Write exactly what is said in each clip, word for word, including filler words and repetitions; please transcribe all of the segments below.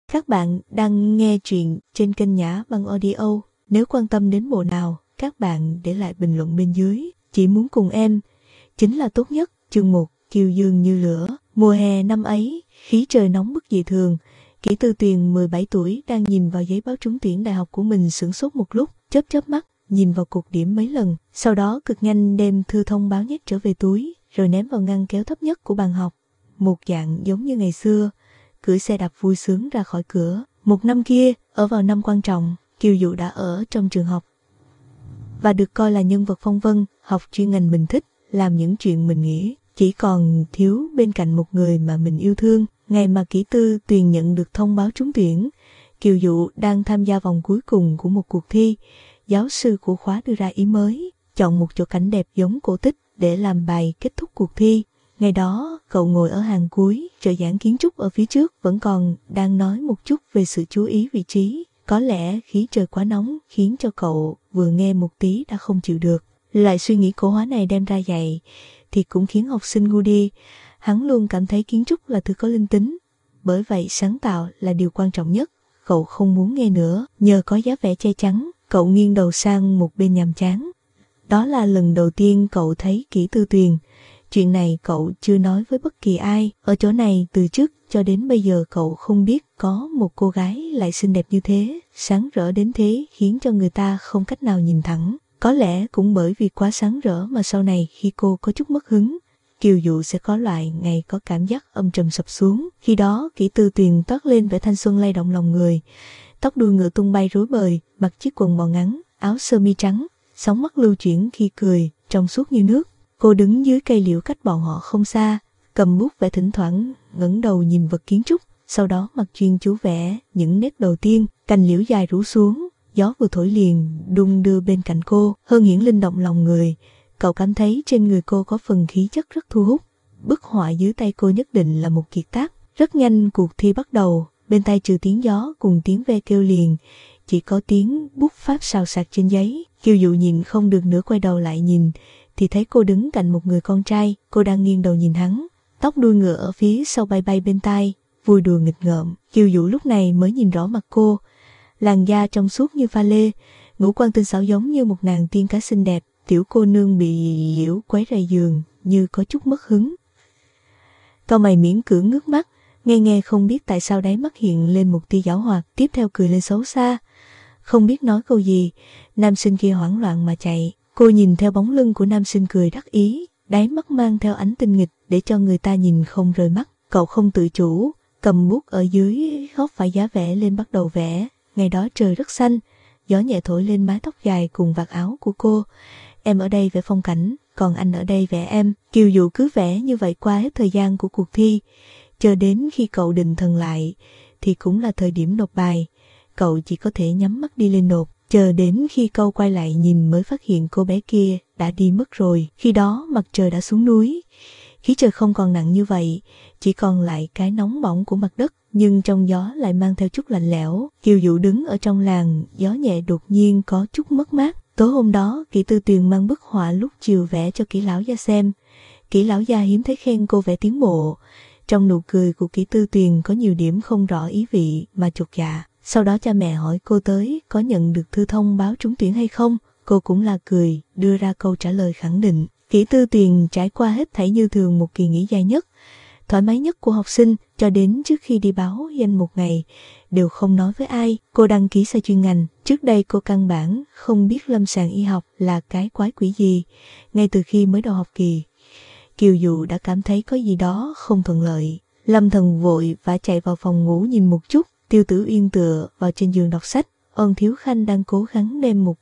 Các bạn đang nghe truyện trên kênh Nhã Băng Audio. Nếu quan tâm đến bộ nào, các bạn để lại bình luận bên dưới. Chỉ muốn cùng em chính là tốt nhất. Chương một, kiều dương như lửa. Mùa hè năm ấy, khí trời nóng bức dị thường. Kỷ Tư Tuyền mười bảy tuổi đang nhìn vào giấy báo trúng tuyển đại học của mình, sửng sốt một lúc, chớp chớp mắt, nhìn vào cột điểm mấy lần, sau đó cực nhanh đem thư thông báo nhét trở về túi, rồi ném vào ngăn kéo thấp nhất của bàn học. Một dạng giống như ngày xưa, cưỡi xe đạp vui sướng ra khỏi cửa. Một năm kia, ở vào năm quan trọng, Kiều Dụ đã ở trong trường học và được coi là nhân vật phong vân, học chuyên ngành mình thích, làm những chuyện mình nghĩ, chỉ còn thiếu bên cạnh một người mà mình yêu thương. Ngày mà Kỷ Tư Tuyền nhận được thông báo trúng tuyển, Kiều Dụ đang tham gia vòng cuối cùng của một cuộc thi. Giáo sư của khóa đưa ra ý mới, chọn một chỗ cảnh đẹp giống cổ tích để làm bài kết thúc cuộc thi. Ngày đó, cậu ngồi ở hàng cuối, trợ giảng kiến trúc ở phía trước vẫn còn đang nói một chút về sự chú ý vị trí. Có lẽ khí trời quá nóng khiến cho cậu vừa nghe một tí đã không chịu được. Loại suy nghĩ cổ hóa này đem ra dạy thì cũng khiến học sinh ngu đi. Hắn luôn cảm thấy kiến trúc là thứ có linh tính, bởi vậy sáng tạo là điều quan trọng nhất. Cậu không muốn nghe nữa, nhờ có giá vẽ che chắn, cậu nghiêng đầu sang một bên nhàm chán. Đó là lần đầu tiên cậu thấy Kỷ Tư Tuyền. Chuyện này cậu chưa nói với bất kỳ ai. Ở chỗ này từ trước cho đến bây giờ cậu không biết có một cô gái lại xinh đẹp như thế, sáng rỡ đến thế, khiến cho người ta không cách nào nhìn thẳng. Có lẽ cũng bởi vì quá sáng rỡ mà sau này khi cô có chút mất hứng, Kiều Dụ sẽ có loại ngày có cảm giác âm trầm sập xuống. Khi đó Kỷ Tư Tuyền toát lên vẻ thanh xuân lay động lòng người, tóc đuôi ngựa tung bay rối bời, mặc chiếc quần bò ngắn, áo sơ mi trắng, sóng mắt lưu chuyển khi cười, trong suốt như nước. Cô đứng dưới cây liễu cách bọn họ không xa, cầm bút vẽ, thỉnh thoảng ngẩng đầu nhìn vật kiến trúc, sau đó mặc chuyên chú vẽ những nét đầu tiên. Cành liễu dài rủ xuống, gió vừa thổi liền đung đưa bên cạnh cô, hơn hiển linh động lòng người. Cậu cảm thấy trên người cô có phần khí chất rất thu hút. Bức họa dưới tay cô nhất định là một kiệt tác. Rất nhanh cuộc thi bắt đầu, bên tai trừ tiếng gió cùng tiếng ve kêu liền, chỉ có tiếng bút pháp xào xạc trên giấy. Kiều Dụ nhìn không được nữa, quay đầu lại nhìn thì thấy cô đứng cạnh một người con trai. Cô đang nghiêng đầu nhìn hắn, tóc đuôi ngựa ở phía sau bay bay bên tai, vui đùa nghịch ngợm. Kiều Dụ lúc này mới nhìn rõ mặt cô, làn da trong suốt như pha lê, ngũ quan tinh xảo giống như một nàng tiên cá xinh đẹp. Tiểu cô nương bị liễu quấy rầy giường như có chút mất hứng, cau mày miễn cưỡng ngước mắt, nghe nghe không biết tại sao đáy mắt hiện lên một tia giảo hoạt, tiếp theo cười lên xấu xa. Không biết nói câu gì, nam sinh kia hoảng loạn mà chạy. Cô nhìn theo bóng lưng của nam sinh cười đắc ý, đáy mắt mang theo ánh tinh nghịch để cho người ta nhìn không rời mắt. Cậu không tự chủ, cầm bút ở dưới góc phải giá vẽ lên bắt đầu vẽ. Ngày đó trời rất xanh, gió nhẹ thổi lên mái tóc dài cùng vạt áo của cô. Em ở đây vẽ phong cảnh, còn anh ở đây vẽ em. Kiều Dụ cứ vẽ như vậy qua hết thời gian của cuộc thi. Chờ đến khi cậu định thần lại thì cũng là thời điểm nộp bài. Cậu chỉ có thể nhắm mắt đi lên nộp. Chờ đến khi cậu quay lại nhìn mới phát hiện cô bé kia đã đi mất rồi. Khi đó mặt trời đã xuống núi, khí trời không còn nặng như vậy, chỉ còn lại cái nóng bỏng của mặt đất, nhưng trong gió lại mang theo chút lạnh lẽo. Kiều Dụ đứng ở trong làn gió nhẹ đột nhiên có chút mất mát. Tối hôm đó, Kỷ Tư Tuyền mang bức họa lúc chiều vẽ cho Kỷ lão gia xem. Kỷ lão gia hiếm thấy khen cô vẽ tiến bộ. Trong nụ cười của Kỷ Tư Tuyền có nhiều điểm không rõ ý vị mà chột dạ. Sau đó cha mẹ hỏi cô tới có nhận được thư thông báo trúng tuyển hay không, cô cũng là cười, đưa ra câu trả lời khẳng định. Kỷ Tư Tuyền trải qua hết thảy như thường một kỳ nghỉ dài nhất, thoải mái nhất của học sinh, cho đến trước khi đi báo danh một ngày, đều không nói với ai. Cô đăng ký sai chuyên ngành, trước đây cô căn bản không biết lâm sàng y học là cái quái quỷ gì. Ngay từ khi mới đầu học kỳ, Kiều Dụ đã cảm thấy có gì đó không thuận lợi. Lâm Thần vội và chạy vào phòng ngủ nhìn một chút. Tiêu Tử Uyên tựa vào trên giường đọc sách, Ôn Thiếu Khanh đang cố gắng đem một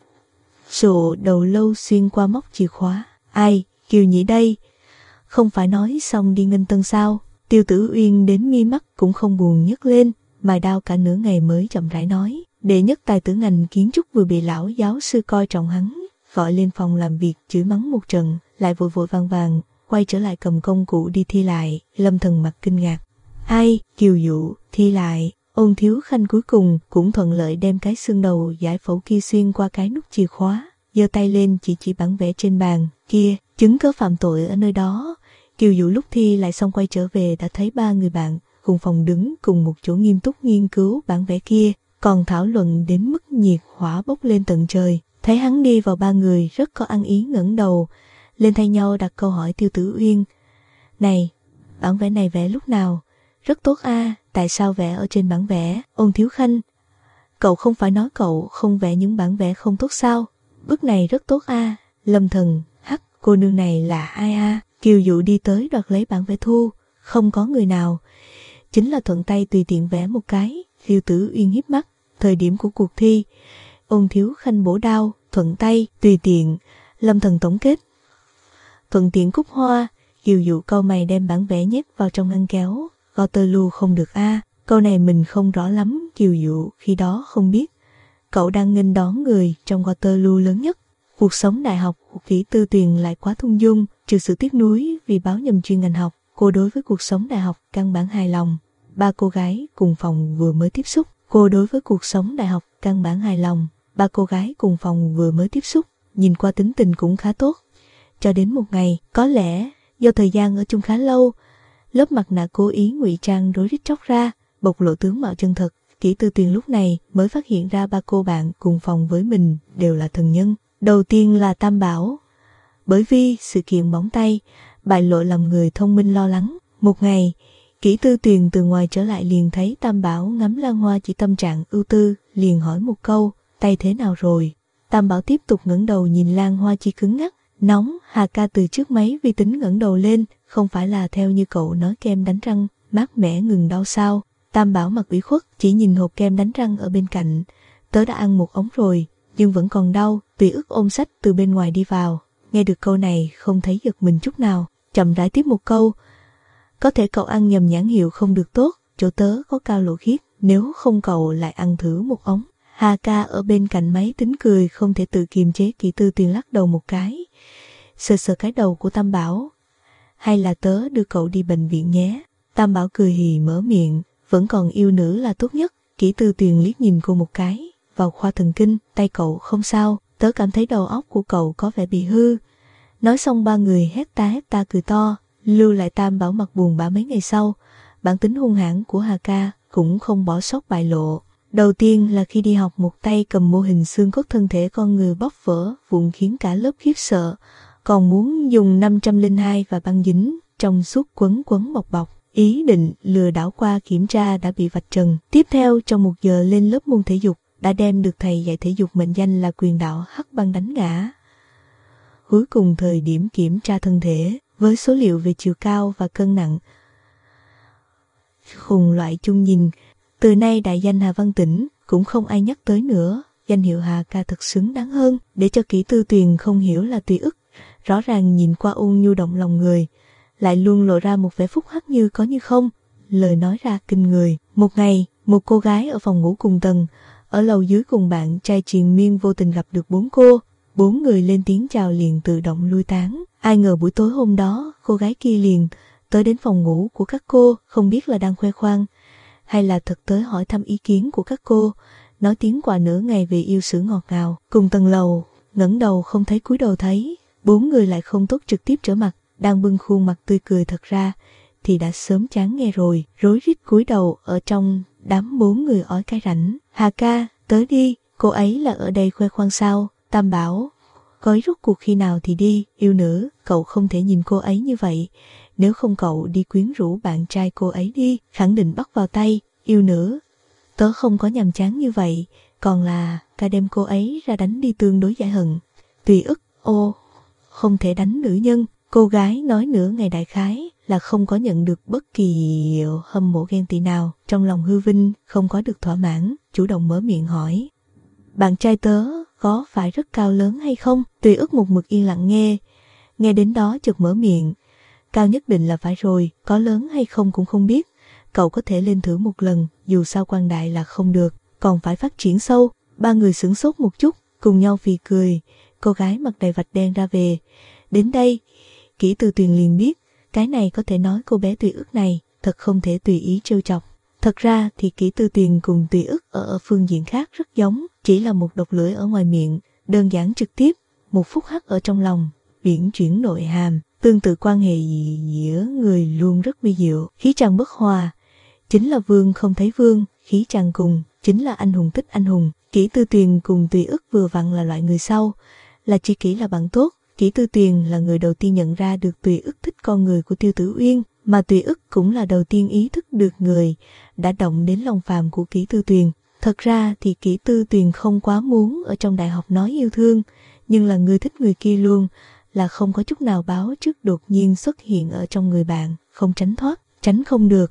sổ đầu lâu xuyên qua móc chìa khóa. Ai, Kiều Nhĩ đây, không phải nói xong đi nghênh tân sao? Tiêu Tử Uyên đến mi mắt cũng không buồn nhấc lên, mài đao cả nửa ngày mới chậm rãi nói. Đệ nhất tài tử ngành kiến trúc vừa bị lão giáo sư coi trọng hắn, gọi lên phòng làm việc chửi mắng một trận, lại vội vội vàng vàng quay trở lại cầm công cụ đi thi lại. Lâm Thần mặt kinh ngạc. Ai, Kiều Dụ, thi lại? Ôn Thiếu Khanh cuối cùng cũng thuận lợi đem cái xương đầu giải phẫu kia xuyên qua cái nút chìa khóa, giơ tay lên chỉ chỉ bản vẽ trên bàn kia, chứng cớ phạm tội ở nơi đó. Kiều Dụ lúc thi lại xong quay trở về đã thấy ba người bạn cùng phòng đứng cùng một chỗ nghiêm túc nghiên cứu bản vẽ kia, còn thảo luận đến mức nhiệt hỏa bốc lên tận trời. Thấy hắn đi vào, ba người rất có ăn ý ngẩng đầu lên thay nhau đặt câu hỏi Tiêu Tử Uyên. Này, bản vẽ này vẽ lúc nào? Rất tốt a, tại sao vẽ ở trên bản vẽ? Ôn Thiếu Khanh, cậu không phải nói cậu không vẽ những bản vẽ không tốt sao? Bức này rất tốt a. Lâm Thần, hắc, cô nương này là ai a? Kiều Dụ đi tới đoạt lấy bản vẽ thu, không có người nào, chính là thuận tay tùy tiện vẽ một cái. Tiêu Tử Uyên híp mắt, thời điểm của cuộc thi, Ôn Thiếu Khanh bổ đao, thuận tay, tùy tiện. Lâm Thần tổng kết, thuận tiện cúc hoa. Kiều Dụ câu mày đem bản vẽ nhét vào trong ngăn kéo. Gò tơ lu không được a. Câu này mình không rõ lắm. Kiều Dụ khi đó không biết cậu đang nghênh đón người trong gò tơ lu lớn nhất. Cuộc sống đại học của Kỷ Tư Tuyền lại quá thung dung, trừ sự tiếc nuối vì báo nhầm chuyên ngành học, cô đối với cuộc sống đại học căn bản hài lòng. Ba cô gái cùng phòng vừa mới tiếp xúc, cô đối với cuộc sống đại học căn bản hài lòng. Ba cô gái cùng phòng vừa mới tiếp xúc, nhìn qua tính tình cũng khá tốt. Cho đến một ngày, có lẽ do thời gian ở chung khá lâu, lớp mặt nạ cố ý ngụy trang rối rít tróc ra, bộc lộ tướng mạo chân thật. Kỷ Tư Tuyền lúc này mới phát hiện ra ba cô bạn cùng phòng với mình đều là thần nhân. Đầu tiên là Tam Bảo, bởi vì sự kiện bóng tay bại lộ làm người thông minh lo lắng. Một ngày, Kỷ Tư Tuyền từ ngoài trở lại liền thấy Tam Bảo ngắm Lan Hoa chỉ tâm trạng ưu tư, liền hỏi một câu, tay thế nào rồi? Tam Bảo tiếp tục ngẩng đầu nhìn Lan Hoa chỉ cứng ngắc, nóng. Hà ca từ trước máy vi tính ngẩng đầu lên, không phải là theo như cậu nói kem đánh răng mát mẻ ngừng đau sao? Tam Bảo mặt ủy khuất, chỉ nhìn hộp kem đánh răng ở bên cạnh, tớ đã ăn một ống rồi, nhưng vẫn còn đau. Tùy Ức ôm sách từ bên ngoài đi vào, nghe được câu này không thấy giật mình chút nào, chậm rãi tiếp một câu, có thể cậu ăn nhầm nhãn hiệu không được tốt, chỗ tớ có cao lộ khiết, nếu không cậu lại ăn thử một ống. Hà ca ở bên cạnh máy tính cười không thể tự kiềm chế. Kỷ Tư Tuyền lắc đầu một cái, sờ sờ cái đầu của Tam Bảo, hay là tớ đưa cậu đi bệnh viện nhé? Tam Bảo cười hì mở miệng, vẫn còn yêu nữ là tốt nhất. Kỷ Tư Tuyền liếc nhìn cô một cái, vào khoa thần kinh, tay cậu không sao, tớ cảm thấy đầu óc của cậu có vẻ bị hư. Nói xong ba người hét ta hét ta cười to, lưu lại Tam Bảo mặt buồn bã mấy ngày sau. Bản tính hung hãn của Hà ca cũng không bỏ sót bại lộ. Đầu tiên là khi đi học một tay cầm mô hình xương cốt thân thể con người bóc vỡ vụn khiến cả lớp khiếp sợ, còn muốn dùng năm trăm lẻ hai và băng dính trong suốt quấn quấn bọc bọc. Ý định lừa đảo qua kiểm tra đã bị vạch trần. Tiếp theo trong một giờ lên lớp môn thể dục, đã đem được thầy dạy thể dục mệnh danh là quyền đạo hắc băng đánh ngã. Cuối cùng thời điểm kiểm tra thân thể, với số liệu về chiều cao và cân nặng khùng loại chung nhìn, từ nay đại danh Hà Văn Tĩnh cũng không ai nhắc tới nữa. Danh hiệu Hà ca thật xứng đáng hơn. Để cho Kỷ Tư Tuyền không hiểu là Tùy Ức, rõ ràng nhìn qua ôn nhu động lòng người, lại luôn lộ ra một vẻ phúc hắc như có như không. Lời nói ra kinh người. Một ngày, một cô gái ở phòng ngủ cùng tầng, ở lầu dưới cùng bạn trai triền miên vô tình gặp được bốn cô. Bốn người lên tiếng chào liền tự động lui tán. Ai ngờ buổi tối hôm đó, cô gái kia liền tới đến phòng ngủ của các cô, không biết là đang khoe khoang hay là thật tới hỏi thăm ý kiến của các cô, nói tiếng quà nửa ngày về yêu sử ngọt ngào. Cùng tầng lầu, ngẩng đầu không thấy cúi đầu thấy, bốn người lại không tốt trực tiếp trở mặt, đang bưng khuôn mặt tươi cười thật ra thì đã sớm chán nghe rồi, rối rít cúi đầu ở trong đám bốn người ói cái rảnh. Hà ca, tới đi, cô ấy là ở đây khoe khoang sao? Tam Bảo, cô ấy rốt cuộc khi nào thì đi? Yêu nữ, cậu không thể nhìn cô ấy như vậy, nếu không cậu đi quyến rũ bạn trai cô ấy đi. Khẳng định bắt vào tay. Yêu nữ, tớ không có nhàm chán như vậy, còn là ca đem cô ấy ra đánh đi tương đối giải hận. Tùy Ức, ô, không thể đánh nữ nhân. Cô gái nói nửa ngày đại khái là không có nhận được bất kỳ hâm mộ ghen tị nào, trong lòng hư vinh không có được thỏa mãn, chủ động mở miệng hỏi, bạn trai tớ có phải rất cao lớn hay không? Tùy Ức một mực yên lặng nghe, nghe đến đó chợt mở miệng, cao nhất định là phải rồi, có lớn hay không cũng không biết, cậu có thể lên thử một lần, dù sao quan đại là không được, còn phải phát triển sâu. Ba người sửng sốt một chút, cùng nhau phì cười. Cô gái mặt đầy vạch đen ra về. Đến đây, Kỷ Tư Tuyền liền biết, cái này có thể nói cô bé Tùy Ức này thật không thể tùy ý trêu chọc. Thật ra thì Kỷ Tư Tuyền cùng Tùy Ức ở phương diện khác rất giống, chỉ là một độc lưỡi ở ngoài miệng, đơn giản trực tiếp, một phút hắc ở trong lòng, uyển chuyển nội hàm. Tương tự quan hệ giữa người luôn rất vi diệu, khí tràn bất hòa, chính là vương không thấy vương, khí tràn cùng, chính là anh hùng tích anh hùng. Kỷ Tư Tuyền cùng Tùy Ức vừa vặn là loại người sau, là tri kỷ là bạn tốt. Kỷ Tư Tuyền là người đầu tiên nhận ra được Tùy Ức thích con người của Tiêu Tử Uyên, mà Tùy Ức cũng là đầu tiên ý thức được người đã động đến lòng phàm của Kỷ Tư Tuyền. Thật ra thì Kỷ Tư Tuyền không quá muốn ở trong đại học nói yêu thương, nhưng là người thích người kia luôn là không có chút nào báo trước đột nhiên xuất hiện ở trong người bạn, không tránh thoát, tránh không được.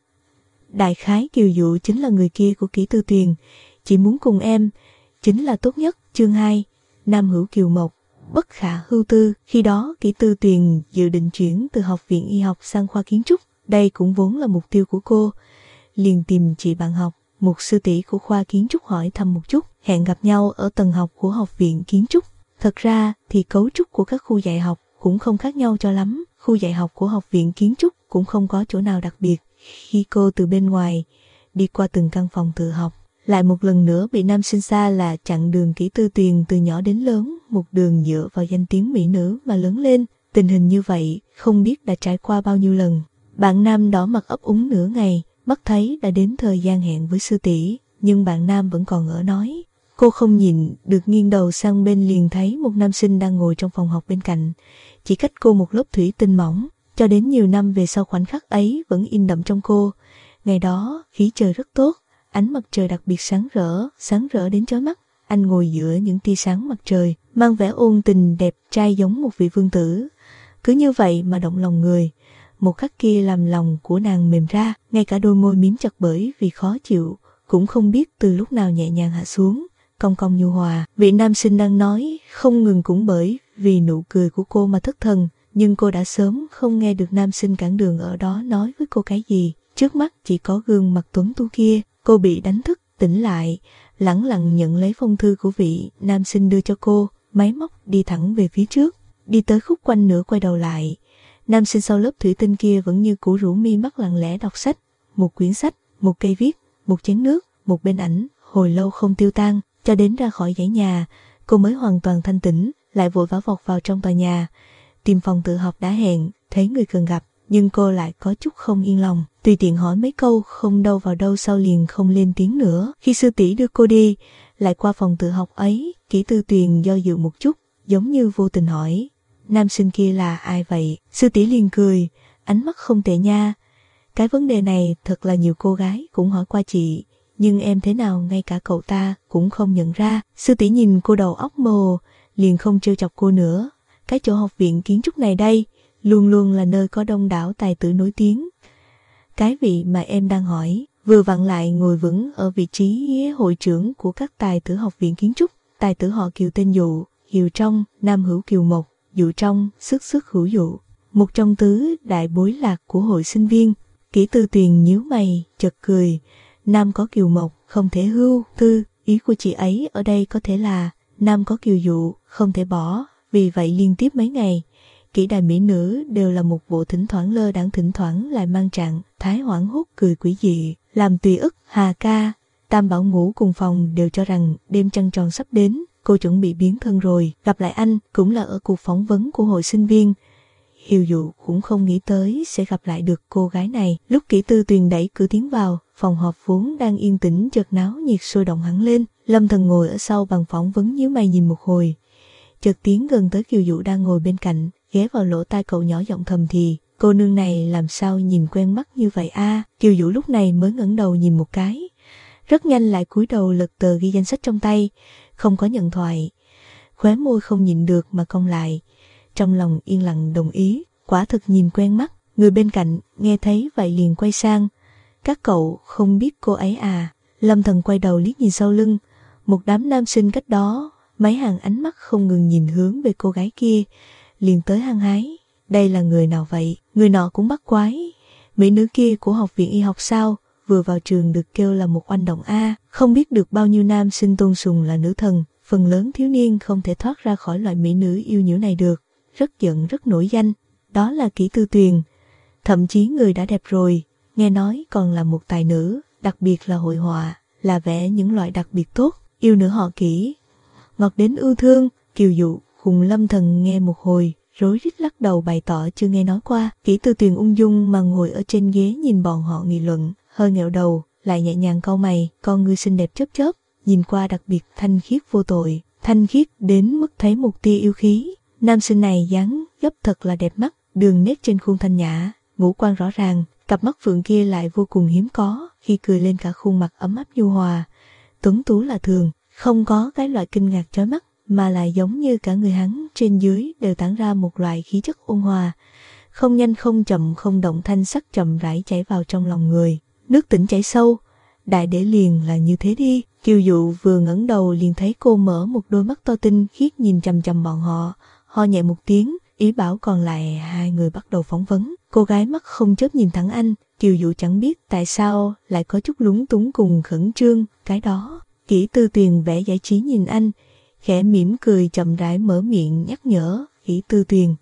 Đại khái Kiều Dụ chính là người kia của Kỷ Tư Tuyền, chỉ muốn cùng em, chính là tốt nhất. Chương hai, Nam hữu Kiều Mộc, bất khả hưu tư. Khi đó Kỷ Tư Tuyền dự định chuyển từ học viện y học sang khoa kiến trúc, đây cũng vốn là mục tiêu của cô. Liền tìm chị bạn học, một sư tỷ của khoa kiến trúc hỏi thăm một chút, hẹn gặp nhau ở tầng học của học viện kiến trúc. Thật ra thì cấu trúc của các khu dạy học cũng không khác nhau cho lắm, khu dạy học của học viện kiến trúc cũng không có chỗ nào đặc biệt. Khi cô từ bên ngoài đi qua từng căn phòng tự học, lại một lần nữa bị nam sinh xa là chặn đường Kỷ Tư Tuyền từ nhỏ đến lớn, một đường dựa vào danh tiếng mỹ nữ mà lớn lên. Tình hình như vậy không biết đã trải qua bao nhiêu lần. Bạn nam đỏ mặt ấp úng nửa ngày, mắt thấy đã đến thời gian hẹn với sư tỷ, nhưng bạn nam vẫn còn ở nói. Cô không nhịn được nghiêng đầu sang bên liền thấy một nam sinh đang ngồi trong phòng học bên cạnh, chỉ cách cô một lớp thủy tinh mỏng. Cho đến nhiều năm về sau khoảnh khắc ấy vẫn in đậm trong cô. Ngày đó khí trời rất tốt, ánh mặt trời đặc biệt sáng rỡ, sáng rỡ đến chói mắt. Anh ngồi giữa những tia sáng mặt trời, mang vẻ ôn tình đẹp trai giống một vị vương tử. Cứ như vậy mà động lòng người. Một khắc kia làm lòng của nàng mềm ra, ngay cả đôi môi miếm chặt bởi vì khó chịu, cũng không biết từ lúc nào nhẹ nhàng hạ xuống, cong cong nhu hòa. Vị nam sinh đang nói không ngừng cũng bởi vì nụ cười của cô mà thất thần, nhưng cô đã sớm không nghe được nam sinh cản đường ở đó nói với cô cái gì. Trước mắt chỉ có gương mặt tuấn tú kia. Cô bị đánh thức, tỉnh lại, lẳng lặng nhận lấy phong thư của vị nam sinh đưa cho cô, máy móc đi thẳng về phía trước. Đi tới khúc quanh nữa quay đầu lại, nam sinh sau lớp thủy tinh kia vẫn như cũ rũ mi mắt lặng lẽ đọc sách. Một quyển sách, một cây viết, một chén nước, một bên ảnh, hồi lâu không tiêu tan. Cho đến ra khỏi dãy nhà, cô mới hoàn toàn thanh tĩnh, lại vội vã vọt vào trong tòa nhà. Tìm phòng tự học đã hẹn, thấy người cần gặp, nhưng cô lại có chút không yên lòng. Tùy tiện hỏi mấy câu không đâu vào đâu sau liền không lên tiếng nữa. Khi sư tỷ đưa cô đi, lại qua phòng tự học ấy, Kỷ Tư Tuyền do dự một chút, giống như vô tình hỏi, nam sinh kia là ai vậy? Sư tỷ liền cười, ánh mắt không tệ nha. Cái vấn đề này thật là nhiều cô gái cũng hỏi qua chị, nhưng em thế nào ngay cả cậu ta cũng không nhận ra. Sư tỷ nhìn cô đầu óc mơ hồ, liền không trêu chọc cô nữa. Cái chỗ học viện kiến trúc này đây, luôn luôn là nơi có đông đảo tài tử nổi tiếng. Cái vị mà em đang hỏi, vừa vặn lại ngồi vững ở vị trí hội trưởng của các tài tử học viện kiến trúc. Tài tử họ Kiều tên Dụ, Kiều Trong, Nam hữu Kiều Mộc, Dụ Trong, sức sức hữu Dụ. Một trong tứ đại bối lạc của hội sinh viên. Kỷ Tư Tuyền nhíu mày, chợt cười. Nam có Kiều Mộc, không thể hưu tư. Ý của chị ấy ở đây có thể là Nam có Kiều Dụ, không thể bỏ. Vì vậy liên tiếp mấy ngày, kỹ đại mỹ nữ đều là một bộ thỉnh thoảng lơ đãng thỉnh thoảng lại mang trạng thái hoảng hốt cười quỷ dị. Làm Tùy Ức, Hà Ca, Tam Bảo ngủ cùng phòng đều cho rằng đêm trăng tròn sắp đến, cô chuẩn bị biến thân rồi. Gặp lại anh cũng là ở cuộc phỏng vấn của hội sinh viên. Kiều Dụ cũng không nghĩ tới sẽ gặp lại được cô gái này. Lúc Kỷ Tư Tuyền đẩy cửa tiến vào, phòng họp vốn đang yên tĩnh chợt náo nhiệt sôi động hẳn lên. Lâm Thần ngồi ở sau bàn phỏng vấn nhíu mày nhìn một hồi, chợt tiến gần tới Kiều Dụ đang ngồi bên cạnh, ghé vào lỗ tai cậu nhỏ giọng thầm thì, cô nương này làm sao nhìn quen mắt như vậy a? À? Kiều Dụ lúc này mới ngẩng đầu nhìn một cái, rất nhanh lại cúi đầu lật tờ ghi danh sách trong tay, không có nhận thoại, khóe môi không nhịn được mà cong lại, trong lòng yên lặng đồng ý, quả thực nhìn quen mắt. Người bên cạnh nghe thấy vậy liền quay sang, các cậu không biết cô ấy à? Lâm Thần quay đầu liếc nhìn sau lưng, một đám nam sinh cách đó, mấy hàng ánh mắt không ngừng nhìn hướng về cô gái kia, liền tới hăng hái. Đây là người nào vậy? Người nọ cũng bắt quái. Mỹ nữ kia của học viện y học sao? Vừa vào trường được kêu là một oanh động a. Không biết được bao nhiêu nam sinh tôn sùng là nữ thần, phần lớn thiếu niên không thể thoát ra khỏi loại mỹ nữ yêu nhiễu này được. Rất giận rất nổi danh. Đó là Kỷ Tư Tuyền. Thậm chí người đã đẹp rồi, nghe nói còn là một tài nữ, đặc biệt là hội họa, là vẽ những loại đặc biệt tốt. Yêu nữ họ Kỷ, ngọt đến ưu thương. Kiều Dụ cùng Lâm Thần nghe một hồi, rối rít lắc đầu bày tỏ chưa nghe nói qua. Kỷ Tư Tuyền ung dung mà ngồi ở trên ghế nhìn bọn họ nghị luận, hơi nghẹo đầu, lại nhẹ nhàng cau mày, con ngươi xinh đẹp chớp chớp, nhìn qua đặc biệt thanh khiết vô tội, thanh khiết đến mức thấy một tia yêu khí. Nam sinh này dáng dấp thật là đẹp mắt, đường nét trên khuôn thanh nhã, ngũ quan rõ ràng, cặp mắt phượng kia lại vô cùng hiếm có, khi cười lên cả khuôn mặt ấm áp nhu hòa. Tuấn tú là thường, không có cái loại kinh ngạc chói mắt, mà lại giống như cả người hắn trên dưới đều tản ra một loại khí chất ôn hòa, không nhanh không chậm không động, thanh sắc chậm rãi chảy vào trong lòng người. Nước tĩnh chảy sâu, đại để liền là như thế đi. Kiều Dụ vừa ngẩng đầu liền thấy cô mở một đôi mắt to tinh khiết nhìn chằm chằm bọn họ, ho nhẹ một tiếng, ý bảo còn lại hai người bắt đầu phỏng vấn. Cô gái mắt không chớp nhìn thẳng anh, Kiều Dụ chẳng biết tại sao lại có chút lúng túng cùng khẩn trương, cái đó. Kỷ Tư Tuyền vẻ giải trí nhìn anh, khẽ mỉm cười chậm rãi mở miệng nhắc nhở. Kỷ Tư Tuyền.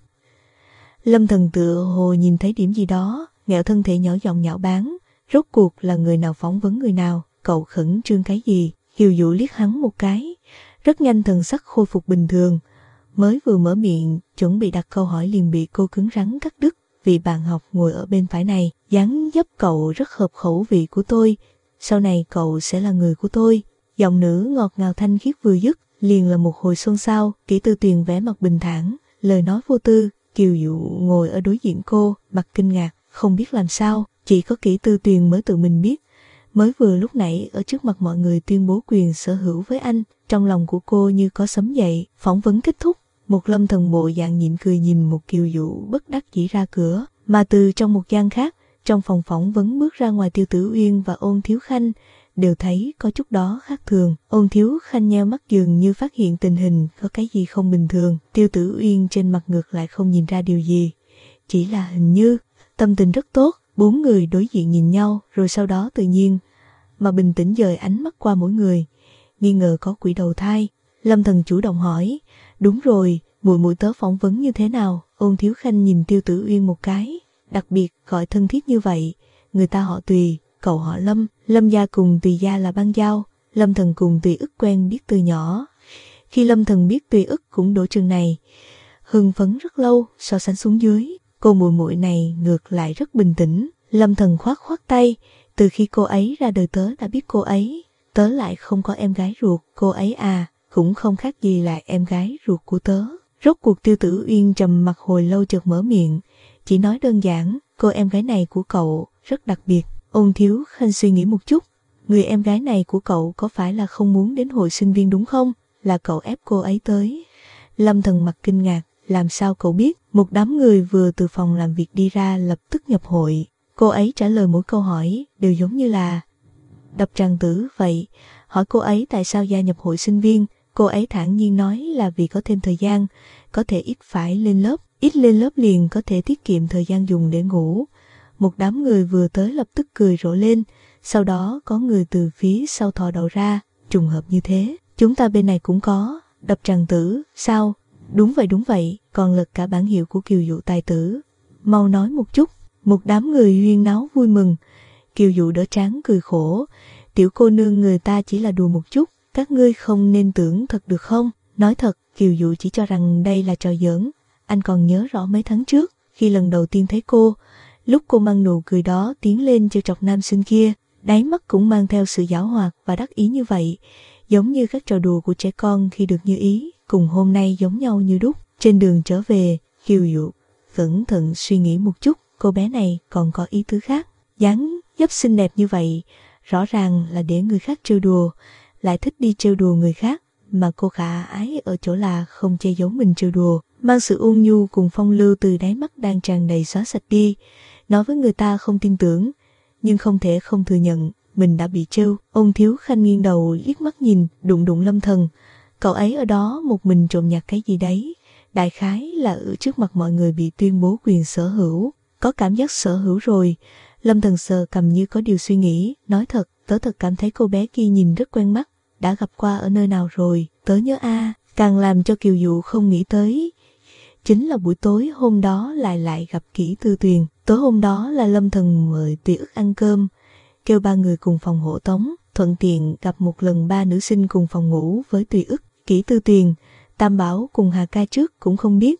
Lâm Thần tựa hồ nhìn thấy điểm gì đó, nghẹo thân thể nhỏ giọng nhạo báng, rốt cuộc là người nào phỏng vấn người nào, cậu khẩn trương cái gì? Kiều Dụ liếc hắn một cái, rất nhanh thần sắc khôi phục bình thường, mới vừa mở miệng chuẩn bị đặt câu hỏi liền bị cô cứng rắn cắt đứt. Vị bạn học ngồi ở bên phải này, dáng dấp cậu rất hợp khẩu vị của tôi, sau này cậu sẽ là người của tôi. Giọng nữ ngọt ngào thanh khiết vừa dứt, liền là một hồi xôn xao. Kỷ Tư Tuyền vẻ mặt bình thản, lời nói vô tư. Kiều Dụ ngồi ở đối diện cô, mặt kinh ngạc, không biết làm sao, chỉ có Kỷ Tư Tuyền mới tự mình biết. Mới vừa lúc nãy ở trước mặt mọi người tuyên bố quyền sở hữu với anh, trong lòng của cô như có sấm dậy. Phỏng vấn kết thúc, một Lâm Thần bộ dạng nhịn cười nhìn một Kiều Dụ bất đắc dĩ ra cửa, mà từ trong một gian khác, trong phòng phỏng vấn bước ra ngoài Tiêu Tử Uyên và Ôn Thiếu Khanh, đều thấy có chút đó khác thường. Ôn Thiếu Khanh nheo mắt dường như phát hiện tình hình có cái gì không bình thường. Tiêu Tử Uyên trên mặt ngược lại không nhìn ra điều gì, chỉ là hình như tâm tình rất tốt. Bốn người đối diện nhìn nhau, rồi sau đó tự nhiên mà bình tĩnh dời ánh mắt qua mỗi người, nghi ngờ có quỷ đầu thai. Lâm Thần chủ động hỏi, đúng rồi, muội muội tớ phỏng vấn như thế nào? Ôn Thiếu Khanh nhìn Tiêu Tử Uyên một cái, đặc biệt gọi thân thiết như vậy, người ta họ Tùy, cậu họ Lâm. Lâm gia cùng Tùy gia là băng giao, Lâm Thần cùng Tùy ức quen biết từ nhỏ. Khi Lâm Thần biết Tùy ức cũng đổ trường này, hưng phấn rất lâu. So sánh xuống dưới, cô muội muội này ngược lại rất bình tĩnh. Lâm Thần khoát khoát tay, từ khi cô ấy ra đời tớ đã biết cô ấy, tớ lại không có em gái ruột, cô ấy à, cũng không khác gì là em gái ruột của tớ. Rốt cuộc Tiêu Tử Uyên trầm mặt hồi lâu chợt mở miệng, chỉ nói đơn giản, cô em gái này của cậu rất đặc biệt. Ôn Thiếu Khanh suy nghĩ một chút, người em gái này của cậu có phải là không muốn đến hội sinh viên đúng không? Là cậu ép cô ấy tới. Lâm Thần mặt kinh ngạc, làm sao cậu biết? Một đám người vừa từ phòng làm việc đi ra lập tức nhập hội. Cô ấy trả lời mỗi câu hỏi đều giống như là đập tràng tử vậy. Hỏi cô ấy tại sao gia nhập hội sinh viên, cô ấy thản nhiên nói là vì có thêm thời gian, có thể ít phải lên lớp, ít lên lớp liền có thể tiết kiệm thời gian dùng để ngủ. Một đám người vừa tới lập tức cười rộ lên, sau đó có người từ phía sau thò đầu ra, trùng hợp như thế, chúng ta bên này cũng có, đập tràng tử, sao? Đúng vậy đúng vậy, còn lật cả bản hiệu của Kiều Dụ tài tử. Mau nói một chút. Một đám người huyên náo vui mừng. Kiều Dụ đỡ trán cười khổ, tiểu cô nương người ta chỉ là đùa một chút, các ngươi không nên tưởng thật được không? Nói thật, Kiều Dụ chỉ cho rằng đây là trò giỡn. Anh còn nhớ rõ mấy tháng trước, khi lần đầu tiên thấy cô, lúc cô mang nụ cười đó tiến lên trêu chọc nam sinh kia, đáy mắt cũng mang theo sự giảo hoạt và đắc ý như vậy, giống như các trò đùa của trẻ con khi được như ý, cùng hôm nay giống nhau như đúc. Trên đường trở về, Kiều Dụ cẩn thận suy nghĩ một chút, cô bé này còn có ý tứ khác. Dáng dấp xinh đẹp như vậy, rõ ràng là để người khác trêu đùa, lại thích đi trêu đùa người khác, mà cô khả ái ở chỗ là không che giấu mình trêu đùa, mang sự ôn nhu cùng phong lưu từ đáy mắt đang tràn đầy xóa sạch đi. Nói với người ta không tin tưởng, nhưng không thể không thừa nhận mình đã bị trêu. Ôn Thiếu Khanh nghiêng đầu liếc mắt nhìn, đụng đụng Lâm Thần. Cậu ấy ở đó một mình trộm nhặt cái gì đấy, đại khái là ở trước mặt mọi người bị tuyên bố quyền sở hữu. Có cảm giác sở hữu rồi. Lâm Thần sờ cầm như có điều suy nghĩ, nói thật, tớ thật cảm thấy cô bé kia nhìn rất quen mắt, đã gặp qua ở nơi nào rồi, tớ nhớ a. À. Càng làm cho Kiều Dụ không nghĩ tới, chính là buổi tối hôm đó lại lại gặp Kỷ Tư Tuyền. Tối hôm đó là Lâm Thần mời Tùy ức ăn cơm, kêu ba người cùng phòng hộ tống, thuận tiện gặp một lần ba nữ sinh cùng phòng ngủ với Tùy ức. Kỷ Tư Tuyền, Tam Bảo cùng Hà Ca trước cũng không biết,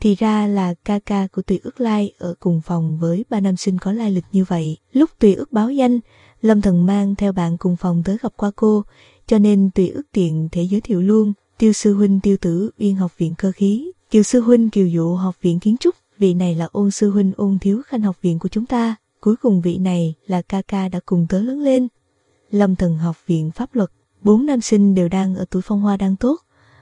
Thì ra là ca ca của Tùy Ức Lai ở cùng phòng với ba nam sinh có lai lịch như vậy. Lúc Tùy Ức báo danh, Lâm Thần mang theo bạn cùng phòng tới gặp qua cô, cho nên Tùy Ức tiện thể giới thiệu luôn. Tiêu sư huynh Tiêu Tử Uyên học viện cơ khí, Kiều sư huynh Kiều Dụ học viện kiến trúc, vị này là Ôn sư huynh Ôn Thiếu Khanh học viện của chúng ta, cuối cùng vị này là ca ca đã cùng tớ lớn lên, Lâm Thần học viện pháp luật. Bốn nam sinh đều đang ở tuổi phong hoa đang tốt.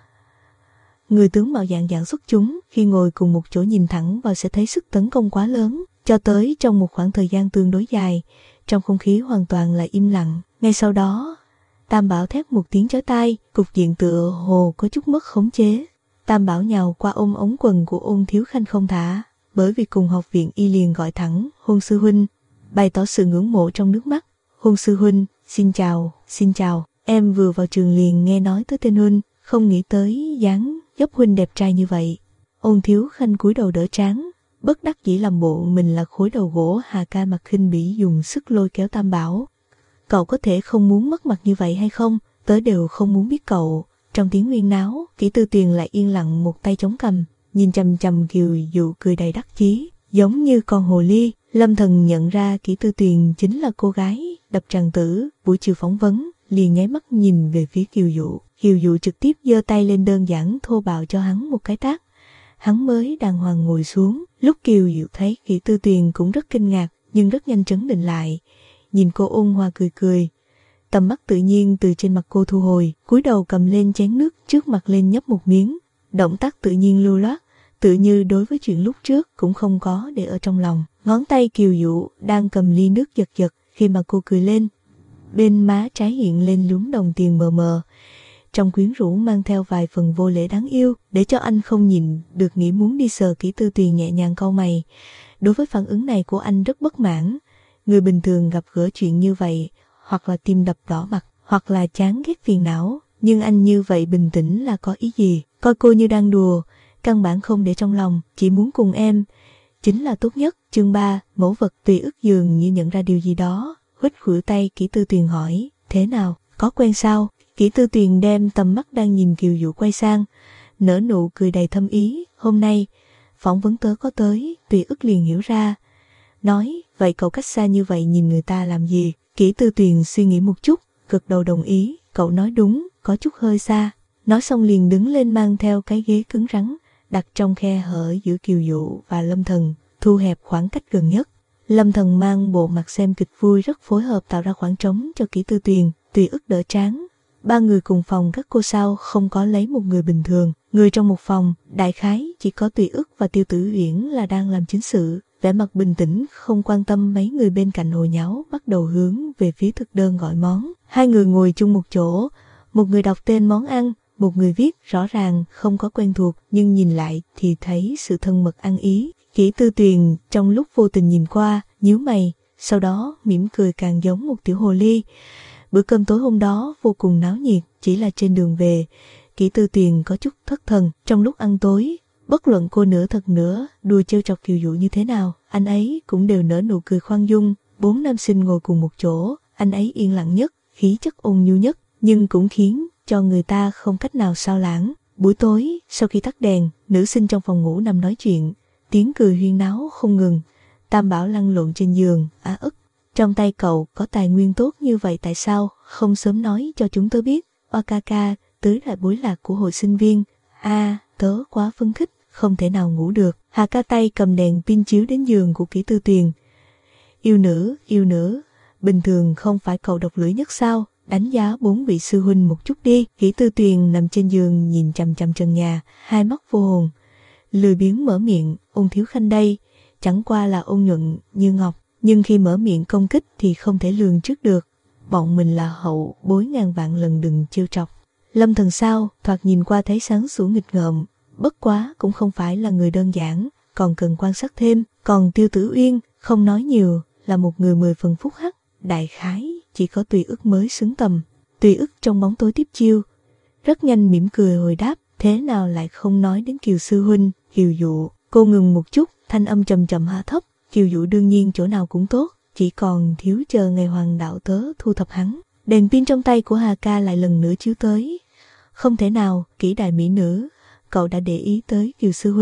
Người tướng mạo dạng dạng xuất chúng, khi ngồi cùng một chỗ nhìn thẳng vào sẽ thấy sức tấn công quá lớn, cho tới trong một khoảng thời gian tương đối dài, trong không khí hoàn toàn là im lặng. Ngay sau đó, Tam Bảo thét một tiếng chói tai, cục diện tựa hồ có chút mất khống chế. Tam Bảo nhào qua ôm ống quần của Ôn Thiếu Khanh không thả, bởi vì cùng học viện y liền gọi thẳng Hôn sư huynh, bày tỏ sự ngưỡng mộ trong nước mắt. Hôn sư huynh, xin chào, xin chào, em vừa vào trường liền nghe nói tới tên huynh, không nghĩ tới dáng dấp huynh đẹp trai như vậy. Ôn Thiếu Khanh cúi đầu đỡ trán, bất đắc dĩ làm bộ mình là khối đầu gỗ. Hà ca mặt khinh bỉ dùng sức lôi kéo Tam Bảo. Cậu có thể không muốn mất mặt như vậy hay không? Tớ đều không muốn biết cậu. Trong tiếng huyên náo, Kỷ Tư Tuyền lại yên lặng một tay chống cằm, nhìn chằm chằm Kiều Dụ cười đầy đắc chí, giống như con hồ ly. Lâm Thần nhận ra Kỷ Tư Tuyền chính là cô gái đập tràng tử buổi chiều phỏng vấn, liền nháy mắt nhìn về phía Kiều Dụ. Kiều Dụ trực tiếp giơ tay lên đơn giản thô bạo cho hắn một cái tát. Hắn mới đàng hoàng ngồi xuống. Lúc Kiều Dụ thấy Kỷ Tư Tuyền cũng rất kinh ngạc, nhưng rất nhanh trấn định lại, nhìn cô ôn hòa cười cười. Tầm mắt tự nhiên từ trên mặt cô thu hồi, cúi đầu cầm lên chén nước trước mặt lên nhấp một miếng, động tác tự nhiên lưu loát, tự như đối với chuyện lúc trước cũng không có để ở trong lòng. Ngón tay Kiều Dụ đang cầm ly nước giật giật khi mà cô cười lên, bên má trái hiện lên lúm đồng tiền mờ mờ, trong quyến rũ mang theo vài phần vô lễ đáng yêu, để cho anh không nhìn được nghĩ muốn đi sờ. Kỷ Tư Tuyền nhẹ nhàng cau mày, đối với phản ứng này của anh rất bất mãn. Người bình thường gặp gỡ chuyện như vậy, hoặc là tim đập đỏ mặt, hoặc là chán ghét phiền não, nhưng anh như vậy bình tĩnh là có ý gì? Coi cô như đang đùa, căn bản không để trong lòng, chỉ muốn cùng em chính là tốt nhất. Chương ba, mẫu vật. Tùy Ức dường như nhận ra điều gì đó, huých khuỷu tay Kỷ Tư Tuyền hỏi, thế nào, có quen sao? Kỷ Tư Tuyền đem tầm mắt đang nhìn Kiều Dụ quay sang, nở nụ cười đầy thâm ý. Hôm nay phỏng vấn tớ có tới. Tùy Ức liền hiểu ra, nói, vậy cậu cách xa như vậy nhìn người ta làm gì? Kỷ Tư Tuyền suy nghĩ một chút, gật đầu đồng ý, cậu nói đúng, có chút hơi xa. Nói xong liền đứng lên mang theo cái ghế cứng rắn, đặt trong khe hở giữa Kiều Dụ và Lâm Thần, thu hẹp khoảng cách gần nhất. Lâm Thần mang bộ mặt xem kịch vui rất phối hợp tạo ra khoảng trống cho Kỷ Tư Tuyền. Tùy Ức đỡ trán. Ba người cùng phòng các cô sao không có lấy một người bình thường. Người trong một phòng, đại khái chỉ có Tùy Ức và Tiêu Tử Uyển là đang làm chính sự, vẻ mặt bình tĩnh không quan tâm mấy người bên cạnh hồ nháo, bắt đầu hướng về phía thực đơn gọi món. Hai người ngồi chung một chỗ, một người đọc tên món ăn, một người viết, rõ ràng không có quen thuộc, nhưng nhìn lại thì thấy sự thân mật ăn ý. Kỷ Tư Tuyền trong lúc vô tình nhìn qua, nhíu mày, sau đó mỉm cười càng giống một tiểu hồ ly. Bữa cơm tối hôm đó vô cùng náo nhiệt, chỉ là trên đường về, Kỷ Tư Tuyền có chút thất thần. Trong lúc ăn tối, bất luận cô nửa thật nửa đùa trêu chọc Kiều Dụ như thế nào, anh ấy cũng đều nở nụ cười khoan dung. Bốn nam sinh ngồi cùng một chỗ, anh ấy yên lặng nhất, khí chất ôn nhu nhất, nhưng cũng khiến cho người ta không cách nào sao lãng. Buổi tối, sau khi tắt đèn, nữ sinh trong phòng ngủ nằm nói chuyện, tiếng cười huyên náo không ngừng. Tam Bảo lăn lộn trên giường, á ức, trong tay cậu có tài nguyên tốt như vậy tại sao không sớm nói cho chúng tớ biết? Oa ca ca, tớ là bối lạc của hội sinh viên. A, à, tớ quá phấn khích, không thể nào ngủ được. Hà ca tay cầm đèn pin chiếu đến giường của Kỷ Tư Tuyền. Yêu nữ, yêu nữ, bình thường không phải cậu độc lưỡi nhất sao? Đánh giá bốn vị sư huynh một chút đi. Kỷ Tư Tuyền nằm trên giường nhìn chằm chằm trần nhà, hai mắt vô hồn, lười biếng mở miệng. Ôn Thiếu Khanh đây, chẳng qua là ôn nhuận như ngọc, nhưng khi mở miệng công kích thì không thể lường trước được. Bọn mình là hậu bối ngàn vạn lần đừng trêu chọc. Lâm Thần sao, thoạt nhìn qua thấy sáng sủa nghịch ngợm, bất quá cũng không phải là người đơn giản, còn cần quan sát thêm. Còn Tiêu Tử Uyên, không nói nhiều, là một người mười phần phúc hắc, đại khái chỉ có Tùy Ức mới xứng tầm. Tùy Ức trong bóng tối tiếp chiêu, rất nhanh mỉm cười hồi đáp, thế nào lại không nói đến Kiều sư huynh, Kiều Dụ. Cô ngừng một chút, thanh âm trầm trầm hạ thấp, Kiều Dụ đương nhiên chỗ nào cũng tốt, chỉ còn thiếu chờ ngày hoàng đạo tớ thu thập hắn. Đèn pin trong tay của Hà ca lại lần nữa chiếu tới. Không thể nào, Kỷ đại mỹ nữ, cậu đã để ý tới Kiều sư huynh,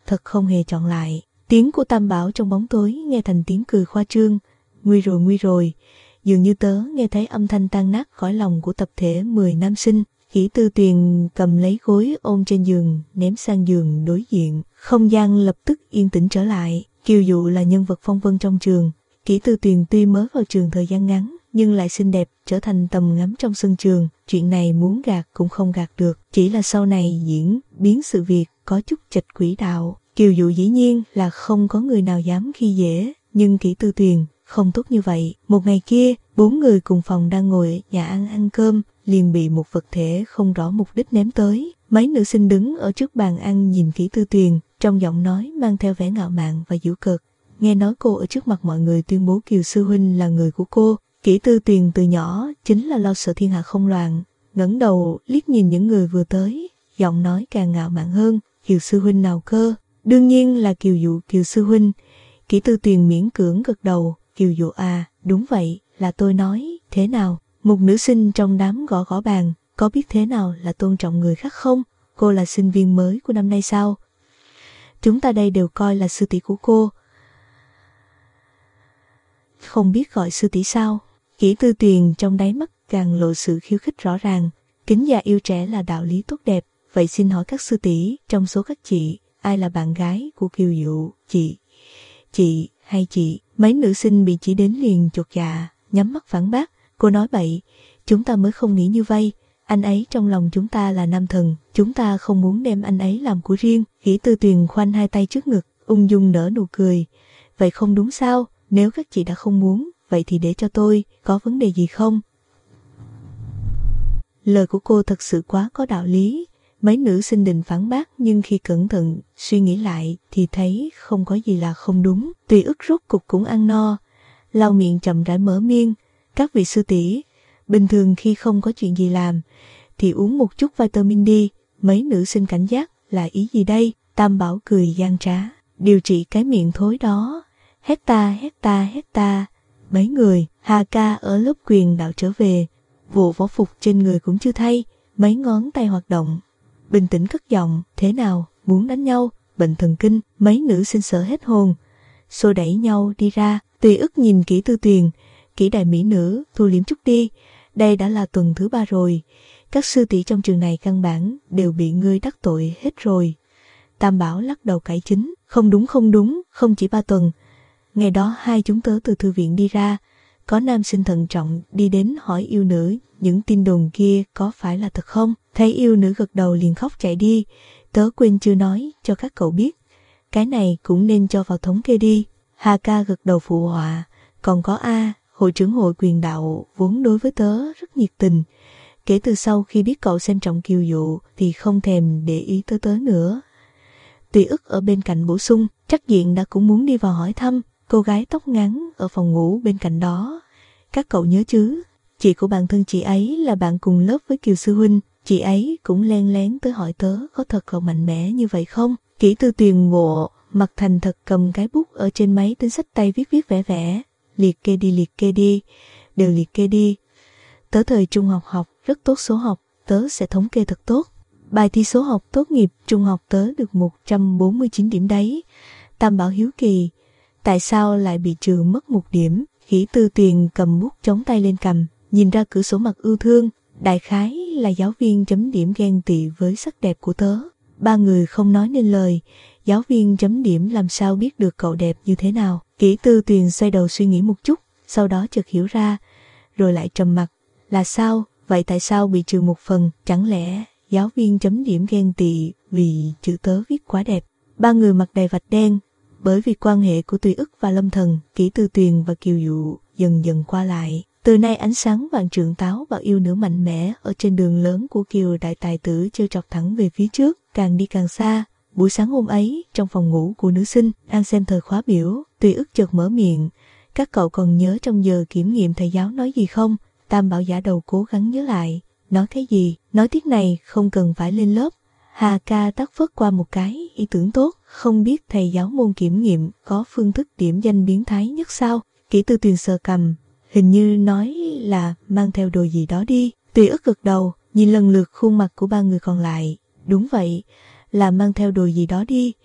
thật không hề chọn lại. Tiếng của Tam Bảo trong bóng tối nghe thành tiếng cười khoa trương. Nguy rồi nguy rồi. Dường như tớ nghe thấy âm thanh tan nát cõi lòng của tập thể mười nam sinh. Kỷ Tư Tuyền cầm lấy gối ôm trên giường, ném sang giường đối diện. Không gian lập tức yên tĩnh trở lại. Kiều Dụ là nhân vật phong vân trong trường. Kỷ Tư Tuyền tuy mới vào trường thời gian ngắn, nhưng lại xinh đẹp, trở thành tầm ngắm trong sân trường. Chuyện này muốn gạt cũng không gạt được. Chỉ là sau này diễn biến sự việc có chút chệch quỹ đạo. Kiều Dụ dĩ nhiên là không có người nào dám khi dễ, nhưng Kỷ Tư Tuyền không tốt như vậy. Một ngày kia, bốn người cùng phòng đang ngồi ở nhà ăn ăn cơm, liền bị một vật thể không rõ mục đích ném tới. Mấy nữ sinh đứng ở trước bàn ăn nhìn Kỷ Tư Tuyền, trong giọng nói mang theo vẻ ngạo mạn và giễu cợt. Nghe nói cô ở trước mặt mọi người tuyên bố Kiều sư huynh là người của cô. Kỷ Tư Tuyền từ nhỏ chính là lo sợ thiên hạ không loạn, ngẩng đầu liếc nhìn những người vừa tới, giọng nói càng ngạo mạn hơn. Kiều sư huynh nào cơ? Đương nhiên là Kiều Dụ Kiều sư huynh. Kỷ Tư Tuyền miễn cưỡng gật đầu. Kiều Dụ à, đúng vậy, là tôi nói. Thế nào? Một nữ sinh trong đám gõ gõ bàn. Có biết thế nào là tôn trọng người khác không? Cô là sinh viên mới của năm nay sao? Chúng ta đây đều coi là sư tỷ của cô. Không biết gọi sư tỷ sao? Kỷ Tư Tuyền trong đáy mắt càng lộ sự khiêu khích rõ ràng. Kính già yêu trẻ là đạo lý tốt đẹp. Vậy xin hỏi các sư tỷ, trong số các chị, ai là bạn gái của Kiều Dụ? Chị, chị hay chị? Mấy nữ sinh bị chỉ đến liền chột dạ, nhắm mắt phản bác. Cô nói bậy, chúng ta mới không nghĩ như vậy. Anh ấy trong lòng chúng ta là nam thần, chúng ta không muốn đem anh ấy làm của riêng. Kỷ Tư Tuyền khoanh hai tay trước ngực, ung dung nở nụ cười. Vậy không đúng sao? Nếu các chị đã không muốn, vậy thì để cho tôi, có vấn đề gì không? Lời của cô thật sự quá có đạo lý. Mấy nữ sinh định phản bác, nhưng khi cẩn thận suy nghĩ lại thì thấy không có gì là không đúng. Tùy ức rốt cục cũng ăn no, lau miệng chậm rãi mở miên. Các vị sư tỷ, bình thường khi không có chuyện gì làm thì uống một chút vitamin D. Mấy nữ sinh cảnh giác, là ý gì đây? Tam Bảo cười gian trá. Điều trị cái miệng thối đó. Hecta hecta hecta. Mấy người, Hà ca ở lớp quyền đạo trở về, bộ võ phục trên người cũng chưa thay, mấy ngón tay hoạt động. Bình tĩnh cất giọng, thế nào, muốn đánh nhau, bệnh thần kinh. Mấy nữ sinh sợ hết hồn, xô đẩy nhau đi ra. Tùy ức nhìn Kỷ Tư Tuyền, Kỷ đại mỹ nữ, thu liễm chút đi. Đây đã là tuần thứ ba rồi, các sư tỷ trong trường này căn bản đều bị ngươi đắc tội hết rồi. Tam Bảo lắc đầu cải chính, không đúng không đúng, không chỉ ba tuần. Ngày đó hai chúng tớ từ thư viện đi ra, có nam sinh thận trọng đi đến hỏi yêu nữ, những tin đồn kia có phải là thật không? Thấy yêu nữ gật đầu liền khóc chạy đi. Tớ quên chưa nói cho các cậu biết, cái này cũng nên cho vào thống kê đi. Hà ca gật đầu phụ họa. Còn có A, hội trưởng hội quyền đạo vốn đối với tớ rất nhiệt tình. Kể từ sau khi biết cậu xem trọng Kiều Dụ thì không thèm để ý tới tớ nữa. Tùy ức ở bên cạnh bổ sung, Trắc Diện đã cũng muốn đi vào hỏi thăm cô gái tóc ngắn ở phòng ngủ bên cạnh đó. Các cậu nhớ chứ, chị của bạn thân chị ấy là bạn cùng lớp với Kiều sư huynh. Chị ấy cũng len lén tới hỏi tớ có thật là mạnh mẽ như vậy không? Kỷ Tư Tuyền bộ mặt thành thật cầm cái bút ở trên máy tính xách tay viết viết vẽ vẽ. Liệt kê đi liệt kê đi, đều liệt kê đi. Tớ thời trung học học rất tốt số học, tớ sẽ thống kê thật tốt. Bài thi số học tốt nghiệp trung học tớ được một trăm bốn mươi chín điểm đấy. Tam Bảo hiếu kỳ, tại sao lại bị trừ mất một điểm? Kỷ Tư Tuyền cầm bút chống tay lên cầm, nhìn ra cửa sổ mặt ưu thương. Đại khái là giáo viên chấm điểm ghen tị với sắc đẹp của tớ. Ba người không nói nên lời. Giáo viên chấm điểm làm sao biết được cậu đẹp như thế nào? Kỷ Tư Tuyền xoay đầu suy nghĩ một chút, sau đó chợt hiểu ra, rồi lại trầm mặt. Là sao? Vậy tại sao bị trừ một phần? Chẳng lẽ giáo viên chấm điểm ghen tị vì chữ tớ viết quá đẹp? Ba người mặt đầy vạch đen. Bởi vì quan hệ của Tùy ức và Lâm Thần, Kỷ Tư Tuyền và Kiều Dụ dần dần qua lại. Từ nay ánh sáng vàng trượng táo và yêu nữ mạnh mẽ ở trên đường lớn của Kiều đại tài tử trêu chọc thẳng về phía trước, càng đi càng xa. Buổi sáng hôm ấy, trong phòng ngủ của nữ sinh, đang xem thời khóa biểu, Tùy ức chợt mở miệng. Các cậu còn nhớ trong giờ kiểm nghiệm thầy giáo nói gì không? Tam Bảo giả đầu cố gắng nhớ lại. Nói cái gì? Nói tiết này không cần phải lên lớp. Hà ca tắt phớt qua một cái, ý tưởng tốt. Không biết thầy giáo môn kiểm nghiệm có phương thức điểm danh biến thái nhất sao? Kỷ Tư Tuyền sờ cằm, hình như nói là mang theo đồ gì đó đi. Tùy ức gật đầu, nhìn lần lượt khuôn mặt của ba người còn lại. Đúng vậy, là mang theo đồ gì đó đi.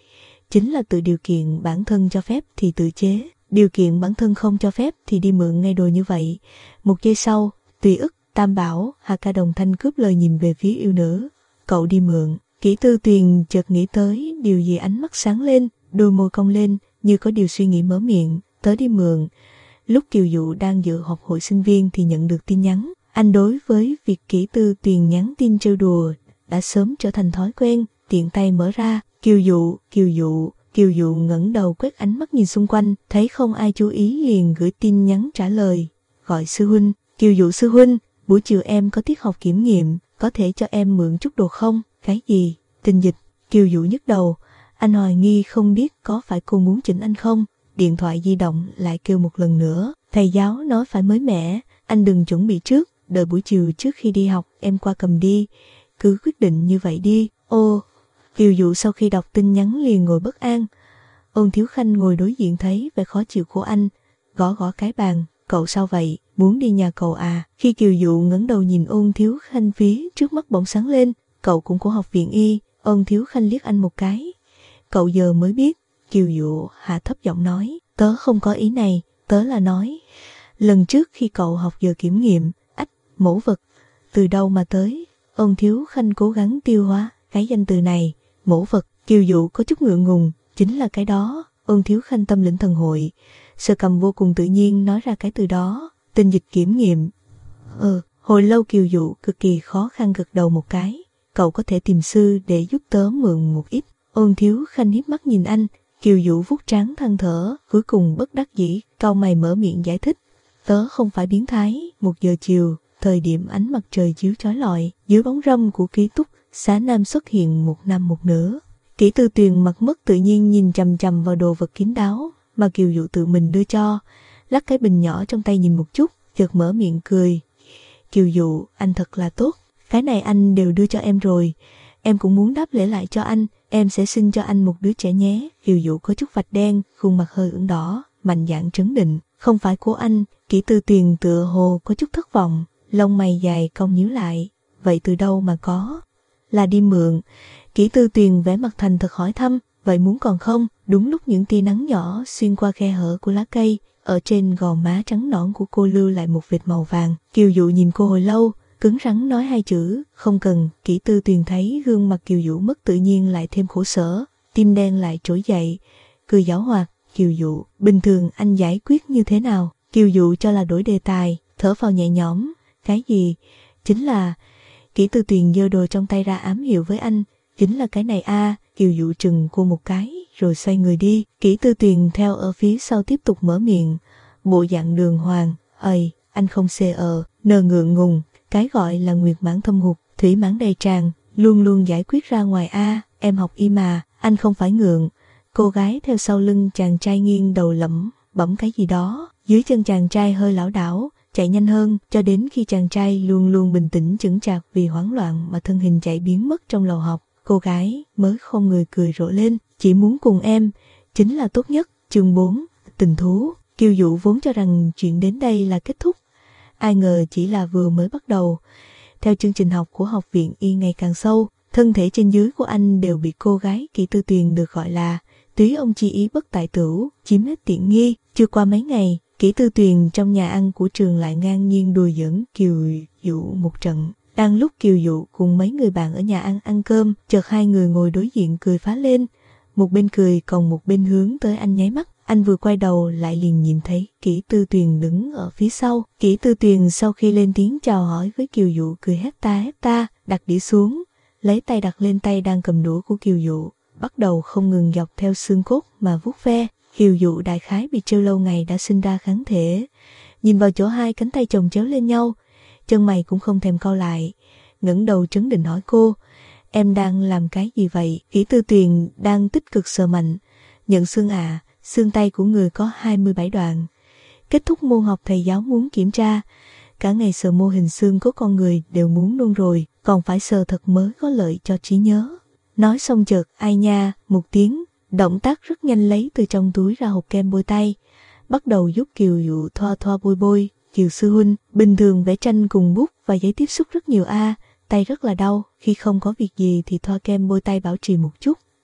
chính là tự điều kiện bản thân cho phép thì tự chế, điều kiện bản thân không cho phép thì đi mượn ngay đồ như vậy. Một giây sau, Tùy ức, Tam Bảo, Hà Ca đồng thanh cướp lời nhìn về phía yêu nữ. Cậu đi mượn. Kỷ Tư Tuyền chợt nghĩ tới điều gì, ánh mắt sáng lên, đôi môi cong lên, như có điều suy nghĩ mở miệng. Tớ đi mượn. Lúc Kiều Dụ đang dự họp hội sinh viên thì nhận được tin nhắn. Anh đối với việc Kỷ Tư Tuyền nhắn tin trêu đùa đã sớm trở thành thói quen, tiện tay mở ra. Kiều Dụ, Kiều Dụ, Kiều Dụ ngẩng đầu quét ánh mắt nhìn xung quanh, thấy không ai chú ý liền gửi tin nhắn trả lời. Gọi sư huynh. Kiều Dụ sư huynh, buổi chiều em có tiết học kiểm nghiệm, có thể cho em mượn chút đồ không? Cái gì? Tình dịch. Kiều Dụ nhức đầu. Anh hoài nghi không biết có phải cô muốn chỉnh anh không? Điện thoại di động lại kêu một lần nữa. Thầy giáo nói phải mới mẻ, anh đừng chuẩn bị trước, đợi buổi chiều trước khi đi học em qua cầm đi. Cứ quyết định như vậy đi. Ô, Kiều Dụ sau khi đọc tin nhắn liền ngồi bất an. Ôn Thiếu Khanh ngồi đối diện thấy vẻ khó chịu của anh, gõ gõ cái bàn. Cậu sao vậy? Muốn đi nhà cậu à? Khi Kiều Dụ ngẩng đầu nhìn Ôn Thiếu Khanh, phía trước mắt bỗng sáng lên. Cậu cũng của học viện y. Ôn Thiếu Khanh liếc anh một cái. Cậu giờ mới biết. Kiều Dụ hạ thấp giọng nói. Tớ không có ý này. Tớ là nói, lần trước khi cậu học giờ kiểm nghiệm, ách, mẫu vật, từ đâu mà tới? Ôn Thiếu Khanh cố gắng tiêu hóa cái danh từ này. Mẫu vật. Kiều Dụ có chút ngượng ngùng. Chính là cái đó. Ôn Thiếu Khanh tâm lĩnh thần hội, Sơ Cầm vô cùng tự nhiên nói ra cái từ đó. Tình dịch kiểm nghiệm. Ừ. Hồi lâu Kiều Dụ cực kỳ khó khăn gật đầu một cái. Cậu có thể tìm sư để giúp tớ mượn một ít. Ôn Thiếu Khanh hiếp mắt nhìn anh. Kiều Dụ vuốt trán than thở, cuối cùng bất đắc dĩ, cau mày mở miệng giải thích. Tớ không phải biến thái. Một giờ chiều, thời điểm ánh mặt trời chiếu chói lọi, dưới bóng râm của ký túc xá nam xuất hiện một nam một nữ. Kỷ Tư Tuyền mặt mất tự nhiên nhìn chằm chằm vào đồ vật kín đáo mà Kiều Dụ tự mình đưa cho, lắc cái bình nhỏ trong tay nhìn một chút, chợt mở miệng cười. Kiều Dụ, anh thật là tốt, cái này anh đều đưa cho em rồi, em cũng muốn đáp lễ lại cho anh, em sẽ sinh cho anh một đứa trẻ nhé. Kiều Dụ có chút vạch đen, khuôn mặt hơi ửng đỏ, mạnh dạn trấn định. Không phải của anh. Kỷ Tư Tuyền tựa hồ có chút thất vọng, lông mày dài cong nhíu lại. Vậy từ đâu mà có? Là đi mượn. Kỷ Tư Tuyền vẻ mặt thành thật hỏi thăm. Vậy muốn còn không? Đúng lúc những tia nắng nhỏ xuyên qua khe hở của lá cây, ở trên gò má trắng nõn của cô lưu lại một vệt màu vàng. Kiều Dụ nhìn cô hồi lâu, cứng rắn nói hai chữ, không cần. Kỷ Tư Tuyền thấy gương mặt Kiều Dụ mất tự nhiên lại thêm khổ sở, tim đen lại trỗi dậy, cười giảo hoạt. Kiều Dụ, bình thường anh giải quyết như thế nào? Kiều Dụ cho là đổi đề tài, thở phào nhẹ nhõm. Cái gì? Chính là... Kỷ Tư Tuyền giơ đồ trong tay ra ám hiệu với anh. Chính là cái này a. À. Kiều Dụ trừng cô một cái, rồi xoay người đi. Kỷ Tư Tuyền theo ở phía sau tiếp tục mở miệng. Bộ dạng đường hoàng. Ây, anh không xê ờ, nờ ngượng ngùng. Cái gọi là nguyệt mãn thâm hụt, thủy mãn đầy tràn, luôn luôn giải quyết ra ngoài a. À. Em học y mà, anh không phải ngượng. Cô gái theo sau lưng chàng trai nghiêng đầu lẩm bẩm cái gì đó. Dưới chân chàng trai hơi lảo đảo, chạy nhanh hơn, cho đến khi chàng trai luôn luôn bình tĩnh chững chạc vì hoảng loạn mà thân hình chạy biến mất trong lầu học. Cô gái mới không người cười rộ lên. Chỉ muốn cùng em, chính là tốt nhất. Chương bốn. Tình thú. Kiều Dụ vốn cho rằng chuyện đến đây là kết thúc. Ai ngờ chỉ là vừa mới bắt đầu. Theo chương trình học của học viện y ngày càng sâu, thân thể trên dưới của anh đều bị cô gái Kỷ Tư Tuyền được gọi là túy ông chi ý bất tại tửu, chiếm hết tiện nghi. Chưa qua mấy ngày, Kỷ Tư Tuyền trong nhà ăn của trường lại ngang nhiên đùa giỡn Kiều Dụ một trận. Đang lúc Kiều Dụ cùng mấy người bạn ở nhà ăn ăn cơm, chợt hai người ngồi đối diện cười phá lên. Một bên cười còn một bên hướng tới anh nháy mắt. Anh vừa quay đầu lại liền nhìn thấy Kỷ Tư Tuyền đứng ở phía sau. Kỷ Tư Tuyền sau khi lên tiếng chào hỏi với Kiều Dụ cười hét ta hét ta, đặt đĩa xuống, lấy tay đặt lên tay đang cầm đũa của Kiều Dụ, bắt đầu không ngừng dọc theo xương cốt mà vuốt ve. Kiều Dụ đại khái bị trêu lâu ngày đã sinh ra kháng thể, nhìn vào chỗ hai cánh tay chồng chéo lên nhau, chân mày cũng không thèm cau lại, ngẩng đầu trấn định hỏi cô, em đang làm cái gì vậy? Kỷ Tư Tuyền đang tích cực sờ mạnh, nhận xương à, xương tay của người có hai mươi bảy đoạn. Kết thúc môn học thầy giáo muốn kiểm tra, cả ngày sờ mô hình xương của con người đều muốn nôn rồi, còn phải sờ thật mới có lợi cho trí nhớ. Nói xong chợt ai nha một tiếng, động tác rất nhanh lấy từ trong túi ra hộp kem bôi tay, bắt đầu giúp Kiều Dụ thoa thoa bôi bôi. Kiều sư huynh, bình thường vẽ tranh cùng bút và giấy tiếp xúc rất nhiều a, à, tay rất là đau, khi không có việc gì thì thoa kem bôi tay bảo trì một chút.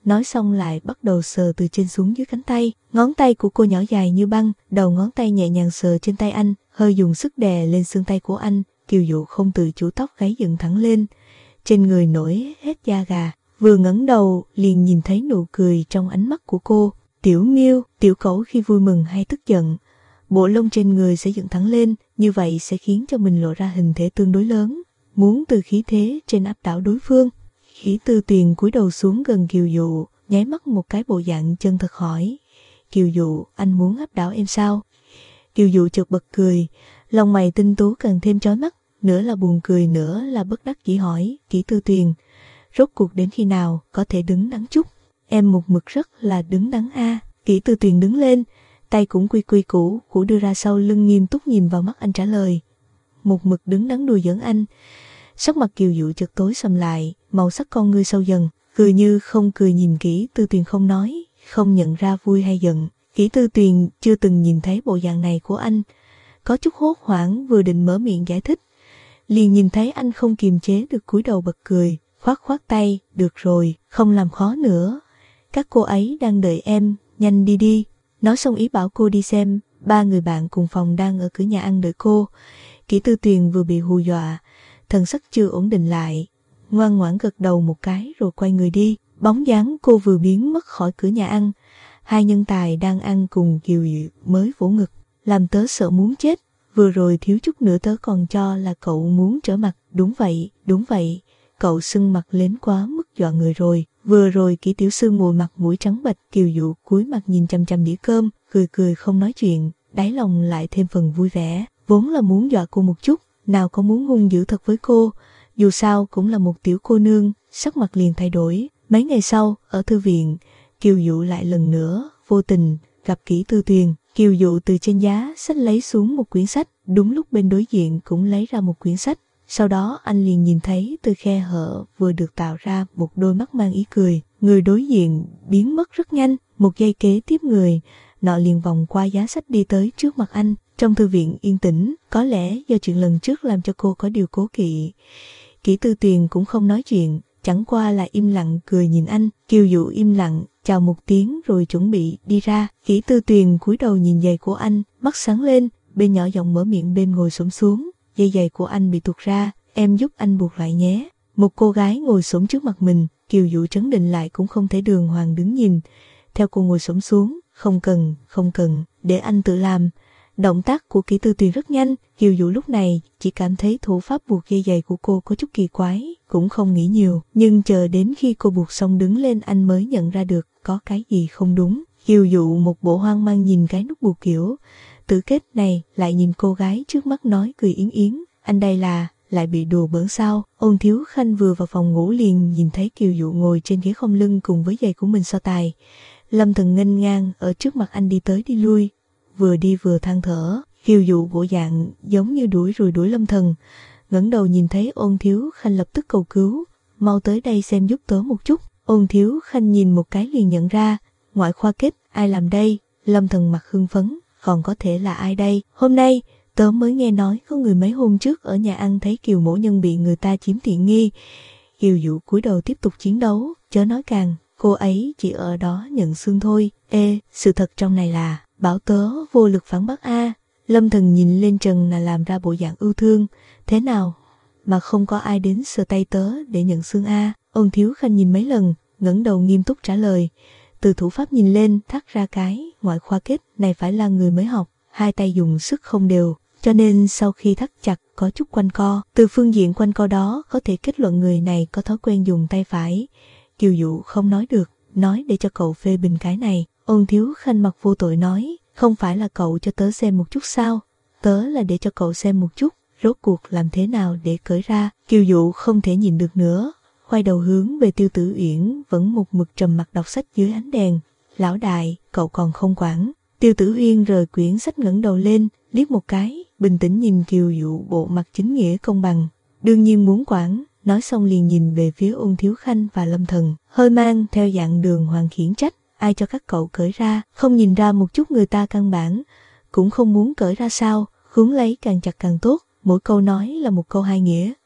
nói xong lại bắt đầu sờ từ trên xuống dưới cánh tay. Ngón tay của cô nhỏ dài như băng, đầu ngón tay nhẹ nhàng sờ trên tay anh, hơi dùng sức đè lên xương tay của anh. Kiều Dụ không tự chủ tóc gáy dựng thẳng lên, trên người nổi hết da gà. Vừa ngẩng đầu liền nhìn thấy nụ cười trong ánh mắt của cô. Tiểu Miêu, tiểu cẩu khi vui mừng hay tức giận, bộ lông trên người sẽ dựng thẳng lên, như vậy sẽ khiến cho mình lộ ra hình thể tương đối lớn, muốn từ khí thế trên áp đảo đối phương. Kỷ Tư Tuyền cúi đầu xuống gần Kiều Dụ, nháy mắt một cái bộ dạng chân thật hỏi: Kiều Dụ, anh muốn áp đảo em sao? Kiều Dụ chợt bật cười, lòng mày tinh tú càng thêm chói mắt, nửa là buồn cười nửa là bất đắc dĩ hỏi: Kỷ Tư Tuyền, rốt cuộc đến khi nào có thể đứng đắn chút? Em một mực rất là đứng đắn a. Kỷ Tư Tuyền đứng lên, tay cũng quy quy củ củ đưa ra sau lưng, nghiêm túc nhìn vào mắt anh trả lời: Một mực đứng đắn đùa giỡn anh. Sắc mặt Kiều Dụ chợt tối sầm lại, màu sắc con ngươi sâu dần, cười như không cười nhìn Kỷ Tư Tuyền không nói, không nhận ra vui hay giận. Kỷ Tư Tuyền chưa từng nhìn thấy bộ dạng này của anh, có chút hốt hoảng, vừa định mở miệng giải thích, liền nhìn thấy anh không kiềm chế được cúi đầu bật cười, khoát khoát tay: Được rồi, không làm khó nữa, các cô ấy đang đợi em, nhanh đi đi. Nói xong ý bảo cô đi xem, ba người bạn cùng phòng đang ở cửa nhà ăn đợi cô. Kỷ Tư Tuyền vừa bị hù dọa, thần sắc chưa ổn định lại, ngoan ngoãn gật đầu một cái rồi quay người đi. Bóng dáng cô vừa biến mất khỏi cửa nhà ăn, hai nhân tài đang ăn cùng Kiều Dụ mới vỗ ngực: Làm tớ sợ muốn chết, vừa rồi thiếu chút nữa tớ còn cho là cậu muốn trở mặt. Đúng vậy, đúng vậy, cậu sưng mặt lên quá mức dọa người rồi. Vừa rồi Kỷ tiểu sư mùi mặt mũi trắng bệch. Kiều Dụ cúi mặt nhìn chằm chằm đĩa cơm, cười cười không nói chuyện, đáy lòng lại thêm phần vui vẻ. Vốn là muốn dọa cô một chút, nào có muốn hung dữ thật với cô, dù sao cũng là một tiểu cô nương. Sắc mặt liền thay đổi. Mấy ngày sau, ở thư viện, Kiều Dụ lại lần nữa vô tình gặp Kỷ Tư Tuyền. Kiều Dụ từ trên giá sách lấy xuống một quyển sách, đúng lúc bên đối diện cũng lấy ra một quyển sách. Sau đó anh liền nhìn thấy từ khe hở vừa được tạo ra một đôi mắt mang ý cười. Người đối diện biến mất rất nhanh, một giây kế tiếp người nọ liền vòng qua giá sách đi tới trước mặt anh. Trong thư viện yên tĩnh, có lẽ do chuyện lần trước làm cho cô có điều cố kỵ, Kỷ Tư Tuyền cũng không nói chuyện, chẳng qua là im lặng cười nhìn anh. Kiều Dụ im lặng chào một tiếng rồi chuẩn bị đi ra. Kỷ Tư Tuyền cúi đầu nhìn giày của anh, mắt sáng lên, bên nhỏ giọng mở miệng bên ngồi xổm xuống: Dây giày của anh bị tuột ra, em giúp anh buộc lại nhé. Một cô gái ngồi xổm trước mặt mình, Kiều Dụ trấn định lại cũng không thể đường hoàng đứng nhìn, theo cô ngồi xổm xuống: Không cần, không cần, để anh tự làm. Động tác của Kỷ Tư Tuyền rất nhanh. Kiều Dụ lúc này chỉ cảm thấy thủ pháp buộc dây giày của cô có chút kỳ quái, cũng không nghĩ nhiều, nhưng chờ đến khi cô buộc xong đứng lên anh mới nhận ra được có cái gì không đúng. Kiều Dụ một bộ hoang mang nhìn cái nút buộc kiểu tử kết này, lại nhìn cô gái trước mắt nói cười yến yến: Anh đây là lại bị đùa bỡn sao? Ôn Thiếu Khanh vừa vào phòng ngủ liền nhìn thấy Kiều Dụ ngồi trên ghế không lưng cùng với giày của mình so tài. Lâm Thần nghênh ngang ở trước mặt anh đi tới đi lui, vừa đi vừa than thở. Kiều Dụ bộ dạng giống như đuổi rồi đuổi Lâm Thần, ngẩng đầu nhìn thấy Ôn Thiếu Khanh lập tức cầu cứu: Mau tới đây xem giúp tớ một chút. Ôn Thiếu Khanh nhìn một cái liền nhận ra, ngoại khoa kết, ai làm đây? Lâm Thần mặt hưng phấn: Còn có thể là ai đây? Hôm nay tớ mới nghe nói có người mấy hôm trước ở nhà ăn thấy Kiều mỗ nhân bị người ta chiếm tiện nghi. Kiều Dụ cúi đầu tiếp tục chiến đấu: Chớ nói càng, cô ấy chỉ ở đó nhận xương thôi. Ê, sự thật trong này là... Bảo tớ vô lực phản bác a. Lâm Thần nhìn lên trần là làm ra bộ dạng ưu thương: Thế nào mà không có ai đến sờ tay tớ để nhận xương a? Ôn Thiếu Khanh nhìn mấy lần, ngẩng đầu nghiêm túc trả lời: Từ thủ pháp nhìn lên, thắt ra cái ngoại khoa kết này phải là người mới học, hai tay dùng sức không đều, cho nên sau khi thắt chặt có chút quanh co. Từ phương diện quanh co đó có thể kết luận người này có thói quen dùng tay phải. Kiều Dụ không nói được, nói để cho cậu phê bình cái này. Ôn Thiếu Khanh mặt vô tội nói: Không phải là cậu cho tớ xem một chút sao? Tớ là để cho cậu xem một chút, rốt cuộc làm thế nào để cởi ra. Kiều Dụ không thể nhìn được nữa, quay đầu hướng về Tiêu Tử Uyển vẫn một mực trầm mặt đọc sách dưới ánh đèn: Lão đại, cậu còn không quản. Tiêu Tử Uyên rời quyển sách ngẩng đầu lên, liếc một cái, bình tĩnh nhìn Kiều Dụ bộ mặt chính nghĩa công bằng: Đương nhiên muốn quản. Nói xong liền nhìn về phía Ôn Thiếu Khanh và Lâm Thần, hơi mang theo dạng đường hoàng khiển trách: Ai cho các cậu cởi ra? Không nhìn ra một chút người ta căn bản cũng không muốn cởi ra sao? Khướng lấy càng chặt càng tốt, mỗi câu nói là một câu hai nghĩa.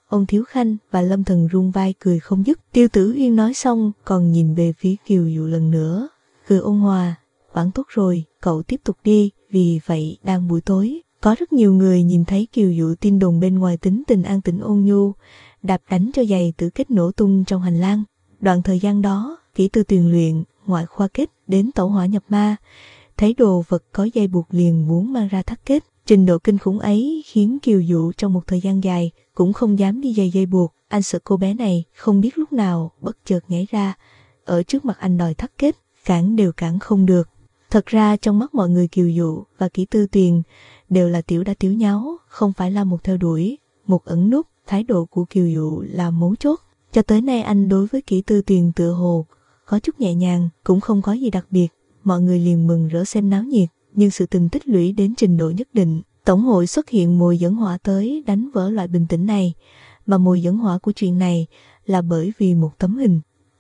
ông Thiếu Khanh và Lâm Thần rung vai cười không dứt. Tiêu Tử Uyên nói xong còn nhìn về phía Kiều Dụ lần nữa, cười ôn hòa, "Bạn tốt rồi, cậu tiếp tục đi." Vì vậy đang buổi tối, có rất nhiều người nhìn thấy Kiều Dụ tin đồn bên ngoài tính tình an tĩnh ôn nhu, đạp đánh cho giày tử kết nổ tung trong hành lang. Đoạn thời gian đó, kỹ từ tuyền luyện, ngoại khoa kết đến tẩu hỏa nhập ma, thấy đồ vật có dây buộc liền muốn mang ra thắt kết. Trình độ kinh khủng ấy khiến Kiều Dụ trong một thời gian dài cũng không dám đi giày dây buộc. Anh sợ cô bé này không biết lúc nào bất chợt nhảy ra, ở trước mặt anh đòi thắt kết, cản đều cản không được. Thật ra trong mắt mọi người Kiều Dụ và Kỷ Tư Tuyền đều là tiểu đa tiểu nháo, không phải là một theo đuổi, một ẩn núp. Thái độ của Kiều Dụ là mấu chốt. Cho tới nay anh đối với Kỷ Tư Tuyền tựa hồ có chút nhẹ nhàng, cũng không có gì đặc biệt. Mọi người liền mừng rỡ xem náo nhiệt, nhưng sự tình tích lũy đến trình độ nhất định, tổng hội xuất hiện mùi dẫn họa tới đánh vỡ loại bình tĩnh này. Mà mùi dẫn họa của chuyện này là bởi vì một tấm hình.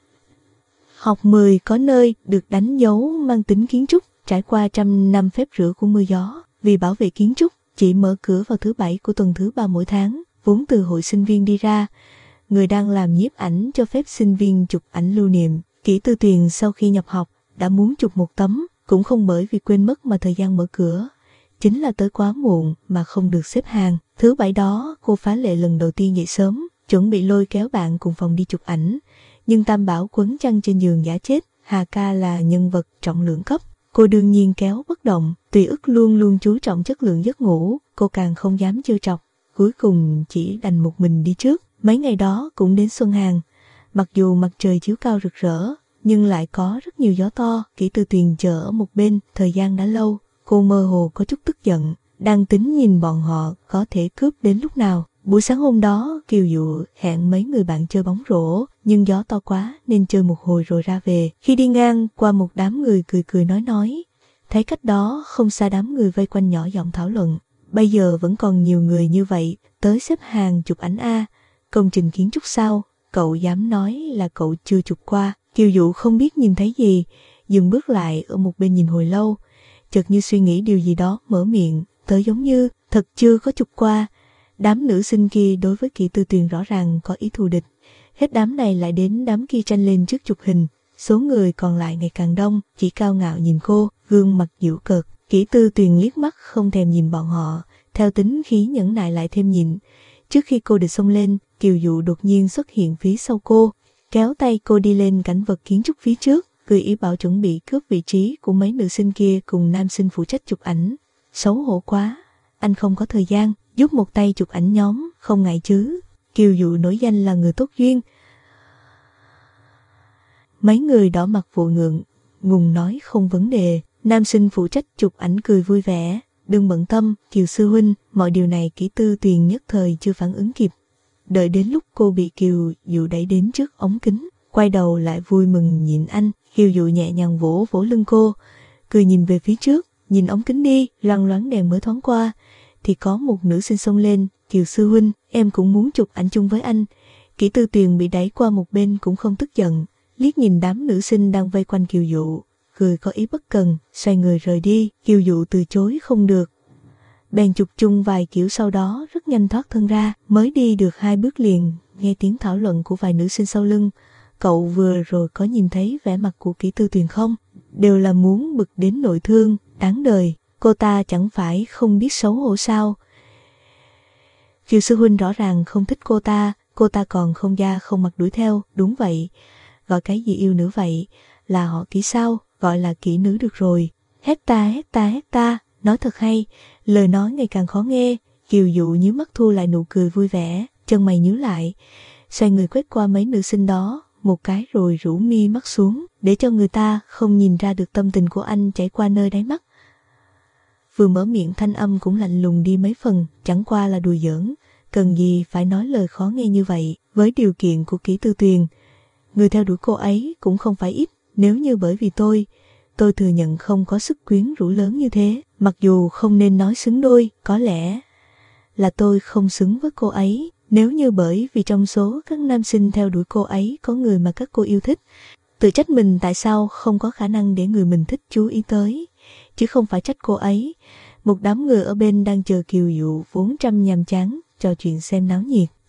Học mười có nơi được đánh dấu mang tính kiến trúc, trải qua trăm năm phép rửa của mưa gió. Vì bảo vệ kiến trúc, chỉ mở cửa vào thứ bảy của tuần thứ ba mỗi tháng, vốn từ hội sinh viên đi ra. Người đang làm nhiếp ảnh cho phép sinh viên chụp ảnh lưu niệm. Kỷ Tư Tuyền sau khi nhập học đã muốn chụp một tấm, cũng không bởi vì quên mất mà thời gian mở cửa, chính là tới quá muộn mà không được xếp hàng. Thứ bảy đó, cô phá lệ lần đầu tiên dậy sớm, chuẩn bị lôi kéo bạn cùng phòng đi chụp ảnh. Nhưng Tam Bảo quấn chăn trên giường giả chết, Hà Ca là nhân vật trọng lượng cấp. Cô đương nhiên kéo bất động, Tùy Ức luôn luôn chú trọng chất lượng giấc ngủ, cô càng không dám trêu chọc. Cuối cùng chỉ đành một mình đi trước. Mấy ngày đó cũng đến xuân hàng, mặc dù mặt trời chiếu cao rực rỡ, nhưng lại có rất nhiều gió to. Kỷ Tư Tuyền chờ ở một bên, thời gian đã lâu, cô mơ hồ có chút tức giận, đang tính nhìn bọn họ có thể cướp đến lúc nào. Buổi sáng hôm đó, Kiều Dụ hẹn mấy người bạn chơi bóng rổ, nhưng gió to quá nên chơi một hồi rồi ra về. Khi đi ngang qua một đám người cười cười nói nói, thấy cách đó không xa đám người vây quanh nhỏ giọng thảo luận. Bây giờ vẫn còn nhiều người như vậy, tới xếp hàng chụp ảnh A, công trình kiến trúc sao, cậu dám nói là cậu chưa chụp qua. Kiều Dụ không biết nhìn thấy gì, dừng bước lại ở một bên nhìn hồi lâu, chợt như suy nghĩ điều gì đó mở miệng, tới giống như thật chưa có chụp qua. Đám nữ sinh kia đối với Kỷ Tư Tuyền rõ ràng có ý thù địch, hết đám này lại đến đám kia tranh lên trước chụp hình, số người còn lại ngày càng đông, chỉ cao ngạo nhìn cô, gương mặt giễu cợt. Kỷ Tư Tuyền liếc mắt không thèm nhìn bọn họ, theo tính khí nhẫn nại lại thêm nhịn. Trước khi cô địch xông lên, Kiều Dụ đột nhiên xuất hiện phía sau cô, kéo tay cô đi lên cảnh vật kiến trúc phía trước, cười ý bảo chuẩn bị cướp vị trí của mấy nữ sinh kia cùng nam sinh phụ trách chụp ảnh. Xấu hổ quá, anh không có thời gian, giúp một tay chụp ảnh nhóm, không ngại chứ. Kiều Dụ nổi danh là người tốt duyên. Mấy người đỏ mặt vội ngượng, ngùng nói không vấn đề. Nam sinh phụ trách chụp ảnh cười vui vẻ, đừng bận tâm, Kiều sư huynh, mọi điều này Kỷ Tư Tuyền nhất thời chưa phản ứng kịp. Đợi đến lúc cô bị Kiều Dụ đẩy đến trước ống kính, quay đầu lại vui mừng nhìn anh. Kiều Dụ nhẹ nhàng vỗ vỗ lưng cô, cười nhìn về phía trước, nhìn ống kính đi. Loang loáng đèn mới thoáng qua, thì có một nữ sinh xông lên, Kiều sư huynh, em cũng muốn chụp ảnh chung với anh. Kỷ Tư Tuyền bị đẩy qua một bên cũng không tức giận, liếc nhìn đám nữ sinh đang vây quanh Kiều Dụ, cười có ý bất cần, xoay người rời đi. Kiều Dụ từ chối không được, bèn chụp chung vài kiểu, sau đó rất nhanh thoát thân ra. Mới đi được hai bước liền nghe tiếng thảo luận của vài nữ sinh sau lưng. Cậu vừa rồi có nhìn thấy vẻ mặt của Kỷ Tư Tuyền không? Đều là muốn bực đến nội thương, đáng đời. Cô ta chẳng phải không biết xấu hổ sao? Kiều sư huynh rõ ràng không thích cô ta, cô ta còn không da không mặt đuổi theo. Đúng vậy, gọi cái gì yêu nữ vậy? Là họ Kỷ sao? Gọi là Kỷ nữ được rồi. Hét ta hét ta hét ta, nói thật hay. Lời nói ngày càng khó nghe. Kiều Dụ nhíu mắt thu lại nụ cười vui vẻ, chân mày nhíu lại, xoay người quét qua mấy nữ sinh đó một cái rồi rũ mi mắt xuống, để cho người ta không nhìn ra được tâm tình của anh chảy qua nơi đáy mắt. Vừa mở miệng thanh âm cũng lạnh lùng đi mấy phần, chẳng qua là đùa giỡn, cần gì phải nói lời khó nghe như vậy. Với điều kiện của Kỷ Tư Tuyền, người theo đuổi cô ấy cũng không phải ít. Nếu như bởi vì tôi, tôi thừa nhận không có sức quyến rũ lớn như thế. Mặc dù không nên nói xứng đôi, có lẽ là tôi không xứng với cô ấy. Nếu như bởi vì trong số các nam sinh theo đuổi cô ấy có người mà các cô yêu thích, tự trách mình tại sao không có khả năng để người mình thích chú ý tới, chứ không phải trách cô ấy. Một đám người ở bên đang chờ Kiều Dụ vốn trăm nhàm chán trò chuyện xem náo nhiệt,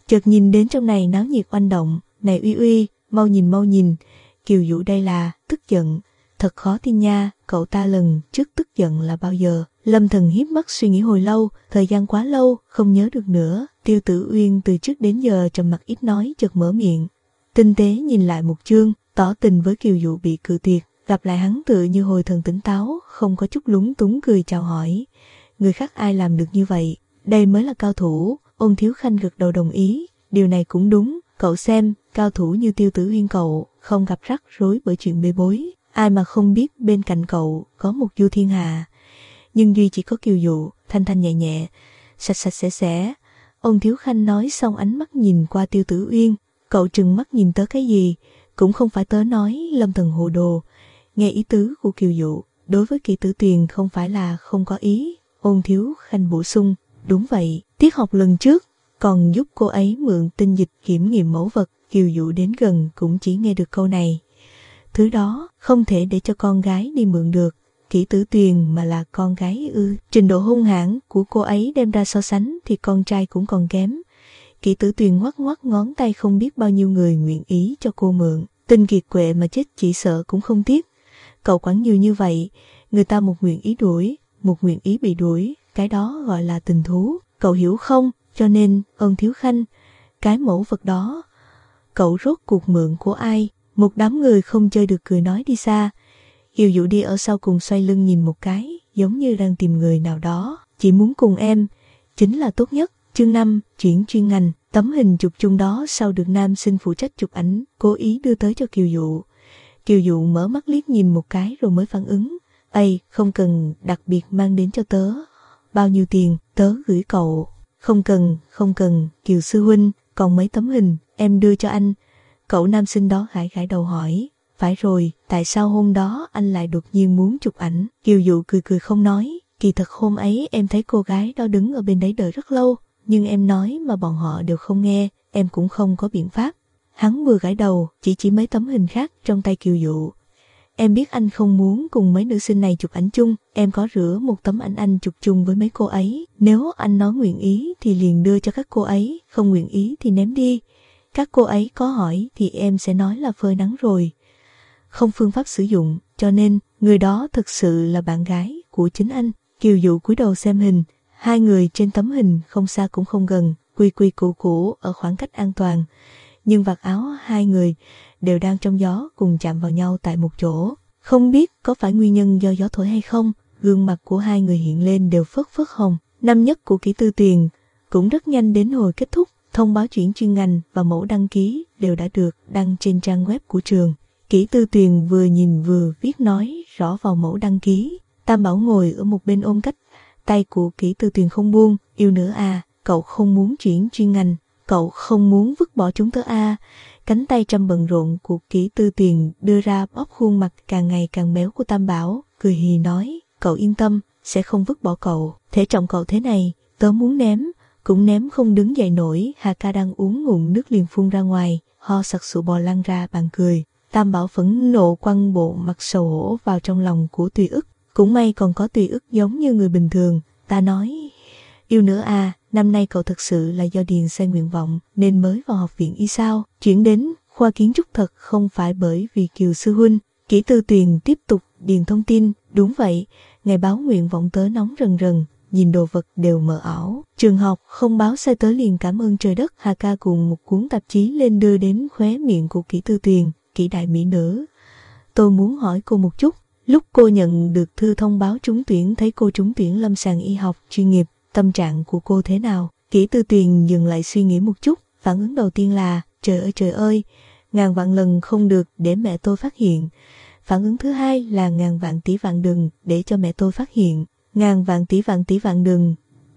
chợt nhìn đến trong này náo nhiệt oanh động. Này Uy Uy, mau nhìn mau nhìn, Kiều Dụ đây là tức giận. Thật khó tin nha, cậu ta lần trước tức giận là bao giờ? Lâm Thần híp mắt suy nghĩ hồi lâu, thời gian quá lâu, không nhớ được nữa. Tiêu Tử Uyên từ trước đến giờ trầm mặc ít nói, chợt mở miệng. Tinh tế nhìn lại một chương, tỏ tình với Kiều Dụ bị cự tuyệt, gặp lại hắn tựa như hồi thần tỉnh táo, không có chút lúng túng cười chào hỏi. Người khác ai làm được như vậy? Đây mới là cao thủ. Ôn Thiếu Khanh gật đầu đồng ý, điều này cũng đúng. Cậu xem, cao thủ như Tiêu Tử Uyên cậu, không gặp rắc rối bởi chuyện bê bối. Ai mà không biết bên cạnh cậu có một Du Thiên Hạ. Nhưng duy chỉ có Kiều Dụ, thanh thanh nhẹ nhẹ, sạch sạch sẽ sẽ. Ôn Thiếu Khanh nói xong ánh mắt nhìn qua Tiêu Tử Uyên. Cậu trừng mắt nhìn tớ cái gì? Cũng không phải tớ nói. Lâm Thần hồ đồ, nghe ý tứ của Kiều Dụ, đối với Kỷ Tử Tuyền không phải là không có ý. Ôn Thiếu Khanh bổ sung, đúng vậy, tiết học lần trước còn giúp cô ấy mượn tinh dịch kiểm nghiệm mẫu vật. Kiều Dụ đến gần cũng chỉ nghe được câu này. Thứ đó không thể để cho con gái đi mượn được. Kỷ Tử Tuyền mà là con gái ư? Trình độ hung hãn của cô ấy đem ra so sánh thì con trai cũng còn kém. Kỷ Tử Tuyền ngoắc ngoắc ngón tay, không biết bao nhiêu người nguyện ý cho cô mượn. Tinh kiệt quệ mà chết chỉ sợ cũng không tiếc. Cậu quản nhiều như vậy, người ta một nguyện ý đuổi, một nguyện ý bị đuổi, cái đó gọi là tình thú. Cậu hiểu không? Cho nên, Ôn Thiếu Khanh, cái mẫu vật đó, cậu rốt cuộc mượn của ai? Một đám người không chơi được cười nói đi xa. Kiều Dụ đi ở sau cùng xoay lưng nhìn một cái, giống như đang tìm người nào đó. Chỉ muốn cùng em, chính là tốt nhất. Chương năm, chuyển chuyên ngành. Tấm hình chụp chung đó sau được nam sinh phụ trách chụp ảnh, cố ý đưa tới cho Kiều Dụ. Kiều Dụ mở mắt liếc nhìn một cái rồi mới phản ứng. Ây, không cần, đặc biệt mang đến cho tớ. Bao nhiêu tiền, tớ gửi cậu. Không cần, không cần, Kiều sư huynh, còn mấy tấm hình, em đưa cho anh. Cậu nam sinh đó gãi gãi đầu hỏi. Phải rồi, tại sao hôm đó anh lại đột nhiên muốn chụp ảnh? Kiều Dụ cười cười không nói. Kỳ thật hôm ấy em thấy cô gái đó đứng ở bên đấy đợi rất lâu, nhưng em nói mà bọn họ đều không nghe, em cũng không có biện pháp. Hắn vừa gãi đầu, chỉ chỉ mấy tấm hình khác trong tay Kiều Dụ. Em biết anh không muốn cùng mấy nữ sinh này chụp ảnh chung, em có rửa một tấm ảnh anh chụp chung với mấy cô ấy. Nếu anh nói nguyện ý thì liền đưa cho các cô ấy, không nguyện ý thì ném đi. Các cô ấy có hỏi thì em sẽ nói là phơi nắng rồi. Không phương pháp sử dụng, cho nên người đó thực sự là bạn gái của chính anh. Kiều Dụ cúi đầu xem hình, hai người trên tấm hình không xa cũng không gần, quy quy củ củ ở khoảng cách an toàn. Nhưng vạt áo hai người đều đang trong gió cùng chạm vào nhau tại một chỗ. Không biết có phải nguyên nhân do gió thổi hay không, gương mặt của hai người hiện lên đều phớt phớt hồng. Năm nhất của Kỷ Tư Tuyền cũng rất nhanh đến hồi kết thúc, thông báo chuyển chuyên ngành và mẫu đăng ký đều đã được đăng trên trang web của trường. Kỷ Tư Tuyền vừa nhìn vừa viết nói rõ vào mẫu đăng ký. Tam Bảo ngồi ở một bên ôm cách tay của Kỷ Tư Tuyền không buông. Yêu nữa à, cậu không muốn chuyển chuyên ngành, cậu không muốn vứt bỏ chúng tớ à. Cánh tay trăm bận rộn của Kỷ Tư Tuyền đưa ra bóp khuôn mặt càng ngày càng béo của Tam Bảo, cười hì nói, cậu yên tâm, sẽ không vứt bỏ cậu. Thể trọng cậu thế này, tớ muốn ném, cũng ném không đứng dậy nổi. Hà Ca đang uống ngụm nước liền phun ra ngoài, ho sặc sụa bò lăn ra bàn cười. Tam Bảo phẫn nộ quăng bộ mặt sầu hổ vào trong lòng của Tùy Ức. Cũng may còn có Tùy Ức giống như người bình thường. Ta nói, yêu nữa à, năm nay cậu thực sự là do điền sai nguyện vọng nên mới vào học viện y sao? Chuyển đến khoa kiến trúc thật không phải bởi vì Kiều sư huynh. Kỷ Tư Tuyền tiếp tục điền thông tin. Đúng vậy, ngày báo nguyện vọng tớ nóng rần rần, nhìn đồ vật đều mờ ảo. Trường học không báo sai tớ liền cảm ơn trời đất. Hà Ca cùng một cuốn tạp chí lên đưa đến khóe miệng của Kỷ Tư Tuyền. Kỷ đại mỹ nữ, tôi muốn hỏi cô một chút. Lúc cô nhận được thư thông báo trúng tuyển, thấy cô trúng tuyển lâm sàng y học chuyên nghiệp, tâm trạng của cô thế nào? Kỷ Tư Tuyền dừng lại suy nghĩ một chút, phản ứng đầu tiên là trời ơi trời ơi, ngàn vạn lần không được để mẹ tôi phát hiện. Phản ứng thứ hai là ngàn vạn tỷ vạn đừng để cho mẹ tôi phát hiện. Ngàn vạn tỷ vạn tỷ vạn đừng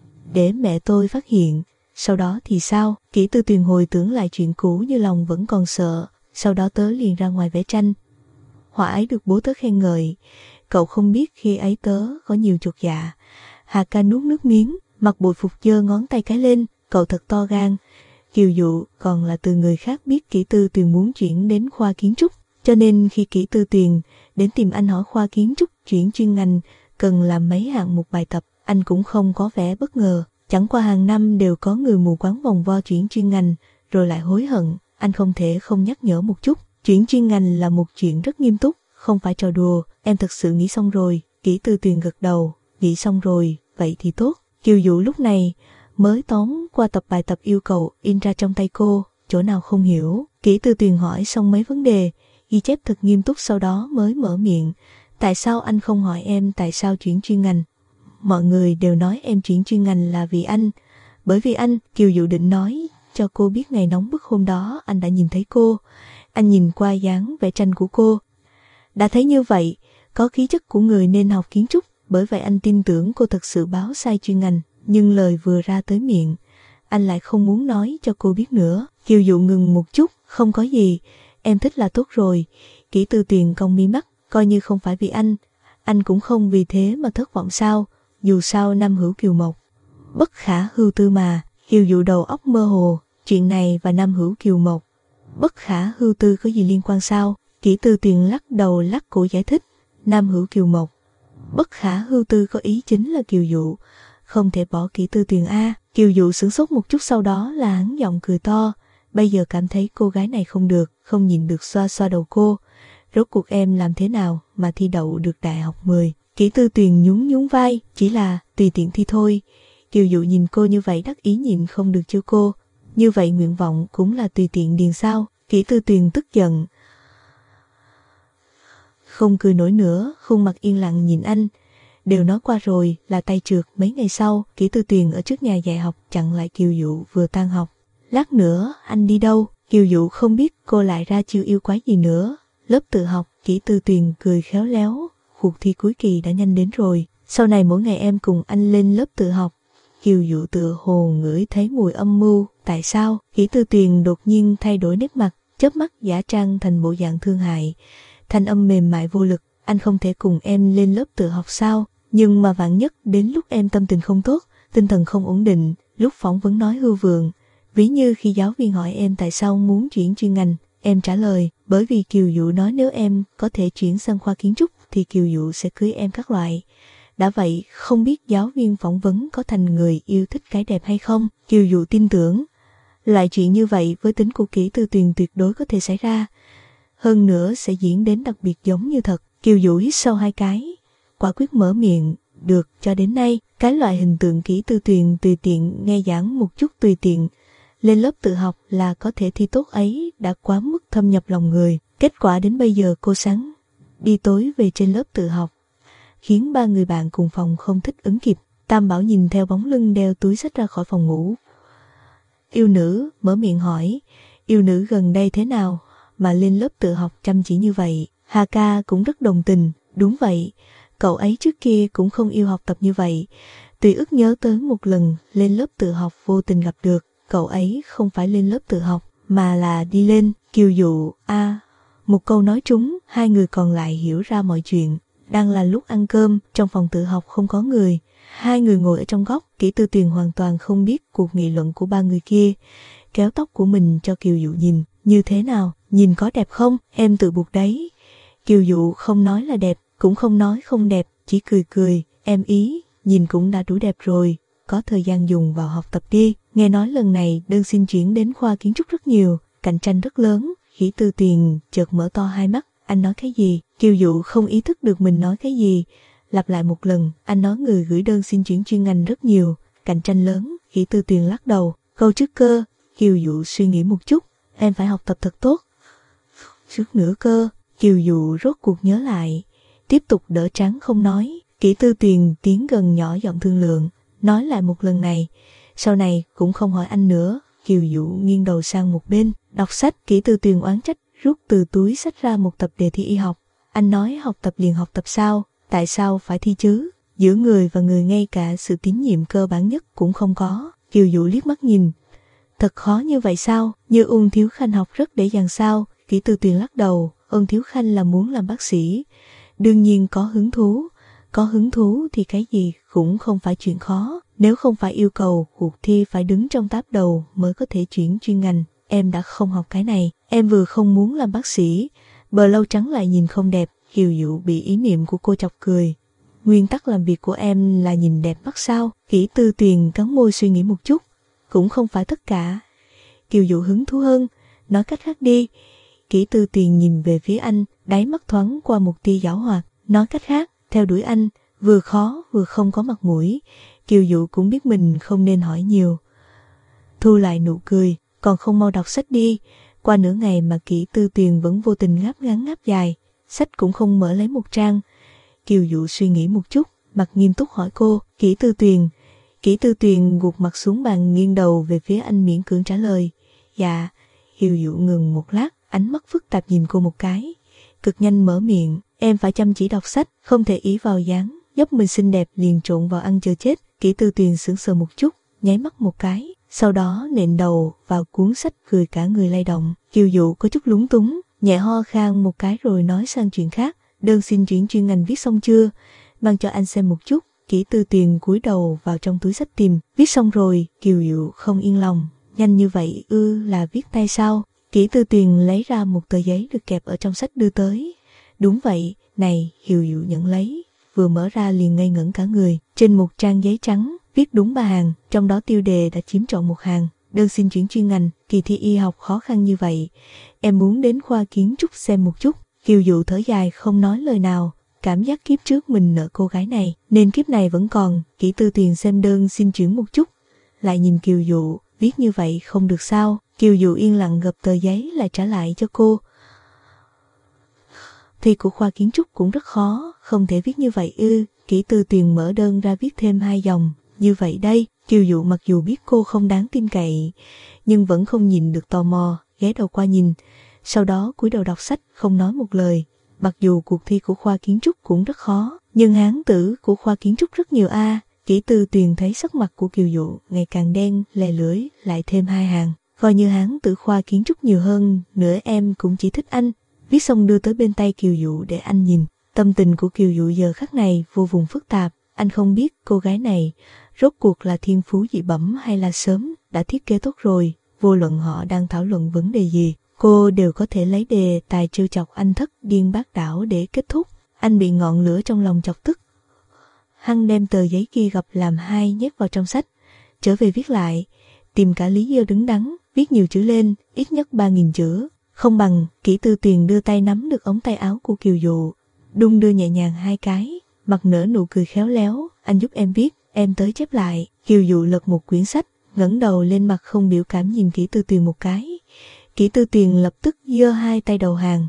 để mẹ tôi phát hiện. Sau đó thì sao? Kỷ Tư Tuyền hồi tưởng lại chuyện cũ như lòng vẫn còn sợ. Sau đó tớ liền ra ngoài vẽ tranh. Họa ấy được bố tớ khen ngợi. Cậu không biết khi ấy tớ có nhiều chột dạ. Hà Ca nuốt nước miếng, mặc bội phục giơ ngón tay cái lên. Cậu thật to gan. Kiều Dụ còn là từ người khác biết Kỷ Tư Tuyền muốn chuyển đến khoa kiến trúc. Cho nên khi Kỷ Tư Tuyền đến tìm anh hỏi khoa kiến trúc chuyển chuyên ngành cần làm mấy hạng mục bài tập, anh cũng không có vẻ bất ngờ. Chẳng qua hàng năm đều có người mù quáng vòng vo chuyển chuyên ngành, rồi lại hối hận, anh không thể không nhắc nhở một chút. Chuyển chuyên ngành là một chuyện rất nghiêm túc, không phải trò đùa. Em thật sự nghĩ xong rồi. Kỷ Tư Tuyền gật đầu, nghĩ xong rồi, vậy thì tốt. Kiều Dụ lúc này mới tóm qua tập bài tập yêu cầu in ra trong tay cô, chỗ nào không hiểu. Kỷ Tư Tuyền hỏi xong mấy vấn đề, ghi chép thật nghiêm túc, sau đó mới mở miệng. Tại sao anh không hỏi em tại sao chuyển chuyên ngành? Mọi người đều nói em chuyển chuyên ngành là vì anh. Bởi vì anh, Kiều Dụ định nói cho cô biết ngày nóng bức hôm đó anh đã nhìn thấy cô. Anh nhìn qua dáng vẽ tranh của cô. Đã thấy như vậy, có khí chất của người nên học kiến trúc, bởi vậy anh tin tưởng cô thật sự báo sai chuyên ngành. Nhưng lời vừa ra tới miệng, anh lại không muốn nói cho cô biết nữa. Kiều Dụ ngừng một chút, không có gì, em thích là tốt rồi. Kỷ Tư Tuyền cong mi mắt, coi như không phải vì anh, anh cũng không vì thế mà thất vọng sao, dù sao Nam Hữu Kiều Mộc bất khả hưu tư mà. Kiều Dụ đầu óc mơ hồ, chuyện này và Nam Hữu Kiều Mộc bất khả hưu tư có gì liên quan sao? Kỷ Tư Tuyền lắc đầu lắc cổ giải thích, Nam Hữu Kiều Mộc bất khả hưu tư có ý chính là Kiều Dụ không thể bỏ Kỷ Tư Tuyền a. Kiều Dụ sửng sốt một chút, sau đó là hắn giọng cười to, bây giờ cảm thấy cô gái này không được, không nhìn được xoa xoa đầu cô. Rốt cuộc em làm thế nào mà thi đậu được đại học mười? Kỷ Tư Tuyền nhún nhún vai, chỉ là tùy tiện thi thôi. Kiều Dụ nhìn cô như vậy đắc ý nhịn không được trêu cô, như vậy nguyện vọng cũng là tùy tiện điền sao? Kỷ Tư Tuyền tức giận, không cười nổi nữa, khuôn mặt yên lặng nhìn anh. Đều nói qua rồi là tay trượt. Mấy ngày sau, Kỷ Tư Tuyền ở trước nhà dạy học chặn lại Kiều Dụ vừa tan học. Lát nữa anh đi đâu? Kiều Dụ không biết cô lại ra chiêu yêu quái gì nữa. Lớp tự học. Kỷ Tư Tuyền cười khéo léo, cuộc thi cuối kỳ đã nhanh đến rồi, sau này mỗi ngày em cùng anh lên lớp tự học. Kiều Dụ tựa hồ ngửi thấy mùi âm mưu. Tại sao? Kỷ Tư Tuyền đột nhiên thay đổi nét mặt, chớp mắt giả trang thành bộ dạng thương hại, thanh âm mềm mại vô lực, anh không thể cùng em lên lớp tự học sao? Nhưng mà vạn nhất đến lúc em tâm tình không tốt, tinh thần không ổn định, lúc phỏng vấn nói hư vượng, ví như khi giáo viên hỏi em tại sao muốn chuyển chuyên ngành, em trả lời bởi vì Kiều Dụ nói nếu em có thể chuyển sang khoa kiến trúc thì Kiều Dụ sẽ cưới em các loại. Đã vậy, không biết giáo viên phỏng vấn có thành người yêu thích cái đẹp hay không? Kiều Dụ tin tưởng, lại chuyện như vậy với tính của Kỷ Tư Tuyền tuyệt đối có thể xảy ra. Hơn nữa sẽ diễn đến đặc biệt giống như thật. Kiều Dụ hít sâu hai cái, quả quyết mở miệng, được, cho đến nay, cái loại hình tượng Kỷ Tư Tuyền tùy tiện nghe giảng một chút tùy tiện, lên lớp tự học là có thể thi tốt ấy đã quá mức thâm nhập lòng người. Kết quả đến bây giờ cô sáng đi tối về trên lớp tự học, khiến ba người bạn cùng phòng không thích ứng kịp. Tam Bảo nhìn theo bóng lưng đeo túi xách ra khỏi phòng ngủ. Yêu nữ mở miệng hỏi, yêu nữ gần đây thế nào mà lên lớp tự học chăm chỉ như vậy? Hà ca cũng rất đồng tình, đúng vậy, cậu ấy trước kia cũng không yêu học tập như vậy. Tùy ức nhớ tới một lần lên lớp tự học vô tình gặp được, cậu ấy không phải lên lớp tự học mà là đi lên. Kiều Dụ, a à, một câu nói trúng, hai người còn lại hiểu ra mọi chuyện. Đang là lúc ăn cơm, trong phòng tự học không có người, hai người ngồi ở trong góc. Kỷ Tư Tuyền hoàn toàn không biết cuộc nghị luận của ba người kia, kéo tóc của mình cho Kiều Dụ nhìn, như thế nào, nhìn có đẹp không, em tự buộc đấy. Kiều Dụ không nói là đẹp, cũng không nói không đẹp, chỉ cười cười, em ý, nhìn cũng đã đủ đẹp rồi, có thời gian dùng vào học tập đi. Nghe nói lần này đơn xin chuyển đến khoa kiến trúc rất nhiều, cạnh tranh rất lớn. Kỷ Tư Tuyền chợt mở to hai mắt, anh nói cái gì? Kiều Dụ không ý thức được mình nói cái gì, lặp lại một lần, anh nói người gửi đơn xin chuyển chuyên ngành rất nhiều, cạnh tranh lớn. Kỷ Tư Tuyền lắc đầu, câu trước cơ. Kiều Dụ suy nghĩ một chút, em phải học tập thật tốt. Trước nữa cơ. Kiều Dụ rốt cuộc nhớ lại, tiếp tục đỡ trắng không nói. Kỷ Tư Tuyền tiến gần nhỏ giọng thương lượng, nói lại một lần này, sau này cũng không hỏi anh nữa. Kiều Dụ nghiêng đầu sang một bên, đọc sách. Kỷ Tư Tuyền oán trách, rút từ túi sách ra một tập đề thi y học. Anh nói học tập liền học tập sao, tại sao phải thi chứ? Giữa người và người ngay cả sự tín nhiệm cơ bản nhất cũng không có. Kiều Dụ liếc mắt nhìn, thật khó như vậy sao? Như Ôn Thiếu Khanh học rất dễ dàng sao? Kỷ Tư Tuyền lắc đầu, Ôn Thiếu Khanh là muốn làm bác sĩ, đương nhiên có hứng thú. Có hứng thú thì cái gì cũng không phải chuyện khó. Nếu không phải yêu cầu cuộc thi phải đứng trong táp đầu mới có thể chuyển chuyên ngành, em đã không học cái này. Em vừa không muốn làm bác sĩ, bờ lâu trắng lại nhìn không đẹp. Kiều Dụ bị ý niệm của cô chọc cười. Nguyên tắc làm việc của em là nhìn đẹp mắt sao? Kỷ Tư Tuyền cắn môi suy nghĩ một chút. Cũng không phải tất cả. Kiều Dụ hứng thú hơn, nói cách khác đi. Kỷ Tư Tuyền nhìn về phía anh, đáy mắt thoáng qua một tia giảo hoạt. Nói cách khác, theo đuổi anh, vừa khó vừa không có mặt mũi. Kiều Dụ cũng biết mình không nên hỏi nhiều. Thu lại nụ cười, còn không mau đọc sách đi. Qua nửa ngày mà Kỷ Tư Tuyền vẫn vô tình ngáp ngắn ngáp dài, sách cũng không mở lấy một trang. Kiều Dụ suy nghĩ một chút, mặt nghiêm túc hỏi cô, Kỷ Tư Tuyền. Kỷ Tư Tuyền gục mặt xuống bàn, nghiêng đầu về phía anh, miễn cưỡng trả lời. Dạ. Kiều Dụ ngừng một lát, ánh mắt phức tạp nhìn cô một cái. Cực nhanh mở miệng, em phải chăm chỉ đọc sách, không thể ý vào dáng, dốc mình xinh đẹp liền trộn vào ăn chờ chết. Kỷ Tư Tuyền sững sờ một chút, nháy mắt một cái, sau đó nện đầu vào cuốn sách, cười cả người lay động. Kiều Dụ có chút lúng túng, nhẹ ho khan một cái rồi nói sang chuyện khác. Đơn xin chuyển chuyên ngành viết xong chưa? Mang cho anh xem một chút. Kỷ Tư Tuyền cúi đầu vào trong túi sách tìm. Viết xong rồi. Kiều Dụ không yên lòng. Nhanh như vậy ư? Là viết tay sao? Kỷ Tư Tuyền lấy ra một tờ giấy được kẹp ở trong sách đưa tới. Đúng vậy. Này. Kiều Dụ nhận lấy, vừa mở ra liền ngây ngẩn cả người. Trên một trang giấy trắng viết đúng ba hàng, trong đó tiêu đề đã chiếm trọn một hàng. Đơn xin chuyển chuyên ngành, kỳ thi y học khó khăn như vậy, em muốn đến khoa kiến trúc xem một chút. Kiều Dụ thở dài không nói lời nào, cảm giác kiếp trước mình nợ cô gái này, nên kiếp này vẫn còn. Kỷ Tư Tuyền xem đơn xin chuyển một chút, lại nhìn Kiều Dụ, viết như vậy không được sao? Kiều Dụ yên lặng gập tờ giấy lại trả lại cho cô. Thi của khoa kiến trúc cũng rất khó, không thể viết như vậy ư? Kỷ Tư Tuyền mở đơn ra viết thêm hai dòng, như vậy đây. Kiều Dụ mặc dù biết cô không đáng tin cậy, nhưng vẫn không nhìn được tò mò, ghé đầu qua nhìn, sau đó cúi đầu đọc sách, không nói một lời. Mặc dù cuộc thi của khoa kiến trúc cũng rất khó, nhưng hán tử của khoa kiến trúc rất nhiều a. À. Kỷ Tư Tuyền thấy sắc mặt của Kiều Dụ ngày càng đen, lè lưỡi, lại thêm hai hàng. Coi như hán tử khoa kiến trúc nhiều hơn, nữa em cũng chỉ thích anh. Viết xong đưa tới bên tay Kiều Dụ để anh nhìn. Tâm tình của Kiều Dụ giờ khắc này vô cùng phức tạp. Anh không biết cô gái này rốt cuộc là thiên phú dị bẩm hay là sớm đã thiết kế tốt rồi. Vô luận họ đang thảo luận vấn đề gì, cô đều có thể lấy đề tài trêu chọc anh thất điên bát đảo để kết thúc. Anh bị ngọn lửa trong lòng chọc tức. Hắn đem tờ giấy kia gập làm hai nhét vào trong sách, trở về viết lại, tìm cả lý do đứng đắn, viết nhiều chữ lên, ít nhất ba nghìn chữ. Không bằng. Kỷ Tư Tuyền đưa tay nắm được ống tay áo của Kiều Dụ, đung đưa nhẹ nhàng hai cái, mặt nở nụ cười khéo léo. Anh giúp em viết, em tới chép lại. Kiều Dụ lật một quyển sách, ngẩng đầu lên, mặt không biểu cảm nhìn Kỷ Tư Tuyền một cái. Kỷ Tư Tuyền lập tức giơ hai tay đầu hàng.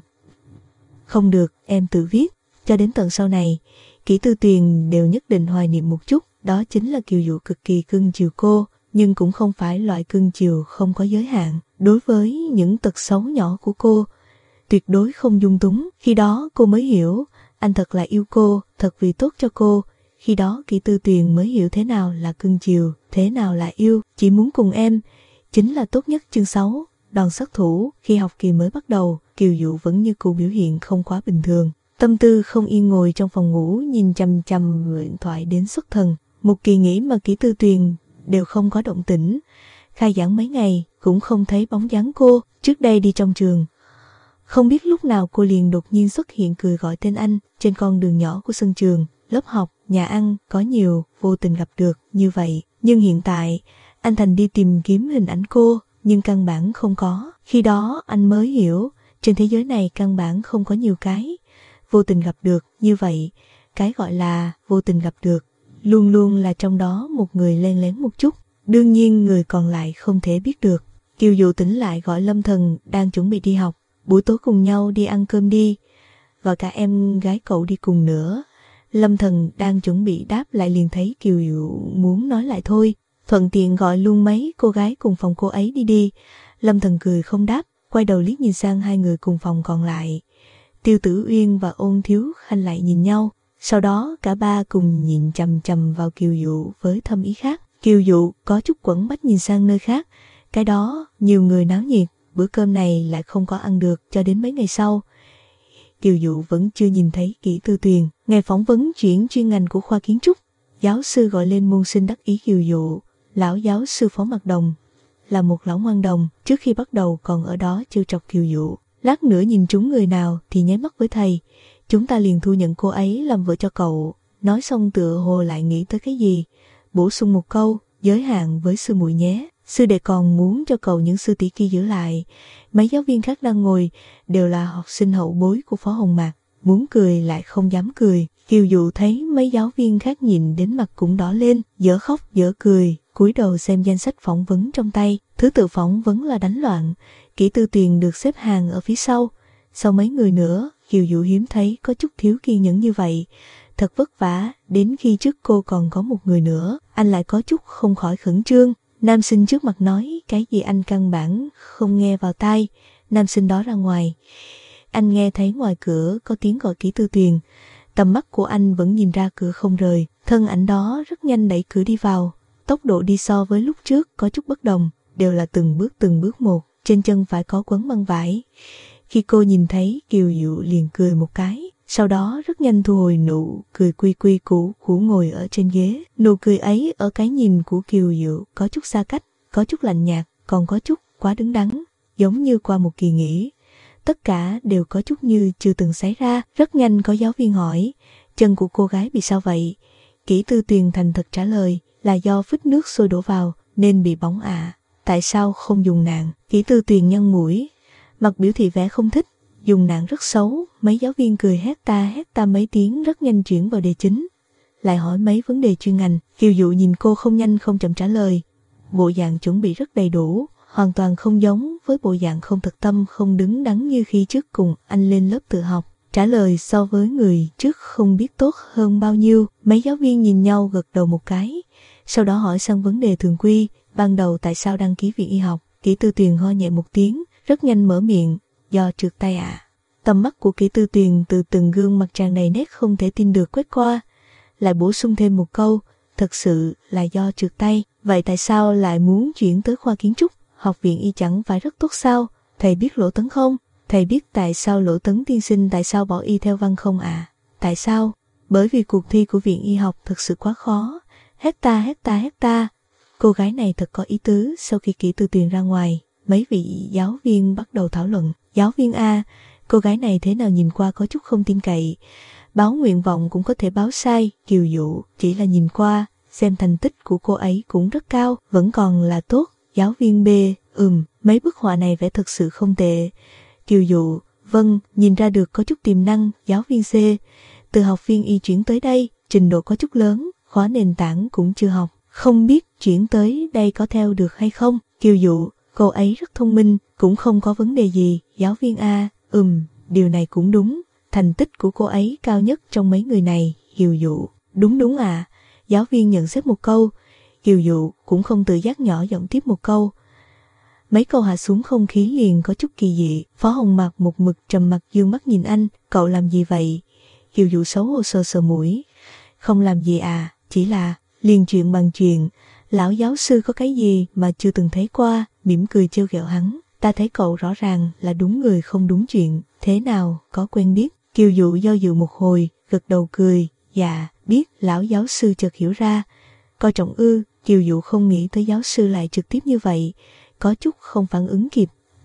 Không được, em tự viết. Cho đến tận sau này, Kỷ Tư Tuyền đều nhất định hoài niệm một chút, đó chính là Kiều Dụ cực kỳ cưng chiều cô, nhưng cũng không phải loại cưng chiều không có giới hạn. Đối với những tật xấu nhỏ của cô, tuyệt đối không dung túng. Khi đó cô mới hiểu, anh thật là yêu cô, thật vì tốt cho cô. Khi đó Kỷ Tư Tuyền mới hiểu thế nào là cưng chiều, thế nào là yêu. Chỉ muốn cùng em, chính là tốt nhất. Chương sáu, đòn sát thủ. Khi học kỳ mới bắt đầu, Kiều Dụ vẫn như cũ biểu hiện không quá bình thường. Tâm tư không yên ngồi trong phòng ngủ nhìn chằm chằm điện thoại đến xuất thần. Một kỳ nghỉ mà Kỷ Tư Tuyền đều không có động tĩnh. Khai giảng mấy ngày cũng không thấy bóng dáng cô. Trước đây đi trong trường, không biết lúc nào cô liền đột nhiên xuất hiện, cười gọi tên anh trên con đường nhỏ của sân trường, lớp học, nhà ăn, có nhiều, vô tình gặp được như vậy. Nhưng hiện tại, anh thành đi tìm kiếm hình ảnh cô, nhưng căn bản không có. Khi đó anh mới hiểu, trên thế giới này căn bản không có nhiều cái vô tình gặp được như vậy. Cái gọi là vô tình gặp được, luôn luôn là trong đó một người len lén một chút. Đương nhiên người còn lại không thể biết được. Kiều Dụ tỉnh lại gọi Lâm Thần đang chuẩn bị đi học. Buổi tối cùng nhau đi ăn cơm đi, và cả em gái cậu đi cùng nữa. Lâm Thần đang chuẩn bị đáp lại liền thấy Kiều Dụ muốn nói lại thôi, thuận tiện gọi luôn mấy cô gái cùng phòng cô ấy đi đi. Lâm Thần cười không đáp, quay đầu liếc nhìn sang hai người cùng phòng còn lại. Tiêu Tử Uyên và Ôn Thiếu Khanh lại nhìn nhau, sau đó cả ba cùng nhìn chằm chằm vào Kiều Dụ với thâm ý khác. Kiều Dụ có chút quẫn bách nhìn sang nơi khác. Cái đó, nhiều người náo nhiệt, bữa cơm này lại không có ăn được. Cho đến mấy ngày sau, Kiều Dụ vẫn chưa nhìn thấy Kỷ Tư Tuyền. Ngày phỏng vấn chuyển chuyên ngành của khoa kiến trúc, giáo sư gọi lên môn sinh đắc ý Kiều Dụ. Lão giáo sư Phó Mặc Đồng là một lão ngoan đồng, trước khi bắt đầu còn ở đó trêu chọc Kiều Dụ. Lát nữa nhìn trúng người nào thì nháy mắt với thầy, chúng ta liền thu nhận cô ấy làm vợ cho cậu. nói xong tựa hồ lại nghĩ tới cái gì, bổ sung một câu, giới hạn với sư muội nhé. Sư đệ còn muốn cho cậu những sư tỷ kia giữ lại. Mấy giáo viên khác đang ngồi đều là học sinh hậu bối của Phó Hồng Mạc, muốn cười lại không dám cười. Kiều Dụ thấy mấy giáo viên khác nhìn đến mặt cũng đỏ lên, dở khóc dở cười, cúi đầu xem danh sách phỏng vấn trong tay. Thứ tự phỏng vấn là đánh loạn, Kỷ Tư Tuyền được xếp hàng ở phía sau. Sau mấy người nữa, Kiều Dụ hiếm thấy có chút thiếu kiên nhẫn như vậy. Thật vất vả, đến khi trước cô còn có một người nữa, anh lại có chút không khỏi khẩn trương. Nam sinh trước mặt nói cái gì anh căn bản không nghe vào tai. Nam sinh đó ra ngoài. Anh nghe thấy ngoài cửa có tiếng gọi Kỷ Tư Tuyền. Tầm mắt của anh vẫn nhìn ra cửa không rời. Thân ảnh đó rất nhanh đẩy cửa đi vào. Tốc độ đi so với lúc trước có chút bất đồng, đều là từng bước từng bước một. Trên chân phải có quấn băng vải. Khi cô nhìn thấy Kiều Dụ liền cười một cái, sau đó rất nhanh thu hồi nụ cười quy quy cũ cũ ngồi ở trên ghế. Nụ cười ấy ở cái nhìn của Kiều Dụ có chút xa cách, có chút lạnh nhạt, còn có chút quá đứng đắn, giống như qua một kỳ nghỉ. Tất cả đều có chút như chưa từng xảy ra. Rất nhanh có giáo viên hỏi, chân của cô gái bị sao vậy? Kỷ Tư Tuyền thành thật trả lời, là do phích nước sôi đổ vào nên bị bỏng ạ. À. Tại sao không dùng nạn? Kỷ Tư Tuyền nhăn mũi, mặt biểu thị vẻ không thích. Dùng nạn rất xấu. Mấy giáo viên cười hét ta hét ta mấy tiếng, rất nhanh chuyển vào đề chính, lại hỏi mấy vấn đề chuyên ngành. Kiều Dụ nhìn cô không nhanh không chậm trả lời, bộ dạng chuẩn bị rất đầy đủ, hoàn toàn không giống với bộ dạng không thật tâm không đứng đắn như khi trước cùng anh lên lớp tự học. Trả lời so với người trước không biết tốt hơn bao nhiêu. Mấy giáo viên nhìn nhau gật đầu một cái, sau đó hỏi sang vấn đề thường quy. Ban đầu tại sao đăng ký viện y học? Kỷ Tư Tuyền ho nhẹ một tiếng, rất nhanh mở miệng, do trượt tay ạ. À. Tầm mắt của Kỷ Tư Tuyền từ từng gương mặt tràn đầy nét không thể tin được quét qua, lại bổ sung thêm một câu, thật sự là do trượt tay. Vậy tại sao lại muốn chuyển tới khoa kiến trúc? Học viện y chẳng phải rất tốt sao? Thầy biết Lỗ Tấn không? Thầy biết tại sao Lỗ Tấn tiên sinh tại sao bỏ y theo văn không ạ? À? Tại sao? Bởi vì cuộc thi của viện y học thực sự quá khó. Hét ta hét ta hét ta. Cô gái này thật có ý tứ. Sau khi Kỷ Tư Tuyền ra ngoài, mấy vị giáo viên bắt đầu thảo luận. Giáo viên A, cô gái này thế nào nhìn qua có chút không tin cậy. Báo nguyện vọng cũng có thể báo sai. Kiều Dụ chỉ là nhìn qua, xem thành tích của cô ấy cũng rất cao, vẫn còn là tốt. Giáo viên B, ừm, mấy bức họa này vẽ thực sự không tệ. Kiều Dụ, vâng, nhìn ra được có chút tiềm năng. Giáo viên C, từ học viên y chuyển tới đây, trình độ có chút lớn, khóa nền tảng cũng chưa học, không biết chuyển tới đây có theo được hay không. Kiều Dụ, cô ấy rất thông minh, cũng không có vấn đề gì. Giáo viên A, ừm, điều này cũng đúng, thành tích của cô ấy cao nhất trong mấy người này. Kiều Dụ, đúng đúng à. Giáo viên nhận xét một câu, Kiều Dụ cũng không tự giác nhỏ giọng tiếp một câu. Mấy câu hạ xuống không khí liền có chút kỳ dị. Phó Hồng Mạc một mực trầm mặt dương mắt nhìn anh, cậu làm gì vậy? Kiều Dụ xấu hổ sờ sờ mũi, không làm gì à, chỉ là liền chuyện bằng chuyện. Lão giáo sư có cái gì mà chưa từng thấy qua? Mỉm cười trêu ghẹo hắn, ta thấy cậu rõ ràng là đúng người không đúng chuyện. Thế nào, có quen biết? Kiều Dụ do dự một hồi, gật đầu cười, dạ, biết. Lão giáo sư chợt hiểu ra, coi trọng ư? Kiều Dụ không nghĩ tới giáo sư lại trực tiếp như vậy, có chút không phản ứng kịp.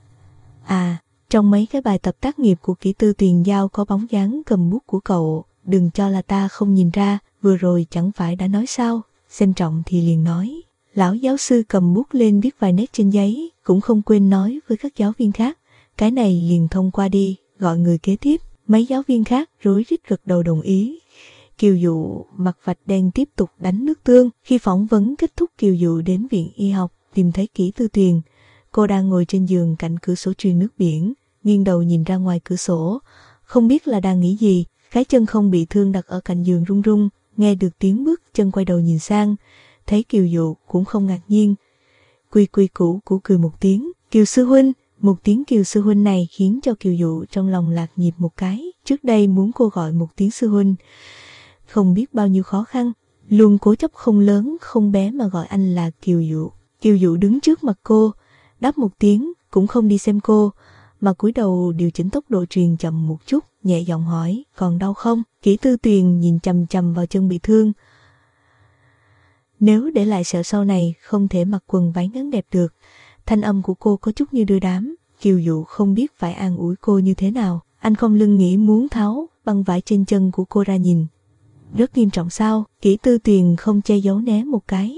À, trong mấy cái bài tập tác nghiệp của Kỷ Tư Tuyền giao có bóng dáng cầm bút của cậu, đừng cho là ta không nhìn ra, vừa rồi chẳng phải đã nói sao? Xem trọng thì liền nói. Lão giáo sư cầm bút lên viết vài nét trên giấy, cũng không quên nói với các giáo viên khác, cái này liền thông qua đi, gọi người kế tiếp. Mấy giáo viên khác rối rít gật đầu đồng ý. Kiều Dụ mặt vạch đen tiếp tục đánh nước tương. Khi phỏng vấn kết thúc, Kiều Dụ đến viện y học tìm thấy Kỷ Tư Tuyền. Cô đang ngồi trên giường cạnh cửa sổ truyền nước biển, nghiêng đầu nhìn ra ngoài cửa sổ, không biết là đang nghĩ gì. Cái chân không bị thương đặt ở cạnh giường run run, nghe được tiếng bước chân quay đầu nhìn sang, thấy Kiều Dụ cũng không ngạc nhiên. Quy quy củ củ cười một tiếng, Kiều sư huynh. Một tiếng Kiều sư huynh này khiến cho Kiều Dụ trong lòng lạc nhịp một cái. Trước đây muốn cô gọi một tiếng sư huynh không biết bao nhiêu khó khăn, luôn cố chấp không lớn không bé mà gọi anh là Kiều Dụ. Kiều Dụ đứng trước mặt cô, đáp một tiếng, cũng không đi xem cô, mà cúi đầu điều chỉnh tốc độ truyền chậm một chút, nhẹ giọng hỏi, còn đau không? Kỷ Tư Tuyền nhìn chằm chằm vào chân bị thương. Nếu để lại sợ sau này không thể mặc quần váy ngắn đẹp được. Thanh âm của cô có chút như đưa đám. Kiều Dụ không biết phải an ủi cô như thế nào. Anh không lưng nghĩ muốn tháo băng vải trên chân của cô ra nhìn. Rất nghiêm trọng sao? Kỷ Tư Tuyền không che giấu né một cái.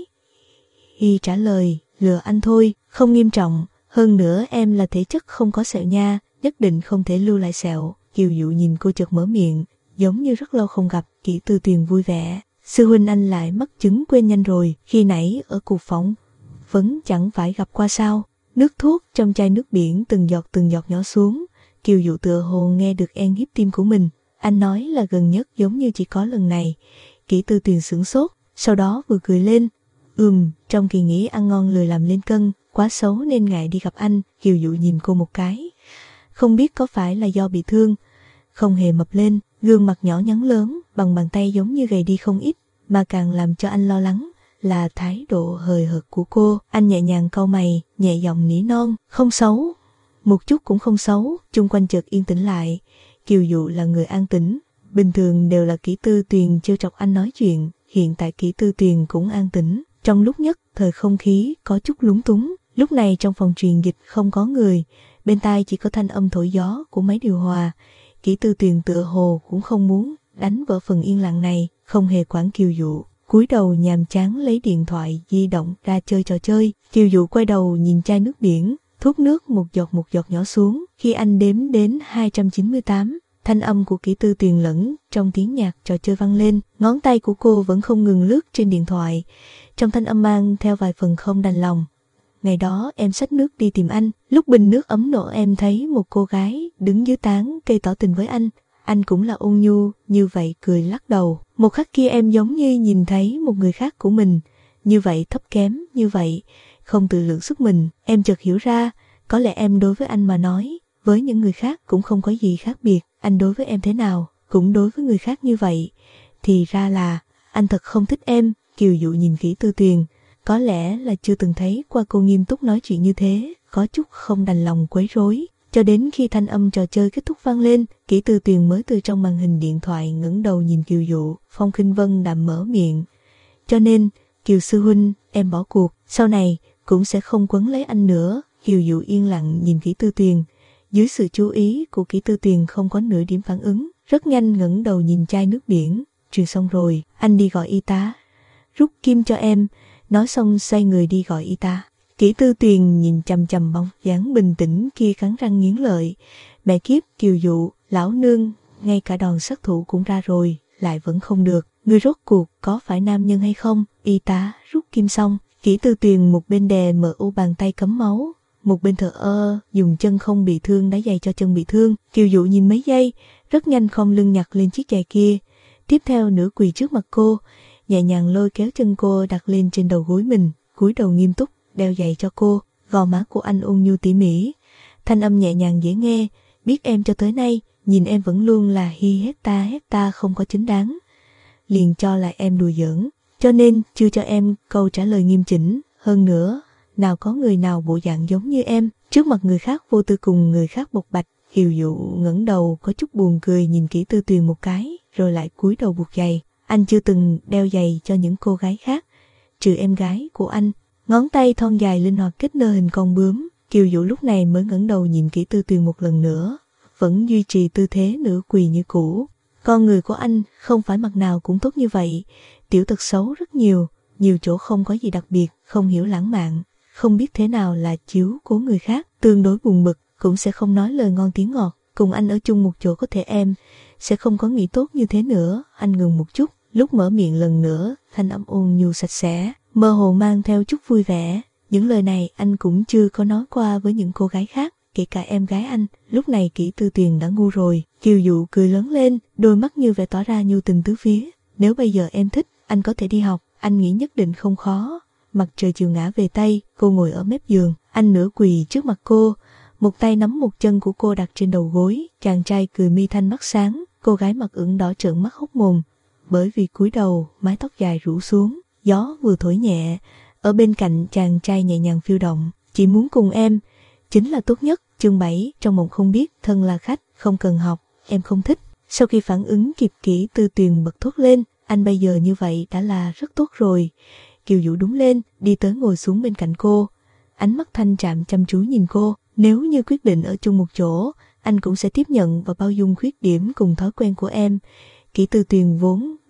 Y trả lời, lừa anh thôi, không nghiêm trọng. Hơn nữa em là thể chất không có sẹo nha, nhất định không thể lưu lại sẹo. Kiều Dụ nhìn cô chợt mở miệng, giống như rất lâu không gặp. Kỷ Tư Tuyền vui vẻ. Sư huynh anh lại mắc chứng quên nhanh rồi, khi nãy ở cuộc phỏng vẫn chẳng phải gặp qua sao? Nước thuốc trong chai nước biển từng giọt từng giọt nhỏ xuống. Kiều Dụ tựa hồ nghe được en hiếp tim của mình. Anh nói là gần nhất giống như chỉ có lần này. Kỷ Tư Tuyền sửng sốt, sau đó vừa cười lên. Ừm, trong kỳ nghỉ ăn ngon lười làm lên cân, quá xấu nên ngại đi gặp anh. Kiều Dụ nhìn cô một cái. Không biết có phải là do bị thương, không hề mập lên, gương mặt nhỏ nhắn lớn, bằng bàn tay giống như gầy đi không ít, mà càng làm cho anh lo lắng là thái độ hời hợt của cô. Anh nhẹ nhàng cau mày, nhẹ giọng nỉ non, không xấu, một chút cũng không xấu. Chung quanh chợt yên tĩnh lại. Kiều Dụ là người an tĩnh, bình thường đều là Kỷ Tư Tuyền trêu chọc anh nói chuyện, hiện tại Kỷ Tư Tuyền cũng an tĩnh. Trong lúc nhất thời không khí có chút lúng túng. Lúc này trong phòng truyền dịch không có người, bên tai chỉ có thanh âm thổi gió của máy điều hòa. Kỷ Tư Tuyền tựa hồ cũng không muốn đánh vỡ phần yên lặng này, không hề quản Kiều Dụ, cúi đầu nhàm chán lấy điện thoại di động ra chơi trò chơi. Kiều Dụ quay đầu nhìn chai nước biển, thuốc nước một giọt một giọt nhỏ xuống. Khi anh đếm đến hai trăm chín mươi tám, thanh âm của Kỷ Tư Tuyền lẫn trong tiếng nhạc trò chơi vang lên. Ngón tay của cô vẫn không ngừng lướt trên điện thoại, trong thanh âm mang theo vài phần không đành lòng. Ngày đó em xách nước đi tìm anh, lúc bình nước ấm nổ em thấy một cô gái đứng dưới tán cây tỏ tình với anh. Anh cũng là ôn nhu như vậy, cười lắc đầu. Một khắc kia em giống như nhìn thấy một người khác của mình, như vậy thấp kém, như vậy không tự lượng sức mình. Em chợt hiểu ra, có lẽ em đối với anh mà nói, với những người khác cũng không có gì khác biệt. Anh đối với em thế nào, cũng đối với người khác như vậy. Thì ra là, anh thật không thích em. Kiều Dụ nhìn Kỷ Tư Tuyền, có lẽ là chưa từng thấy qua cô nghiêm túc nói chuyện như thế, có chút không đành lòng quấy rối. Cho đến khi thanh âm trò chơi kết thúc vang lên, Kỷ Tư Tuyền mới từ trong màn hình điện thoại ngẩng đầu nhìn Kiều Dụ. Phong Khinh Vân đạm mở miệng, cho nên Kiều sư huynh, em bỏ cuộc, sau này cũng sẽ không quấn lấy anh nữa. Kiều Dụ yên lặng nhìn Kỷ Tư Tuyền, dưới sự chú ý của Kỷ Tư Tuyền không có nửa điểm phản ứng, rất nhanh ngẩng đầu nhìn chai nước biển. Truyền xong rồi, anh đi gọi y tá, rút kim cho em. Nói xong xoay người đi gọi y tá. Kỷ Tư Tuyền nhìn chằm chằm bóng dáng bình tĩnh kia cắn răng nghiến lợi. Mẹ kiếp, Kiều Dụ, lão nương, ngay cả đòn sát thủ cũng ra rồi, lại vẫn không được. Người rốt cuộc có phải nam nhân hay không? Y tá rút kim xong, Kỷ Tư Tuyền một bên đè mở u bàn tay cấm máu, một bên thờ ơ dùng chân không bị thương đá giày cho chân bị thương. Kiều Dụ nhìn mấy giây, rất nhanh khom lưng nhặt lên chiếc giày kia, tiếp theo nửa quỳ trước mặt cô, nhẹ nhàng lôi kéo chân cô đặt lên trên đầu gối mình, cúi đầu nghiêm túc đeo giày cho cô. Gò má của anh ôn nhu tỉ mỉ, thanh âm nhẹ nhàng dễ nghe. Biết em cho tới nay nhìn em vẫn luôn là hi hét ta hét ta không có chính đáng, liền cho là em đùa giỡn, cho nên chưa cho em câu trả lời nghiêm chỉnh. Hơn nữa, nào có người nào bộ dạng giống như em, trước mặt người khác vô tư cùng người khác bộc bạch. Kiều Dụ ngẩng đầu có chút buồn cười nhìn Kỷ Tư Tuyền một cái, rồi lại cúi đầu buộc giày. Anh chưa từng đeo giày cho những cô gái khác, trừ em gái của anh. Ngón tay thon dài linh hoạt kết nơ hình con bướm. Kiều Dụ lúc này mới ngẩng đầu nhìn Kỷ Tư Tuyền một lần nữa, vẫn duy trì tư thế nửa quỳ như cũ. Con người của anh không phải mặt nào cũng tốt như vậy, tiểu tật xấu rất nhiều, nhiều chỗ không có gì đặc biệt, không hiểu lãng mạn, không biết thế nào là chiếu cố người khác, tương đối buồn bực, cũng sẽ không nói lời ngon tiếng ngọt. Cùng anh ở chung một chỗ có thể em sẽ không có nghĩ tốt như thế nữa. Anh ngừng một chút, lúc mở miệng lần nữa, thanh âm ôn nhu sạch sẽ, mơ hồ mang theo chút vui vẻ. Những lời này anh cũng chưa có nói qua với những cô gái khác, kể cả em gái anh. Lúc này Kỷ Tư Tuyền đã ngu rồi. Kiều Dụ cười lớn lên, đôi mắt như vẻ tỏ ra nhu tình tứ phía. Nếu bây giờ em thích, anh có thể đi học, anh nghĩ nhất định không khó. Mặt trời chiều ngã về Tây, cô ngồi ở mép giường, anh nửa quỳ trước mặt cô, một tay nắm một chân của cô đặt trên đầu gối. Chàng trai cười mi thanh mắt sáng, cô gái mặt ửng đỏ trợn mắt hốc mồm, bởi vì cúi đầu, mái tóc dài rủ xuống, gió vừa thổi nhẹ, ở bên cạnh chàng trai nhẹ nhàng phiêu động. Chỉ muốn cùng em, chính là tốt nhất. Chương bảy, trong mộng không biết, thân là khách, không cần học, em không thích. Sau khi phản ứng kịp, Kỷ Tư Tuyền bật thốt lên, anh bây giờ như vậy đã là rất tốt rồi. Kiều Dụ đúng lên, đi tới ngồi xuống bên cạnh cô, ánh mắt thanh trạm chăm chú nhìn cô. Nếu như quyết định ở chung một chỗ, anh cũng sẽ tiếp nhận và bao dung khuyết điểm cùng thói quen của em. Kỷ Tư Tuyền vốn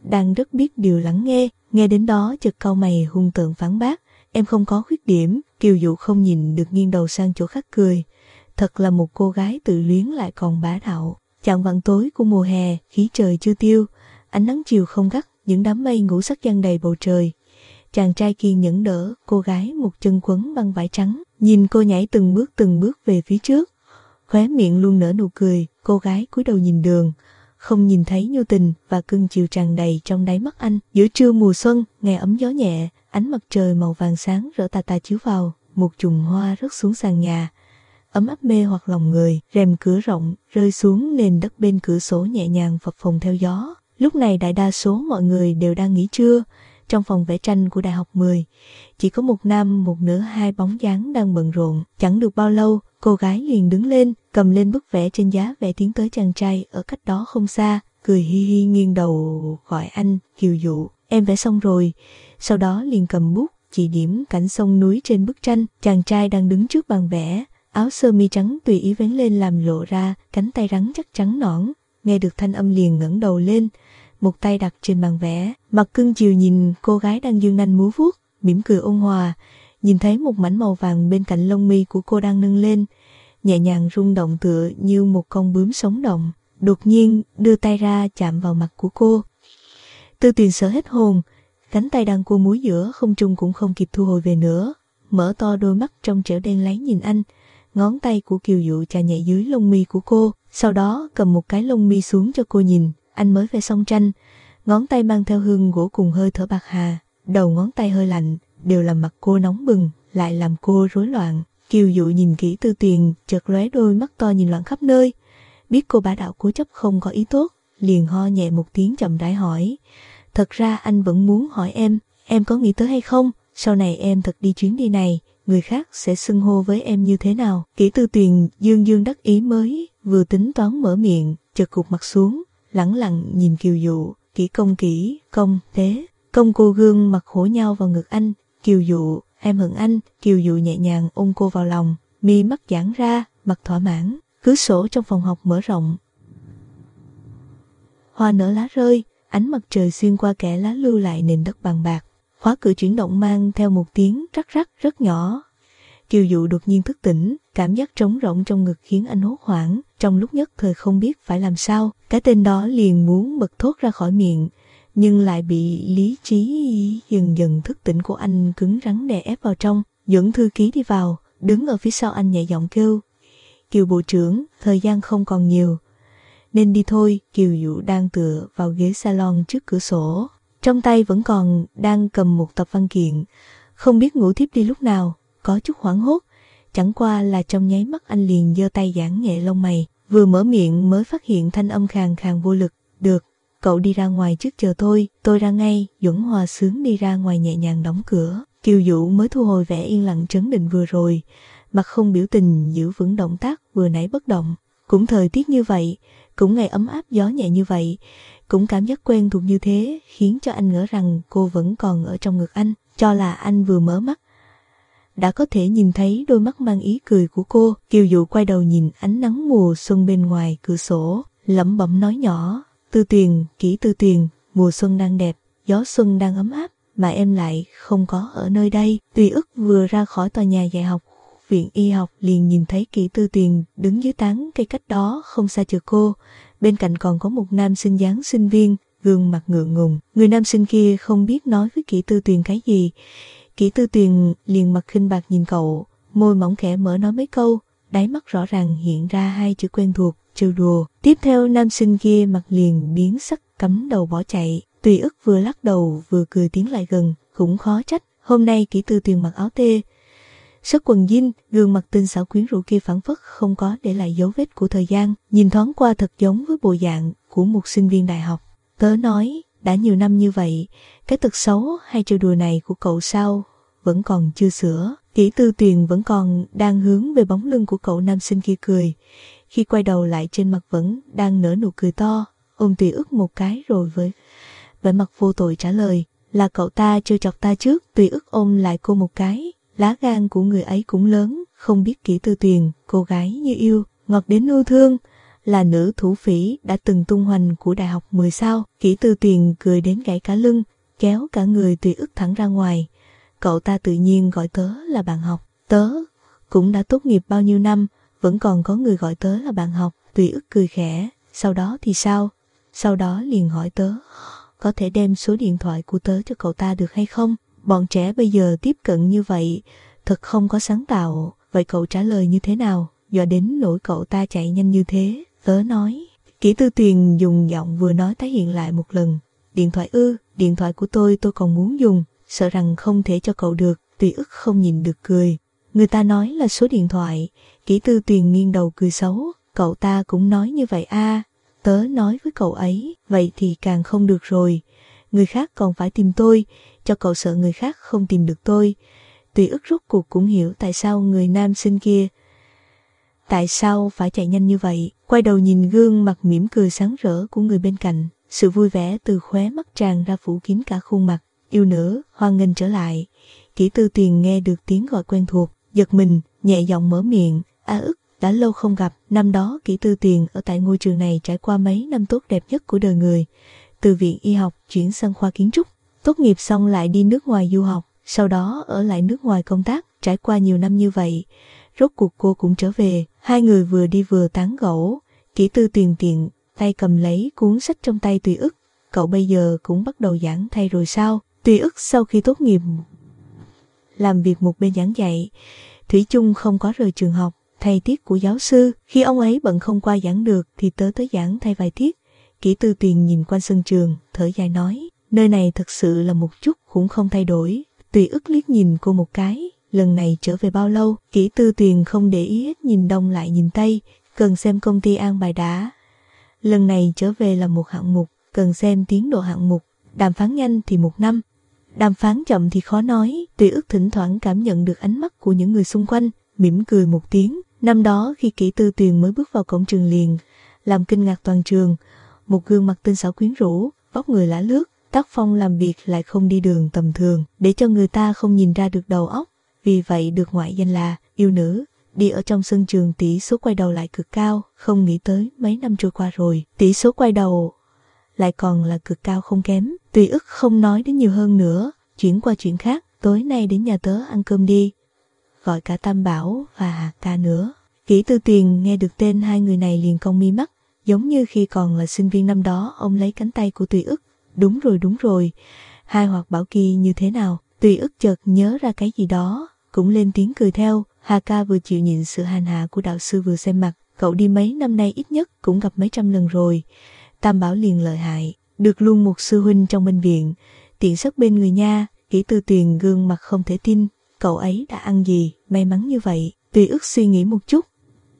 đang rất biết điều lắng nghe, nghe đến đó chợt cau mày hung tợn phản bác, em không có khuyết điểm. Kiều Dụ không nhìn được nghiêng đầu sang chỗ khác cười, thật là một cô gái tự luyến lại còn bá đạo. Chạng vạng tối của mùa hè, khí trời chưa tiêu, ánh nắng chiều không gắt, những đám mây ngũ sắc giăng đầy bầu trời. Chàng trai kiên nhẫn đỡ cô gái một chân quấn băng vải trắng, nhìn cô nhảy từng bước từng bước về phía trước, khóe miệng luôn nở nụ cười. Cô gái cúi đầu nhìn đường, không nhìn thấy nhu tình và cưng chiều tràn đầy trong đáy mắt anh. Giữa trưa mùa xuân, ngày ấm gió nhẹ, ánh mặt trời màu vàng sáng rỡ tà tà chiếu vào, một chùm hoa rớt xuống sàn nhà, ấm áp mê hoặc lòng người. Rèm cửa rộng rơi xuống nền đất bên cửa sổ nhẹ nhàng phập phồng theo gió. Lúc này đại đa số mọi người đều đang nghỉ trưa. Trong phòng vẽ tranh của Đại học mười, chỉ có một nam một nữ hai bóng dáng đang bận rộn. Chẳng được bao lâu, cô gái liền đứng lên, cầm lên bức vẽ trên giá vẽ tiến tới chàng trai ở cách đó không xa, cười hi hi nghiêng đầu gọi anh. Kiều Dụ, em vẽ xong rồi. Sau đó liền cầm bút chỉ điểm cảnh sông núi trên bức tranh. Chàng trai đang đứng trước bàn vẽ, áo sơ mi trắng tùy ý vén lên làm lộ ra cánh tay rắn chắc trắng nõn. Nghe được thanh âm liền ngẩng đầu lên, một tay đặt trên bàn vẽ, mặt cưng chiều nhìn cô gái đang dương nanh múa vuốt, mỉm cười ôn hòa. Nhìn thấy một mảnh màu vàng bên cạnh lông mi của cô đang nâng lên, nhẹ nhàng rung động tựa như một con bướm sống động. Đột nhiên đưa tay ra chạm vào mặt của cô. Tư Tuyền sợ hết hồn, cánh tay đang cua múi giữa không trung cũng không kịp thu hồi về nữa, mở to đôi mắt trong trẻo đen láy nhìn anh. Ngón tay của Kiều Dụ chà nhẹ dưới lông mi của cô, sau đó cầm một cái lông mi xuống cho cô nhìn. Anh mới vẽ xong tranh, ngón tay mang theo hương gỗ cùng hơi thở bạc hà, đầu ngón tay hơi lạnh, đều làm mặt cô nóng bừng, lại làm cô rối loạn. Kiều Dụ nhìn kỹ Tư Tuyền, chợt lóe đôi mắt to nhìn loạn khắp nơi, biết cô bá đạo cố chấp không có ý tốt, liền ho nhẹ một tiếng chậm rãi hỏi, thật ra anh vẫn muốn hỏi em, em có nghĩ tới hay không, sau này em thật đi chuyến đi này, người khác sẽ xưng hô với em như thế nào? Kỹ Tư Tuyền dương dương đắc ý mới vừa tính toán mở miệng, chợt gục mặt xuống, lẳng lặng nhìn Kiều Dụ. Kỹ công kỹ công thế công cô gương mặt khổ nhau vào ngực anh. Kiều Dụ, em hận anh. Kiều Dụ nhẹ nhàng ôm cô vào lòng, mi mắt giãn ra, mặt thỏa mãn. Cửa sổ trong phòng học mở rộng, hoa nở lá rơi, ánh mặt trời xuyên qua kẽ lá lưu lại nền đất bằng bạc. Khóa cửa chuyển động mang theo một tiếng rắc rắc rất nhỏ. Kiều Dụ đột nhiên thức tỉnh, cảm giác trống rỗng trong ngực khiến anh hốt hoảng, trong lúc nhất thời không biết phải làm sao. Cái tên đó liền muốn bật thốt ra khỏi miệng, nhưng lại bị lý trí dần dần thức tỉnh của anh cứng rắn đè ép vào trong. Dẫn thư ký đi vào, đứng ở phía sau anh nhẹ giọng kêu, Kiều bộ trưởng, thời gian không còn nhiều, nên đi thôi. Kiều Dụ đang tựa vào ghế salon trước cửa sổ, trong tay vẫn còn đang cầm một tập văn kiện, không biết ngủ thiếp đi lúc nào, có chút hoảng hốt. Chẳng qua là trong nháy mắt anh liền giơ tay giãn nhẹ lông mày, vừa mở miệng mới phát hiện thanh âm khàn khàn vô lực, được, cậu đi ra ngoài trước chờ tôi, tôi ra ngay. Duẩn Hòa Sướng đi ra ngoài nhẹ nhàng đóng cửa. Kiều Dụ mới thu hồi vẻ yên lặng trấn định vừa rồi, mặt không biểu tình giữ vững động tác vừa nãy bất động. Cũng thời tiết như vậy, cũng ngày ấm áp gió nhẹ như vậy, cũng cảm giác quen thuộc như thế, khiến cho anh ngỡ rằng cô vẫn còn ở trong ngực anh, cho là anh vừa mở mắt đã có thể nhìn thấy đôi mắt mang ý cười của cô. Kiều Dụ quay đầu nhìn ánh nắng mùa xuân bên ngoài cửa sổ, lẩm bẩm nói nhỏ, Tư Tuyền, Kỹ Tư Tuyền, mùa xuân đang đẹp, gió xuân đang ấm áp, mà em lại không có ở nơi đây. Tùy ức vừa ra khỏi tòa nhà dạy học viện y học liền nhìn thấy Kỹ Tư Tuyền đứng dưới tán cây cách đó không xa chờ cô, bên cạnh còn có một nam sinh dáng sinh viên, gương mặt ngượng ngùng. Người nam sinh kia không biết nói với Kỹ Tư Tuyền cái gì, Kỹ Tư Tuyền liền mặt khinh bạc nhìn cậu, môi mỏng khẽ mở nói mấy câu, đáy mắt rõ ràng hiện ra hai chữ quen thuộc, trêu đùa. Tiếp theo nam sinh kia mặt liền biến sắc, cắm đầu bỏ chạy. Tùy ức vừa lắc đầu vừa cười tiến lại gần, cũng khó trách, hôm nay Kỹ Tư Tuyền mặc áo tê, sất quần jean, gương mặt tinh xảo quyến rũ kia phảng phất không có để lại dấu vết của thời gian, nhìn thoáng qua thật giống với bộ dạng của một sinh viên đại học. Tớ nói, đã nhiều năm như vậy, cái tật xấu hay trêu đùa này của cậu sao vẫn còn chưa sửa. Kỹ Tư Tuyền vẫn còn đang hướng về bóng lưng của cậu nam sinh kia cười, khi quay đầu lại trên mặt vẫn đang nở nụ cười to, ôm Tùy ức một cái rồi với vẻ mặt vô tội trả lời, là cậu ta trêu chọc ta trước. Tùy ức ôm lại cô một cái, lá gan của người ấy cũng lớn, không biết Kỹ Tư Tuyền, cô gái như yêu, ngọt đến ưu thương, là nữ thủ phỉ đã từng tung hoành của đại học mười sao. Kỷ Tư Tuyền cười đến gãy cả lưng, kéo cả người Tùy Ức thẳng ra ngoài. Cậu ta tự nhiên gọi tớ là bạn học. Tớ cũng đã tốt nghiệp bao nhiêu năm, vẫn còn có người gọi tớ là bạn học. Tùy Ức cười khẽ. Sau đó thì sao? Sau đó liền hỏi tớ, có thể đem số điện thoại của tớ cho cậu ta được hay không? Bọn trẻ bây giờ tiếp cận như vậy, thật không có sáng tạo. Vậy cậu trả lời như thế nào? Dọa đến nỗi cậu ta chạy nhanh như thế. Tớ nói. Kỷ Tư Tuyền dùng giọng vừa nói tái hiện lại một lần. Điện thoại ư? Điện thoại của tôi tôi còn muốn dùng, sợ rằng không thể cho cậu được. Tùy Ức không nhìn được cười. Người ta nói là số điện thoại. Kỷ Tư Tuyền nghiêng đầu cười xấu. Cậu ta cũng nói như vậy à? Tớ nói với cậu ấy. Vậy thì càng không được rồi. Người khác còn phải tìm tôi, cho cậu sợ người khác không tìm được tôi. Tùy Ức rốt cuộc cũng hiểu tại sao người nam sinh kia tại sao phải chạy nhanh như vậy. Quay đầu nhìn gương mặt mỉm cười sáng rỡ của người bên cạnh, sự vui vẻ từ khóe mắt tràn ra phủ kín cả khuôn mặt. Yêu nữa, hoan nghênh trở lại. Kỷ Tư Tuyền nghe được tiếng gọi quen thuộc, giật mình, nhẹ giọng mở miệng. A Ức, đã lâu không gặp. Năm đó Kỷ Tư Tuyền ở tại ngôi trường này trải qua mấy năm tốt đẹp nhất của đời người. Từ viện y học chuyển sang khoa kiến trúc, tốt nghiệp xong lại đi nước ngoài du học, sau đó ở lại nước ngoài công tác. Trải qua nhiều năm như vậy, rốt cuộc cô cũng trở về. Hai người vừa đi vừa tán gẫu. Kỷ Tư Tuyền tiện tay cầm lấy cuốn sách trong tay Tùy Ức. Cậu bây giờ cũng bắt đầu giảng thay rồi sao? Tùy Ức sau khi tốt nghiệp làm việc một bên giảng dạy, thủy chung không có rời trường học. Thay tiết của giáo sư, khi ông ấy bận không qua giảng được thì tớ tới giảng thay vài tiết. Kỷ Tư Tuyền nhìn quanh sân trường, thở dài nói, nơi này thật sự là một chút cũng không thay đổi. Tùy Ức liếc nhìn cô một cái. Lần này trở về bao lâu? Kỷ Tư Tuyền không để ý hết, nhìn đông lại nhìn tây, cần xem công ty an bài đã. Lần này trở về là một hạng mục, cần xem tiến độ hạng mục. Đàm phán nhanh thì một năm, đàm phán chậm thì khó nói. Tùy Ức thỉnh thoảng cảm nhận được ánh mắt của những người xung quanh, mỉm cười một tiếng. Năm đó khi Kỷ Tư Tuyền mới bước vào cổng trường liền làm kinh ngạc toàn trường. Một gương mặt tinh xảo quyến rũ, vóc người lả lướt, tác phong làm việc lại không đi đường tầm thường, để cho người ta không nhìn ra được đầu óc. Vì vậy được ngoại danh là yêu nữ. Đi ở trong sân trường tỷ số quay đầu lại cực cao, không nghĩ tới mấy năm trôi qua rồi, tỷ số quay đầu lại còn là cực cao không kém. Tùy Ức không nói đến nhiều hơn nữa, chuyển qua chuyện khác. Tối nay đến nhà tớ ăn cơm đi, gọi cả Tam Bảo và Hà Ca nữa. Kỷ Tư Tuyền nghe được tên hai người này liền cong mi mắt, giống như khi còn là sinh viên năm đó ông lấy cánh tay của Tùy Ức. Đúng rồi đúng rồi, hai Hoạt Bảo kia như thế nào? Tùy Ức chợt nhớ ra cái gì đó, cũng lên tiếng cười theo. Hà Ca vừa chịu nhịn sự hành hạ của đạo sư vừa xem mặt, cậu đi mấy năm nay ít nhất cũng gặp mấy trăm lần rồi. Tam Bảo liền lợi hại, được luôn một sư huynh trong bệnh viện, tiện sức bên người nha. Kỷ Tư Tuyền gương mặt không thể tin, cậu ấy đã ăn gì, may mắn như vậy. Tùy Ức suy nghĩ một chút.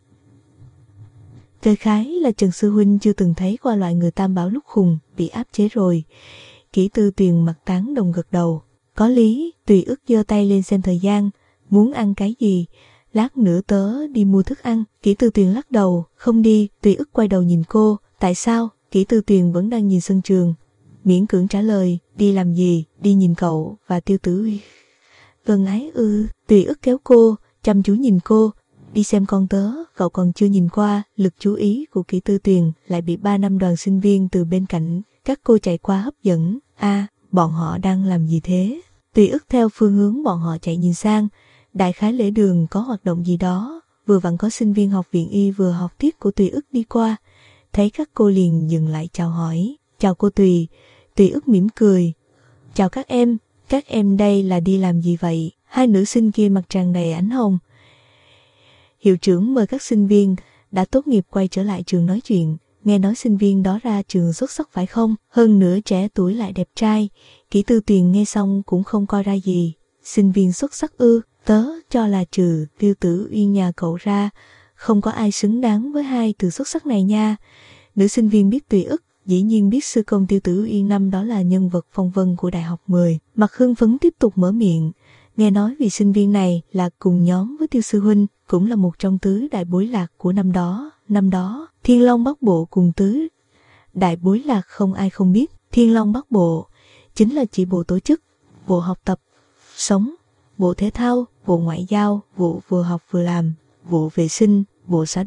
Đại khái là Trần sư huynh chưa từng thấy qua loại người Tam Bảo lúc khùng, bị áp chế rồi. Kỷ Tư Tuyền mặt tán đồng gật đầu. Có lý. Tùy Ức giơ tay lên xem thời gian. Muốn ăn cái gì? Lát nữa tớ đi mua thức ăn. Kỷ Tư Tuyền lắc đầu. Không đi. Tùy Ức quay đầu nhìn cô. Tại sao? Kỷ Tư Tuyền vẫn đang nhìn sân trường, miễn cưỡng trả lời. Đi làm gì? Đi nhìn cậu và Tiêu Tử Uy. Vâng ái ư. Tùy Ức kéo cô, chăm chú nhìn cô. Đi xem con tớ, cậu còn chưa nhìn qua. Lực chú ý của Kỷ Tư Tuyền lại bị ba năm đoàn sinh viên từ bên cạnh các cô chạy qua hấp dẫn. A, à, bọn họ đang làm gì thế? Tùy Ức theo phương hướng bọn họ chạy nhìn sang. Đại khái lễ đường có hoạt động gì đó. Vừa vặn có sinh viên học viện y vừa học tiết của Tùy Ức đi qua. Thấy các cô liền dừng lại chào hỏi. Chào cô Tùy. Tùy Ức mỉm cười. Chào các em. Các em đây là đi làm gì vậy? Hai nữ sinh kia mặt tràn đầy ánh hồng. Hiệu trưởng mời các sinh viên đã tốt nghiệp quay trở lại trường nói chuyện. Nghe nói sinh viên đó ra trường xuất sắc phải không? Hơn nữa trẻ tuổi lại đẹp trai. Kỷ Tư Tuyền nghe xong cũng không coi ra gì. Sinh viên xuất sắc ư? Tớ cho là trừ Tiêu Tử Uyên nhà cậu ra, không có ai xứng đáng với hai từ xuất sắc này nha. Nữ sinh viên biết Tùy Ức, dĩ nhiên biết sư công Tiêu Tử Uyên năm đó là nhân vật phong vân của đại học mười. Mặt hưng phấn tiếp tục mở miệng. Nghe nói vì sinh viên này là cùng nhóm với Tiêu sư huynh, cũng là một trong tứ đại bối lạc của năm đó. Năm đó, Thiên Long Bắc Bộ cùng tứ đại bối lạc không ai không biết. Thiên Long Bắc Bộ chính là chỉ bộ tổ chức, bộ học tập, sống, bộ thể thao, bộ ngoại giao, bộ vừa học vừa làm, bộ vệ sinh, bộ xã đoàn,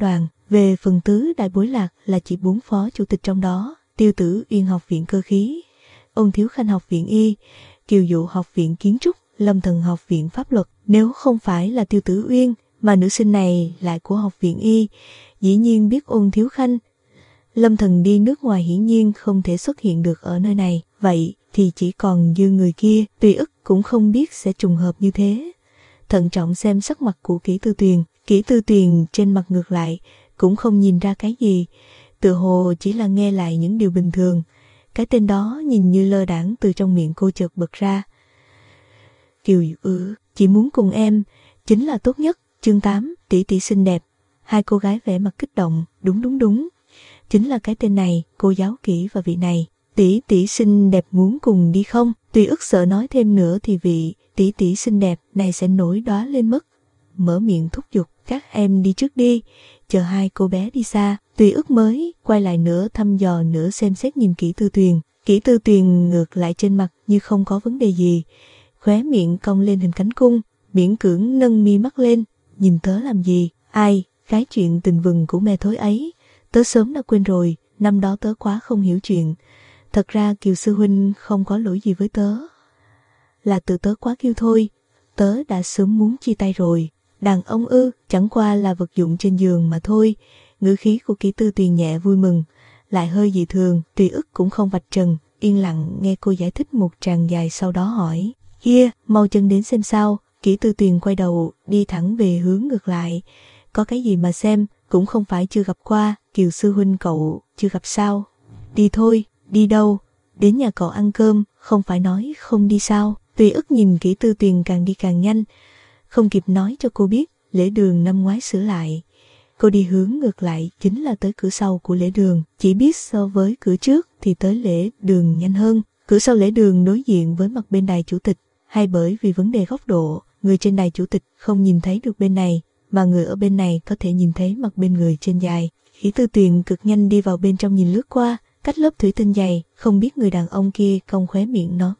Về phần tứ đại bối lạc là chỉ bốn phó chủ tịch trong đó, Tiêu Tử Uyên học viện cơ khí, Ôn Thiếu Khanh học viện y, Kiều Dụ học viện kiến trúc, Lâm Thần học viện pháp luật. Nếu không phải là Tiêu Tử Uyên, mà nữ sinh này lại của học viện y, dĩ nhiên biết Ôn Thiếu Khanh. Lâm Thần đi nước ngoài hiển nhiên không thể xuất hiện được ở nơi này, vậy thì chỉ còn dư người kia, Tùy Ức cũng không biết sẽ trùng hợp như thế. Thận trọng xem sắc mặt của Kỷ Tư Tuyền, Kỷ Tư Tuyền trên mặt ngược lại, cũng không nhìn ra cái gì, tựa hồ chỉ là nghe lại những điều bình thường. Cái tên đó nhìn như lơ đãng từ trong miệng cô chợt bật ra. Kiều Dụ ư, chỉ muốn cùng em, chính là tốt nhất. Chương tám, tỷ tỷ xinh đẹp. Hai cô gái vẻ mặt kích động, đúng đúng đúng. Chính là cái tên này, cô giáo Kỷ và vị này. Tỷ tỷ xinh đẹp muốn cùng đi không? Tùy Ức sợ nói thêm nữa thì vị tỷ tỷ xinh đẹp này sẽ nổi đóa lên mất. Mở miệng thúc giục, các em đi trước đi, chờ hai cô bé đi xa. Tùy Ức mới quay lại nữa thăm dò nữa xem xét nhìn Kỷ Tư Tuyền. Kỷ Tư Tuyền ngược lại trên mặt như không có vấn đề gì, khóe miệng cong lên hình cánh cung, miễn cưỡng nâng mi mắt lên. Nhìn tớ làm gì? Ai? Cái chuyện tình vừng của mẹ thối ấy, tớ sớm đã quên rồi, năm đó tớ quá không hiểu chuyện. Thật ra Kiều sư huynh không có lỗi gì với tớ, là tự tớ quá kiêu thôi. Tớ đã sớm muốn chia tay rồi. Đàn ông ư? Chẳng qua là vật dụng trên giường mà thôi. Ngữ khí của Kỷ Tư Tuyền nhẹ vui mừng, lại hơi dị thường. Tùy Ức cũng không vạch trần, yên lặng nghe cô giải thích một tràng dài, sau đó hỏi: kia, mau chân đến xem sao. Kỷ Tư Tuyền quay đầu đi thẳng về hướng ngược lại. Có cái gì mà xem, cũng không phải chưa gặp qua. Kiều sư huynh cậu chưa gặp sao? Đi thôi. Đi đâu? Đến nhà cậu ăn cơm, không phải nói không đi sao? Tùy Ức nhìn Kỷ Tư Tuyền càng đi càng nhanh, không kịp nói cho cô biết lễ đường năm ngoái sửa lại. Cô đi hướng ngược lại chính là tới cửa sau của lễ đường, chỉ biết so với cửa trước thì tới lễ đường nhanh hơn. Cửa sau lễ đường đối diện với mặt bên đài chủ tịch, hay bởi vì vấn đề góc độ, người trên đài chủ tịch không nhìn thấy được bên này, mà người ở bên này có thể nhìn thấy mặt bên người trên đài. Kỷ Tư Tuyền cực nhanh đi vào bên trong, nhìn lướt qua, cách lớp thủy tinh dày, không biết người đàn ông kia cong khóe miệng nó.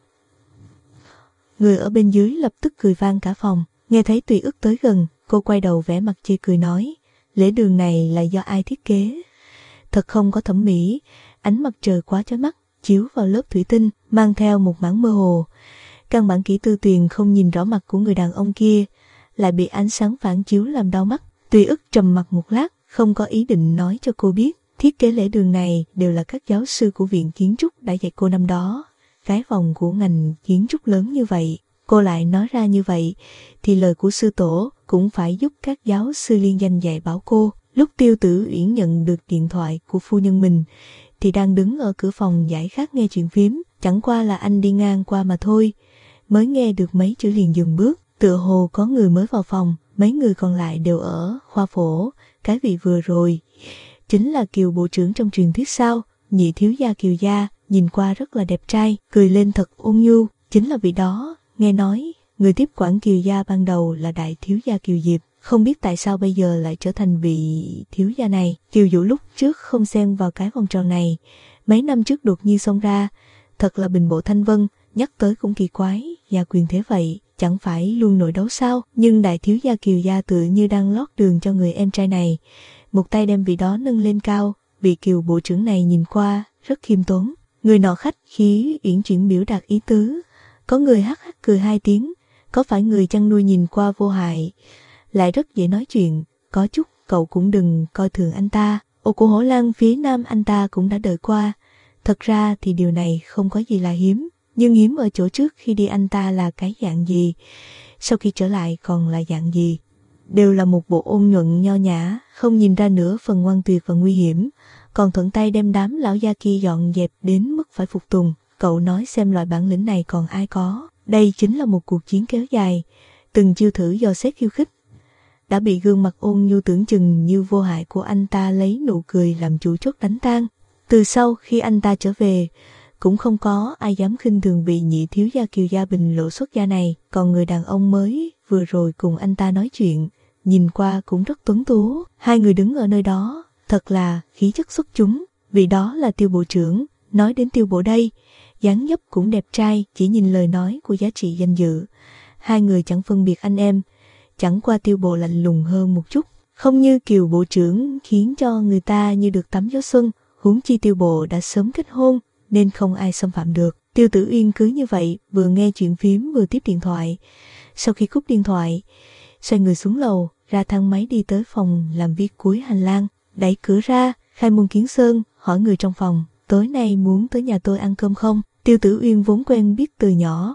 Người ở bên dưới lập tức cười vang cả phòng. Nghe thấy Tùy Ức tới gần, cô quay đầu vẻ mặt chê cười nói: lễ đường này là do ai thiết kế? Thật không có thẩm mỹ, ánh mặt trời quá chói mắt, chiếu vào lớp thủy tinh, mang theo một mảng mơ hồ. Căn bản Kỷ Tư Tuyền không nhìn rõ mặt của người đàn ông kia, lại bị ánh sáng phản chiếu làm đau mắt. Tùy Ức trầm mặt một lát, không có ý định nói cho cô biết, thiết kế lễ đường này đều là các giáo sư của viện kiến trúc đã dạy cô năm đó. Cái vòng của ngành kiến trúc lớn như vậy, cô lại nói ra như vậy, thì lời của sư tổ cũng phải giúp các giáo sư liên danh dạy bảo cô. Lúc Tiêu Tử Uyển nhận được điện thoại của phu nhân mình, thì đang đứng ở cửa phòng giải khát nghe chuyện phím, chẳng qua là anh đi ngang qua mà thôi. Mới nghe được mấy chữ liền dừng bước, tựa hồ có người mới vào phòng, mấy người còn lại đều ở khoa phổ. Cái vị vừa rồi chính là Kiều bộ trưởng trong truyền thuyết sao? Nhị thiếu gia Kiều gia, nhìn qua rất là đẹp trai, cười lên thật ôn nhu, chính là vị đó. Nghe nói, người tiếp quản Kiều gia ban đầu là đại thiếu gia Kiều Diệp, không biết tại sao bây giờ lại trở thành vị thiếu gia này. Kiều Dụ lúc trước không xen vào cái vòng tròn này, mấy năm trước đột nhiên xông ra, thật là bình bộ thanh vân, nhắc tới cũng kỳ quái, gia quyền thế vậy, chẳng phải luôn nội đấu sao? Nhưng đại thiếu gia Kiều gia tự như đang lót đường cho người em trai này, một tay đem vị đó nâng lên cao. Vị Kiều bộ trưởng này nhìn qua rất khiêm tốn, người nọ khách khí uyển chuyển biểu đạt ý tứ. Có người hắc hắc cười hai tiếng, có phải người chăn nuôi nhìn qua vô hại, lại rất dễ nói chuyện. Có chút cậu cũng đừng coi thường anh ta. Ô của Hổ Lan phía nam anh ta cũng đã đợi qua. Thật ra thì điều này không có gì là hiếm, nhưng hiếm ở chỗ trước khi đi anh ta là cái dạng gì, sau khi trở lại còn là dạng gì. Đều là một bộ ôn nhuận nho nhã, không nhìn ra nửa phần ngoan tuyệt và nguy hiểm, còn thuận tay đem đám lão gia kia dọn dẹp đến mức phải phục tùng. Cậu nói xem loại bản lĩnh này còn ai có. Đây chính là một cuộc chiến kéo dài, từng chiêu thử dò xét khiêu khích, đã bị gương mặt ôn nhu tưởng chừng như vô hại của anh ta lấy nụ cười làm chủ chốt đánh tan. Từ sau khi anh ta trở về, cũng không có ai dám khinh thường vị nhị thiếu gia Kiều gia bình lộ xuất gia này. Còn người đàn ông mới vừa rồi cùng anh ta nói chuyện, nhìn qua cũng rất tuấn tú. Hai người đứng ở nơi đó, thật là khí chất xuất chúng. Vị đó là Tiêu bộ trưởng. Nói đến Tiêu bộ đây, dáng dấp cũng đẹp trai, chỉ nhìn lời nói của giá trị danh dự. Hai người chẳng phân biệt anh em, chẳng qua Tiêu bộ lạnh lùng hơn một chút. không như Kiều bộ trưởng khiến cho người ta như được tắm gió xuân, huống chi Tiêu bộ đã sớm kết hôn nên không ai xâm phạm được. Tiêu Tử Uyên cứ như vậy, vừa nghe chuyện phím vừa tiếp điện thoại. Sau khi cúp điện thoại, xoay người xuống lầu, ra thang máy đi tới phòng làm việc cuối hành lang, đẩy cửa ra, khai môn kiến sơn, hỏi người trong phòng, tối nay muốn tới nhà tôi ăn cơm không? Tiêu Tử Uyên vốn quen biết từ nhỏ,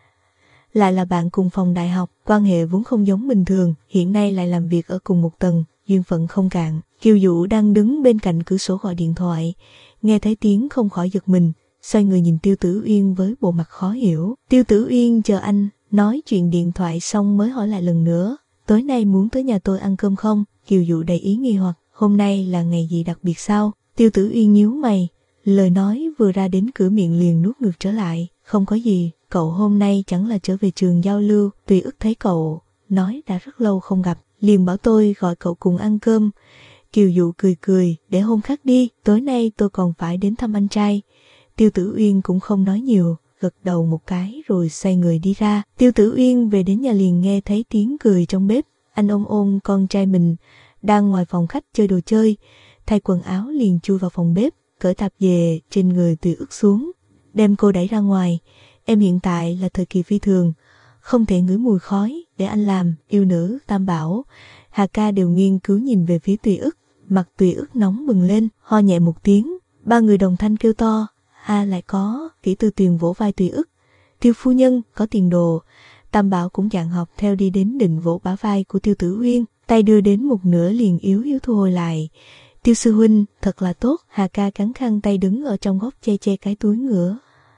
lại là bạn cùng phòng đại học, quan hệ vốn không giống bình thường, hiện nay lại làm việc ở cùng một tầng, duyên phận không cạn. Kiều Dụ đang đứng bên cạnh cửa sổ gọi điện thoại, nghe thấy tiếng không khỏi giật mình, xoay người nhìn Tiêu Tử Uyên với bộ mặt khó hiểu. Tiêu Tử Uyên chờ anh nói chuyện điện thoại xong mới hỏi lại lần nữa, tối nay muốn tới nhà tôi ăn cơm không? Kiều Dụ đầy ý nghi hoặc, hôm nay là ngày gì đặc biệt sao? Tiêu Tử Uyên nhíu mày, lời nói vừa ra đến cửa miệng liền nuốt ngược trở lại, không có gì, cậu hôm nay chẳng là trở về trường giao lưu, Tùy Ức thấy cậu, nói đã rất lâu không gặp, liền bảo tôi gọi cậu cùng ăn cơm. Kiều Dụ cười cười, để hôm khác đi, tối nay tôi còn phải đến thăm anh trai. Tiêu Tử Uyên cũng không nói nhiều, gật đầu một cái rồi xoay người đi ra. Tiêu Tử Uyên về đến nhà liền nghe thấy tiếng cười trong bếp, anh ôm ôm con trai mình, đang ngoài phòng khách chơi đồ chơi, thay quần áo liền chui vào phòng bếp, cởi tạp dề trên người Tùy Ức xuống, đem cô đẩy ra ngoài. Em hiện tại là thời kỳ phi thường, không thể ngửi mùi khói, để anh làm. Yêu nữ, Tam Bảo, Hà Ca đều nghiên cứu nhìn về phía Tùy Ức, mặt Tùy Ức nóng bừng lên, ho nhẹ một tiếng, ba người đồng thanh kêu to, a lại có. Kỷ Tư Tuyền vỗ vai Tùy Ức, Tiêu phu nhân có tiền đồ. Tam Bảo cũng dạng học theo đi đến định vỗ bả vai của Tiêu Tử Uyên, tay đưa đến một nửa liền yếu yếu thu hồi lại. Tiêu sư huynh thật là tốt. Hà Ca cắn khăn tay đứng ở trong góc che che cái túi ngửa,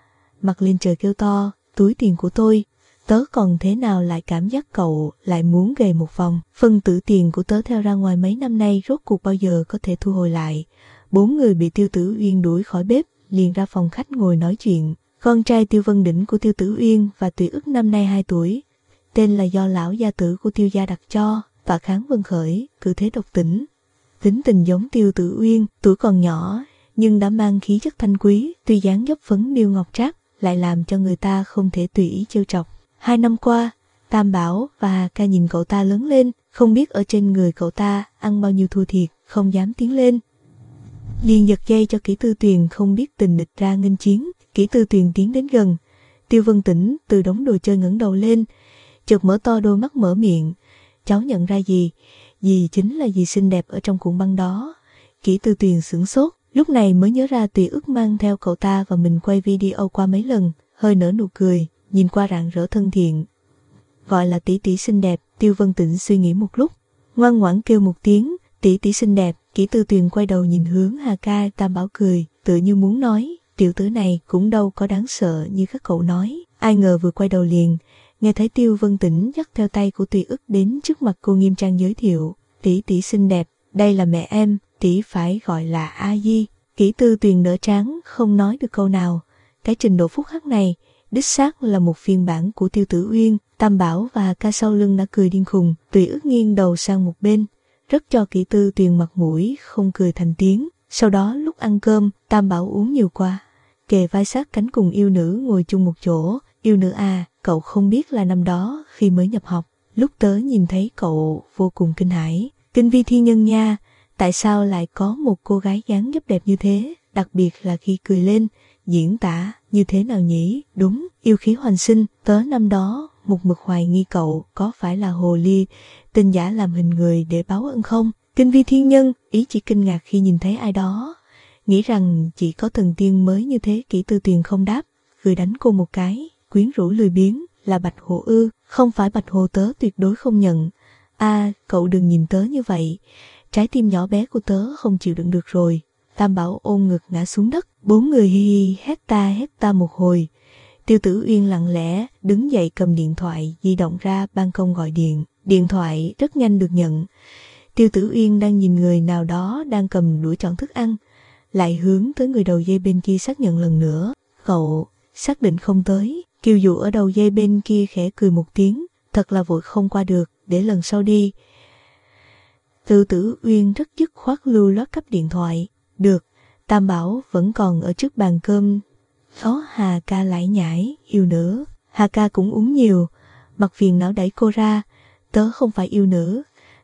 mặt lên trời kêu to, túi tiền của tôi, tớ còn thế nào lại cảm giác cậu lại muốn gầy một vòng. Phân tử tiền của tớ theo ra ngoài mấy năm nay rốt cuộc bao giờ có thể thu hồi lại. Bốn người bị Tiêu Tử Uyên đuổi khỏi bếp, liền ra phòng khách ngồi nói chuyện. Con trai Tiêu Vân Đỉnh của Tiêu Tử Uyên và Tùy Ức năm nay hai tuổi, tên là do lão gia tử của Tiêu gia đặt cho, và Kháng Vân Khởi, cử thế độc tỉnh. Tính tình giống Tiêu Tử Uyên, tuổi còn nhỏ nhưng đã mang khí chất thanh quý, tuy dáng dấp phấn điêu ngọc trác, lại làm cho người ta không thể tùy ý trêu chọc. Hai năm qua, Tam Bảo và Hà Ca nhìn cậu ta lớn lên, không biết ở trên người cậu ta ăn bao nhiêu thua thiệt, không dám tiến lên, liền giật dây cho Kỷ Tư Tuyền không biết tình địch ra nghênh chiến. Kỷ Tư Tuyền tiến đến gần, Tiêu Vân Tĩnh từ đống đồ chơi ngẩng đầu lên, chợt mở to đôi mắt mở miệng, cháu nhận ra gì? Dì chính là dì xinh đẹp ở trong cuộn băng đó. Kỷ Tư Tuyền sửng sốt, lúc này mới nhớ ra Tùy Ức mang theo cậu ta và mình quay video qua mấy lần, hơi nở nụ cười, nhìn qua rạng rỡ thân thiện. Gọi là tỷ tỷ xinh đẹp. Tiêu Vân Tĩnh suy nghĩ một lúc, ngoan ngoãn kêu một tiếng, tỷ tỷ xinh đẹp. Kỷ Tư Tuyền quay đầu nhìn hướng Hà Ca. Tam Bảo cười, tự như muốn nói, tiểu tử này cũng đâu có đáng sợ như các cậu nói. Ai ngờ vừa quay đầu liền nghe thấy Tiêu Vân Tĩnh dắt theo tay của Tùy Ức đến trước mặt cô nghiêm trang giới thiệu, tỷ tỷ xinh đẹp, đây là mẹ em, tỷ phải gọi là A Di. Kỷ Tư Tuyền nở trán không nói được câu nào. Cái trình độ phúc hắc này đích xác là một phiên bản của Tiêu Tử Uyên. Tam Bảo và Hà Ca sau lưng đã cười điên khùng. Tùy Ức nghiêng đầu sang một bên, rất cho Kỷ Tư Tuyền mặt mũi không cười thành tiếng. Sau đó lúc ăn cơm, Tam Bảo uống nhiều qua, kề vai sát cánh cùng yêu nữ ngồi chung một chỗ. Yêu nữ à, cậu không biết là năm đó khi mới nhập học, lúc tớ nhìn thấy cậu vô cùng kinh hãi. Kinh vi thiên nhân nha, tại sao lại có một cô gái dáng dấp đẹp như thế, đặc biệt là khi cười lên, diễn tả như thế nào nhỉ? Đúng, yêu khí hoành sinh. Tớ năm đó một mực hoài nghi cậu có phải là hồ ly tinh giả làm hình người để báo ân không. Kinh vi thiên nhân, ý chỉ kinh ngạc khi nhìn thấy ai đó, nghĩ rằng chỉ có thần tiên mới như thế. Kỷ Tư Tuyền không đáp, cười đánh cô một cái, quyến rũ lười biếng, là Bạch Hồ ư? Không phải Bạch Hồ tớ tuyệt đối không nhận. À, cậu đừng nhìn tớ như vậy, trái tim nhỏ bé của tớ không chịu đựng được rồi. Tam Bảo ôm ngực ngã xuống đất, bốn người hi hi hét ta hét ta một hồi. Tiêu Tử Uyên lặng lẽ đứng dậy cầm điện thoại di động ra ban công gọi điện. Điện thoại rất nhanh được nhận. Tiêu Tử Uyên đang nhìn người nào đó đang cầm đũa chọn thức ăn, lại hướng tới người đầu dây bên kia xác nhận lần nữa. Cậu xác định không tới. Kiều Dụ ở đầu dây bên kia khẽ cười một tiếng, thật là vội không qua được, để lần sau đi. Tiêu Tử Uyên rất dứt khoát lưu loát cấp điện thoại. Được. Tam Bảo vẫn còn ở trước bàn cơm. Đó Hà Ca lải nhải, yêu nữ. Hà Ca cũng uống nhiều, mặt phiền não đẩy cô ra. Tớ không phải yêu nữ,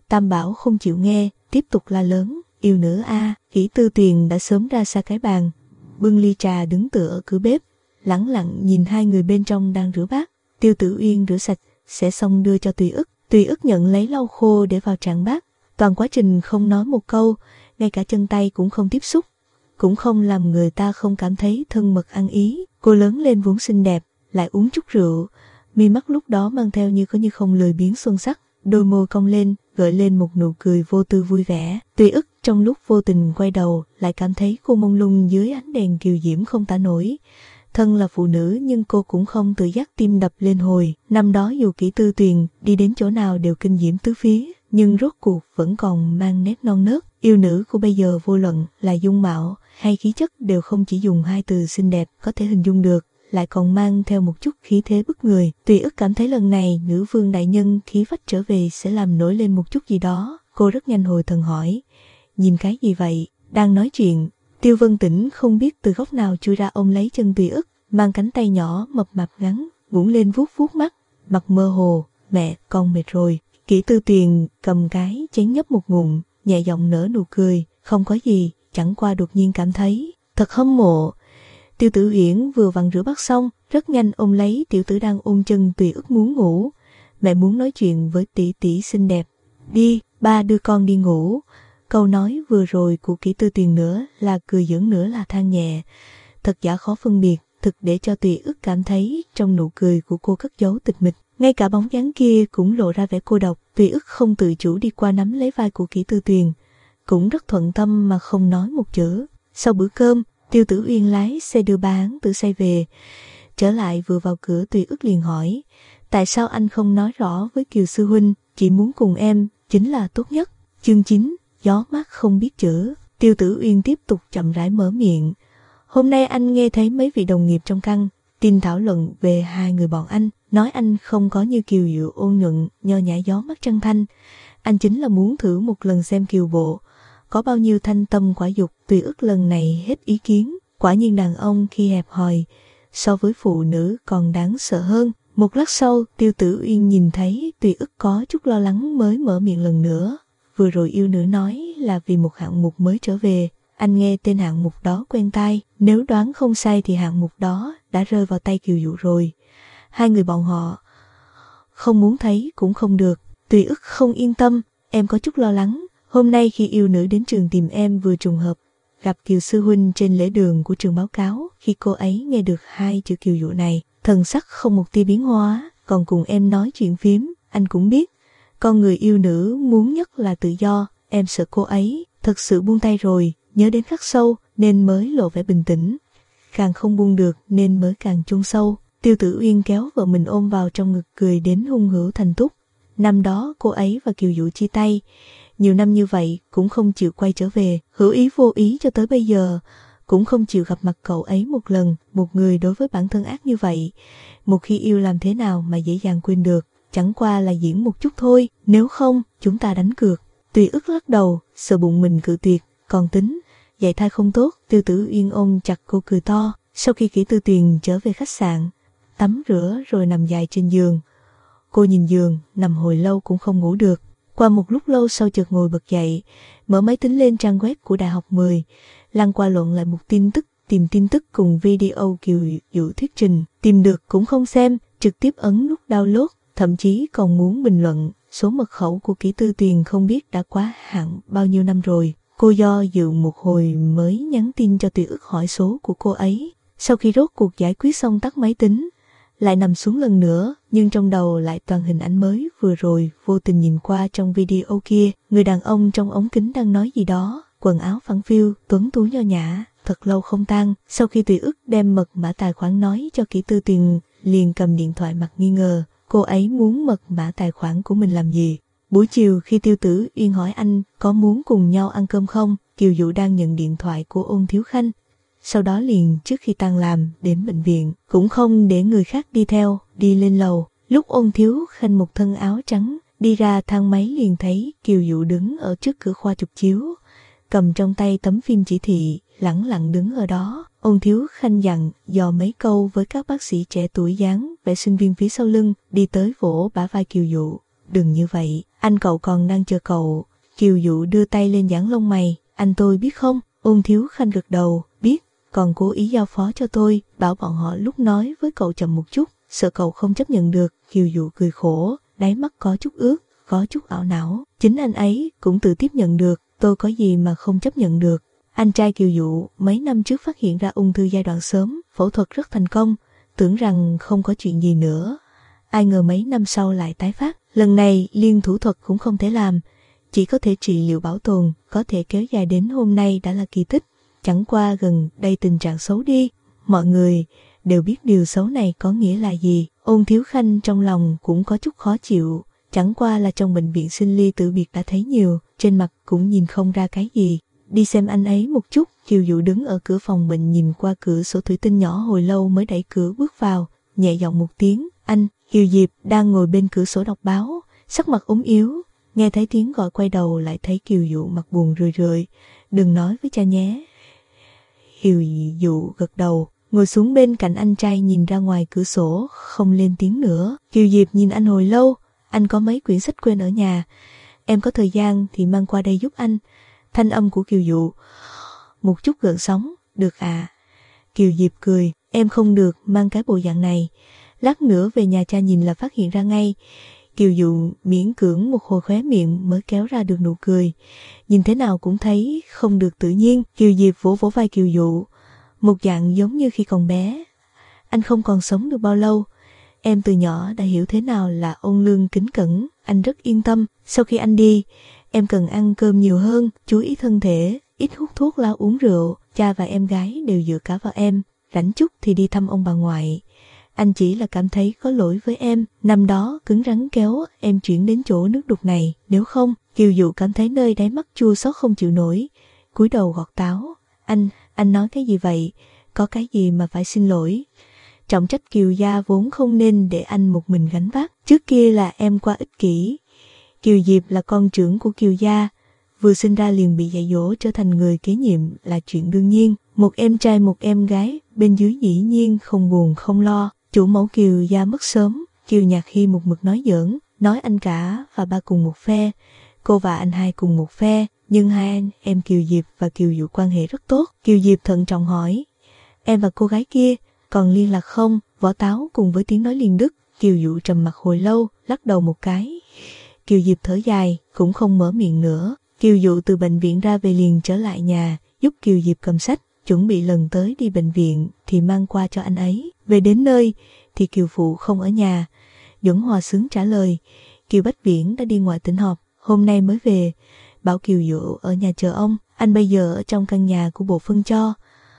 Tam Bảo không chịu nghe, tiếp tục la lớn, yêu nữa a. Kỷ Tư Tuyền đã sớm ra xa cái bàn, bưng ly trà đứng tựa ở cửa bếp, lẳng lặng nhìn hai người bên trong đang rửa bát. Tiêu Tử Uyên rửa sạch, sẽ xong đưa cho Tùy Ức. Tùy Ức nhận lấy lau khô để vào trạng bát. Toàn quá trình không nói một câu, ngay cả chân tay cũng không tiếp xúc, cũng không làm người ta không cảm thấy thân mật ăn ý. Cô lớn lên vốn xinh đẹp, lại uống chút rượu, mi mắt lúc đó mang theo như có như không lười biếng xuân sắc, đôi môi cong lên, gợi lên một nụ cười vô tư vui vẻ. Tùy Ức trong lúc vô tình quay đầu, lại cảm thấy cô mông lung dưới ánh đèn kiều diễm không tả nổi. Thân là phụ nữ nhưng cô cũng không tự giác tim đập lên hồi. Năm đó dù Kỷ Tư Tuyền đi đến chỗ nào đều kinh diễm tứ phía, nhưng rốt cuộc vẫn còn mang nét non nớt. Yêu nữ của bây giờ vô luận là dung mạo hay khí chất đều không chỉ dùng hai từ xinh đẹp có thể hình dung được, lại còn mang theo một chút khí thế bức người. Tùy Ức cảm thấy lần này nữ vương đại nhân khí phách trở về sẽ làm nổi lên một chút gì đó. Cô rất nhanh hồi thần hỏi, nhìn cái gì vậy? Đang nói chuyện, Tiêu Vân Tĩnh không biết từ góc nào chui ra ôm lấy chân Tùy Ức, mang cánh tay nhỏ mập mạp ngắn, ngẩng lên vuốt vuốt mắt, mặt mơ hồ, mẹ, con mệt rồi. Kỷ Tư Tuyền cầm cái chén nhấp một ngụm, nhẹ giọng nở nụ cười, không có gì, chẳng qua đột nhiên cảm thấy thật hâm mộ. Tiêu Tử Uyển vừa vặn rửa bát xong, rất nhanh ôm lấy tiểu tử đang ôm chân Tùy Ức muốn ngủ. Mẹ muốn nói chuyện với tỷ tỷ xinh đẹp. Đi, ba đưa con đi ngủ. Câu nói vừa rồi của Kỷ Tư Tuyền nữa là cười giỡn nữa là than nhẹ. Thật giả khó phân biệt, thực để cho Tùy Ức cảm thấy trong nụ cười của cô cất giấu tịch mịch. Ngay cả bóng dáng kia cũng lộ ra vẻ cô độc. Tùy Ức không tự chủ đi qua nắm lấy vai của Kỷ Tư Tuyền, cũng rất thuận tâm mà không nói một chữ. Sau bữa cơm, Tiêu Tử Uyên lái xe đưa ba án tử say về. Trở lại vừa vào cửa, Tùy Ức liền hỏi, tại sao anh không nói rõ với Kiều sư huynh, chỉ muốn cùng em chính là tốt nhất. Chương chín, gió mát không biết chữ. Tiêu Tử Uyên tiếp tục chậm rãi mở miệng, hôm nay anh nghe thấy mấy vị đồng nghiệp trong căn tin thảo luận về hai người bọn anh, nói anh không có như Kiều Diệu ôn nhuận, nho nhã gió mát trăng thanh. Anh chính là muốn thử một lần xem Kiều bộ có bao nhiêu thanh tâm quả dục. Tùy Ức lần này hết ý kiến, quả nhiên đàn ông khi hẹp hòi so với phụ nữ còn đáng sợ hơn. Một lát sau, Tiêu Tử Uyên nhìn thấy Tùy Ức có chút lo lắng mới mở miệng lần nữa. Vừa rồi yêu nữ nói là vì một hạng mục mới trở về, anh nghe tên hạng mục đó quen tai, nếu đoán không sai thì hạng mục đó đã rơi vào tay Kiều Dụ rồi. Hai người bọn họ không muốn thấy cũng không được. Tùy Ức không yên tâm, em có chút lo lắng. Hôm nay khi yêu nữ đến trường tìm em vừa trùng hợp gặp Kiều sư huynh trên lễ đường của trường báo cáo. Khi cô ấy nghe được hai chữ Kiều Dụ này, thần sắc không một tia biến hóa, còn cùng em nói chuyện phím. Anh cũng biết, con người yêu nữ muốn nhất là tự do. Em sợ cô ấy thật sự buông tay rồi, nhớ đến khắc sâu nên mới lộ vẻ bình tĩnh, càng không buông được nên mới càng chôn sâu. Tiêu Tử Uyên kéo vợ mình ôm vào trong ngực, cười đến hung hữu thành túc. Năm đó cô ấy và Kiều Dụ chia tay, nhiều năm như vậy cũng không chịu quay trở về, hữu ý vô ý cho tới bây giờ cũng không chịu gặp mặt cậu ấy một lần. Một người đối với bản thân ác như vậy, một khi yêu làm thế nào mà dễ dàng quên được. Chẳng qua là diễn một chút thôi, nếu không chúng ta đánh cược. Tùy Ức lắc đầu, sợ bụng mình cự tuyệt, còn tính dạy thai không tốt. Tiêu Tử Uyên ôm chặt cô cười to. Sau khi Kỷ Tư Tuyền trở về khách sạn, tắm rửa rồi nằm dài trên giường. Cô nhìn giường, nằm hồi lâu cũng không ngủ được. Qua một lúc lâu sau chợt ngồi bật dậy, mở máy tính lên trang web của Đại học mười, lăn qua lộn lại một tin tức, tìm tin tức cùng video Kiều Dụ thuyết trình. Tìm được cũng không xem, trực tiếp ấn nút download, thậm chí còn muốn bình luận. Số mật khẩu của Kỷ Tư Tuyền không biết đã quá hạn bao nhiêu năm rồi. Cô do dự một hồi mới nhắn tin cho Tùy Ức hỏi số của cô ấy. Sau khi rốt cuộc giải quyết xong tắt máy tính, lại nằm xuống lần nữa, nhưng trong đầu lại toàn hình ảnh mới vừa rồi vô tình nhìn qua trong video kia. Người đàn ông trong ống kính đang nói gì đó, quần áo phẳng phiu, tuấn tú nho nhã, thật lâu không tan. Sau khi Tùy Ức đem mật mã tài khoản nói cho Kỷ Tư Tuyền, liền cầm điện thoại mặt nghi ngờ. Cô ấy muốn mật mã tài khoản của mình làm gì? Buổi chiều khi Tiêu Tử Uyên hỏi anh có muốn cùng nhau ăn cơm không, Kiều Dụ đang nhận điện thoại của Ôn Thiếu Khanh. Sau đó liền trước khi tan làm đến bệnh viện, cũng không để người khác đi theo, đi lên lầu. Lúc Ôn Thiếu Khanh một thân áo trắng đi ra thang máy liền thấy Kiều Dụ đứng ở trước cửa khoa chụp chiếu, cầm trong tay tấm phim chỉ thị, lẳng lặng đứng ở đó. Ôn Thiếu Khanh dặn dò mấy câu với các bác sĩ trẻ tuổi dáng vẻ sinh viên phía sau lưng, đi tới vỗ bả vai Kiều Dụ. đừng như vậy, anh cậu còn đang chờ cậu. Kiều Dụ đưa tay lên giãn lông mày, anh tôi biết không? Ôn Thiếu Khanh gật đầu, biết, còn cố ý giao phó cho tôi, bảo bọn họ lúc nói với cậu chậm một chút, sợ cậu không chấp nhận được. Kiều Dụ cười khổ, đáy mắt có chút ướt, có chút ảo não, chính anh ấy cũng tự tiếp nhận được, tôi có gì mà không chấp nhận được. Anh trai Kiều Dụ mấy năm trước phát hiện ra ung thư giai đoạn sớm, phẫu thuật rất thành công, tưởng rằng không có chuyện gì nữa. Ai ngờ mấy năm sau lại tái phát, lần này liên thủ thuật cũng không thể làm, chỉ có thể trị liệu bảo tồn, có thể kéo dài đến hôm nay đã là kỳ tích. Chẳng qua gần đây tình trạng xấu đi, mọi người đều biết điều xấu này có nghĩa là gì. Ôn Thiếu Khanh trong lòng cũng có chút khó chịu, chẳng qua là trong bệnh viện sinh ly tử biệt đã thấy nhiều, trên mặt cũng nhìn không ra cái gì. Đi xem anh ấy một chút. Kiều Dụ đứng ở cửa phòng bệnh nhìn qua cửa sổ thủy tinh nhỏ hồi lâu mới đẩy cửa bước vào, nhẹ giọng một tiếng, anh. Kiều Diệp đang ngồi bên cửa sổ đọc báo, sắc mặt ốm yếu, nghe thấy tiếng gọi quay đầu lại thấy Kiều Dụ mặt buồn rười rượi, đừng nói với cha nhé. Kiều Dụ gật đầu, ngồi xuống bên cạnh anh trai nhìn ra ngoài cửa sổ, không lên tiếng nữa. Kiều Diệp nhìn anh hồi lâu, anh có mấy quyển sách quên ở nhà, em có thời gian thì mang qua đây giúp anh. Thanh âm của Kiều Dụ một chút gợn sóng, được à? Kiều Diệp cười, em không được mang cái bộ dạng này, lát nữa về nhà cha nhìn là phát hiện ra ngay. Kiều Dụ miễn cưỡng một hồi khóe miệng mới kéo ra được nụ cười, nhìn thế nào cũng thấy không được tự nhiên. Kiều Diệp vỗ vỗ vai Kiều Dụ, một dạng giống như khi còn bé, anh không còn sống được bao lâu, em từ nhỏ đã hiểu thế nào là ôn lương kính cẩn, anh rất yên tâm. Sau khi anh đi, em cần ăn cơm nhiều hơn, chú ý thân thể, ít hút thuốc lá uống rượu, cha và em gái đều dựa cả vào em, rảnh chút thì đi thăm ông bà ngoại. Anh chỉ là cảm thấy có lỗi với em, năm đó cứng rắn kéo em chuyển đến chỗ nước đục này, nếu không. Kiều Dụ cảm thấy nơi đáy mắt chua xót không chịu nổi, cúi đầu gọt táo. Anh, anh nói cái gì vậy? Có cái gì mà phải xin lỗi? Trọng trách Kiều gia vốn không nên để anh một mình gánh vác, trước kia là em quá ích kỷ. Kiều Diệp là con trưởng của Kiều gia, vừa sinh ra liền bị dạy dỗ trở thành người kế nhiệm là chuyện đương nhiên. Một em trai một em gái, bên dưới dĩ nhiên không buồn không lo. Chủ mẫu Kiều gia mất sớm, Kiều Nhạc Hy một mực nói giỡn, nói anh cả và ba cùng một phe, cô và anh hai cùng một phe, nhưng hai anh em Kiều Diệp và Kiều Dụ quan hệ rất tốt. Kiều Diệp thận trọng hỏi, em và cô gái kia còn liên lạc không? Vỏ táo cùng với tiếng nói liền đứt. Kiều Dụ trầm mặt hồi lâu, lắc đầu một cái. Kiều Diệp thở dài, cũng không mở miệng nữa. Kiều Dụ từ bệnh viện ra về liền trở lại nhà, giúp Kiều Diệp cầm sách, chuẩn bị lần tới đi bệnh viện thì mang qua cho anh ấy. Về đến nơi thì Kiều phụ không ở nhà. Duẩn Hòa Xứng trả lời, Kiều Bách Viễn đã đi ngoại tỉnh họp, hôm nay mới về, bảo Kiều Dụ ở nhà chờ ông, anh bây giờ ở trong căn nhà của bộ phân cho.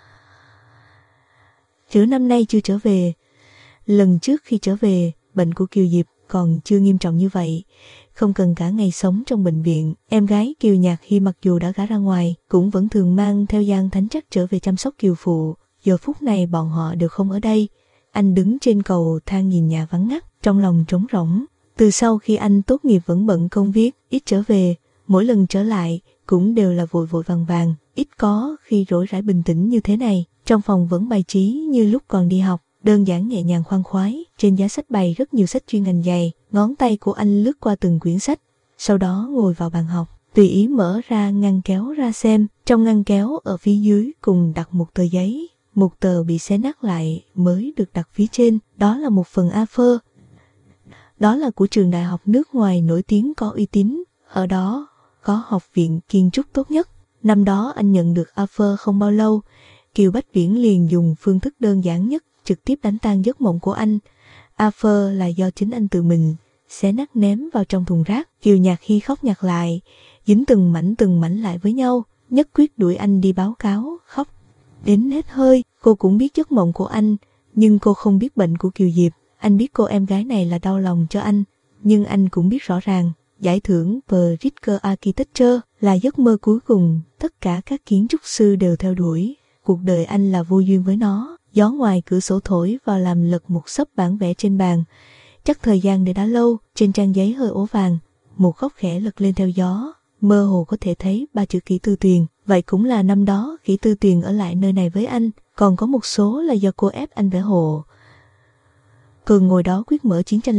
Chữ năm nay chưa trở về. Lần trước khi trở về, bệnh của Kiều Diệp còn chưa nghiêm trọng như vậy, không cần cả ngày sống trong bệnh viện. Em gái Kiều Nhạc Hy mặc dù đã gả ra ngoài, cũng vẫn thường mang theo Giang Thánh Trắc trở về chăm sóc Kiều phụ. Giờ phút này bọn họ đều không ở đây. Anh đứng trên cầu thang nhìn nhà vắng ngắt, trong lòng trống rỗng. Từ sau khi anh tốt nghiệp vẫn bận công việc, ít trở về, mỗi lần trở lại cũng đều là vội vội vàng vàng, ít có khi rỗi rãi bình tĩnh như thế này. Trong phòng vẫn bài trí như lúc còn đi học, đơn giản nhẹ nhàng khoan khoái, trên giá sách bày rất nhiều sách chuyên ngành dày, ngón tay của anh lướt qua từng quyển sách, sau đó ngồi vào bàn học, tùy ý mở ra ngăn kéo ra xem. Trong ngăn kéo ở phía dưới cùng đặt một tờ giấy, một tờ bị xé nát lại mới được đặt phía trên, đó là một phần a phơ. Đó là của trường đại học nước ngoài nổi tiếng có uy tín, ở đó có học viện kiến trúc tốt nhất. Năm đó anh nhận được a phơ không bao lâu, Kiều Bách Viễn liền dùng phương thức đơn giản nhất trực tiếp đánh tan giấc mộng của anh. a phơ là do chính anh tự mình xé nát ném vào trong thùng rác. Kiều Nhạc Hy khóc nhặt lại, dính từng mảnh từng mảnh lại với nhau, nhất quyết đuổi anh đi báo cáo, khóc đến hết hơi. Cô cũng biết giấc mộng của anh, nhưng cô không biết bệnh của Kiều Diệp. Anh biết cô em gái này là đau lòng cho anh, nhưng anh cũng biết rõ ràng giải thưởng Pritzker Architecture là giấc mơ cuối cùng tất cả các kiến trúc sư đều theo đuổi. Cuộc đời anh là vô duyên với nó. Gió ngoài cửa sổ thổi vào làm lật một xấp bản vẽ trên bàn. Chắc thời gian để đã lâu, trên trang giấy hơi ố vàng, một góc khẽ lật lên theo gió, mơ hồ có thể thấy ba chữ Kỷ Tư Tuyền. Vậy cũng là năm đó Kỷ Tư Tuyền ở lại nơi này với anh, còn có một số là do cô ép anh vẽ hộ. Cường ngồi đó quyết mở chiến tranh lạnh,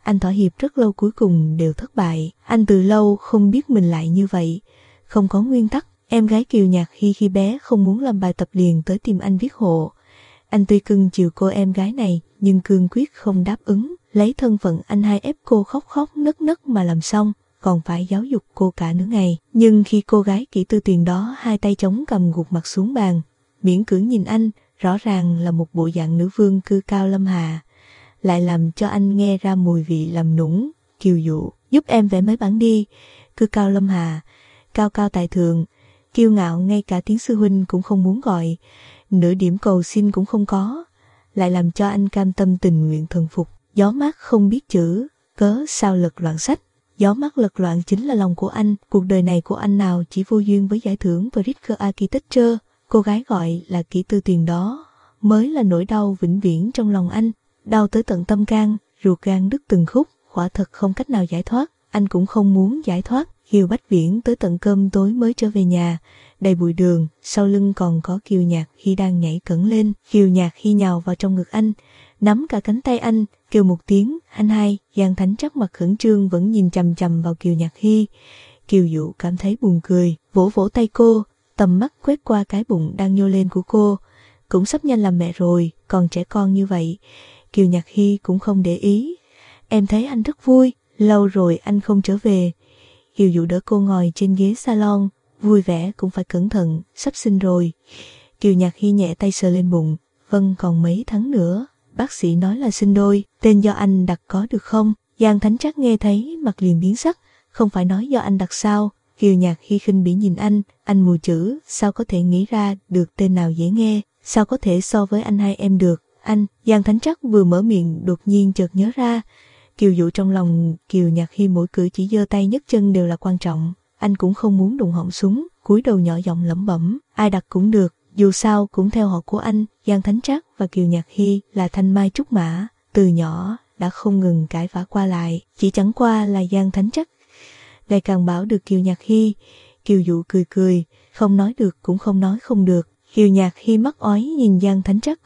Anh thỏa hiệp rất lâu cuối cùng đều thất bại. Anh từ lâu không biết mình lại như vậy, không có nguyên tắc. Em gái Kiều Nhạc Hy khi bé không muốn làm bài tập liền tới tìm anh viết hộ. Anh tuy cưng chiều cô em gái này, nhưng cương quyết không đáp ứng. Lấy thân phận anh hai ép cô khóc khóc nấc nấc mà làm xong, còn phải giáo dục cô cả nửa ngày. Nhưng khi cô gái kỹ tư tiền đó hai tay chống cầm gục mặt xuống bàn, miễn cưỡng nhìn anh, rõ ràng là một bộ dạng nữ vương cư cao lâm hạ, lại làm cho anh nghe ra mùi vị làm nũng, kiều dụ. Giúp em vẽ mấy bản đi. Cư cao lâm hạ, cao cao tài thượng, kiêu ngạo ngay cả tiếng sư huynh cũng không muốn gọi, nửa điểm cầu xin cũng không có, lại làm cho anh cam tâm tình nguyện thần phục. Gió mát không biết chữ, cớ sao lật loạn sách. Gió mát lật loạn chính là lòng của anh. Cuộc đời này của anh nào chỉ vô duyên với giải thưởng Pritzker Architecture. Cô gái gọi là kỹ tư tiền đó mới là nỗi đau vĩnh viễn trong lòng anh, đau tới tận tâm can, ruột gan đứt từng khúc, quả thật không cách nào giải thoát. Anh cũng không muốn giải thoát. Kiều Bách Viễn tới tận cơm tối mới trở về nhà, đầy bụi đường, sau lưng còn có Kiều Nhạc Hy đang nhảy cẫng lên. Kiều Nhạc Hy nhào vào trong ngực anh, nắm cả cánh tay anh, kêu một tiếng anh hai. Giang Thánh Trắc mặt khẩn trương vẫn nhìn chằm chằm vào Kiều Nhạc Hy. Kiều Dụ cảm thấy buồn cười, vỗ vỗ tay cô, tầm mắt quét qua cái bụng đang nhô lên của cô. Cũng sắp nhanh làm mẹ rồi, còn trẻ con như vậy. Kiều Nhạc Hy cũng không để ý. Em thấy anh rất vui, lâu rồi anh không trở về. Kiều Dụ đỡ cô ngồi trên ghế salon, vui vẻ cũng phải cẩn thận, sắp sinh rồi. Kiều Nhạc Hy nhẹ tay sờ lên bụng, vâng còn mấy tháng nữa, bác sĩ nói là sinh đôi, tên do anh đặt có được không? Giang Thánh Trắc nghe thấy mặt liền biến sắc, không phải nói do anh đặt sao? Kiều Nhạc Hy khinh bỉ nhìn anh, anh mù chữ, sao có thể nghĩ ra được tên nào dễ nghe, sao có thể so với anh hai em được? Anh, Giang Thánh Trắc vừa mở miệng đột nhiên chợt nhớ ra, Kiều Dụ trong lòng Kiều Nhạc Hy mỗi cử chỉ giơ tay nhấc chân đều là quan trọng, anh cũng không muốn đụng họng súng, cúi đầu nhỏ giọng lẩm bẩm, ai đặt cũng được, dù sao cũng theo họ của anh. Giang Thánh Trắc và Kiều Nhạc Hy là thanh mai trúc mã, từ nhỏ đã không ngừng cãi vã qua lại, chỉ chẳng qua là Giang Thánh Trắc ngày càng bảo được Kiều Nhạc Hy. Kiều Dụ cười cười, không nói được cũng không nói không được. Kiều Nhạc Hy mắt ói nhìn Giang Thánh Trắc,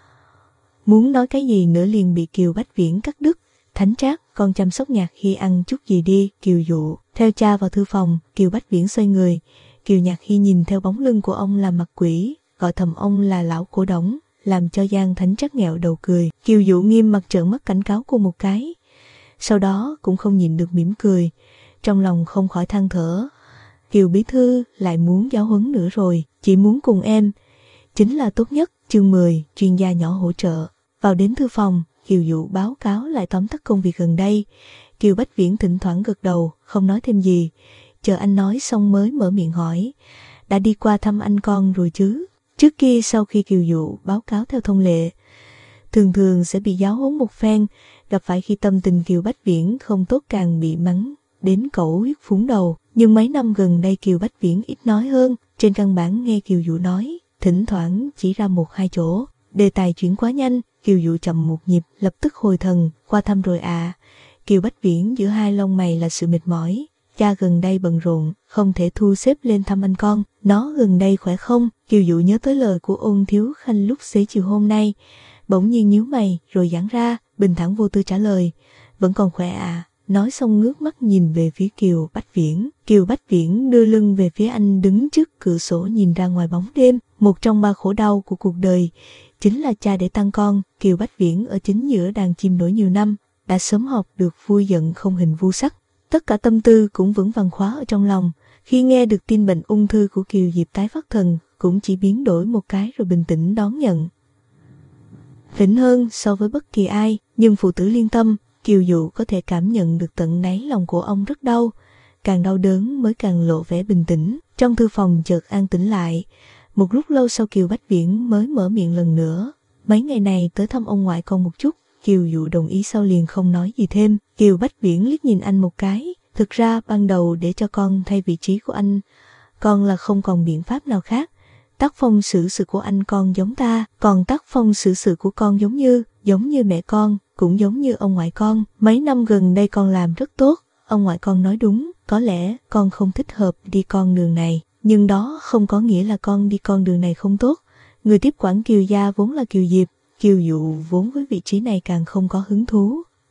muốn nói cái gì nữa liền bị Kiều Bách Viễn cắt đứt. Thánh Trác, con chăm sóc Nhạc Hy ăn chút gì đi. Kiều Dụ theo cha vào thư phòng. Kiều Bách Viễn xoay người, Kiều Nhạc Hy nhìn theo bóng lưng của ông làm mặt quỷ, gọi thầm ông là lão cổ đống, làm cho Giang Thánh Trắc nghẹo đầu cười. Kiều Dụ nghiêm mặt trợn mắt cảnh cáo cô một cái, sau đó cũng không nhịn được mỉm cười, trong lòng không khỏi than thở. Kiều bí thư lại muốn giáo huấn nữa rồi, chỉ muốn cùng em chính là tốt nhất. Chương mười, chuyên gia nhỏ hỗ trợ. Vào đến thư phòng, Kiều Dụ báo cáo lại tóm tắt công việc gần đây. Kiều Bách Viễn thỉnh thoảng gật đầu, không nói thêm gì, chờ anh nói xong mới mở miệng hỏi, đã đi qua thăm anh con rồi chứ? Trước kia sau khi Kiều Dụ báo cáo theo thông lệ, thường thường sẽ bị giáo huấn một phen, gặp phải khi tâm tình Kiều Bách Viễn không tốt càng bị mắng đến cẩu huyết phúng đầu. Nhưng mấy năm gần đây Kiều Bách Viễn ít nói hơn, trên căn bản nghe Kiều Dụ nói, thỉnh thoảng chỉ ra một hai chỗ. Đề tài chuyển quá nhanh, Kiều Dụ chậm một nhịp, lập tức hồi thần, qua thăm rồi à? Kiều Bách Viễn giữa hai lông mày là sự mệt mỏi, cha gần đây bận rộn, không thể thu xếp lên thăm anh con, nó gần đây khỏe không? Kiều Dụ nhớ tới lời của Ôn Thiếu Khanh lúc xế chiều hôm nay, bỗng nhiên nhíu mày rồi giãn ra, bình thản vô tư trả lời, vẫn còn khỏe à? Nói xong ngước mắt nhìn về phía Kiều Bách Viễn. Kiều Bách Viễn đưa lưng về phía anh đứng trước cửa sổ nhìn ra ngoài bóng đêm. Một trong ba khổ đau của cuộc đời chính là cha để tăng con. Kiều Bách Viễn ở chính giữa đàn chim nổi nhiều năm, đã sớm học được vui giận không hình vu sắc. Tất cả tâm tư cũng vững vàng khóa ở trong lòng. Khi nghe được tin bệnh ung thư của Kiều Diệp tái phát thần, cũng chỉ biến đổi một cái rồi bình tĩnh đón nhận. Vĩnh hơn so với bất kỳ ai, nhưng phụ tử liên tâm, Kiều Dụ có thể cảm nhận được tận đáy lòng của ông rất đau, càng đau đớn mới càng lộ vẻ bình tĩnh. Trong thư phòng chợt an tĩnh lại, một lúc lâu sau Kiều Bách Viễn mới mở miệng lần nữa, mấy ngày này tới thăm ông ngoại con một chút. Kiều Dụ đồng ý sau liền không nói gì thêm. Kiều Bách Viễn liếc nhìn anh một cái, thực ra ban đầu để cho con thay vị trí của anh, con là không còn biện pháp nào khác. Tác phong xử sự của anh con giống ta, còn tác phong xử sự của con giống như, giống như mẹ con, cũng giống như ông ngoại con. Mấy năm gần đây con làm rất tốt, ông ngoại con nói đúng, có lẽ con không thích hợp đi con đường này, nhưng đó không có nghĩa là con đi con đường này không tốt. Người tiếp quản Kiều gia vốn là Kiều Diệp, Kiều Dụ vốn với vị trí này càng không có hứng thú.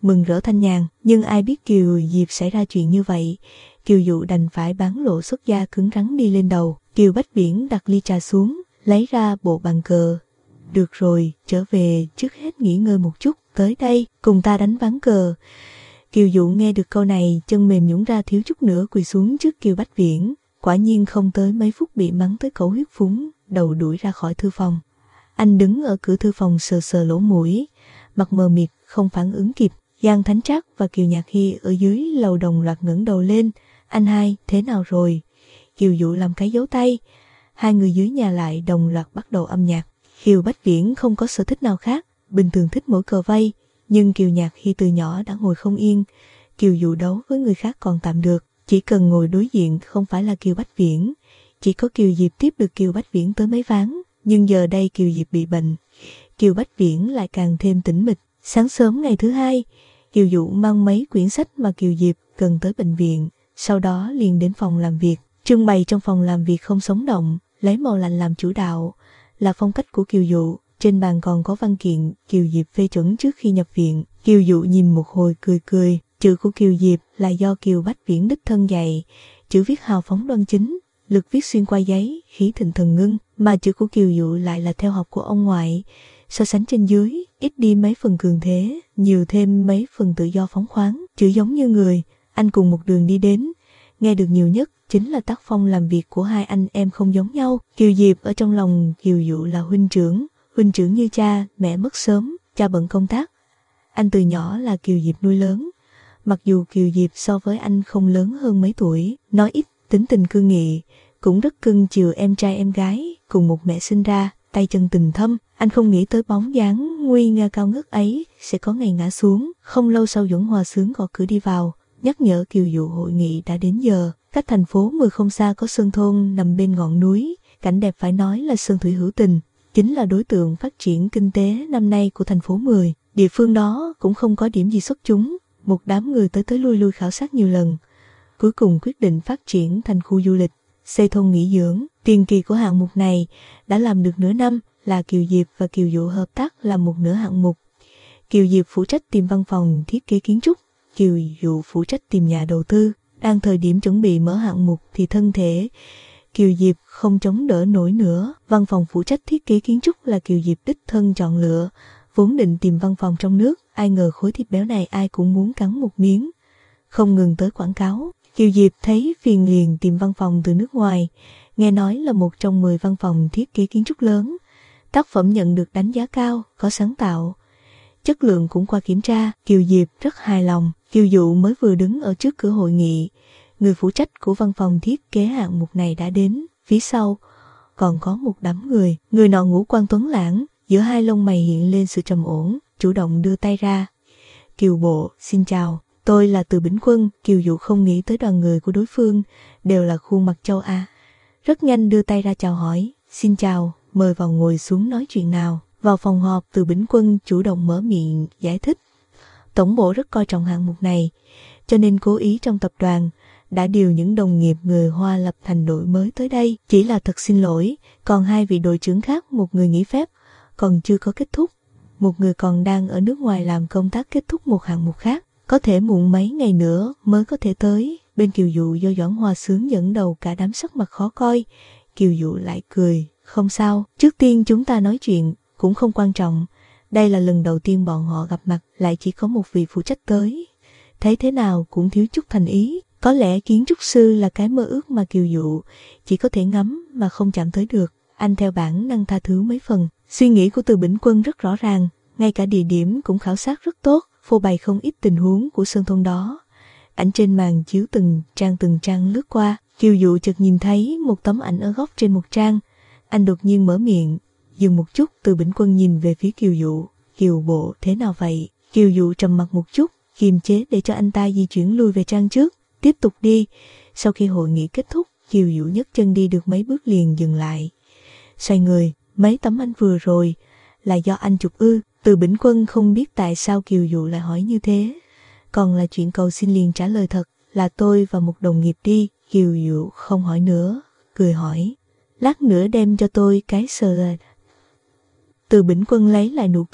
mừng rỡ thanh nhàn. Nhưng ai biết Kiều Diệp xảy ra chuyện như vậy, Kiều Dụ đành phải bán lộ xuất gia cứng rắn đi lên đầu. Kiều Bách Viễn đặt ly trà xuống, lấy ra bộ bàn cờ. Được rồi, trở về trước hết nghỉ ngơi một chút, tới đây, cùng ta đánh ván cờ. Kiều Dụ nghe được câu này, chân mềm nhũn ra thiếu chút nữa quỳ xuống trước Kiều Bách Viễn. Quả nhiên không tới mấy phút bị mắng tới cổ huyết phúng, đầu đuổi ra khỏi thư phòng. Anh đứng ở cửa thư phòng sờ sờ lỗ mũi, mặt mờ mịt không phản ứng kịp. Giang Thánh Trác và Kiều Nhạc Hy ở dưới lầu đồng loạt ngẩng đầu lên. Anh hai, thế nào rồi? Kiều Dụ làm cái dấu tay. Hai người dưới nhà lại đồng loạt bắt đầu âm nhạc. Kiều Bách Viễn không có sở thích nào khác, bình thường thích mỗi cờ vây, nhưng Kiều Nhạc Hy từ nhỏ đã ngồi không yên. Kiều Dụ đấu với người khác còn tạm được, chỉ cần ngồi đối diện không phải là Kiều Bách Viễn. Chỉ có Kiều Diệp tiếp được Kiều Bách Viễn tới mấy ván, nhưng giờ đây Kiều Diệp bị bệnh. Kiều Bách Viễn lại càng thêm tĩnh mịch. Sáng sớm ngày thứ hai, Kiều Dụ mang mấy quyển sách mà Kiều Diệp cần tới bệnh viện, sau đó liền đến phòng làm việc. Trưng bày trong phòng làm việc không sống động, lấy màu lạnh làm chủ đạo, là phong cách của Kiều Dụ. Trên bàn còn có văn kiện Kiều Diệp phê chuẩn trước khi nhập viện. Kiều Dụ nhìn một hồi cười cười. Chữ của Kiều Diệp là do Kiều Bách Viễn đích thân dạy, chữ viết hào phóng đoan chính, lực viết xuyên qua giấy, khí thịnh thần ngưng, mà chữ của Kiều Dụ lại là theo học của ông ngoại. So sánh trên dưới, ít đi mấy phần cường thế, nhiều thêm mấy phần tự do phóng khoáng, chữ giống như người. Anh cùng một đường đi đến, nghe được nhiều nhất chính là tác phong làm việc của hai anh em không giống nhau. Kiều Diệp ở trong lòng Kiều Dụ là huynh trưởng, huynh trưởng như cha, mẹ mất sớm, cha bận công tác. Anh từ nhỏ là Kiều Diệp nuôi lớn, mặc dù Kiều Diệp so với anh không lớn hơn mấy tuổi, nói ít, tính tình cương nghị, cũng rất cưng chiều em trai em gái, cùng một mẹ sinh ra, tay chân tình thâm. Anh không nghĩ tới bóng dáng nguy nga cao ngất ấy sẽ có ngày ngã xuống. Không lâu sau Duẩn Hòa Sướng gõ cửa đi vào, nhắc nhở Kiều Dụ hội nghị đã đến giờ. Cách thành phố mười không xa có Sơn Thôn nằm bên ngọn núi, cảnh đẹp phải nói là sơn thủy hữu tình, chính là đối tượng phát triển kinh tế năm nay của thành phố mười. Địa phương đó cũng không có điểm gì xuất chúng, một đám người tới tới lui lui khảo sát nhiều lần, cuối cùng quyết định phát triển thành khu du lịch, xây thôn nghỉ dưỡng. Tiền kỳ của hạng mục này đã làm được nửa năm, là Kiều Diệp và Kiều Dụ hợp tác làm một nửa hạng mục. Kiều Diệp phụ trách tìm văn phòng thiết kế kiến trúc, Kiều Dụ phụ trách tìm nhà đầu tư. Đang thời điểm chuẩn bị mở hạng mục thì thân thể Kiều Diệp không chống đỡ nổi nữa. Văn phòng phụ trách thiết kế kiến trúc là Kiều Diệp đích thân chọn lựa, vốn định tìm văn phòng trong nước, ai ngờ khối thịt béo này ai cũng muốn cắn một miếng, không ngừng tới quảng cáo. Kiều Diệp thấy phiền liền tìm văn phòng từ nước ngoài, nghe nói là một trong mười văn phòng thiết kế kiến trúc lớn. Tác phẩm nhận được đánh giá cao, có sáng tạo, chất lượng cũng qua kiểm tra. Kiều Diệp rất hài lòng. Kiều Dụ mới vừa đứng ở trước cửa hội nghị, người phụ trách của văn phòng thiết kế hạng mục này đã đến. Phía sau còn có một đám người. Người nọ ngũ quan tuấn lãng, giữa hai lông mày hiện lên sự trầm ổn, chủ động đưa tay ra. Kiều bộ, xin chào, tôi là Từ Bỉnh Quân. Kiều Dụ không nghĩ tới đoàn người của đối phương đều là khuôn mặt châu Á, rất nhanh đưa tay ra chào hỏi. Xin chào, mời vào ngồi xuống nói chuyện nào. Vào phòng họp, Từ Bỉnh Quân chủ động mở miệng giải thích. Tổng bộ rất coi trọng hạng mục này, cho nên cố ý trong tập đoàn đã điều những đồng nghiệp người Hoa lập thành đội mới tới đây. Chỉ là thật xin lỗi, còn hai vị đội trưởng khác, một người nghỉ phép còn chưa có kết thúc, một người còn đang ở nước ngoài làm công tác kết thúc một hạng mục khác, có thể muộn mấy ngày nữa mới có thể tới. Bên Kiều Dụ do Doãn Hòa Sướng dẫn đầu cả đám sắc mặt khó coi. Kiều Dụ lại cười, không sao, trước tiên chúng ta nói chuyện, cũng không quan trọng. Đây là lần đầu tiên bọn họ gặp mặt, lại chỉ có một vị phụ trách tới, thấy thế nào cũng thiếu chút thành ý. Có lẽ kiến trúc sư là cái mơ ước mà Kiều Dụ chỉ có thể ngắm mà không chạm tới được. Anh theo bản năng tha thứ mấy phần. Suy nghĩ của Từ Bỉnh Quân rất rõ ràng, ngay cả địa điểm cũng khảo sát rất tốt, phô bày không ít tình huống của sơn thôn đó. Ảnh trên màn chiếu từng trang từng trang lướt qua. Kiều Dụ chợt nhìn thấy một tấm ảnh ở góc trên một trang. Anh đột nhiên mở miệng, dừng một chút. Từ Bỉnh Quân nhìn về phía Kiều Dụ. Kiều bộ, thế nào vậy? Kiều Dụ trầm mặt một chút, kiềm chế để cho anh ta di chuyển lui về trang trước. Tiếp tục đi. Sau khi hội nghị kết thúc, Kiều Dụ nhấc chân đi được mấy bước liền dừng lại, xoay người. Mấy tấm ảnh vừa rồi là do anh chụp ư? Từ Bỉnh Quân không biết tại sao Kiều Dụ lại hỏi như thế, còn là chuyện cầu xin liền trả lời thật, là tôi và một đồng nghiệp đi. Kiều Dụ không hỏi nữa, cười hỏi, lát nữa đem cho tôi cái sờ. Từ Bỉnh Quân lấy lại nụ cười,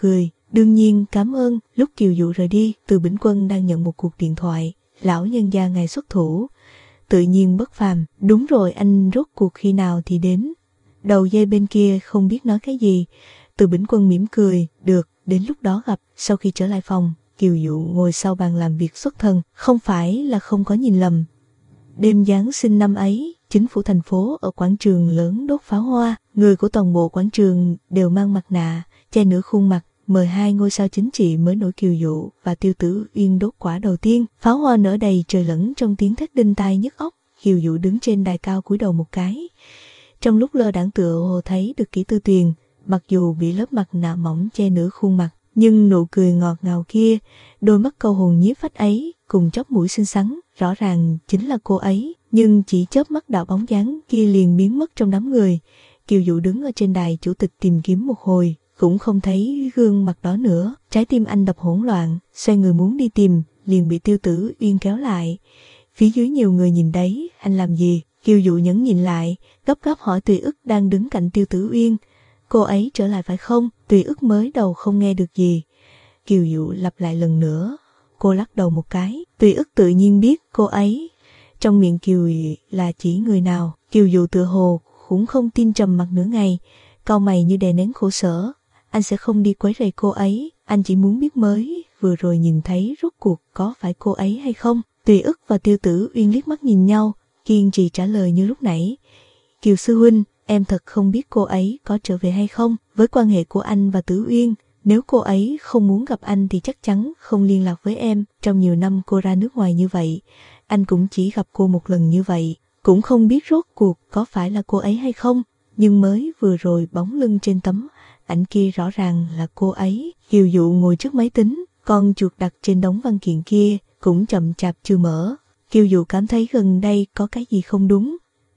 Đương nhiên cảm ơn. Lúc Kiều Dụ rời đi, Từ Bỉnh Quân đang nhận một cuộc điện thoại. Lão nhân gia ngài xuất thủ, tự nhiên bất phàm. Đúng rồi, anh rốt cuộc khi nào thì đến? Đầu dây bên kia không biết nói cái gì. Từ Bỉnh Quân mỉm cười, được, đến lúc đó gặp. Sau khi trở lại phòng, Kiều Dụ ngồi sau bàn làm việc xuất thần, không phải là không có nhìn lầm. Đêm Giáng sinh năm ấy, chính phủ thành phố ở quảng trường lớn đốt pháo hoa, người của toàn bộ quảng trường đều mang mặt nạ, che nửa khuôn mặt. Mời hai ngôi sao chính trị mới nổi Kiều Dụ và Tiêu Tử Uyên đốt quả đầu tiên. Pháo hoa nở đầy trời lẫn trong tiếng thét đinh tai nhức óc. Kiều Dụ đứng trên đài cao cúi đầu một cái. Trong lúc lơ đãng tựa hồ thấy được Kỷ Tư Tuyền, mặc dù bị lớp mặt nạ mỏng che nửa khuôn mặt, nhưng nụ cười ngọt ngào kia, đôi mắt câu hồn nhiếp phách ấy, cùng chóp mũi xinh xắn, rõ ràng chính là cô ấy. Nhưng chỉ chớp mắt đạo bóng dáng kia liền biến mất trong đám người. Kiều Dụ đứng ở trên đài chủ tịch tìm kiếm một hồi, cũng không thấy gương mặt đó nữa. Trái tim anh đập hỗn loạn, xoay người muốn đi tìm, liền bị Tiêu Tử Uyên kéo lại. Phía dưới nhiều người nhìn đấy, anh làm gì? Kiều Dụ nhẫn nhìn lại, gấp gáp hỏi Tùy Ức đang đứng cạnh Tiêu Tử Uyên. Cô ấy trở lại phải không? Tùy Ức mới đầu không nghe được gì. Kiều Dụ lặp lại lần nữa. Cô lắc đầu một cái. Tùy Ức tự nhiên biết cô ấy. Trong miệng Kiều là chỉ người nào? Kiều Dụ tựa hồ cũng không tin, trầm mặt nửa ngày, cau mày như đè nén khổ sở. Anh sẽ không đi quấy rầy cô ấy, anh chỉ muốn biết mới vừa rồi nhìn thấy rốt cuộc có phải cô ấy hay không. Tùy Ức và Tiêu Tử Uyên liếc mắt nhìn nhau, kiên trì trả lời như lúc nãy. Kiều sư huynh, em thật không biết cô ấy có trở về hay không. Với quan hệ của anh và Tử Uyên, nếu cô ấy không muốn gặp anh thì chắc chắn không liên lạc với em. Trong nhiều năm cô ra nước ngoài như vậy, anh cũng chỉ gặp cô một lần như vậy, cũng không biết rốt cuộc có phải là cô ấy hay không. Nhưng mới vừa rồi bóng lưng trên tấm ảnh kia rõ ràng là cô ấy. Kiều Dụ ngồi trước máy tính, con chuột đặt trên đống văn kiện kia cũng chậm chạp chưa mở. Kiều Dụ cảm thấy gần đây có cái gì không đúng.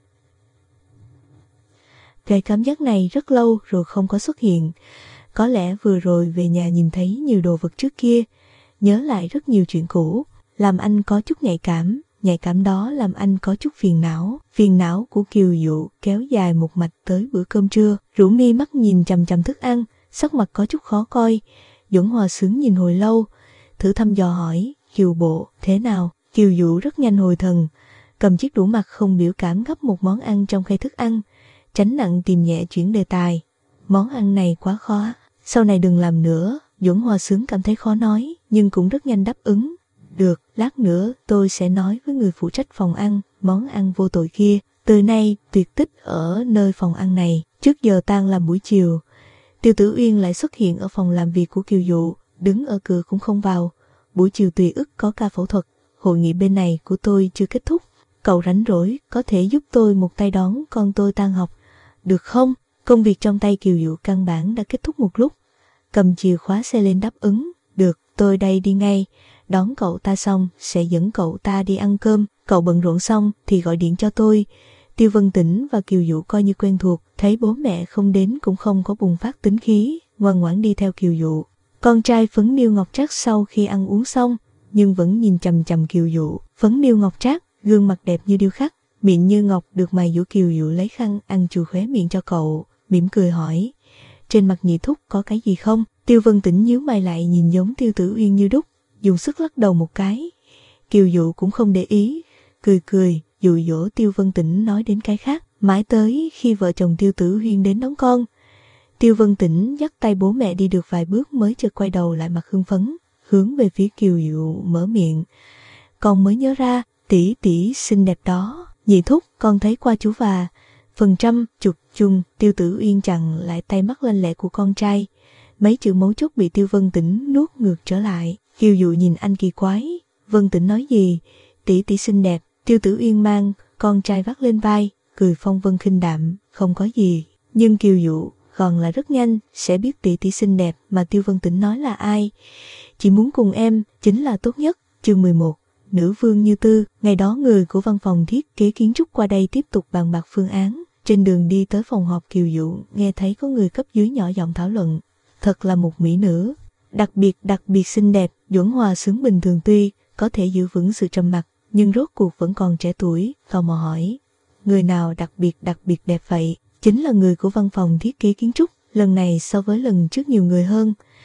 Cái cảm giác này rất lâu rồi không có xuất hiện. Có lẽ vừa rồi về nhà nhìn thấy nhiều đồ vật trước kia, nhớ lại rất nhiều chuyện cũ, làm anh có chút nhạy cảm. Nhạy cảm đó làm anh có chút phiền não. Phiền não của Kiều Dụ kéo dài một mạch tới bữa cơm trưa. Rũ mi mắt nhìn chằm chằm thức ăn, sắc mặt có chút khó coi. Duẩn Hòa Sướng nhìn hồi lâu, thử thăm dò hỏi, Kiều bộ, thế nào? Kiều Dụ rất nhanh hồi thần, cầm chiếc đũa mặt không biểu cảm gấp một món ăn trong khay thức ăn, tránh nặng tìm nhẹ chuyển đề tài. Món ăn này quá khó, sau này đừng làm nữa. Duẩn Hòa Sướng cảm thấy khó nói, nhưng cũng rất nhanh đáp ứng. Được, lát nữa tôi sẽ nói với người phụ trách phòng ăn, món ăn vô tội kia, từ nay tuyệt tích ở nơi phòng ăn này. Trước giờ tan làm buổi chiều, Tiêu Tử Uyên lại xuất hiện ở phòng làm việc của Kiều Dụ, đứng ở cửa cũng không vào. Buổi chiều Tùy Ức có ca phẫu thuật, hội nghị bên này của tôi chưa kết thúc. Cậu rảnh rỗi, có thể giúp tôi một tay đón con tôi tan học, được không? Công việc trong tay Kiều Dụ căn bản đã kết thúc một lúc. Cầm chìa khóa xe lên đáp ứng, được, tôi đây đi ngay. Đón cậu ta xong, sẽ dẫn cậu ta đi ăn cơm. Cậu bận rộn xong thì gọi điện cho tôi. Tiêu Vân Tĩnh và Kiều Dụ coi như quen thuộc, thấy bố mẹ không đến cũng không có bùng phát tính khí, ngoan ngoãn đi theo Kiều Dụ. Con trai Phấn Niêu Ngọc Trác sau khi ăn uống xong, nhưng vẫn nhìn chằm chằm Kiều Dụ. Phấn Niêu Ngọc Trác, gương mặt đẹp như điêu khắc, miệng như ngọc, được mày dũa. Kiều Dụ lấy khăn ăn chùi khóe miệng cho cậu, mỉm cười hỏi, trên mặt nhị thúc có cái gì không? Tiêu Vân Tĩnh nhíu mày lại nhìn giống Tiêu Tử Uyên như đúc, dùng sức lắc đầu một cái. Kiều Dụ cũng không để ý, cười cười, dụ dỗ Tiêu Vân Tĩnh nói đến cái khác. Mãi tới khi vợ chồng Tiêu Tử Uyên đến đón con, Tiêu Vân Tĩnh dắt tay bố mẹ đi được vài bước mới chợt quay đầu lại mặt hưng phấn, hướng về phía Kiều Dụ mở miệng. Con mới nhớ ra, tỷ tỷ xinh đẹp đó. Nhị thúc, con thấy qua chú và phần trăm chục chung. Tiêu Tử Uyên chặn lại tay mắt lanh lẹ của con trai. Mấy chữ mấu chốt bị Tiêu Vân Tĩnh nuốt ngược trở lại. Kiều Dụ nhìn anh kỳ quái. Vân Tĩnh nói gì? Tỷ tỷ xinh đẹp. Tiêu Tử Uyên mang con trai vác lên vai, cười phong vân khinh đạm, không có gì. Nhưng Kiều Dụ còn là rất nhanh sẽ biết tỷ tỷ xinh đẹp mà Tiêu Vân Tĩnh nói là ai. Chỉ muốn cùng em chính là tốt nhất. Chương mười một. Nữ vương Như Tư. Ngày đó người của văn phòng thiết kế kiến trúc qua đây tiếp tục bàn bạc phương án. Trên đường đi tới phòng họp, Kiều Dụ nghe thấy có người cấp dưới nhỏ giọng thảo luận. Thật là một mỹ nữ, đặc biệt đặc biệt xinh đẹp. Duẩn Hòa Sướng bình thường tuy có thể giữ vững sự trầm mặc, nhưng rốt cuộc vẫn còn trẻ tuổi, tò mò hỏi, người nào đặc biệt đặc biệt đẹp vậy? Chính là người của văn phòng thiết kế kiến trúc. Lần này so với lần trước nhiều người hơn.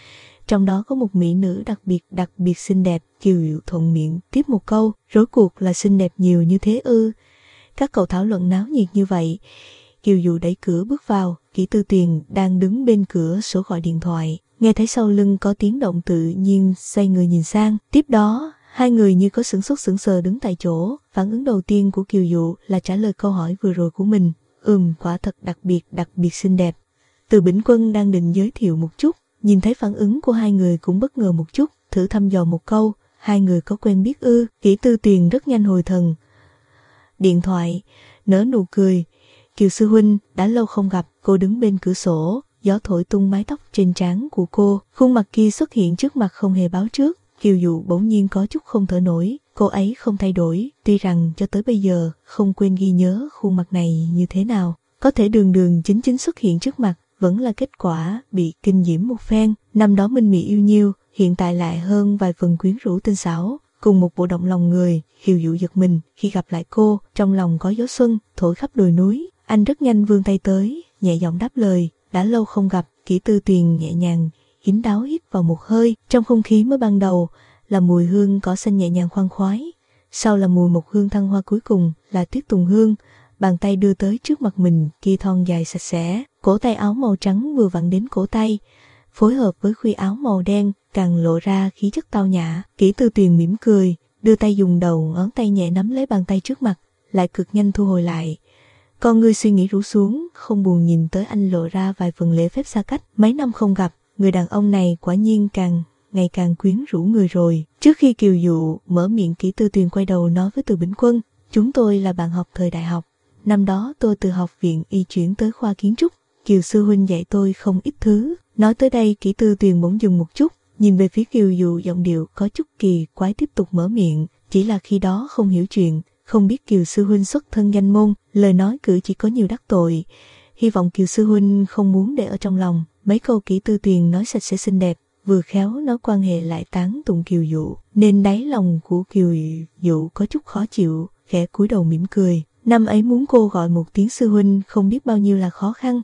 trong đó có một mỹ nữ đặc biệt đặc biệt xinh đẹp. Kiều Dụ thuận miệng tiếp một câu, rốt cuộc là xinh đẹp nhiều như thế ư? Các cậu thảo luận náo nhiệt như vậy. Kiều Dụ đẩy cửa bước vào, Kỷ Tư Tuyền đang đứng bên cửa sổ gọi điện thoại, nghe thấy sau lưng có tiếng động tự nhiên xoay người nhìn sang. Tiếp đó, hai người như có sửng sốt sững sờ đứng tại chỗ. Phản ứng đầu tiên của Kiều Dụ là trả lời câu hỏi vừa rồi của mình. Ừm, quả thật đặc biệt đặc biệt xinh đẹp. Từ Bỉnh Quân đang định giới thiệu một chút, nhìn thấy phản ứng của hai người cũng bất ngờ một chút, thử thăm dò một câu, hai người có quen biết ư? Kỷ Tư Tuyền rất nhanh hồi thần. Điện thoại, nở nụ cười. Kiều sư huynh, đã lâu không gặp. Cô đứng bên cửa sổ, gió thổi tung mái tóc trên trán của cô, khuôn mặt kia xuất hiện trước mặt không hề báo trước. Kiều Dụ bỗng nhiên có chút không thở nổi. Cô ấy không thay đổi, tuy rằng cho tới bây giờ không quên ghi nhớ khuôn mặt này như thế nào. Có thể đường đường chính chính xuất hiện trước mặt, vẫn là kết quả bị kinh diễm một phen. Năm đó minh mị yêu nhiêu, hiện tại lại hơn vài phần quyến rũ tinh xảo, cùng một bộ động lòng người. Kiều Dụ giật mình khi gặp lại cô, trong lòng có gió xuân thổi khắp đồi núi. Anh rất nhanh vươn tay tới, nhẹ giọng đáp lời, đã lâu không gặp. Kỷ Tư Tuyền nhẹ nhàng kín đáo hít vào một hơi. Trong không khí mới ban đầu là mùi hương cỏ xanh nhẹ nhàng khoan khoái, sau là mùi một hương thăng hoa, cuối cùng là tuyết tùng hương. Bàn tay đưa tới trước mặt mình, kia thon dài sạch sẽ, cổ tay áo màu trắng vừa vặn đến cổ tay, phối hợp với khuy áo màu đen càng lộ ra khí chất tao nhã. Kỷ Tư Tuyền mỉm cười, đưa tay dùng đầu ngón tay nhẹ nắm lấy bàn tay trước mặt, lại cực nhanh thu hồi lại. Con ngươi suy nghĩ rũ xuống, không buồn nhìn tới anh, lộ ra vài phần lễ phép xa cách. Mấy năm không gặp, người đàn ông này quả nhiên càng ngày càng quyến rũ người rồi. Trước khi Kiều Dụ mở miệng, Kỷ Tư Tuyền quay đầu nói với Từ Bỉnh Quân, chúng tôi là bạn học thời đại học. Năm đó tôi từ học viện y chuyển tới khoa kiến trúc, Kiều sư huynh dạy tôi không ít thứ. Nói tới đây, Kỷ Tư Tuyền bỗng dừng một chút, nhìn về phía Kiều Dụ, giọng điệu có chút kỳ quái tiếp tục mở miệng, chỉ là khi đó không hiểu chuyện, không biết Kiều sư huynh xuất thân danh môn, lời nói cử chỉ có nhiều đắc tội, hy vọng Kiều sư huynh không muốn để ở trong lòng. Mấy câu Kỷ Tư Tuyền nói sạch sẽ xinh đẹp, vừa khéo nói quan hệ lại tán tụng Kiều Dụ, nên đáy lòng của Kiều Dụ có chút khó chịu, khẽ cúi đầu mỉm cười. Năm ấy muốn cô gọi một tiếng sư huynh không biết bao nhiêu là khó khăn.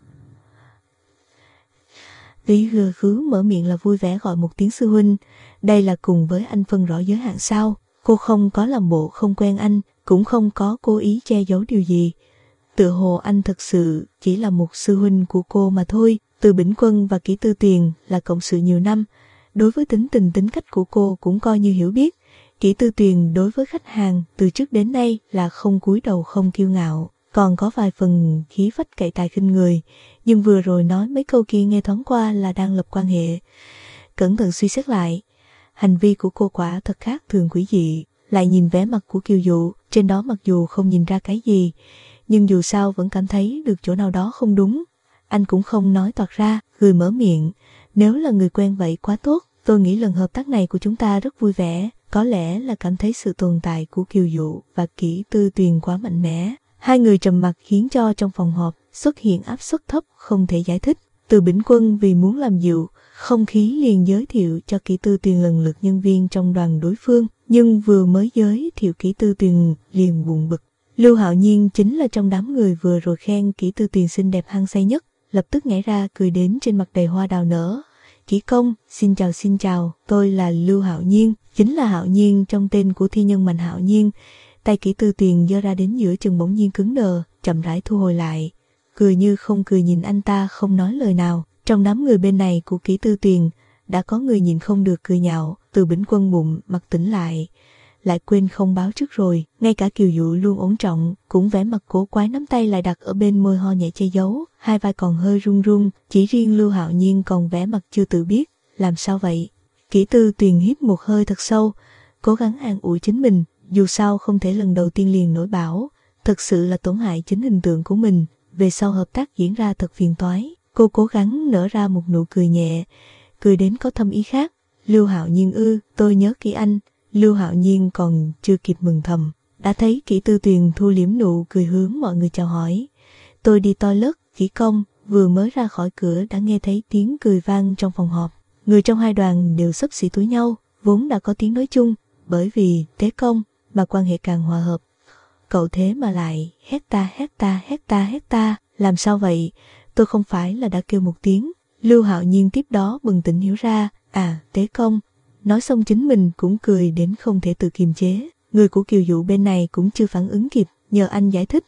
Lý gờ khứ mở miệng là vui vẻ gọi một tiếng sư huynh, đây là cùng với anh phân rõ giới hạn sao? Cô không có làm bộ không quen anh, cũng không có cố ý che giấu điều gì. Tựa hồ anh thật sự chỉ là một sư huynh của cô mà thôi. Từ Bỉnh Quân và Kỷ Tư Tuyền là cộng sự nhiều năm, đối với tính tình tính cách của cô cũng coi như hiểu biết. Kỷ Tư Tuyền đối với khách hàng từ trước đến nay là không cúi đầu không kiêu ngạo, còn có vài phần khí phách cậy tài khinh người, nhưng vừa rồi nói mấy câu kia nghe thoáng qua là đang lập quan hệ. Cẩn thận suy xét lại, hành vi của cô quả thật khác thường quỷ dị. Lại nhìn vẻ mặt của Kiều Dụ, trên đó mặc dù không nhìn ra cái gì, nhưng dù sao vẫn cảm thấy được chỗ nào đó không đúng. Anh cũng không nói toạc ra, cười mở miệng, nếu là người quen vậy quá tốt, tôi nghĩ lần hợp tác này của chúng ta rất vui vẻ. Có lẽ là cảm thấy sự tồn tại của Kiều Dụ và Kỷ Tư Tuyền quá mạnh mẽ. Hai người trầm mặc khiến cho trong phòng họp xuất hiện áp suất thấp không thể giải thích. Từ Bỉnh Quân vì muốn làm dịu không khí liền giới thiệu cho Kỷ Tư Tuyền lần lượt nhân viên trong đoàn đối phương, nhưng vừa mới giới thiệu Kỷ Tư Tuyền liền buồn bực. Lưu Hạo Nhiên chính là trong đám người vừa rồi khen Kỷ Tư Tuyền xinh đẹp hăng say nhất, lập tức nhảy ra cười đến trên mặt đầy hoa đào nở. Kỷ công, xin chào xin chào, tôi là Lưu Hạo Nhiên, chính là Hạo Nhiên trong tên của thi nhân Mạnh Hạo Nhiên. Tay Kỷ Tư Tuyền giơ ra đến giữa chừng bỗng nhiên cứng đờ, chậm rãi thu hồi lại, cười như không cười nhìn anh ta không nói lời nào. Trong đám người bên này của Kỷ Tư Tuyền đã có người nhìn không được cười nhạo. Từ Bỉnh Quân bụng mặt tỉnh lại, lại quên không báo trước rồi. Ngay cả Kiều Dụ luôn ổn trọng cũng vẻ mặt cổ quái, nắm tay lại đặt ở bên môi ho nhẹ che giấu, hai vai còn hơi run run. Chỉ riêng Lưu Hạo Nhiên còn vẻ mặt chưa tự biết làm sao vậy. Kỷ Tư Tuyền hít một hơi thật sâu, cố gắng an ủi chính mình, dù sao không thể lần đầu tiên liền nổi bão, thật sự là tổn hại chính hình tượng của mình, về sau hợp tác diễn ra thật phiền toái. Cô cố gắng nở ra một nụ cười nhẹ, cười đến có thâm ý khác. Lưu Hạo Nhiên ư, tôi nhớ kỹ anh. Lưu Hạo Nhiên còn chưa kịp mừng thầm, đã thấy Kỷ Tư Tuyền thu liễm nụ cười hướng mọi người chào hỏi. Tôi đi toilet, Kỷ công. Vừa mới ra khỏi cửa đã nghe thấy tiếng cười vang trong phòng họp. Người trong hai đoàn đều xấp xỉ tuổi nhau, vốn đã có tiếng nói chung, bởi vì tế công mà quan hệ càng hòa hợp. Cậu thế mà lại hét ta hét ta hét ta hét ta, làm sao vậy? Tôi không phải là đã kêu một tiếng. Lưu Hạo Nhiên tiếp đó bừng tỉnh hiểu ra, à, Tế Công. Nói xong chính mình cũng cười đến không thể tự kiềm chế. Người của Kiều Dụ bên này cũng chưa phản ứng kịp, nhờ anh giải thích.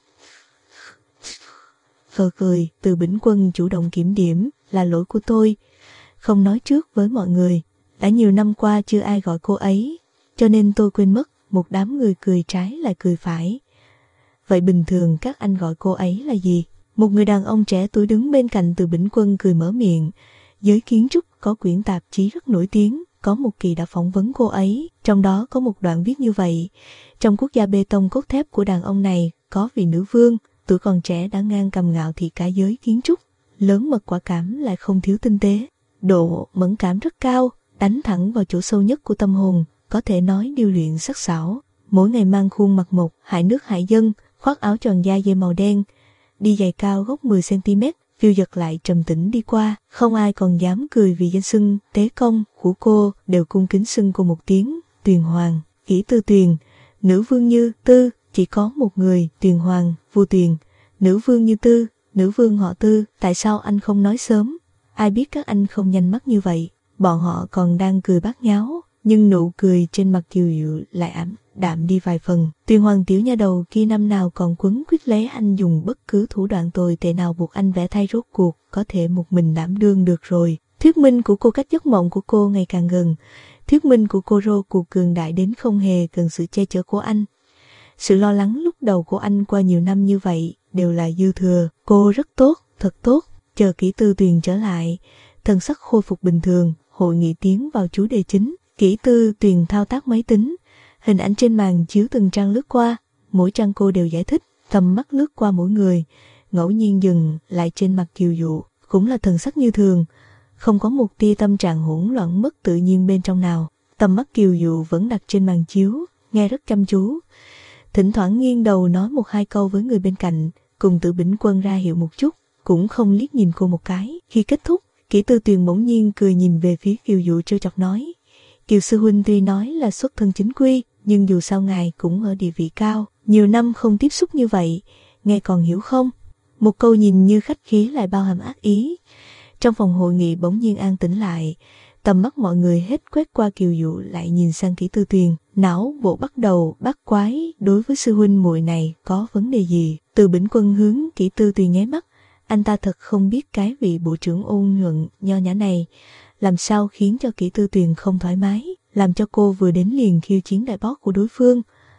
Phờ cười, Từ Bỉnh Quân chủ động kiểm điểm, là lỗi của tôi. Không nói trước với mọi người, đã nhiều năm qua chưa ai gọi cô ấy, cho nên tôi quên mất, một đám người cười trái lại cười phải. Vậy bình thường các anh gọi cô ấy là gì? Một người đàn ông trẻ tuổi đứng bên cạnh Từ Bỉnh Quân cười mở miệng. Giới kiến trúc có quyển tạp chí rất nổi tiếng, có một kỳ đã phỏng vấn cô ấy, trong đó có một đoạn viết như vậy. Trong quốc gia bê tông cốt thép của đàn ông này, có vị nữ vương, tuổi còn trẻ đã ngang cầm ngạo thị cả giới kiến trúc, lớn mật quả cảm lại không thiếu tinh tế, độ mẫn cảm rất cao, đánh thẳng vào chỗ sâu nhất của tâm hồn, có thể nói điêu luyện sắc sảo. Mỗi ngày mang khuôn mặt một, hại nước hại dân, khoác áo tròn da dê màu đen, đi giày cao gốc mười xăng ti mét, phiêu dật lại trầm tĩnh đi qua, không ai còn dám cười vì danh xưng Tế Công của cô, đều cung kính xưng cô một tiếng Tuyền Hoàng. Kỷ Tư Tuyền, nữ vương Như Tư, chỉ có một người, Tuyền Hoàng, vua Tuyền, nữ vương Như Tư, nữ vương họ Tư. Tại sao anh không nói sớm? Ai biết các anh không nhanh mắt như vậy. Bọn họ còn đang cười bát nháo, nhưng nụ cười trên mặt Kiều Dụ lại ảm đạm đi vài phần. Tuyền Hoàng tiểu nha đầu kia năm nào còn quấn quýt lấy anh, dùng bất cứ thủ đoạn tồi tệ nào buộc anh vẽ thay, rốt cuộc có thể một mình đảm đương được rồi. Thuyết minh của cô, cách giấc mộng của cô ngày càng gần. Thuyết minh của cô rô cuộc cường đại đến không hề cần sự che chở của anh. Sự lo lắng lúc đầu của anh qua nhiều năm như vậy đều là dư thừa. Cô rất tốt, thật tốt. Chờ Kỷ Tư Tuyền trở lại, thần sắc khôi phục bình thường, hội nghị tiến vào chủ đề chính. Kỷ Tư Tuyền thao tác máy tính, hình ảnh trên màn chiếu từng trang lướt qua, mỗi trang cô đều giải thích, tầm mắt lướt qua mỗi người, ngẫu nhiên dừng lại trên mặt Kiều Dụ, cũng là thần sắc như thường, không có một tia tâm trạng hỗn loạn mất tự nhiên bên trong nào. Tầm mắt Kiều Dụ vẫn đặt trên màn chiếu, nghe rất chăm chú, thỉnh thoảng nghiêng đầu nói một hai câu với người bên cạnh, cùng Từ Bỉnh Quân ra hiệu một chút, cũng không liếc nhìn cô một cái. Khi kết thúc, Kỷ Tư Tuyền bỗng nhiên cười nhìn về phía Kiều Dụ trêu chọc nói, Kiều sư huynh tuy nói là xuất thân chính quy, nhưng dù sao ngài cũng ở địa vị cao, nhiều năm không tiếp xúc như vậy, nghe còn hiểu không? Một câu nhìn như khách khí lại bao hàm ác ý. Trong phòng hội nghị bỗng nhiên an tĩnh lại, tầm mắt mọi người hết quét qua Kiều Dụ lại nhìn sang Kỷ Tư Tuyền, não bộ bắt đầu bắt quái, đối với sư huynh muội này có vấn đề gì? Từ Bỉnh Quân hướng Kỷ Tư Tuyền nháy mắt, anh ta thật không biết cái vị bộ trưởng ôn nhuận nho nhã này làm sao khiến cho Kỷ Tư Tuyền không thoải mái, làm cho cô vừa đến liền khiêu chiến đại boss của đối phương.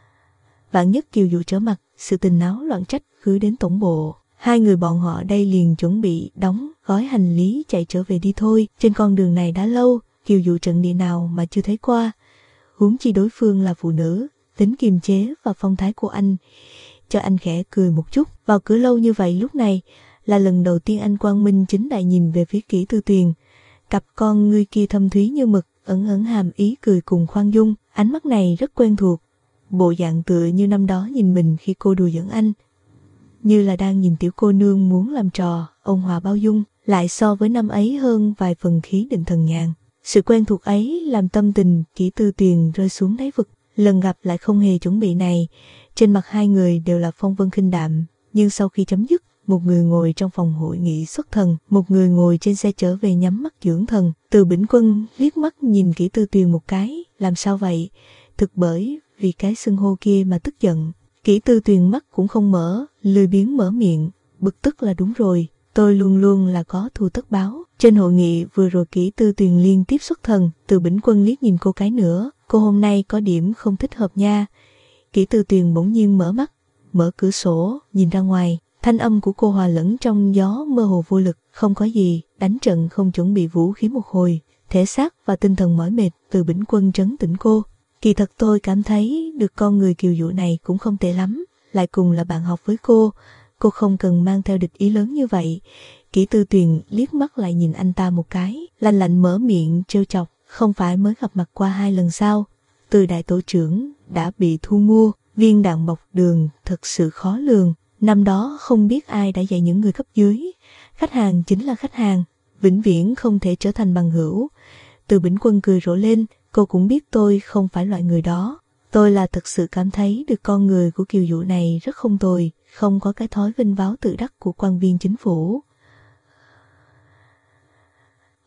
Vạn nhất Kiều Dụ trở mặt, sự tình náo loạn trách cứ đến tổng bộ. Hai người bọn họ đây liền chuẩn bị đóng gói hành lý chạy trở về đi thôi. Trên con đường này đã lâu, Kiều Dụ trận địa nào mà chưa thấy qua. Huống chi đối phương là phụ nữ, tính kiềm chế và phong thái của anh cho anh khẽ cười một chút. Vào cửa lâu như vậy lúc này là lần đầu tiên anh quang minh chính đại nhìn về phía Kỷ Tư Tuyền. Cặp con ngươi kia thâm thúy như mực, ẩn ẩn hàm ý cười cùng khoan dung. Ánh mắt này rất quen thuộc, bộ dạng tựa như năm đó nhìn mình khi cô đùa giỡn anh, như là đang nhìn tiểu cô nương muốn làm trò, ôn hòa bao dung, lại so với năm ấy hơn vài phần khí định thần nhàn. Sự quen thuộc ấy làm tâm tình Kỷ Tư Tuyền rơi xuống đáy vực. Lần gặp lại không hề chuẩn bị này, trên mặt hai người đều là phong vân khinh đạm, nhưng sau khi chấm dứt, một người ngồi trong phòng hội nghị xuất thần, một người ngồi trên xe trở về nhắm mắt dưỡng thần. Từ Bỉnh Quân liếc mắt nhìn Kỷ Tư Tuyền một cái, làm sao vậy? Thực bởi vì cái xưng hô kia mà tức giận. Kỷ Tư Tuyền mắt cũng không mở, lười biếng mở miệng, bực tức là đúng rồi, tôi luôn luôn là có thù tất báo. Trên hội nghị vừa rồi Kỷ Tư Tuyền liên tiếp xuất thần, Từ Bỉnh Quân liếc nhìn cô cái nữa, cô hôm nay có điểm không thích hợp nha. Kỷ Tư Tuyền bỗng nhiên mở mắt, mở cửa sổ, nhìn ra ngoài. Thanh âm của cô hòa lẫn trong gió mơ hồ vô lực, không có gì, đánh trận không chuẩn bị vũ khí một hồi, thể xác và tinh thần mỏi mệt. Từ Bỉnh Quân trấn tĩnh cô, kỳ thật tôi cảm thấy được con người Kiều Dụ này cũng không tệ lắm, lại cùng là bạn học với cô, cô không cần mang theo địch ý lớn như vậy. Kỷ Tư Tuyền liếc mắt lại nhìn anh ta một cái, lạnh lạnh mở miệng trêu chọc, không phải mới gặp mặt qua hai lần sao? Từ đại tổ trưởng đã bị thu mua, viên đạn bọc đường thật sự khó lường. Năm đó không biết ai đã dạy những người cấp dưới, khách hàng chính là khách hàng, vĩnh viễn không thể trở thành bằng hữu. Từ Bỉnh Quân cười rộ lên, cô cũng biết tôi không phải loại người đó. Tôi là thật sự cảm thấy được con người của Kiều Dụ này rất không tồi, không có cái thói vinh váo tự đắc của quan viên chính phủ.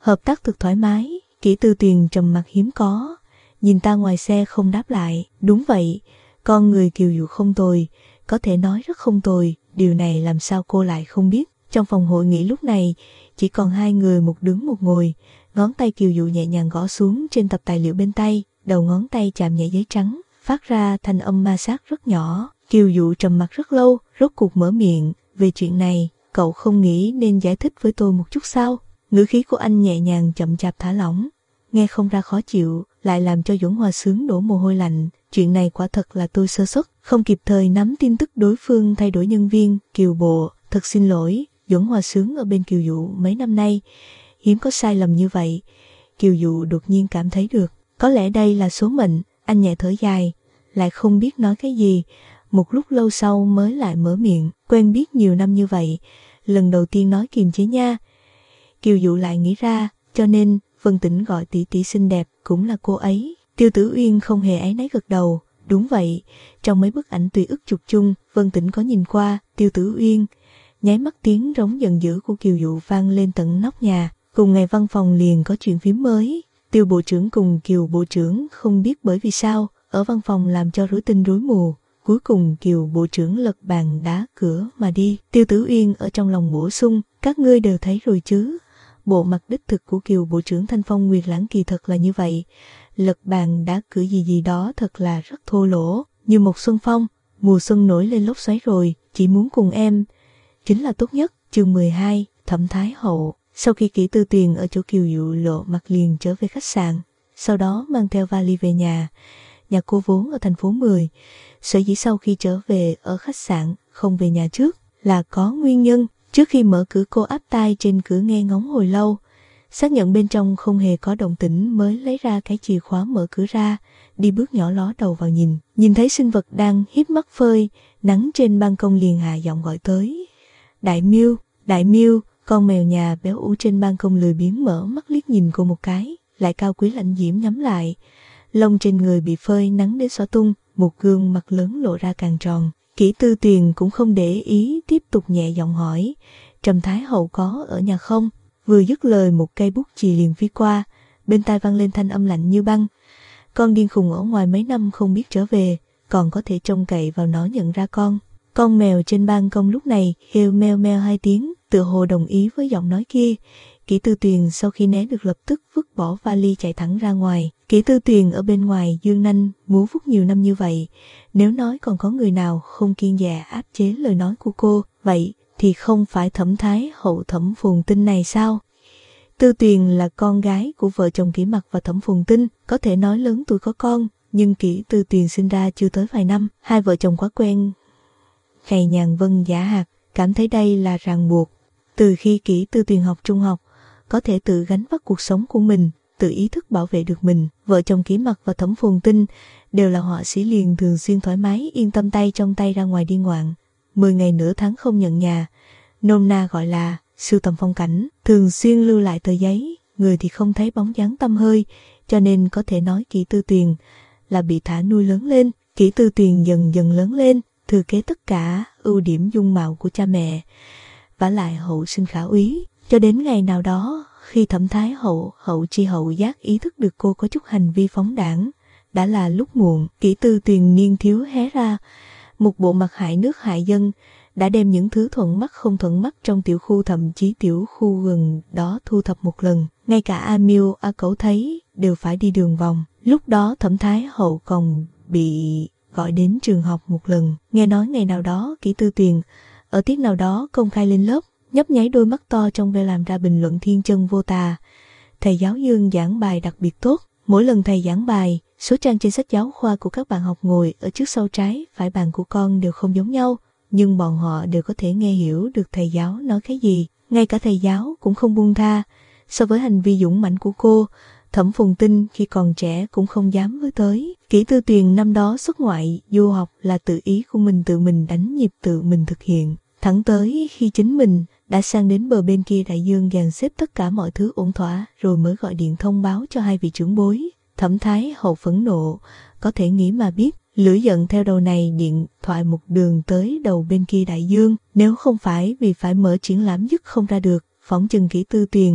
Hợp tác thực thoải mái. Kỷ Tư Tuyền trầm mặc hiếm có, nhìn ta ngoài xe không đáp lại. Đúng vậy, con người Kiều Dụ không tồi, có thể nói rất không tồi, điều này làm sao cô lại không biết. Trong phòng hội nghị lúc này, chỉ còn hai người, một đứng một ngồi. Ngón tay Kiều Dụ nhẹ nhàng gõ xuống trên tập tài liệu bên tay, đầu ngón tay chạm nhẹ giấy trắng, phát ra thanh âm ma sát rất nhỏ. Kiều Dụ trầm mặc rất lâu, rốt cuộc mở miệng, về chuyện này, cậu không nghĩ nên giải thích với tôi một chút sao? Ngữ khí của anh nhẹ nhàng chậm chạp thả lỏng, nghe không ra khó chịu, lại làm cho Duẩn Hòa Sướng đổ mồ hôi lạnh. Chuyện này quả thật là tôi sơ suất, không kịp thời nắm tin tức đối phương thay đổi nhân viên, Kiều Bộ, thật xin lỗi. Duẩn Hòa Sướng ở bên Kiều Dụ mấy năm nay, hiếm có sai lầm như vậy. Kiều Dụ đột nhiên cảm thấy được, có lẽ đây là số mệnh, anh nhẹ thở dài, lại không biết nói cái gì. Một lúc lâu sau mới lại mở miệng, quen biết nhiều năm như vậy, lần đầu tiên nói kiềm chế nha. Kiều Dụ lại nghĩ ra, cho nên Vân Tĩnh gọi tỷ tỷ xinh đẹp cũng là cô ấy. Tiêu Tử Uyên không hề áy náy gật đầu, đúng vậy, trong mấy bức ảnh tùy ức chụp chung, Vân Tĩnh có nhìn qua. Tiêu Tử Uyên, nháy mắt tiếng rống giận dữ của Kiều Dụ vang lên tận nóc nhà. Cùng ngày văn phòng liền có chuyện phím mới, Tiêu Bộ trưởng cùng Kiều Bộ trưởng không biết bởi vì sao, ở văn phòng làm cho rối tinh rối mù. Cuối cùng Kiều Bộ trưởng lật bàn đá cửa mà đi. Tiêu Tử Uyên ở trong lòng bổ sung, các ngươi đều thấy rồi chứ. Bộ mặt đích thực của Kiều Bộ trưởng Thanh Phong Nguyệt Lãng kỳ thật là như vậy. Lật bàn đá cửa gì gì đó thật là rất thô lỗ, như một xuân phong, mùa xuân nổi lên lốc xoáy rồi, chỉ muốn cùng em, chính là tốt nhất. Chương mười hai, Thẩm Thái Hậu. Sau khi Kỷ Tư Tuyền ở chỗ Kiều Dụ lộ mặt liền trở về khách sạn, sau đó mang theo vali về nhà. Nhà cô vốn ở thành phố mười, sở dĩ sau khi trở về ở khách sạn không về nhà trước là có nguyên nhân. Trước khi mở cửa cô áp tai trên cửa nghe ngóng hồi lâu, xác nhận bên trong không hề có động tĩnh mới lấy ra cái chìa khóa mở cửa ra, đi bước nhỏ ló đầu vào nhìn. Nhìn thấy sinh vật đang híp mắt phơi nắng trên ban công liền hạ giọng gọi tới. Đại Miêu, Đại Miêu. Con mèo nhà béo ú trên ban công lười biếng mở mắt liếc nhìn cô một cái, lại cao quý lãnh diễm nhắm lại. Lông trên người bị phơi nắng đến xõa tung, một gương mặt lớn lộ ra càng tròn. Kỷ Tư Tuyền cũng không để ý, tiếp tục nhẹ giọng hỏi, Trầm Thái Hậu có ở nhà không? Vừa dứt lời một cây bút chì liền phi qua, bên tai vang lên thanh âm lạnh như băng. Con điên khùng ở ngoài mấy năm không biết trở về, còn có thể trông cậy vào nó nhận ra con. Con mèo trên ban công lúc này kêu meo meo hai tiếng, tựa hồ đồng ý với giọng nói kia. Kỷ Tư Tuyền sau khi né được lập tức vứt bỏ vali chạy thẳng ra ngoài. Kỷ Tư Tuyền ở bên ngoài dương nanh múa vuốt nhiều năm như vậy, nếu nói còn có người nào không kiêng dè áp chế lời nói của cô, vậy thì không phải Thẩm Thái Hậu Thẩm Phồn Tinh này sao? Tư Tuyền là con gái của vợ chồng Kỷ Mặc và Thẩm Phồn Tinh, có thể nói lớn tuổi có con, nhưng Kỷ Tư Tuyền sinh ra chưa tới vài năm, hai vợ chồng quá quen ngày nhàn vân giả hạt, cảm thấy đây là ràng buộc. Từ khi Kỷ Tư Tuyền học trung học, có thể tự gánh vác cuộc sống của mình, tự ý thức bảo vệ được mình, vợ chồng Kỷ Mặc và Thẩm Phồn Tinh đều là họa sĩ liền thường xuyên thoải mái yên tâm tay trong tay ra ngoài đi ngoạn. Mười ngày nửa tháng không nhận nhà, nôm na gọi là sưu tầm phong cảnh, thường xuyên lưu lại tờ giấy, người thì không thấy bóng dáng tăm hơi, cho nên có thể nói Kỷ Tư Tuyền là bị thả nuôi lớn lên. Kỷ Tư Tuyền dần dần lớn lên, thừa kế tất cả ưu điểm dung mạo của cha mẹ, vả lại hậu sinh khả úy. Cho đến ngày nào đó, khi Thẩm Thái Hậu hậu chi hậu giác ý thức được cô có chút hành vi phóng đãng, đã là lúc muộn. Kỷ Tư Tuyền niên thiếu hé ra một bộ mặt hại nước hại dân, đã đem những thứ thuận mắt không thuận mắt trong tiểu khu, thậm chí tiểu khu gần đó thu thập một lần. Ngay cả A Miêu, A Cẩu thấy đều phải đi đường vòng. Lúc đó Thẩm Thái Hậu còn bị gọi đến trường học một lần. Nghe nói ngày nào đó Kỷ Tư Tuyền ở tiết nào đó công khai lên lớp, nhấp nháy đôi mắt to trong ve làm ra bình luận thiên chân vô tà. Thầy giáo Dương giảng bài đặc biệt tốt, mỗi lần thầy giảng bài, số trang trên sách giáo khoa của các bạn học ngồi ở trước sau trái phải bàn của con đều không giống nhau, nhưng bọn họ đều có thể nghe hiểu được thầy giáo nói cái gì. Ngay cả thầy giáo cũng không buông tha. So với hành vi dũng mãnh của cô, Thẩm Phồn Tinh khi còn trẻ cũng không dám với tới. Kỷ Tư Tuyền năm đó xuất ngoại du học là tự ý của mình, tự mình đánh nhịp, tự mình thực hiện. Thẳng tới khi chính mình đã sang đến bờ bên kia đại dương dàn xếp tất cả mọi thứ ổn thỏa rồi mới gọi điện thông báo cho hai vị trưởng bối. Thẩm Thái Hậu phẫn nộ, có thể nghĩ mà biết, lửa giận theo đầu này điện thoại một đường tới đầu bên kia đại dương. Nếu không phải vì phải mở triển lãm dứt không ra được, phỏng chừng Kỷ Tư Tuyền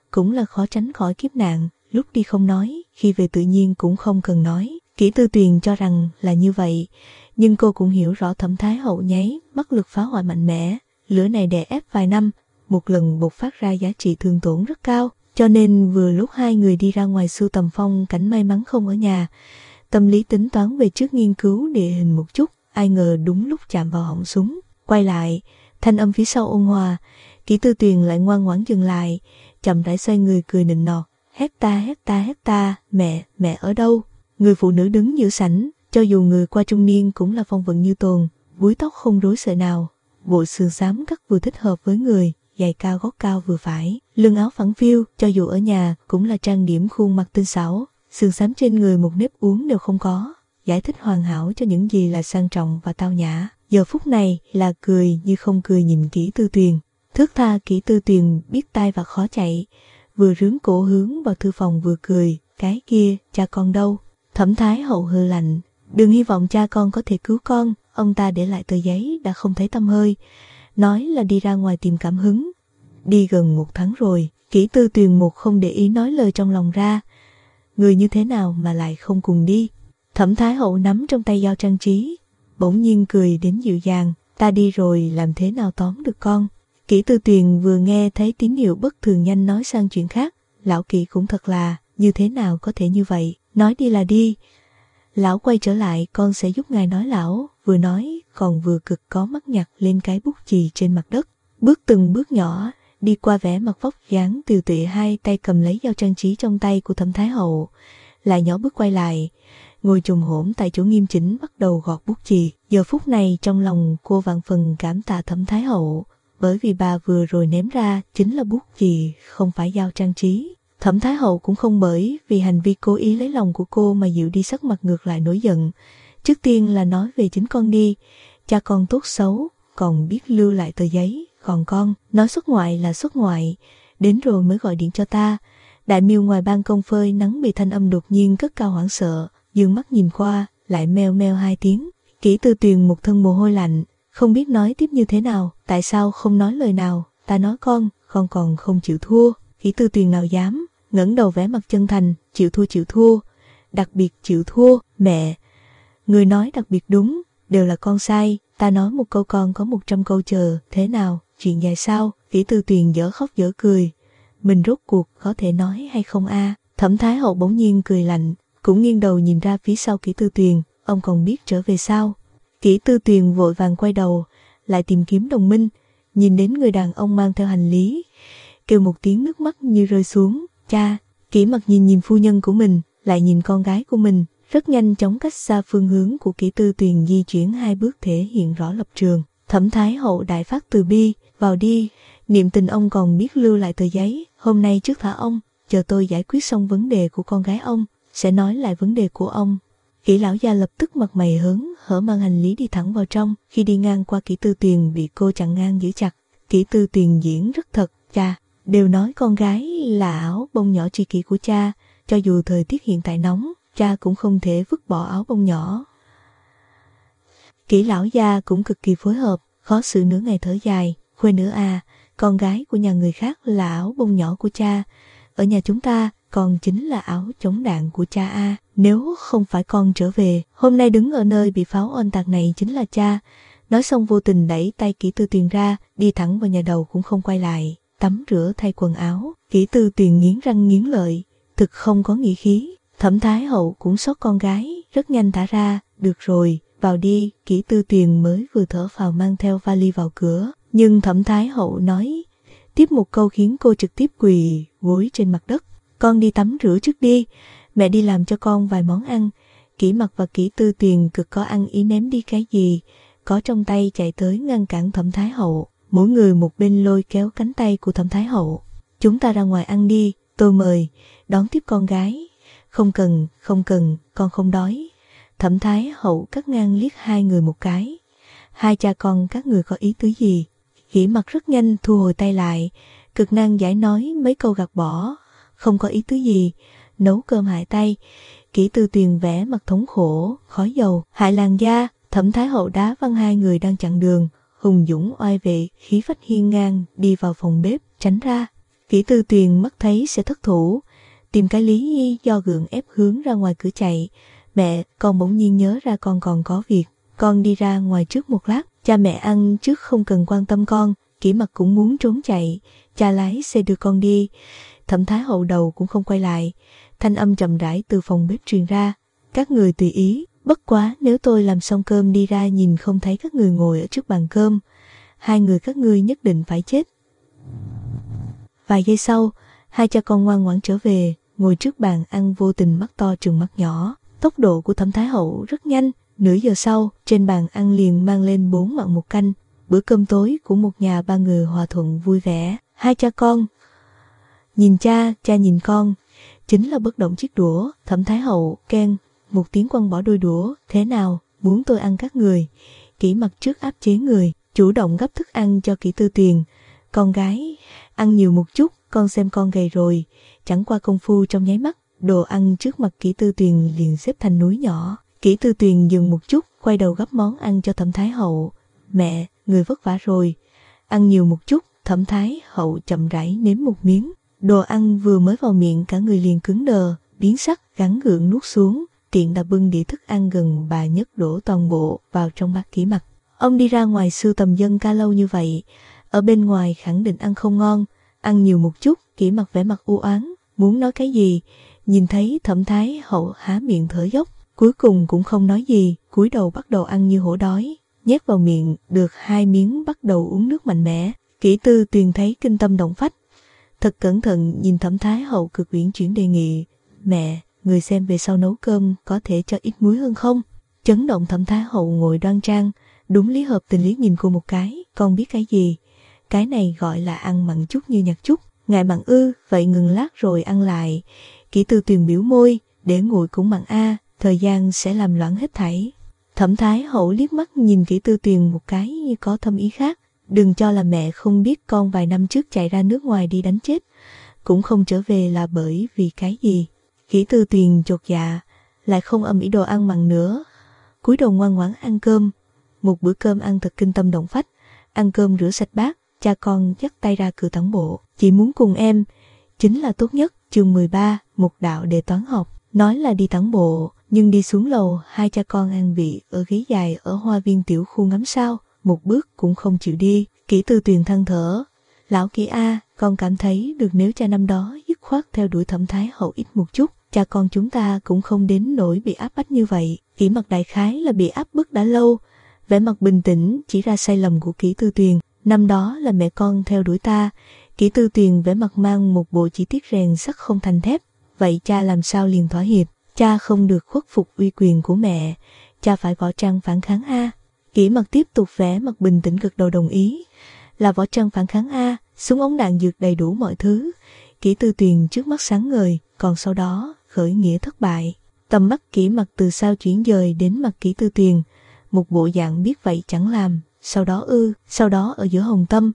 cũng là khó tránh khỏi kiếp nạn, lúc đi không nói, khi về tự nhiên cũng không cần nói. Kỷ Tư Tuyền cho rằng là như vậy, nhưng cô cũng hiểu rõ Thẩm Thái Hậu nháy mắt lực phá hoại mạnh mẽ, lửa này đè ép vài năm, một lần bộc phát ra giá trị thương tổn rất cao, cho nên vừa lúc hai người đi ra ngoài sưu tầm phong cảnh may mắn không ở nhà, tâm lý tính toán về trước nghiên cứu địa hình một chút, ai ngờ đúng lúc chạm vào họng súng, quay lại, thanh âm phía sau ôn hòa, Kỷ Tư Tuyền lại ngoan ngoãn dừng lại, chậm rãi xoay người cười nịnh nọt, hét ta hét ta hét ta, mẹ, mẹ ở đâu? Người phụ nữ đứng giữa sảnh, cho dù người qua trung niên cũng là phong vận như tồn, búi tóc không rối sợi nào, bộ sườn xám cắt vừa thích hợp với người, giày cao gót cao vừa phải, lưng áo phẳng phiu, cho dù ở nhà cũng là trang điểm khuôn mặt tinh xảo, sườn xám trên người một nếp uốn đều không có, giải thích hoàn hảo cho những gì là sang trọng và tao nhã. Giờ phút này là cười như không cười nhìn Kỷ Tư Tuyền, thước tha Kỷ Tư Tuyền biết tai và khó chạy, vừa rướn cổ hướng vào thư phòng vừa cười, cái kia, cha con đâu? Thẩm Thái Hậu hừ lạnh, đừng hy vọng cha con có thể cứu con, ông ta để lại tờ giấy đã không thấy tăm hơi, nói là đi ra ngoài tìm cảm hứng. Đi gần một tháng rồi, Kỷ Tư Tuyền một không để ý nói lời trong lòng ra, người như thế nào mà lại không cùng đi. Thẩm Thái Hậu nắm trong tay dao trang trí, bỗng nhiên cười đến dịu dàng, ta đi rồi làm thế nào tóm được con. Kỷ Tư Tuyền vừa nghe thấy tín hiệu bất thường nhanh nói sang chuyện khác, lão Kỷ cũng thật là, như thế nào có thể như vậy, nói đi là đi. Lão quay trở lại, con sẽ giúp ngài nói lão, vừa nói, còn vừa cực có mắt nhặt lên cái bút chì trên mặt đất. Bước từng bước nhỏ, đi qua vẻ mặt vóc dáng tiều tụy, hai tay cầm lấy dao trang trí trong tay của Thẩm Thái Hậu, lại nhỏ bước quay lại, ngồi trùng hổm tại chỗ nghiêm chỉnh bắt đầu gọt bút chì. Giờ phút này trong lòng cô vạn phần cảm tạ Thẩm Thái Hậu, bởi vì bà vừa rồi ném ra chính là bút chì, không phải dao trang trí. Thẩm Thái Hậu cũng không bởi vì hành vi cố ý lấy lòng của cô mà dịu đi sắc mặt, ngược lại nổi giận. Trước tiên là nói về chính con đi, cha con tốt xấu, còn biết lưu lại tờ giấy, còn con, nói xuất ngoại là xuất ngoại, đến rồi mới gọi điện cho ta. Đại miêu ngoài ban công phơi nắng bị thanh âm đột nhiên cất cao hoảng sợ, dương mắt nhìn qua, lại meo meo hai tiếng. Kỷ Tư Tuyền một thân mồ hôi lạnh, không biết nói tiếp như thế nào, tại sao không nói lời nào, ta nói con, con còn không chịu thua. Kỷ Tư Tuyền nào dám, ngẩng đầu vẻ mặt chân thành, chịu thua chịu thua, đặc biệt chịu thua, mẹ. Người nói đặc biệt đúng, đều là con sai, ta nói một câu con có một trăm câu chờ, thế nào, chuyện dài sao? Kỷ Tư Tuyền dở khóc dở cười, mình rốt cuộc có thể nói hay không a? Thẩm Thái Hậu bỗng nhiên cười lạnh, cũng nghiêng đầu nhìn ra phía sau Kỷ Tư Tuyền, ông còn biết trở về sao? Kỷ Tư Tuyền vội vàng quay đầu, lại tìm kiếm đồng minh, nhìn đến người đàn ông mang theo hành lý, kêu một tiếng, nước mắt như rơi xuống, cha. Kỷ Mặc nhìn nhìn phu nhân của mình, lại nhìn con gái của mình, rất nhanh chóng cách xa phương hướng của Kỷ Tư Tuyền di chuyển hai bước thể hiện rõ lập trường. Thẩm Thái Hậu đại phát từ bi, vào đi, niệm tình ông còn biết lưu lại tờ giấy, hôm nay trước thả ông, chờ tôi giải quyết xong vấn đề của con gái ông, sẽ nói lại vấn đề của ông. Kỷ lão gia lập tức mặt mày hớn hở mang hành lý đi thẳng vào trong, khi đi ngang qua Kỷ Tư Tuyền bị cô chặn ngang giữ chặt. Kỷ Tư Tuyền diễn rất thật, cha, đều nói con gái là áo bông nhỏ tri kỷ của cha, cho dù thời tiết hiện tại nóng, cha cũng không thể vứt bỏ áo bông nhỏ. Kỷ lão gia cũng cực kỳ phối hợp, khó xử nửa ngày thở dài, khuê nữa à, con gái của nhà người khác là áo bông nhỏ của cha, ở nhà chúng ta con chính là áo chống đạn của cha a. Nếu không phải con trở về, hôm nay đứng ở nơi bị pháo oanh tạc này chính là cha. Nói xong vô tình đẩy tay Kỷ Tư Tuyền ra, đi thẳng vào nhà đầu cũng không quay lại, tắm rửa thay quần áo. Kỷ Tư Tuyền nghiến răng nghiến lợi, thực không có nghĩa khí. Thẩm Thái Hậu cũng xót con gái, rất nhanh thả ra, được rồi, vào đi. Kỷ Tư Tuyền mới vừa thở phào mang theo vali vào cửa, nhưng Thẩm Thái Hậu nói tiếp một câu khiến cô trực tiếp quỳ gối trên mặt đất. Con đi tắm rửa trước đi, mẹ đi làm cho con vài món ăn. Kỷ Mặc và Kỷ Tư Tuyền cực có ăn ý ném đi cái gì có trong tay chạy tới ngăn cản Thẩm Thái Hậu, mỗi người một bên lôi kéo cánh tay của Thẩm Thái Hậu. Chúng ta ra ngoài ăn đi, tôi mời, đón tiếp con gái. Không cần, không cần, con không đói. Thẩm Thái Hậu cắt ngang liếc hai người một cái. Hai cha con các người có ý tứ gì? Kỷ Mặc rất nhanh thu hồi tay lại, cực năng giải nói mấy câu gạt bỏ. Không có ý tứ gì, nấu cơm hại tay. Kỷ Tư Tuyền vẽ mặt thống khổ, khói dầu, hại làn da. Thẩm Thái Hậu đá văng hai người đang chặn đường, hùng dũng oai vệ, khí phách hiên ngang, đi vào phòng bếp, tránh ra. Kỷ Tư Tuyền mắt thấy sẽ thất thủ, tìm cái lý do gượng ép hướng ra ngoài cửa chạy. Mẹ, con bỗng nhiên nhớ ra con còn có việc, con đi ra ngoài trước một lát, cha mẹ ăn trước không cần quan tâm con. Kỷ Mặc cũng muốn trốn chạy, cha lái xe đưa con đi. Thẩm Thái Hậu đầu cũng không quay lại, thanh âm chậm rãi từ phòng bếp truyền ra. Các người tùy ý, bất quá nếu tôi làm xong cơm đi ra nhìn không thấy các người ngồi ở trước bàn cơm, hai người các ngươi nhất định phải chết. Vài giây sau, hai cha con ngoan ngoãn trở về, ngồi trước bàn ăn vô tình mắt to trừng mắt nhỏ. Tốc độ của Thẩm Thái Hậu rất nhanh, nửa giờ sau, trên bàn ăn liền mang lên bốn mặn một canh. Bữa cơm tối của một nhà ba người hòa thuận vui vẻ. Hai cha con nhìn cha, cha nhìn con, chính là bất động chiếc đũa. Thẩm Thái Hậu keng một tiếng quăng bỏ đôi đũa. Thế nào, muốn tôi ăn các người? Kỷ Mặc trước áp chế người, chủ động gấp thức ăn cho Kỷ Tư Tuyền. Con gái, ăn nhiều một chút, con xem con gầy rồi. Chẳng qua công phu trong nháy mắt, đồ ăn trước mặt Kỷ Tư Tuyền liền xếp thành núi nhỏ. Kỷ Tư Tuyền dừng một chút, quay đầu gấp món ăn cho Thẩm Thái Hậu. Mẹ, người vất vả rồi, ăn nhiều một chút. Thẩm Thái Hậu chậm rãi nếm một miếng, đồ ăn vừa mới vào miệng cả người liền cứng đờ, biến sắc, gắng gượng nuốt xuống. Tiện đã bưng đĩa thức ăn gần bà nhất đổ toàn bộ vào trong bát Kỷ Mặc. Ông đi ra ngoài sưu tầm dân ca lâu như vậy, ở bên ngoài khẳng định ăn không ngon, ăn nhiều một chút. Kỷ Mặc vẻ mặt u oán, muốn nói cái gì, nhìn thấy Thẩm Thái Hậu há miệng thở dốc, cuối cùng cũng không nói gì, cúi đầu bắt đầu ăn như hổ đói, nhét vào miệng được hai miếng bắt đầu uống nước mạnh mẽ. Kỷ Tư Tuyền thấy kinh tâm động phách, thật cẩn thận nhìn Thẩm Thái Hậu cực uyển chuyển đề nghị. Mẹ, người xem về sau nấu cơm có thể cho ít muối hơn không? Chấn động. Thẩm Thái Hậu ngồi đoan trang, đúng lý hợp tình liếc nhìn cô một cái. Con biết cái gì? Cái này gọi là ăn mặn chút như nhặt chút. Ngại mặn ư? Vậy ngừng lát rồi ăn lại. Kỷ Tư Tuyền biểu môi, để nguội cũng mặn a, thời gian sẽ làm loãng hết thảy. Thẩm Thái Hậu liếc mắt nhìn Kỷ Tư Tuyền một cái như có thâm ý khác. Đừng cho là mẹ không biết con vài năm trước chạy ra nước ngoài đi đánh chết, cũng không trở về là bởi vì cái gì. Kỷ Tư Tuyền chột dạ, lại không ầm ĩ đồ ăn mặn nữa, cúi đầu ngoan ngoãn ăn cơm. Một bữa cơm ăn thật kinh tâm động phách. Ăn cơm rửa sạch bát, cha con dắt tay ra cửa tản bộ. Chị muốn cùng em, chính là tốt nhất. Chương mười ba, một đạo đề toán học. Nói là đi tản bộ, nhưng đi xuống lầu, hai cha con an vị ở ghế dài ở hoa viên tiểu khu ngắm sao, một bước cũng không chịu đi. Kỷ Tư Tuyền than thở, lão Kỷ a, con cảm thấy được nếu cha năm đó dứt khoát theo đuổi Thẩm Thái Hậu ít một chút, cha con chúng ta cũng không đến nỗi bị áp bách như vậy. Kỷ Mặc đại khái là bị áp bức đã lâu, vẻ mặt bình tĩnh chỉ ra sai lầm của Kỷ Tư Tuyền. Năm đó là mẹ con theo đuổi ta. Kỷ Tư Tuyền vẻ mặt mang một bộ chi tiết rèn sắt không thành thép. Vậy cha làm sao liền thỏa hiệp? Cha không được khuất phục uy quyền của mẹ, cha phải võ trang phản kháng a. Kỷ Mặc tiếp tục vẻ mặt bình tĩnh gật đầu đồng ý. Là võ trang phản kháng a, súng ống đạn dược đầy đủ mọi thứ. Kỷ Tư Tuyền trước mắt sáng ngời, còn sau đó khởi nghĩa thất bại. Tầm mắt Kỷ Mặc từ sau chuyển dời đến mặt Kỷ Tư Tuyền, một bộ dạng biết vậy chẳng làm. Sau đó ư, sau đó ở giữa hồng tâm.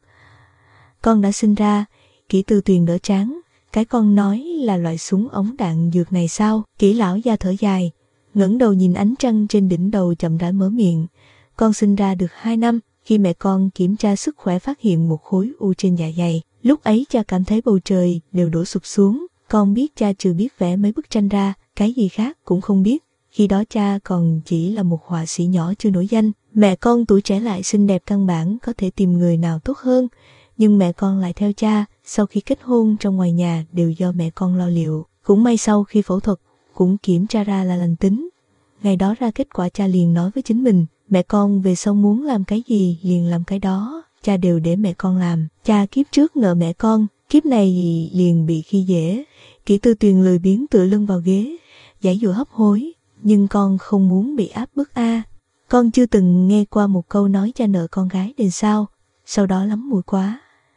Con đã sinh ra. Kỷ Tư Tuyền đỡ trán. Cái con nói là loại súng ống đạn dược này sao? Kỷ lão gia thở dài, ngẩng đầu nhìn ánh trăng trên đỉnh đầu chậm rãi mở miệng. Con sinh ra được hai năm, khi mẹ con kiểm tra sức khỏe phát hiện một khối u trên dạ dày. Lúc ấy cha cảm thấy bầu trời đều đổ sụp xuống. Con biết cha trừ biết vẽ mấy bức tranh ra, cái gì khác cũng không biết. Khi đó cha còn chỉ là một họa sĩ nhỏ chưa nổi danh. Mẹ con tuổi trẻ lại xinh đẹp, căn bản có thể tìm người nào tốt hơn. Nhưng mẹ con lại theo cha, sau khi kết hôn trong ngoài nhà đều do mẹ con lo liệu. Cũng may sau khi phẫu thuật cũng kiểm tra ra là lành tính. Ngày đó ra kết quả cha liền nói với chính mình, mẹ con về sau muốn làm cái gì liền làm cái đó, cha đều để mẹ con làm. Cha kiếp trước nợ mẹ con, kiếp này liền bị khi dễ. Kỷ Tư Tuyền lười biếng tựa lưng vào ghế, giãy giụa hấp hối, nhưng con không muốn bị áp bức a. À. Con chưa từng nghe qua một câu nói cha nợ con gái đền sao, sau đó lắm mùi quá.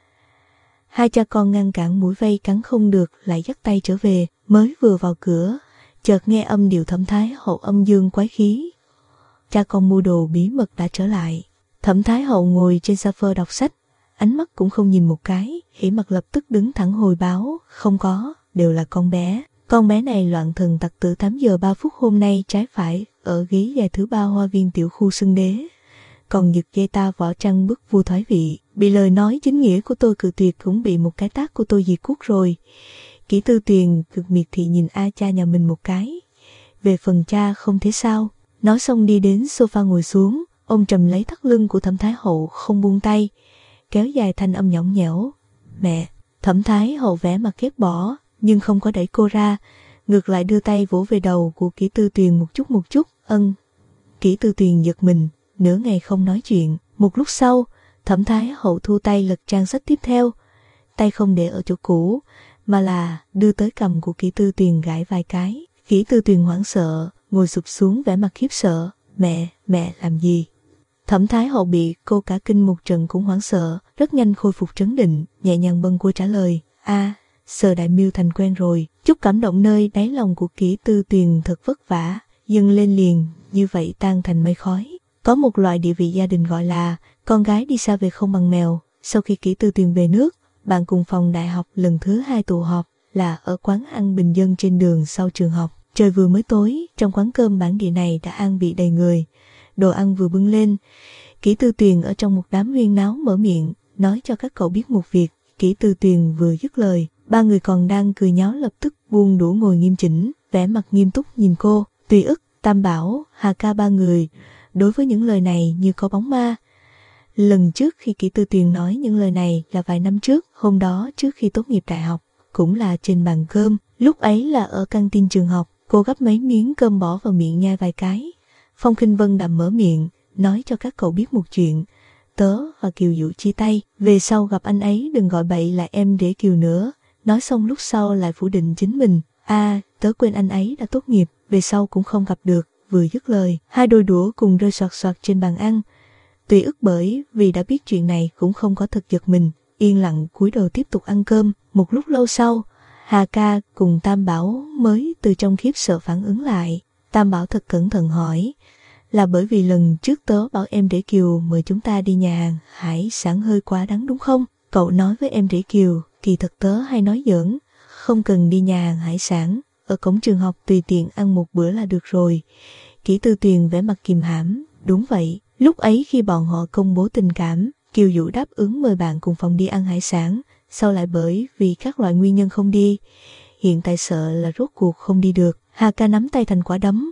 Hai cha con ngăn cản mũi vây cắn không được, lại dắt tay trở về. Mới vừa vào cửa, chợt nghe âm điệu Thẩm Thái Hậu âm dương quái khí. Cha con mua đồ bí mật đã trở lại. Thẩm Thái Hậu ngồi trên sofa đọc sách, ánh mắt cũng không nhìn một cái. Hỉ Mặc lập tức đứng thẳng hồi báo, không có, đều là con bé. Con bé này loạn thần tặc tử tám giờ ba phút hôm nay trái phải ở ghế dài thứ ba hoa viên tiểu khu Xưng Đế. còn giật dây ta vỏ trăng bức vua thoái vị. Bị lời nói chính nghĩa của tôi cự tuyệt, cũng bị một cái tát của tôi diệt cuốc rồi. Kỷ Tư Tuyền cực miệt thị nhìn A cha nhà mình một cái. Về phần cha không thế sao. Nói xong đi đến sofa ngồi xuống, ôm trầm lấy thắt lưng của Thẩm Thái Hậu không buông tay, kéo dài thanh âm nhõng nhẽo. Mẹ. Thẩm Thái Hậu vẻ mặt ghét bỏ, nhưng không có đẩy cô ra, ngược lại đưa tay vỗ về đầu của Kỷ Tư Tuyền một chút một chút. Ân. Kỷ Tư Tuyền giật mình, nửa ngày không nói chuyện. Một lúc sau, Thẩm Thái Hậu thu tay lật trang sách tiếp theo, tay không để ở chỗ cũ, mà là đưa tới cằm của Kỷ Tư Tuyền gãi vài cái. Kỷ Tư Tuyền hoảng sợ, ngồi sụp xuống vẻ mặt khiếp sợ. Mẹ, mẹ làm gì? Thẩm Thái Hậu bị cô cả kinh một trận cũng hoảng sợ, rất nhanh khôi phục trấn định, nhẹ nhàng bâng cô trả lời. A, Sở Đại Miêu thành quen rồi. Chút cảm động nơi đáy lòng của Kỷ Tư Tuyền thật vất vả, dâng lên liền, như vậy tan thành mây khói. Có một loại địa vị gia đình gọi là con gái đi xa về không bằng mèo. Sau khi Kỷ Tư Tuyền về nước, bạn cùng phòng đại học lần thứ hai tụ họp là ở quán ăn bình dân trên đường sau trường học. Trời vừa mới tối, trong quán cơm bản địa này đã an vị đầy người. Đồ ăn vừa bưng lên, Kỷ Tư Tuyền ở trong một đám huyên náo mở miệng, nói cho các cậu biết một việc. Kỷ Tư Tuyền vừa dứt lời, ba người còn đang cười nháo lập tức buông đũa ngồi nghiêm chỉnh, vẻ mặt nghiêm túc nhìn cô. Tùy Ức, Tam Bảo, Hà Ca ba người đối với những lời này như có bóng ma. Lần trước khi Kỷ Tư Tuyền nói những lời này là vài năm trước, hôm đó trước khi tốt nghiệp đại học, cũng là trên bàn cơm, lúc ấy là ở căng tin trường học. Cô gắp mấy miếng cơm bỏ vào miệng nhai vài cái. Phong Khinh Vân đạm mở miệng, nói cho các cậu biết một chuyện. Tớ và Kiều Dụ chia tay, về sau gặp anh ấy đừng gọi bậy là em để Kiều nữa. Nói xong lúc sau lại phủ định chính mình. A, à, tớ quên anh ấy đã tốt nghiệp, về sau cũng không gặp được. Vừa dứt lời, hai đôi đũa cùng rơi soạt soạt trên bàn ăn. Tùy Ức bởi vì đã biết chuyện này cũng không có thật giật mình, yên lặng cúi đầu tiếp tục ăn cơm. Một lúc lâu sau, Hà Ca cùng Tam Bảo mới từ trong khiếp sợ phản ứng lại. Tam Bảo thật cẩn thận hỏi, là bởi vì lần trước tớ bảo em để Kiều mời chúng ta đi nhà hàng hải sản hơi quá đáng đúng không? Cậu nói với em để Kiều, kỳ thật tớ hay nói giỡn, không cần đi nhà hàng hải sản, ở cổng trường học tùy tiện ăn một bữa là được rồi. Kỷ Tư Tuyền vẻ mặt kìm hãm, đúng vậy, lúc ấy khi bọn họ công bố tình cảm, Kiều Dụ đáp ứng mời bạn cùng phòng đi ăn hải sản, sau lại bởi vì các loại nguyên nhân không đi, hiện tại sợ là rốt cuộc không đi được. Hà Ca nắm tay thành quả đấm.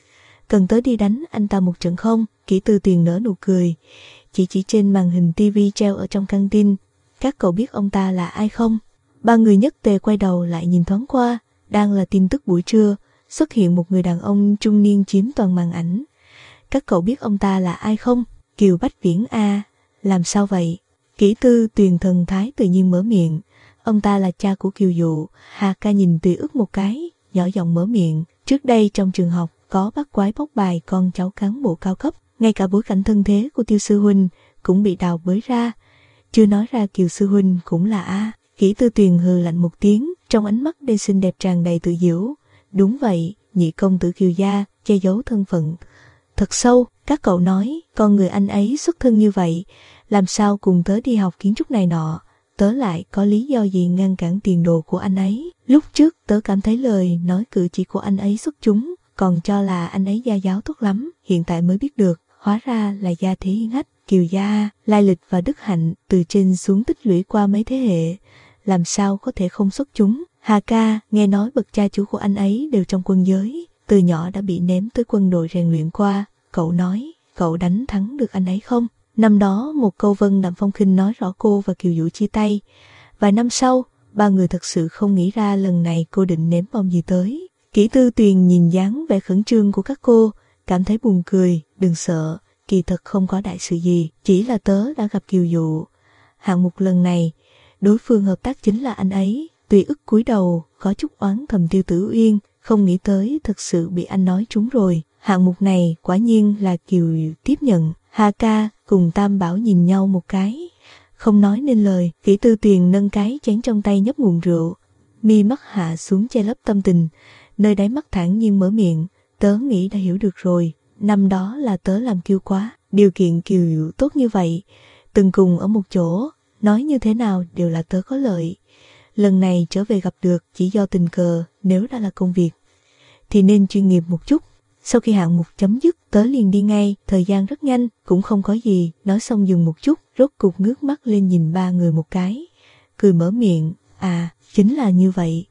Cần tớ đi đánh anh ta một trận không? Kỷ Tư Tuyền nở nụ cười, chỉ chỉ trên màn hình tivi treo ở trong căng tin. Các cậu biết ông ta là ai không? Ba người nhất tề quay đầu lại nhìn thoáng qua, đang là tin tức buổi trưa, xuất hiện một người đàn ông trung niên chiếm toàn màn ảnh. Các cậu biết ông ta là ai không? Kiều Bách Viễn a. Làm sao vậy? Kỷ Tư Tuyền thần thái tự nhiên mở miệng. Ông ta là cha của Kiều Dụ. Hà Ca nhìn Tùy Ức một cái, nhỏ giọng mở miệng. Trước đây trong trường học có bắt quái bóc bài con cháu cán bộ cao cấp, ngay cả bối cảnh thân thế của Tiêu sư huynh cũng bị đào bới ra. Chưa nói ra Kiều sư huynh cũng là A. Kỷ Tư Tuyền hừ lạnh một tiếng, trong ánh mắt đen xinh đẹp tràn đầy tự giễu. Đúng vậy, nhị công tử Kiều gia che giấu thân phận thật sâu. Các cậu nói con người anh ấy xuất thân như vậy, làm sao cùng tớ đi học kiến trúc này nọ, tớ lại có lý do gì ngăn cản tiền đồ của anh ấy. Lúc trước tớ cảm thấy lời nói cử chỉ của anh ấy xuất chúng, còn cho là anh ấy gia giáo tốt lắm, hiện tại mới biết được, hóa ra là gia thế hiển hách. Kiều gia, lai lịch và đức hạnh từ trên xuống tích lũy qua mấy thế hệ, làm sao có thể không xuất chúng. Hà Ca nghe nói bậc cha chú của anh ấy đều trong quân giới, từ nhỏ đã bị ném tới quân đội rèn luyện qua. Cậu nói, cậu đánh thắng được anh ấy không? Năm đó một câu Vân Đạm Phong Khinh nói rõ cô và Kiều Dụ chia tay. Vài năm sau, ba người thật sự không nghĩ ra lần này cô định ném bom gì tới. Kỷ Tư Tuyền nhìn dáng vẻ khẩn trương của các cô, cảm thấy buồn cười. Đừng sợ, kỳ thật không có đại sự gì, chỉ là tớ đã gặp Kiều Dụ. Hạng mục lần này, đối phương hợp tác chính là anh ấy. Tùy Ức cúi đầu, có chút oán thầm Tiêu Tử Uyên, không nghĩ tới thật sự bị anh nói trúng rồi. Hạng mục này quả nhiên là Kiều Dụ tiếp nhận. Hà Ca cùng Tam Bảo nhìn nhau một cái, không nói nên lời. Kỷ Tư Tuyền nâng cái chén trong tay nhấp ngụm rượu, mi mắt hạ xuống che lấp tâm tình, nơi đáy mắt thản nhiên mở miệng. Tớ nghĩ đã hiểu được rồi, năm đó là tớ làm kiêu quá, điều kiện Kiều Dụ tốt như vậy, từng cùng ở một chỗ, nói như thế nào đều là tớ có lợi. Lần này trở về gặp được chỉ do tình cờ, nếu đã là công việc thì nên chuyên nghiệp một chút. Sau khi hạng mục chấm dứt, tớ liền đi ngay, thời gian rất nhanh, cũng không có gì, nói xong dừng một chút, rốt cục ngước mắt lên nhìn ba người một cái, cười mở miệng, à, chính là như vậy.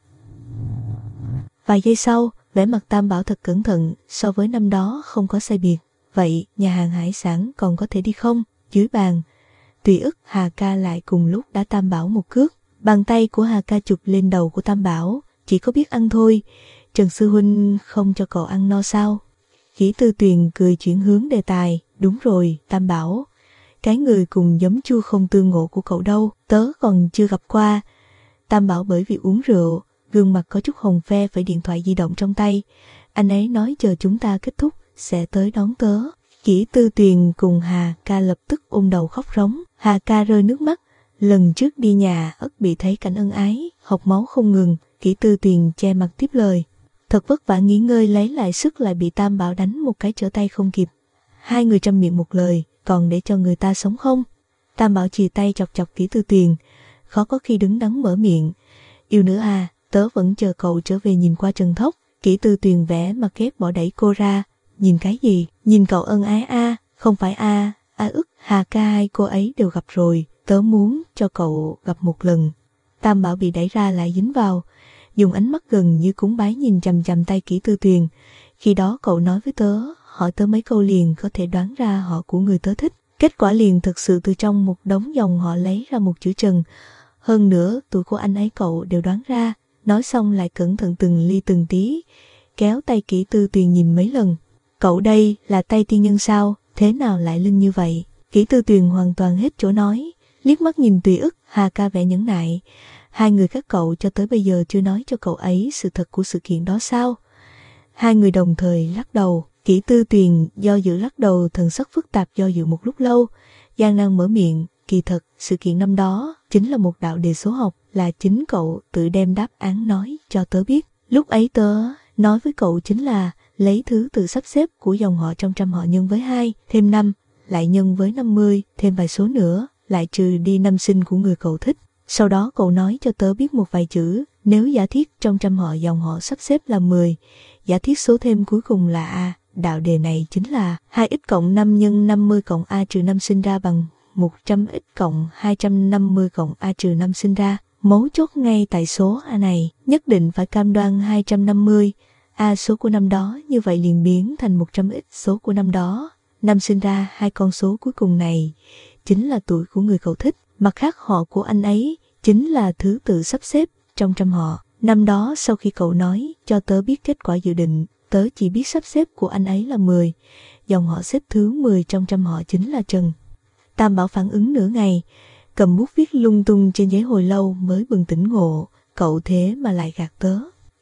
Vài giây sau, vẻ mặt Tam Bảo thật cẩn thận, so với năm đó không có sai biệt. Vậy, nhà hàng hải sản còn có thể đi không? Dưới bàn, Tùy Ức, Hà Ca lại cùng lúc đã Tam Bảo một cước. Bàn tay của Hà Ca chụp lên đầu của Tam Bảo, chỉ có biết ăn thôi. Trần Sư Huynh không cho cậu ăn no sao? Kỷ Tư Tuyền cười chuyển hướng đề tài, đúng rồi, Tam Bảo. Cái người cùng giấm chua không tương ngộ của cậu đâu, tớ còn chưa gặp qua. Tam Bảo bởi vì uống rượu, gương mặt có chút hồng phe phải điện thoại di động trong tay. Anh ấy nói chờ chúng ta kết thúc, sẽ tới đón tớ. Kỷ Tư Tuyền cùng Hà Ca lập tức ôm đầu khóc rống. Hà Ca rơi nước mắt. Lần trước đi nhà ất bị thấy cảnh ân ái, học máu không ngừng. Kỷ Tư Tuyền che mặt tiếp lời. Thật vất vả nghỉ ngơi lấy lại sức lại bị Tam Bảo đánh một cái trở tay không kịp. Hai người trăm miệng một lời, còn để cho người ta sống không? Tam Bảo chìa tay chọc chọc Kỷ Tư Tuyền, khó có khi đứng đắn mở miệng. Yêu nữa à, tớ vẫn chờ cậu trở về nhìn qua Trần Thốc. Kỷ Tư Tuyền vẽ mặt ghép bỏ đẩy cô ra. Nhìn cái gì? Nhìn cậu ân ái a, à, không phải a, à, a ức, Hà Ca hai cô ấy đều gặp rồi, tớ muốn cho cậu gặp một lần. Tam Bảo bị đẩy ra lại dính vào, dùng ánh mắt gần như cúng bái nhìn chằm chằm tay Kỷ Tư Tuyền. Khi đó cậu nói với tớ, hỏi tớ mấy câu liền có thể đoán ra họ của người tớ thích. Kết quả liền thực sự từ trong một đống dòng họ lấy ra một chữ Trần. Hơn nữa, tuổi của anh ấy cậu đều đoán ra. Nói xong lại cẩn thận từng ly từng tí, kéo tay Kỷ Tư Tuyền nhìn mấy lần. Cậu đây là tay tiên nhân sao, thế nào lại linh như vậy? Kỷ Tư Tuyền hoàn toàn hết chỗ nói, liếc mắt nhìn Tùy Ức, Hà Ca vẻ nhẫn nại. Hai người các cậu cho tới bây giờ chưa nói cho cậu ấy sự thật của sự kiện đó sao? Hai người đồng thời lắc đầu. Kỷ Tư Tuyền do dự lắc đầu, thần sắc phức tạp do dự một lúc lâu, gian nan mở miệng. Kỳ thật, sự kiện năm đó chính là một đạo đề số học, là chính cậu tự đem đáp án nói cho tớ biết. Lúc ấy tớ nói với cậu chính là lấy thứ tự sắp xếp của dòng họ trong trăm họ nhân với hai, thêm năm, lại nhân với năm mươi, thêm vài số nữa, lại trừ đi năm sinh của người cậu thích. Sau đó cậu nói cho tớ biết một vài chữ, nếu giả thiết trong trăm họ dòng họ sắp xếp là mười, giả thiết số thêm cuối cùng là A, đạo đề này chính là hai x cộng năm nhân năm mươi cộng A trừ năm sinh ra bằng một trăm x cộng hai trăm năm mươi cộng A trừ năm sinh ra. Mấu chốt ngay tại số A này, nhất định phải cam đoan hai trăm năm mươi, A số của năm đó, như vậy liền biến thành một trăm x số của năm đó. Năm sinh ra hai con số cuối cùng này, chính là tuổi của người cậu thích. Mặt khác họ của anh ấy, chính là thứ tự sắp xếp trong trăm họ. Năm đó sau khi cậu nói cho tớ biết kết quả dự định, tớ chỉ biết sắp xếp của anh ấy là mười. Dòng họ xếp thứ mười trong trăm họ chính là Trần. Tam Bảo phản ứng nửa ngày, cầm bút viết lung tung trên giấy hồi lâu mới bừng tỉnh ngộ, cậu thế mà lại gạt tớ.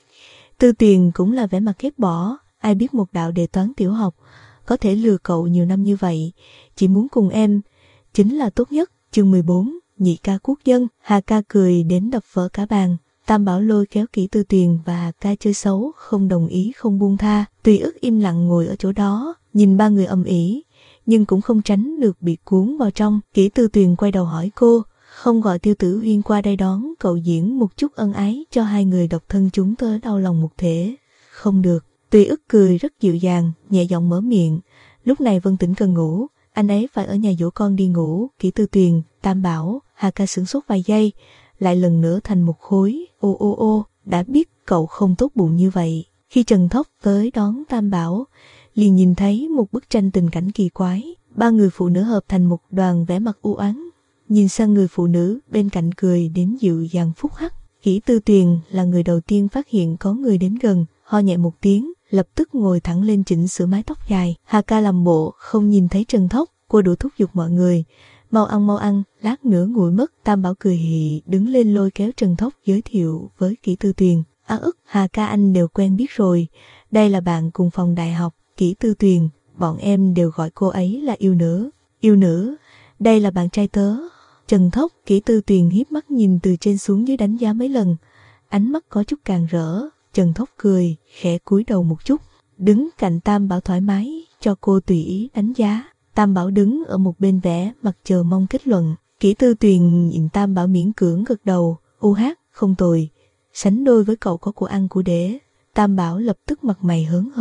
Tư Tuyền cũng là vẻ mặt ghét bỏ, ai biết một đạo đề toán tiểu học có thể lừa cậu nhiều năm như vậy, chỉ muốn cùng em, chính là tốt nhất. Chương mười bốn, nhị ca quốc dân. Hà Ca cười đến đập vỡ cả bàn. Tam Bảo lôi kéo Kỷ Tư Tuyền và Hà Ca chơi xấu, không đồng ý không buông tha. Tùy Ức im lặng ngồi ở chỗ đó, nhìn ba người ầm ĩ, nhưng cũng không tránh được bị cuốn vào trong. Kỷ Tư Tuyền quay đầu hỏi cô, không gọi Tiêu Tử Huyên qua đây đón cậu diễn một chút ân ái cho hai người độc thân chúng tớ đau lòng một thể? Không được. Tùy Ức cười rất dịu dàng, nhẹ giọng mở miệng. Lúc này Vân Tĩnh cần ngủ, anh ấy phải ở nhà dỗ con đi ngủ. Kỷ Tư Tuyền, Tam Bảo, Hà Ca sửng sốt vài giây, lại lần nữa thành một khối. Ô ô ô, đã biết cậu không tốt bụng như vậy. Khi Trần Thốc tới đón Tam Bảo, liền nhìn thấy một bức tranh tình cảnh kỳ quái. Ba người phụ nữ hợp thành một đoàn vẻ mặt u oán, nhìn sang người phụ nữ bên cạnh cười đến dịu dàng phúc hắc. Kỷ Tư Tuyền là người đầu tiên phát hiện có người đến gần, ho nhẹ một tiếng, lập tức ngồi thẳng lên chỉnh sửa mái tóc dài. Hà Ca làm bộ không nhìn thấy Trần Thốc, cô đủ thúc giục mọi người, mau ăn mau ăn, lát nữa nguội mất. Tam Bảo cười hì đứng lên lôi kéo Trần Thốc giới thiệu với Kỷ Tư Tuyền. Á ức, Hà Ca anh đều quen biết rồi, đây là bạn cùng phòng đại học. Kỷ Tư Tuyền, bọn em đều gọi cô ấy là yêu nữ. Yêu nữ, đây là bạn trai tớ. Trần Thốc. Kỷ Tư Tuyền hiếp mắt nhìn từ trên xuống dưới đánh giá mấy lần, ánh mắt có chút càng rỡ. Trần Thốc cười, khẽ cúi đầu một chút, đứng cạnh Tam Bảo thoải mái, cho cô tùy ý đánh giá. Tam Bảo đứng ở một bên vẽ mặt chờ mong kết luận. Kỷ Tư Tuyền nhìn Tam Bảo miễn cưỡng gật đầu, u hát, không tồi, sánh đôi với cậu có của ăn của để. Tam Bảo lập tức mặt mày hớn hở,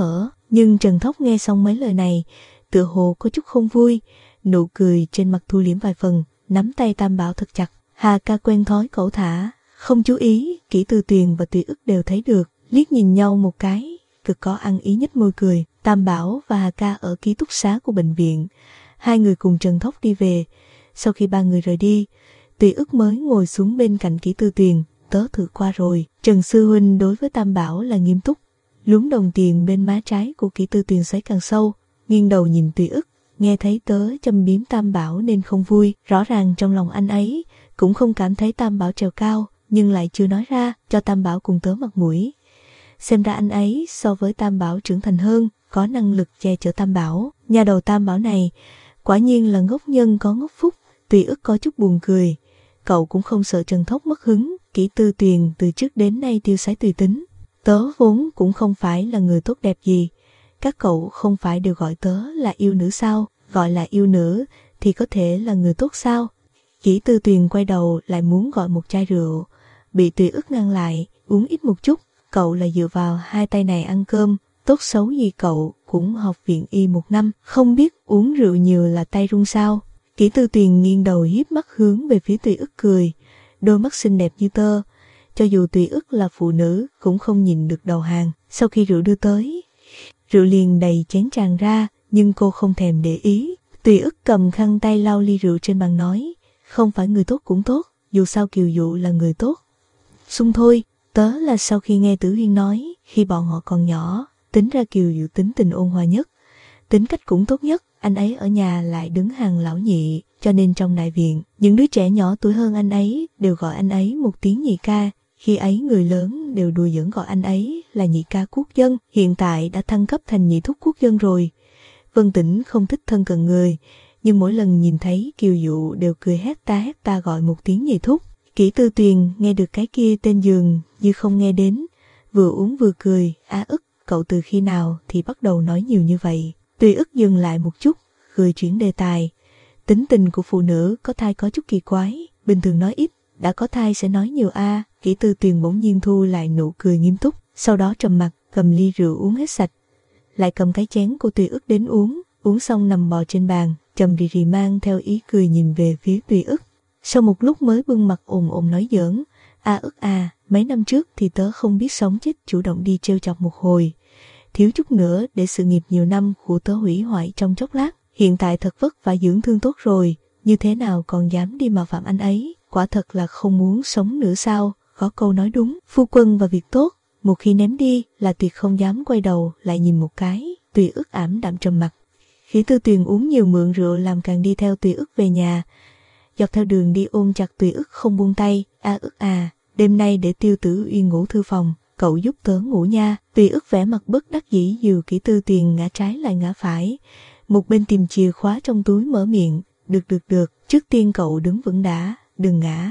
Nhưng Trần Thóc nghe xong mấy lời này, tựa hồ có chút không vui, nụ cười trên mặt thu liễm vài phần, nắm tay Tam Bảo thật chặt. Hà ca quen thói cẩu thả, không chú ý, Kỷ Tư Tuyền và Tùy Ức đều thấy được, liếc nhìn nhau một cái, cực có ăn ý nhếch môi cười. Tam Bảo và Hà ca ở ký túc xá của bệnh viện, hai người cùng Trần Thóc đi về. Sau khi ba người rời đi, Tùy Ức mới ngồi xuống bên cạnh Kỷ Tư Tuyền. Tớ thử qua rồi. Trần sư huynh đối với Tam Bảo là nghiêm túc. Lúm đồng tiền bên má trái của Kỷ Tư Tuyền xoáy càng sâu, nghiêng đầu nhìn Tùy Ức, nghe thấy tớ châm biếm Tam Bảo nên không vui. Rõ ràng trong lòng anh ấy cũng không cảm thấy Tam Bảo trèo cao, nhưng lại chưa nói ra, cho Tam Bảo cùng tớ mặt mũi. Xem ra anh ấy so với Tam Bảo trưởng thành hơn, có năng lực che chở Tam Bảo. Nhà đầu Tam Bảo này quả nhiên là ngốc nhân có ngốc phúc. Tùy Ức có chút buồn cười. Cậu cũng không sợ Trần Thóc mất hứng. Kỷ Tư Tuyền từ trước đến nay tiêu sái tùy tính. Tớ vốn cũng không phải là người tốt đẹp gì. Các cậu không phải đều gọi tớ là yêu nữ sao? Gọi là yêu nữ thì có thể là người tốt sao? Kỷ Tư Tuyền quay đầu lại muốn gọi một chai rượu, bị Tùy Ức ngăn lại. Uống ít một chút. Cậu là dựa vào hai tay này ăn cơm. Tốt xấu gì cậu cũng học viện y một năm, không biết uống rượu nhiều là tay run sao? Kỷ Tư Tuyền nghiêng đầu hiếp mắt hướng về phía Tùy Ức cười, đôi mắt xinh đẹp như tơ. Cho dù Tùy Ức là phụ nữ cũng không nhìn được đầu hàng. Sau khi rượu đưa tới, rượu liền đầy chén tràn ra, nhưng cô không thèm để ý. Tùy Ức cầm khăn tay lau ly rượu trên bàn nói, không phải người tốt cũng tốt, dù sao Kiều Dụ là người tốt. Xung thôi, tớ là sau khi nghe Tử Huyên nói, khi bọn họ còn nhỏ, tính ra Kiều Dụ tính tình ôn hòa nhất, tính cách cũng tốt nhất. Anh ấy ở nhà lại đứng hàng lão nhị, cho nên trong đại viện, những đứa trẻ nhỏ tuổi hơn anh ấy đều gọi anh ấy một tiếng nhị ca. Khi ấy người lớn đều đùa giỡn gọi anh ấy là nhị ca quốc dân, hiện tại đã thăng cấp thành nhị thúc quốc dân rồi. Vân Tĩnh không thích thân cận người, nhưng mỗi lần nhìn thấy Kiều Dụ đều cười hét ta hét ta gọi một tiếng nhị thúc. Kỷ Tư Tuyền nghe được cái kia tên giường như không nghe đến, vừa uống vừa cười. Á Ức, cậu từ khi nào thì bắt đầu nói nhiều như vậy? Tùy Ức dừng lại một chút, cười chuyển đề tài. Tính tình của phụ nữ có thai có chút kỳ quái, bình thường nói ít, đã có thai sẽ nói nhiều a. À. Kỷ Tư Tuyền bỗng nhiên thu lại nụ cười nghiêm túc, sau đó trầm mặt, cầm ly rượu uống hết sạch, lại cầm cái chén của Tùy Ức đến uống, uống xong nằm bò trên bàn, trầm rì rì mang theo ý cười nhìn về phía Tùy Ức. Sau một lúc mới bưng mặt ồm ồm nói giỡn, a Ức à, mấy năm trước thì tớ không biết sống chết chủ động đi trêu chọc một hồi, thiếu chút nữa để sự nghiệp nhiều năm của tớ hủy hoại trong chốc lát. Hiện tại thật vất vả dưỡng thương tốt rồi, như thế nào còn dám đi mạo phạm anh ấy? Quả thật là không muốn sống nữa sao? Có câu nói đúng, phu quân và việc tốt, một khi ném đi là tuyệt không dám quay đầu lại nhìn một cái. Tùy Ức ảm đạm trầm mặt. Kỷ Tư Tuyền uống nhiều mượn rượu làm càng đi theo Tùy Ức về nhà, dọc theo đường đi ôm chặt Tùy Ức không buông tay. A Ức à, đêm nay để Tiêu Tử Uyên ngủ thư phòng, cậu giúp tớ ngủ nha. Tùy Ức vẻ mặt bất đắc dĩ dìu Kỷ Tư Tuyền ngã trái lại ngã phải, một bên tìm chìa khóa trong túi mở miệng, được được được, trước tiên cậu đứng vững đã, đừng ngã.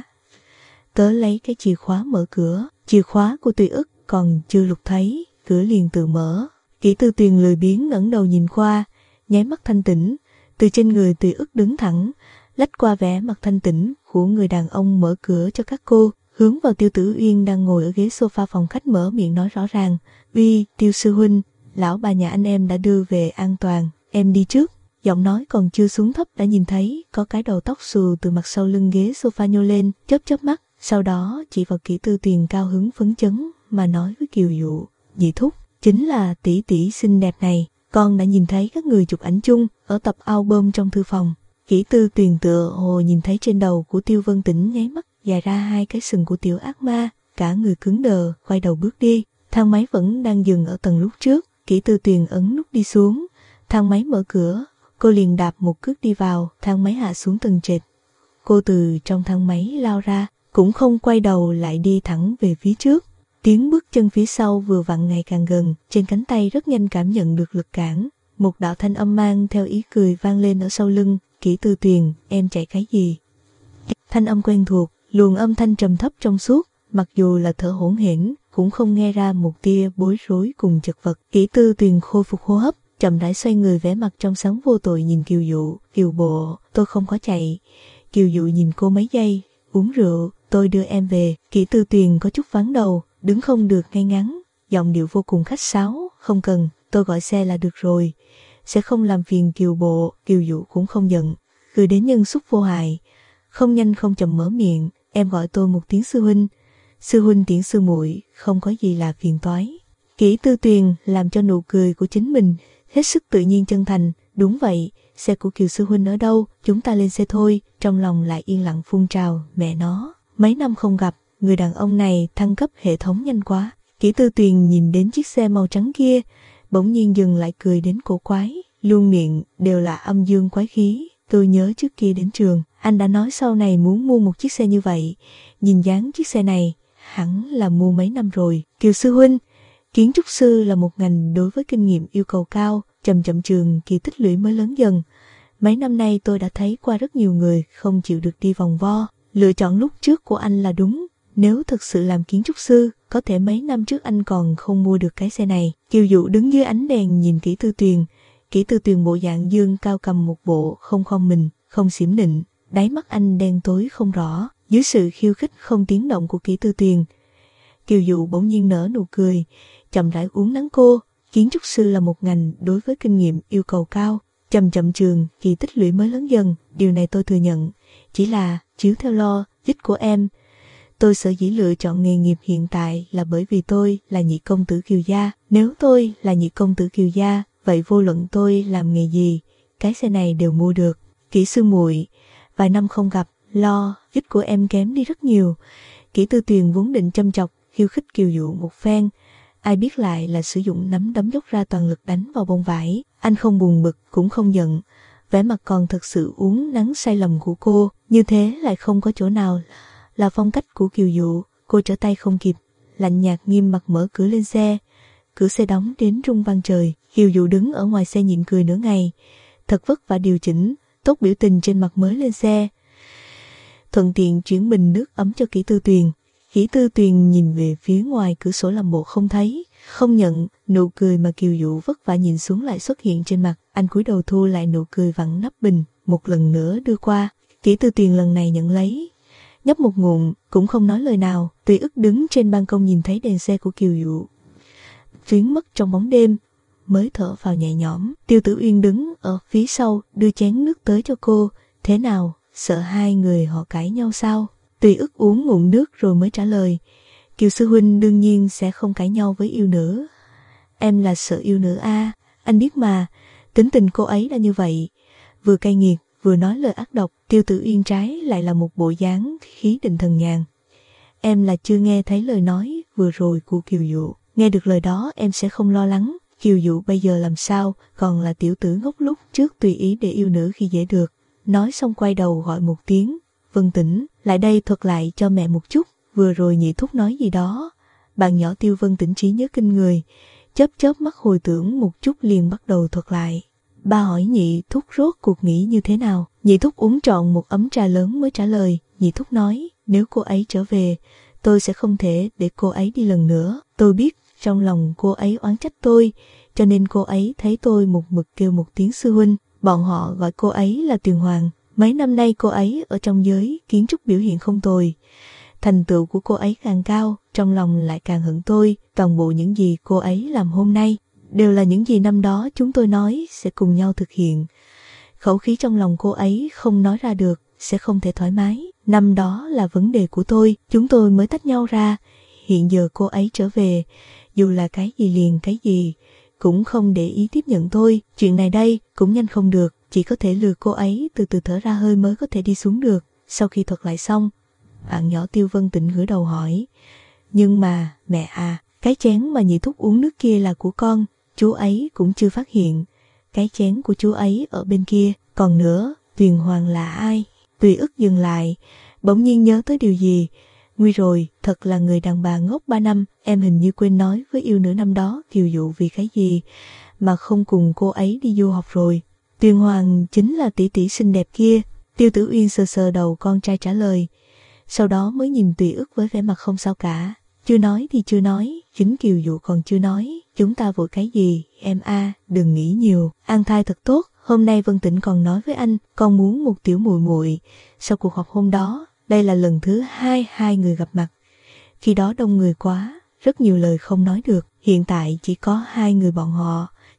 Tớ lấy cái chìa khóa mở cửa. Chìa khóa của Tùy Ức còn chưa lục thấy, cửa liền tự mở. Kỷ Tư Tuyền lười biếng ngẩng đầu nhìn qua, nháy mắt thanh tĩnh, từ trên người Tùy Ức đứng thẳng, lách qua vẻ mặt thanh tĩnh của người đàn ông mở cửa cho các cô, hướng vào Tiêu Tử Uyên đang ngồi ở ghế sofa phòng khách mở miệng nói rõ ràng, uy, Tiêu sư huynh, lão bà nhà anh em đã đưa về an toàn, em đi trước. Giọng nói còn chưa xuống thấp đã nhìn thấy có cái đầu tóc xù từ mặt sau lưng ghế sofa nhô lên, chớp chớp mắt, sau đó chỉ vào Kỷ Tư Tuyền cao hứng phấn chấn mà nói với Kiều Dụ, nhị thúc, chính là tỷ tỷ xinh đẹp này, con đã nhìn thấy các người chụp ảnh chung ở tập album trong thư phòng. Kỷ Tư Tuyền tựa hồ nhìn thấy trên đầu của Tiêu Vân Tĩnh nháy mắt dài ra hai cái sừng của tiểu ác ma, cả người cứng đờ, quay đầu bước đi. Thang máy vẫn đang dừng ở tầng lúc trước, Kỷ Tư Tuyền ấn nút đi xuống, thang máy mở cửa, cô liền đạp một cước đi vào, thang máy hạ xuống tầng trệt. Cô từ trong thang máy lao ra, cũng không quay đầu lại đi thẳng về phía trước. Tiếng bước chân phía sau vừa vặn ngày càng gần, trên cánh tay rất nhanh cảm nhận được lực cản. Một đạo thanh âm mang theo ý cười vang lên ở sau lưng, Kỷ Tư Tuyền, em chạy cái gì? Thanh âm quen thuộc, luồng âm thanh trầm thấp trong suốt, mặc dù là thở hổn hển, cũng không nghe ra một tia bối rối cùng chật vật. Kỷ Tư Tuyền khôi phục hô hấp, chậm rãi xoay người vẻ mặt trong sáng vô tội nhìn Kiều Dụ, Kiều bộ, tôi không có chạy. Kiều Dụ nhìn cô mấy giây, uống rượu, tôi đưa em về. Kỷ Tư Tuyền có chút ván đầu, đứng không được ngay ngắn, giọng điệu vô cùng khách sáo, không cần, tôi tôi gọi xe là được rồi, sẽ không làm phiền Kiều bộ. Kiều Dụ cũng không giận, cười đến nhân xúc vô hại, không nhanh không chậm mở miệng, em gọi tôi một tiếng sư huynh, sư huynh tiễn sư muội, không có gì là phiền toái. Kỷ Tư Tuyền làm cho nụ cười của chính mình hết sức tự nhiên chân thành. Đúng vậy, xe của Kiều sư huynh ở đâu, chúng ta lên xe thôi. Trong lòng lại yên lặng phun trào, mẹ nó, mấy năm không gặp, người đàn ông này thăng cấp hệ thống nhanh quá. Kỷ Tư Tuyền nhìn đến chiếc xe màu trắng kia, bỗng nhiên dừng lại, cười đến cổ quái, luôn miệng đều là âm dương quái khí. Tôi nhớ trước kia đến trường, anh đã nói sau này muốn mua một chiếc xe như vậy. Nhìn dáng chiếc xe này, hẳn là mua mấy năm rồi. Kiều sư huynh, kiến trúc sư là một ngành đối với kinh nghiệm yêu cầu cao, chậm chậm trường kỳ tích lũy mới lớn dần. Mấy năm nay tôi đã thấy qua rất nhiều người không chịu được đi vòng vo. Lựa chọn lúc trước của anh là đúng. Nếu thực sự làm kiến trúc sư, có thể mấy năm trước anh còn không mua được cái xe này. Kiều Dụ đứng dưới ánh đèn nhìn Kỷ Tư Tuyền. Kỷ Tư Tuyền bộ dạng dương cao cầm một bộ không khom mình, không xỉm nịnh, đáy mắt anh đen tối không rõ. Dưới sự khiêu khích không tiếng động của Kỷ Tư Tuyền, Kiều Dụ bỗng nhiên nở nụ cười, chậm rãi uốn nắn cô. Kiến trúc sư là một ngành đối với kinh nghiệm yêu cầu cao, chậm chậm trường kỳ tích lũy mới lớn dần. Điều này tôi thừa nhận, chỉ là chiếu theo lo dích của em. Tôi sở dĩ lựa chọn nghề nghiệp hiện tại là bởi vì tôi là nhị công tử Kiều gia. Nếu tôi là nhị công tử Kiều gia, vậy vô luận tôi làm nghề gì, cái xe này đều mua được. Kỷ sư muội, vài năm không gặp, lo dích của em kém đi rất nhiều. Kỷ Tư Tuyền vốn định châm chọc khiêu khích Kiều Dụ một phen, ai biết lại là sử dụng nắm đấm dốc ra toàn lực đánh vào bông vải. Anh không buồn bực cũng không giận, vẻ mặt còn thật sự uốn nắn sai lầm của cô. Như thế lại không có chỗ nào là phong cách của Kiều Dụ. Cô trở tay không kịp, lạnh nhạt nghiêm mặt mở cửa lên xe. Cửa xe đóng đến rung vang trời. Kiều Dụ đứng ở ngoài xe nhịn cười nửa ngày, thật vất vả điều chỉnh tốt biểu tình trên mặt mới lên xe, thuận tiện chuyển bình nước ấm cho Kỷ Tư Tuyền. Kỷ Tư Tuyền nhìn về phía ngoài cửa sổ làm bộ không thấy, không nhận. Nụ cười mà Kiều Dụ vất vả nhìn xuống lại xuất hiện trên mặt. Anh cúi đầu thu lại nụ cười vặn nắp bình, một lần nữa đưa qua. Kỷ Tư Tuyền lần này nhận lấy, nhấp một ngụm, cũng không nói lời nào. Tùy Ức đứng trên ban công nhìn thấy đèn xe của Kiều Dụ biến mất trong bóng đêm, mới thở vào nhẹ nhõm. Tiêu Tử Uyên đứng ở phía sau đưa chén nước tới cho cô. Thế nào, sợ hai người họ cãi nhau sao? Tùy Ức uống ngụm nước rồi mới trả lời, Kiều sư huynh đương nhiên sẽ không cãi nhau với yêu nữ. Em là sợ yêu nữ a à, anh biết mà, tính tình cô ấy là như vậy, vừa cay nghiệt vừa nói lời ác độc. Tiêu Tử Uyên trái lại là một bộ dáng khí định thần nhàn. Em là chưa nghe thấy lời nói vừa rồi của Kiều Dụ, nghe được lời đó em sẽ không lo lắng. Kiều Dụ bây giờ làm sao còn là tiểu tử ngốc lúc trước tùy ý để yêu nữ khi dễ được. Nói xong quay đầu gọi một tiếng, Vân Tĩnh, lại đây thuật lại cho mẹ một chút. Vừa rồi nhị thúc nói gì đó. Bạn nhỏ Tiêu Vân Tĩnh trí nhớ kinh người, chớp chớp mắt hồi tưởng một chút liền bắt đầu thuật lại. Ba hỏi nhị thúc rốt cuộc nghĩ như thế nào. Nhị thúc uống trọn một ấm trà lớn mới trả lời. Nhị thúc nói, nếu cô ấy trở về, tôi sẽ không thể để cô ấy đi lần nữa. Tôi biết trong lòng cô ấy oán trách tôi, cho nên cô ấy thấy tôi một mực kêu một tiếng sư huynh. Bọn họ gọi cô ấy là Tuyền Hoàng. Mấy năm nay cô ấy ở trong giới kiến trúc biểu hiện không tồi, thành tựu của cô ấy càng cao, trong lòng lại càng hận tôi. Toàn bộ những gì cô ấy làm hôm nay đều là những gì năm đó chúng tôi nói sẽ cùng nhau thực hiện. Khẩu khí trong lòng cô ấy không nói ra được, sẽ không thể thoải mái. Năm đó là vấn đề của tôi, chúng tôi mới tách nhau ra. Hiện giờ cô ấy trở về, dù là cái gì liền cái gì, cũng không để ý tiếp nhận tôi. Chuyện này đây cũng nhanh không được, chỉ có thể lừa cô ấy từ từ thở ra hơi mới có thể đi xuống được. Sau khi thuật lại xong, bạn nhỏ Tiêu Vân Tĩnh ngửa đầu hỏi, nhưng mà mẹ à, cái chén mà nhị thúc uống nước kia là của con, chú ấy cũng chưa phát hiện. Cái chén của chú ấy ở bên kia. Còn nữa, Tuyền Hoàng là ai? Tùy Ức dừng lại, bỗng nhiên nhớ tới điều gì. Nguy rồi, thật là người đàn bà ngốc ba năm. Em hình như quên nói với yêu nữ năm đó Kiều Dụ vì cái gì mà không cùng cô ấy đi du học rồi. Tuyền Hoàng chính là tỷ tỷ xinh đẹp kia. Tiêu Tử Uyên sờ sờ đầu con trai trả lời, sau đó mới nhìn Tùy Ức với vẻ mặt không sao cả. Chưa nói thì chưa nói, chính Kiều Dụ còn chưa nói, chúng ta vội cái gì, em a à, đừng nghĩ nhiều, an thai thật tốt. Hôm nay Vân Tĩnh còn nói với anh, con muốn một tiểu muội muội. Sau cuộc họp hôm đó, đây là lần thứ hai hai người gặp mặt. Khi đó đông người quá, rất nhiều lời không nói được. Hiện tại chỉ có hai người bọn họ,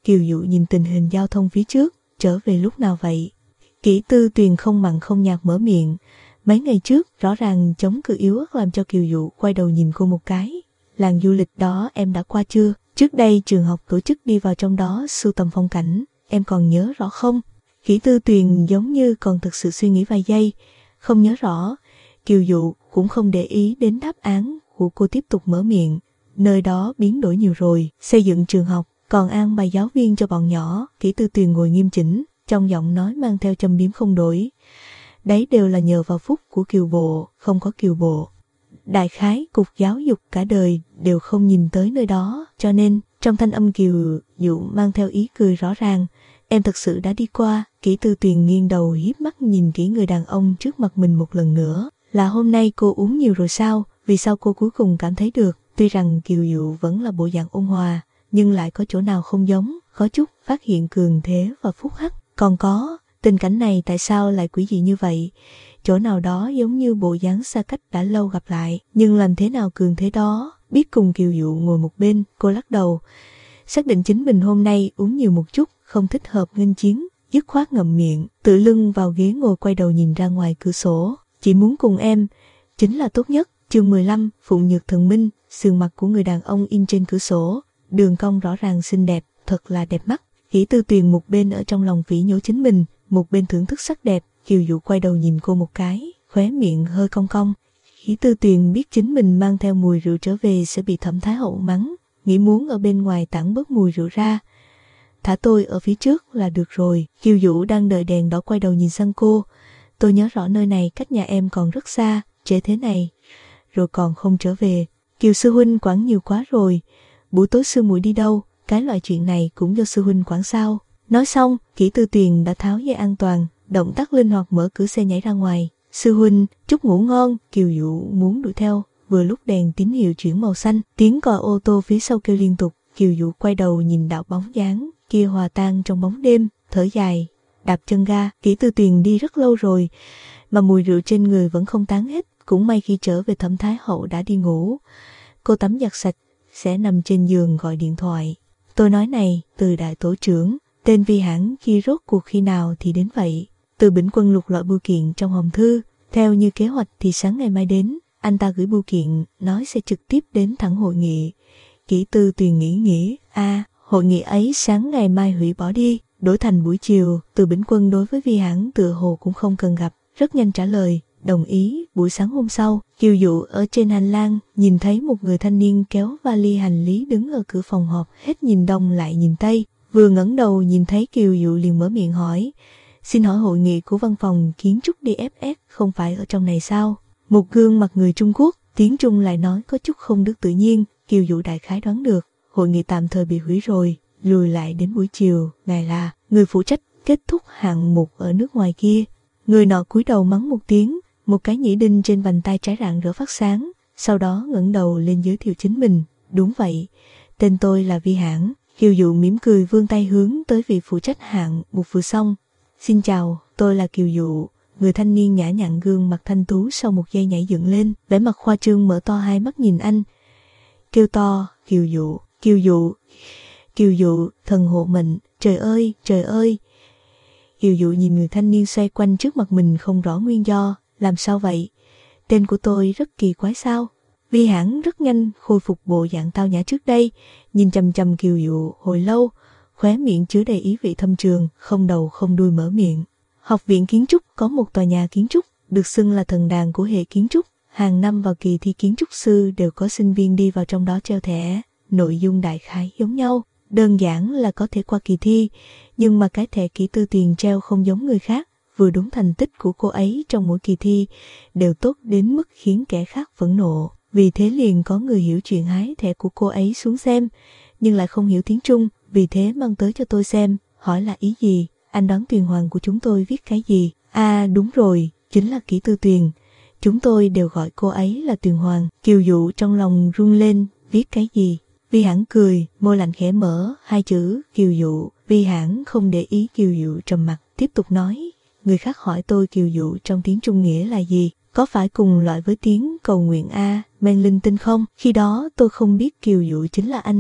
Kiều Dụ nhìn tình hình giao thông phía trước, trở về lúc nào vậy? Kỷ Tư Tuyền không mặn không nhạt mở miệng. Mấy ngày trước, rõ ràng chống cự yếu ớt làm cho Kiều Dụ quay đầu nhìn cô một cái. Làng du lịch đó em đã qua chưa? Trước đây trường học tổ chức đi vào trong đó sưu tầm phong cảnh, em còn nhớ rõ không? Kỷ Tư Tuyền giống như còn thực sự suy nghĩ vài giây, không nhớ rõ. Kiều Dụ cũng không để ý đến đáp án của cô, tiếp tục mở miệng. Nơi đó biến đổi nhiều rồi, xây dựng trường học, còn an bài giáo viên cho bọn nhỏ. Kỷ Tư Tuyền ngồi nghiêm chỉnh, trong giọng nói mang theo châm biếm không đổi. Đấy đều là nhờ vào phúc của Kiều Bộ, không có Kiều Bộ. Đại khái cục giáo dục cả đời đều không nhìn tới nơi đó, cho nên trong thanh âm Kiều Dụ mang theo ý cười rõ ràng. Em thật sự đã đi qua. Kỷ Tư Tuyền nghiêng đầu hiếp mắt nhìn kỹ người đàn ông trước mặt mình một lần nữa. Là hôm nay cô uống nhiều rồi sao? Vì sao cô cuối cùng cảm thấy được? Tuy rằng Kiều Dụ vẫn là bộ dạng ôn hòa, nhưng lại có chỗ nào không giống, có chút phát hiện cường thế và phúc hắc. Còn có, tình cảnh này tại sao lại quỷ dị như vậy? Chỗ nào đó giống như bộ dáng xa cách đã lâu gặp lại, nhưng làm thế nào cường thế đó? Biết cùng Kiều Dụ ngồi một bên, cô lắc đầu. Xác định chính mình hôm nay uống nhiều một chút, không thích hợp nghênh chiến, dứt khoát ngậm miệng, tựa lưng vào ghế ngồi quay đầu nhìn ra ngoài cửa sổ. Chỉ muốn cùng em, chính là tốt nhất. Chương mười lăm, Phụng Nhược Thần Minh. Sườn mặt của người đàn ông in trên cửa sổ, đường cong rõ ràng xinh đẹp, thật là đẹp mắt. Kỷ Tư Tuyền một bên ở trong lòng phỉ nhổ chính mình, một bên thưởng thức sắc đẹp. Kiều Dụ quay đầu nhìn cô một cái, khóe miệng hơi cong cong. Kỷ Tư Tuyền biết chính mình mang theo mùi rượu trở về sẽ bị Thẩm Thái Hậu mắng, nghĩ muốn ở bên ngoài tản bớt mùi rượu ra. Thả tôi ở phía trước là được rồi. Kiều Dụ đang đợi đèn đỏ quay đầu nhìn sang cô. Tôi nhớ rõ nơi này cách nhà em còn rất xa, trễ thế này rồi còn không trở về. Kiều sư huynh quản nhiều quá rồi. Buổi tối sư muội đi đâu? Cái loại chuyện này cũng do sư huynh quản sao? Nói xong, Kỷ Tư Tuyền đã tháo dây an toàn, động tác linh hoạt mở cửa xe nhảy ra ngoài. Sư huynh, chúc ngủ ngon. Kiều Dụ muốn đuổi theo, vừa lúc đèn tín hiệu chuyển màu xanh, tiếng còi ô tô phía sau kêu liên tục. Kiều Dụ quay đầu nhìn đạo bóng dáng kia hòa tan trong bóng đêm, thở dài, đạp chân ga. Kỷ Tư Tuyền đi rất lâu rồi, mà mùi rượu trên người vẫn không tán hết. Cũng may khi trở về Thẩm Thái Hậu đã đi ngủ. Cô tắm giặt sạch, sẽ nằm trên giường gọi điện thoại. Tôi nói này, Từ đại tổ trưởng, tên Vi Hãn khi rốt cuộc khi nào thì đến vậy? Từ Bỉnh Quân lục lọi bưu kiện trong hòm thư, theo như kế hoạch thì sáng ngày mai đến, anh ta gửi bưu kiện, nói sẽ trực tiếp đến thẳng hội nghị. Kỷ Tư Tuyền nghĩ nghĩ, a à, hội nghị ấy sáng ngày mai hủy bỏ đi, đổi thành buổi chiều. Từ Bỉnh Quân đối với Vi Hãn tựa hồ cũng không cần gặp, rất nhanh trả lời, đồng ý. Buổi sáng hôm sau, Kiều Dụ ở trên hành lang nhìn thấy một người thanh niên kéo vali hành lý đứng ở cửa phòng họp, hết nhìn đông lại nhìn tây. Vừa ngẩng đầu nhìn thấy Kiều Dụ liền mở miệng hỏi, xin hỏi hội nghị của văn phòng kiến trúc đê ép ét không phải ở trong này sao? Một gương mặt người Trung Quốc, tiếng Trung lại nói có chút không được tự nhiên. Kiều Dụ đại khái đoán được, hội nghị tạm thời bị hủy rồi, lùi lại đến buổi chiều. Ngài là người phụ trách kết thúc hạng mục ở nước ngoài kia. Người nọ cúi đầu mắng một tiếng, một cái nhĩ đinh trên vành tay trái rạng rỡ phát sáng, sau đó ngẩng đầu lên giới thiệu chính mình. Đúng vậy, tên tôi là Vi Hãn. Kiều Dụ mỉm cười vươn tay hướng tới vị phụ trách hạng mục vừa xong. Xin chào, tôi là Kiều Dụ. Người thanh niên nhã nhặn gương mặt thanh tú sau một giây nhảy dựng lên, vẻ mặt khoa trương mở to hai mắt nhìn anh. Kêu to, Kiều Dụ, Kiều Dụ, Kiều Dụ, thần hộ mệnh, trời ơi, trời ơi. Kiều Dụ nhìn người thanh niên xoay quanh trước mặt mình không rõ nguyên do. Làm sao vậy? Tên của tôi rất kỳ quái sao? Vi Hãn rất nhanh khôi phục bộ dạng tao nhã trước đây, nhìn chằm chằm Kiều Dụ hồi lâu, khóe miệng chứa đầy ý vị thâm trường, không đầu không đuôi mở miệng. Học viện kiến trúc có một tòa nhà kiến trúc, được xưng là thần đàn của hệ kiến trúc. Hàng năm vào kỳ thi kiến trúc sư đều có sinh viên đi vào trong đó treo thẻ, nội dung đại khái giống nhau, đơn giản là có thể qua kỳ thi, nhưng mà cái thẻ Kỷ Tư Tuyền treo không giống người khác. Vừa đúng thành tích của cô ấy trong mỗi kỳ thi đều tốt đến mức khiến kẻ khác phẫn nộ. Vì thế liền có người hiểu chuyện hái thẻ của cô ấy xuống xem, nhưng lại không hiểu tiếng Trung, vì thế mang tới cho tôi xem, hỏi là ý gì, anh đoán Tuyền Hoàng của chúng tôi viết cái gì? À đúng rồi, chính là Kỷ Tư Tuyền. Chúng tôi đều gọi cô ấy là Tuyền Hoàng. Kiều Dụ trong lòng run lên, viết cái gì? Vi Hãn cười, môi lạnh khẽ mở, hai chữ Kiều Dụ. Vi Hãn không để ý Kiều Dụ trầm mặt, tiếp tục nói. Người khác hỏi tôi Kiều Dụ trong tiếng Trung nghĩa là gì? Có phải cùng loại với tiếng cầu nguyện A, men linh tinh không? Khi đó tôi không biết Kiều Dụ chính là anh,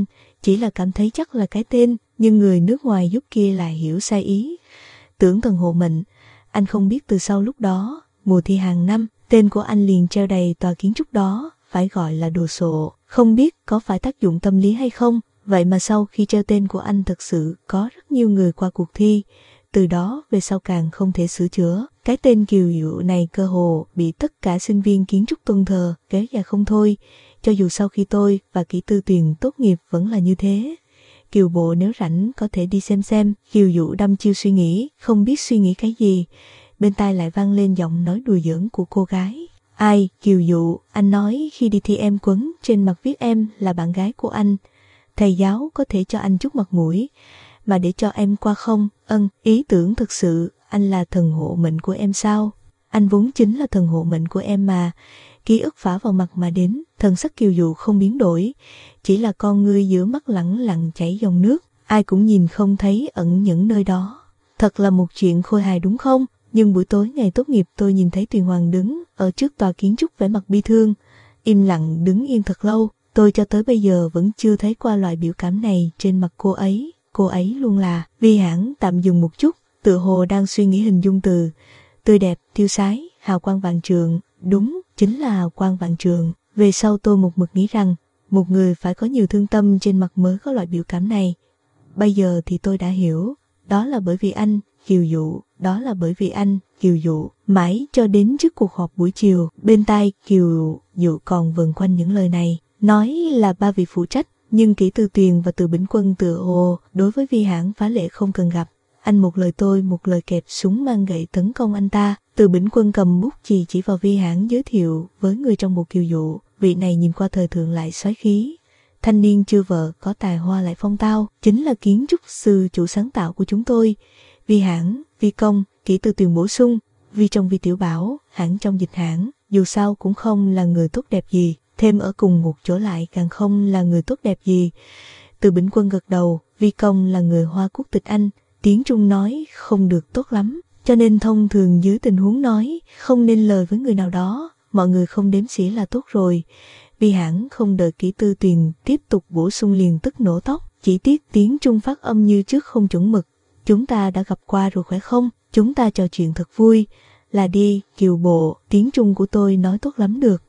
chỉ là cảm thấy chắc là cái tên, nhưng người nước ngoài giúp kia lại hiểu sai ý. Tưởng thần hộ mệnh, anh không biết từ sau lúc đó, mùa thi hàng năm, tên của anh liền treo đầy tòa kiến trúc đó, phải gọi là đồ sộ. Không biết có phải tác dụng tâm lý hay không, vậy mà sau khi treo tên của anh thực sự có rất nhiều người qua cuộc thi, từ đó về sau càng không thể sửa chữa. Cái tên Kiều Dụ này cơ hồ bị tất cả sinh viên kiến trúc tôn thờ, kéo dài không thôi, cho dù sau khi tôi và Kỷ Tư Tuyền tốt nghiệp vẫn là như thế. Kiều bộ nếu rảnh có thể đi xem xem. Kiều Dụ đăm chiêu suy nghĩ, không biết suy nghĩ cái gì. Bên tai lại vang lên giọng nói đùa giỡn của cô gái. Ai, Kiều Dụ, anh nói khi đi thi em quấn trên mặt viết em là bạn gái của anh. Thầy giáo có thể cho anh chút mặt mũi, mà để cho em qua không? Ân, ý tưởng thực sự, anh là thần hộ mệnh của em sao? Anh vốn chính là thần hộ mệnh của em mà. Ký ức phả vào mặt mà đến, thần sắc Kiều Dụ không biến đổi, chỉ là con ngươi giữa mắt lẳng lặng chảy dòng nước, ai cũng nhìn không thấy ẩn những nơi đó. Thật là một chuyện khôi hài đúng không? Nhưng buổi tối ngày tốt nghiệp tôi nhìn thấy Tuyền Hoàng đứng ở trước tòa kiến trúc vẻ mặt bi thương, im lặng đứng yên thật lâu. Tôi cho tới bây giờ vẫn chưa thấy qua loại biểu cảm này trên mặt cô ấy. Cô ấy luôn là. Vi Hãn tạm dừng một chút, tựa hồ đang suy nghĩ hình dung từ tươi đẹp, tiêu sái, hào quang vạn trượng. Đúng, chính là hào quang vạn trượng. Về sau tôi một mực nghĩ rằng một người phải có nhiều thương tâm trên mặt mới có loại biểu cảm này. Bây giờ thì tôi đã hiểu, đó là bởi vì anh, Kiều Dụ, đó là bởi vì anh, Kiều Dụ. Mãi cho đến trước cuộc họp buổi chiều, bên tai Kiều Dụ còn vần quanh những lời này, nói là ba vị phụ trách, nhưng Kỷ Tư Tuyền và Từ Bỉnh Quân tựa hồ đối với Vi Hãn phá lệ không cần gặp. Anh một lời tôi một lời kẹp súng mang gậy tấn công anh ta. Từ Bỉnh Quân cầm bút chì chỉ vào Vi Hãn giới thiệu với người trong bộ Kiều Dụ, vị này nhìn qua thời thượng lại soái khí, thanh niên chưa vợ, có tài hoa lại phong tao, chính là kiến trúc sư chủ sáng tạo của chúng tôi. Vi Hãn, Vi Công, Kỷ Tư Tuyền bổ sung, Vi trong Vi Tiểu Bảo, Hãn trong Dịch Hãn, dù sao cũng không là người tốt đẹp gì, thêm ở cùng một chỗ lại càng không là người tốt đẹp gì. Từ Bỉnh Quân gật đầu, Vi Công là người Hoa quốc tịch Anh, tiếng Trung nói không được tốt lắm, cho nên thông thường dưới tình huống nói không nên lời với người nào đó, mọi người không đếm xỉa là tốt rồi. Vi Hãn không đợi Kỷ Tư Tuyền tiếp tục bổ sung liền tức nổ tóc, chỉ tiếc tiếng Trung phát âm như trước không chuẩn mực. Chúng ta đã gặp qua rồi khỏe không? Chúng ta trò chuyện thật vui. Là đi, Kiều bộ, tiếng Trung của tôi nói tốt lắm được.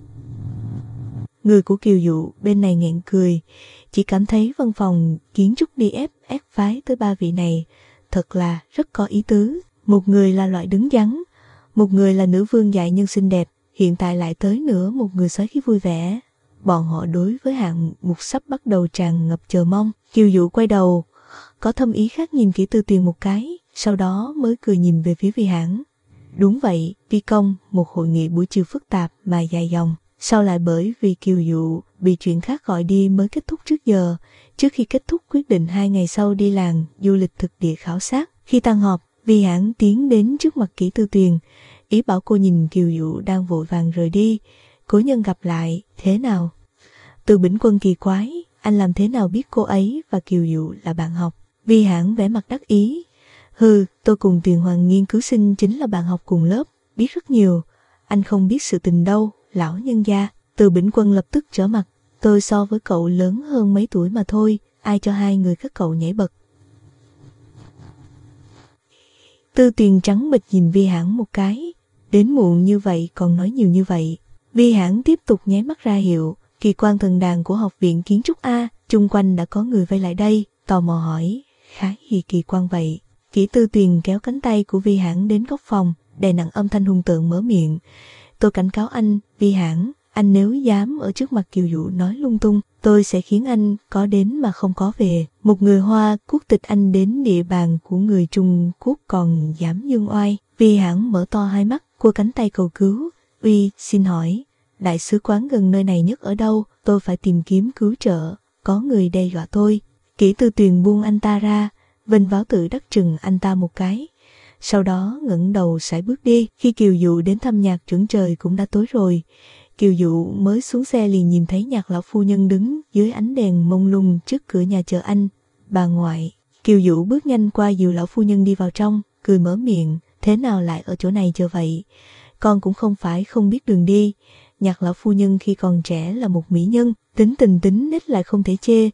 Người của Kiều Dụ bên này nghẹn cười, chỉ cảm thấy văn phòng kiến trúc đi ép ép phái tới ba vị này, thật là rất có ý tứ. Một người là loại đứng đắn, một người là nữ vương dại nhân xinh đẹp, hiện tại lại tới nữa một người soái khí vui vẻ. Bọn họ đối với hạng mục sắp bắt đầu tràn ngập chờ mong. Kiều Dụ quay đầu, có thâm ý khác nhìn Kỷ Tư Tuyền một cái, sau đó mới cười nhìn về phía Vi Hãn. Đúng vậy, Vi Công, một hội nghị buổi chiều phức tạp mà dài dòng, sau lại bởi vì Kiều Dụ bị chuyện khác gọi đi mới kết thúc trước giờ. Trước khi kết thúc quyết định hai ngày sau đi làng du lịch thực địa khảo sát. Khi tan họp, Vi Hãn tiến đến trước mặt Kỷ Tư Tuyền, ý bảo cô nhìn Kiều Dụ đang vội vàng rời đi. Cố nhân gặp lại, thế nào? Từ Bỉnh Quân kỳ quái, anh làm thế nào biết cô ấy và Kiều Dụ là bạn học? Vi Hãn vẻ mặt đắc ý. Hừ, tôi cùng Tuyền Hoàng nghiên cứu sinh chính là bạn học cùng lớp, biết rất nhiều. Anh không biết sự tình đâu, lão nhân gia. Từ Bỉnh Quân lập tức trở mặt. Tôi so với cậu lớn hơn mấy tuổi mà thôi, ai cho hai người các cậu nhảy bật. Tư Tuyền trắng bệch nhìn Vi Hãn một cái. Đến muộn như vậy còn nói nhiều như vậy. Vi Hãn tiếp tục nháy mắt ra hiệu. Kỳ quan thần đàn của học viện kiến trúc A, chung quanh đã có người vây lại đây, tò mò hỏi, khá gì kỳ quan vậy? Kỷ Tư Tuyền kéo cánh tay của Vi Hãn đến góc phòng, đè nặng âm thanh hung tợn mở miệng. Tôi cảnh cáo anh, Vi Hãn, anh nếu dám ở trước mặt Kiều Dụ nói lung tung, tôi sẽ khiến anh có đến mà không có về. Một người Hoa quốc tịch Anh đến địa bàn của người Trung Quốc còn dám dương oai. Vi Hãn mở to hai mắt, cua cánh tay cầu cứu. Uy, xin hỏi, đại sứ quán gần nơi này nhất ở đâu? Tôi phải tìm kiếm cứu trợ, có người đe dọa tôi. Kỷ Tư Tuyền buông anh ta ra, vênh váo tự đắc trừng anh ta một cái. Sau đó ngẩng đầu sải bước đi. Khi Kiều Dụ đến thăm nhạc trưởng trời cũng đã tối rồi. Kiều Dụ mới xuống xe liền nhìn thấy nhạc lão phu nhân đứng dưới ánh đèn mông lung trước cửa nhà chờ anh. Bà ngoại. Kiều Dụ bước nhanh qua dìu lão phu nhân đi vào trong, cười mở miệng. Thế nào lại ở chỗ này chờ vậy? Con cũng không phải không biết đường đi. Nhạc lão phu nhân khi còn trẻ là một mỹ nhân, tính tình tính nết lại không thể chê.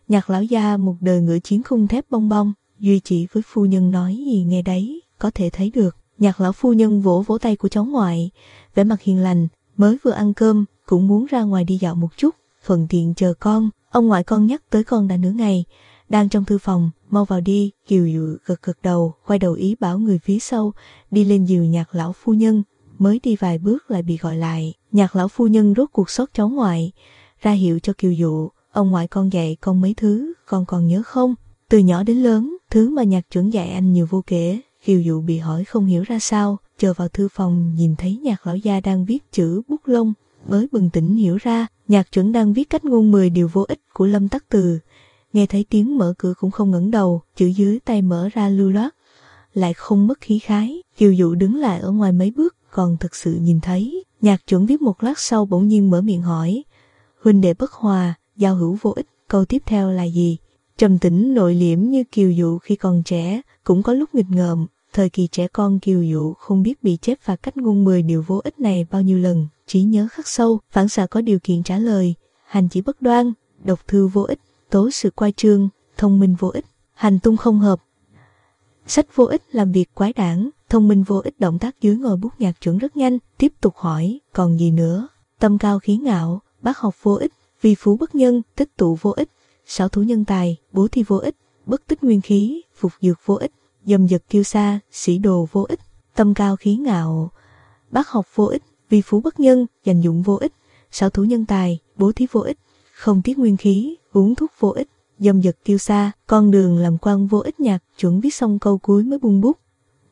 Nhạc lão gia một đời ngựa chiến khung thép bong bong, duy chỉ với phu nhân nói gì nghe đấy, có thể thấy được. Nhạc lão phu nhân vỗ vỗ tay của cháu ngoại, vẻ mặt hiền lành, mới vừa ăn cơm, cũng muốn ra ngoài đi dạo một chút, thuận tiện chờ con. Ông ngoại con nhắc tới con đã nửa ngày, đang trong thư phòng, mau vào đi. Kiều Dụ gật gật đầu, quay đầu ý bảo người phía sau đi lên dìu nhạc lão phu nhân, mới đi vài bước lại bị gọi lại. Nhạc lão phu nhân rốt cuộc xót cháu ngoại, ra hiệu cho Kiều Dụ, ông ngoại con dạy con mấy thứ, con còn nhớ không? Từ nhỏ đến lớn, thứ mà nhạc trưởng dạy anh nhiều vô kể. Kiều Dụ bị hỏi không hiểu ra sao, chờ vào thư phòng nhìn thấy nhạc lão gia đang viết chữ bút lông, mới bừng tỉnh hiểu ra, nhạc trưởng đang viết cách ngôn mười điều vô ích của Lâm Tắc Từ. Nghe thấy tiếng mở cửa cũng không ngẩng đầu, chữ dưới tay mở ra lưu loát, lại không mất khí khái. Kiều Dụ đứng lại ở ngoài mấy bước, còn thực sự nhìn thấy. Nhạc trưởng viết một lát sau bỗng nhiên mở miệng hỏi, huynh đệ bất hòa, giao hữu vô ích, câu tiếp theo là gì? Trầm tĩnh nội liễm như Kiều Dụ khi còn trẻ, cũng có lúc nghịch ngợm. Thời kỳ trẻ con Kiều Dụ không biết bị chép phạt cách ngôn mười điều vô ích này bao nhiêu lần, trí nhớ khắc sâu, phản xạ có điều kiện trả lời, hành chỉ bất đoan, đọc thư vô ích, tố sự quai trương, thông minh vô ích, hành tung không hợp, sách vô ích, làm việc quái đản, thông minh vô ích. Động tác dưới ngòi bút nhạc trưởng rất nhanh, tiếp tục hỏi, còn gì nữa? Tâm cao khí ngạo, bác học vô ích, vi phú bất nhân, tích tụ vô ích, xảo thủ nhân tài, bố thi vô ích, bất tích nguyên khí, phục dược vô ích, dâm dật kiêu sa, sĩ đồ vô ích. Tâm cao khí ngạo, bác học vô ích, vi phú bất nhân, dành dụng vô ích, xảo thủ nhân tài, bố thí vô ích, không tiết nguyên khí, uống thuốc vô ích, dâm dật kiêu sa, con đường làm quan vô ích. Nhạc chuẩn viết xong câu cuối mới buông bút.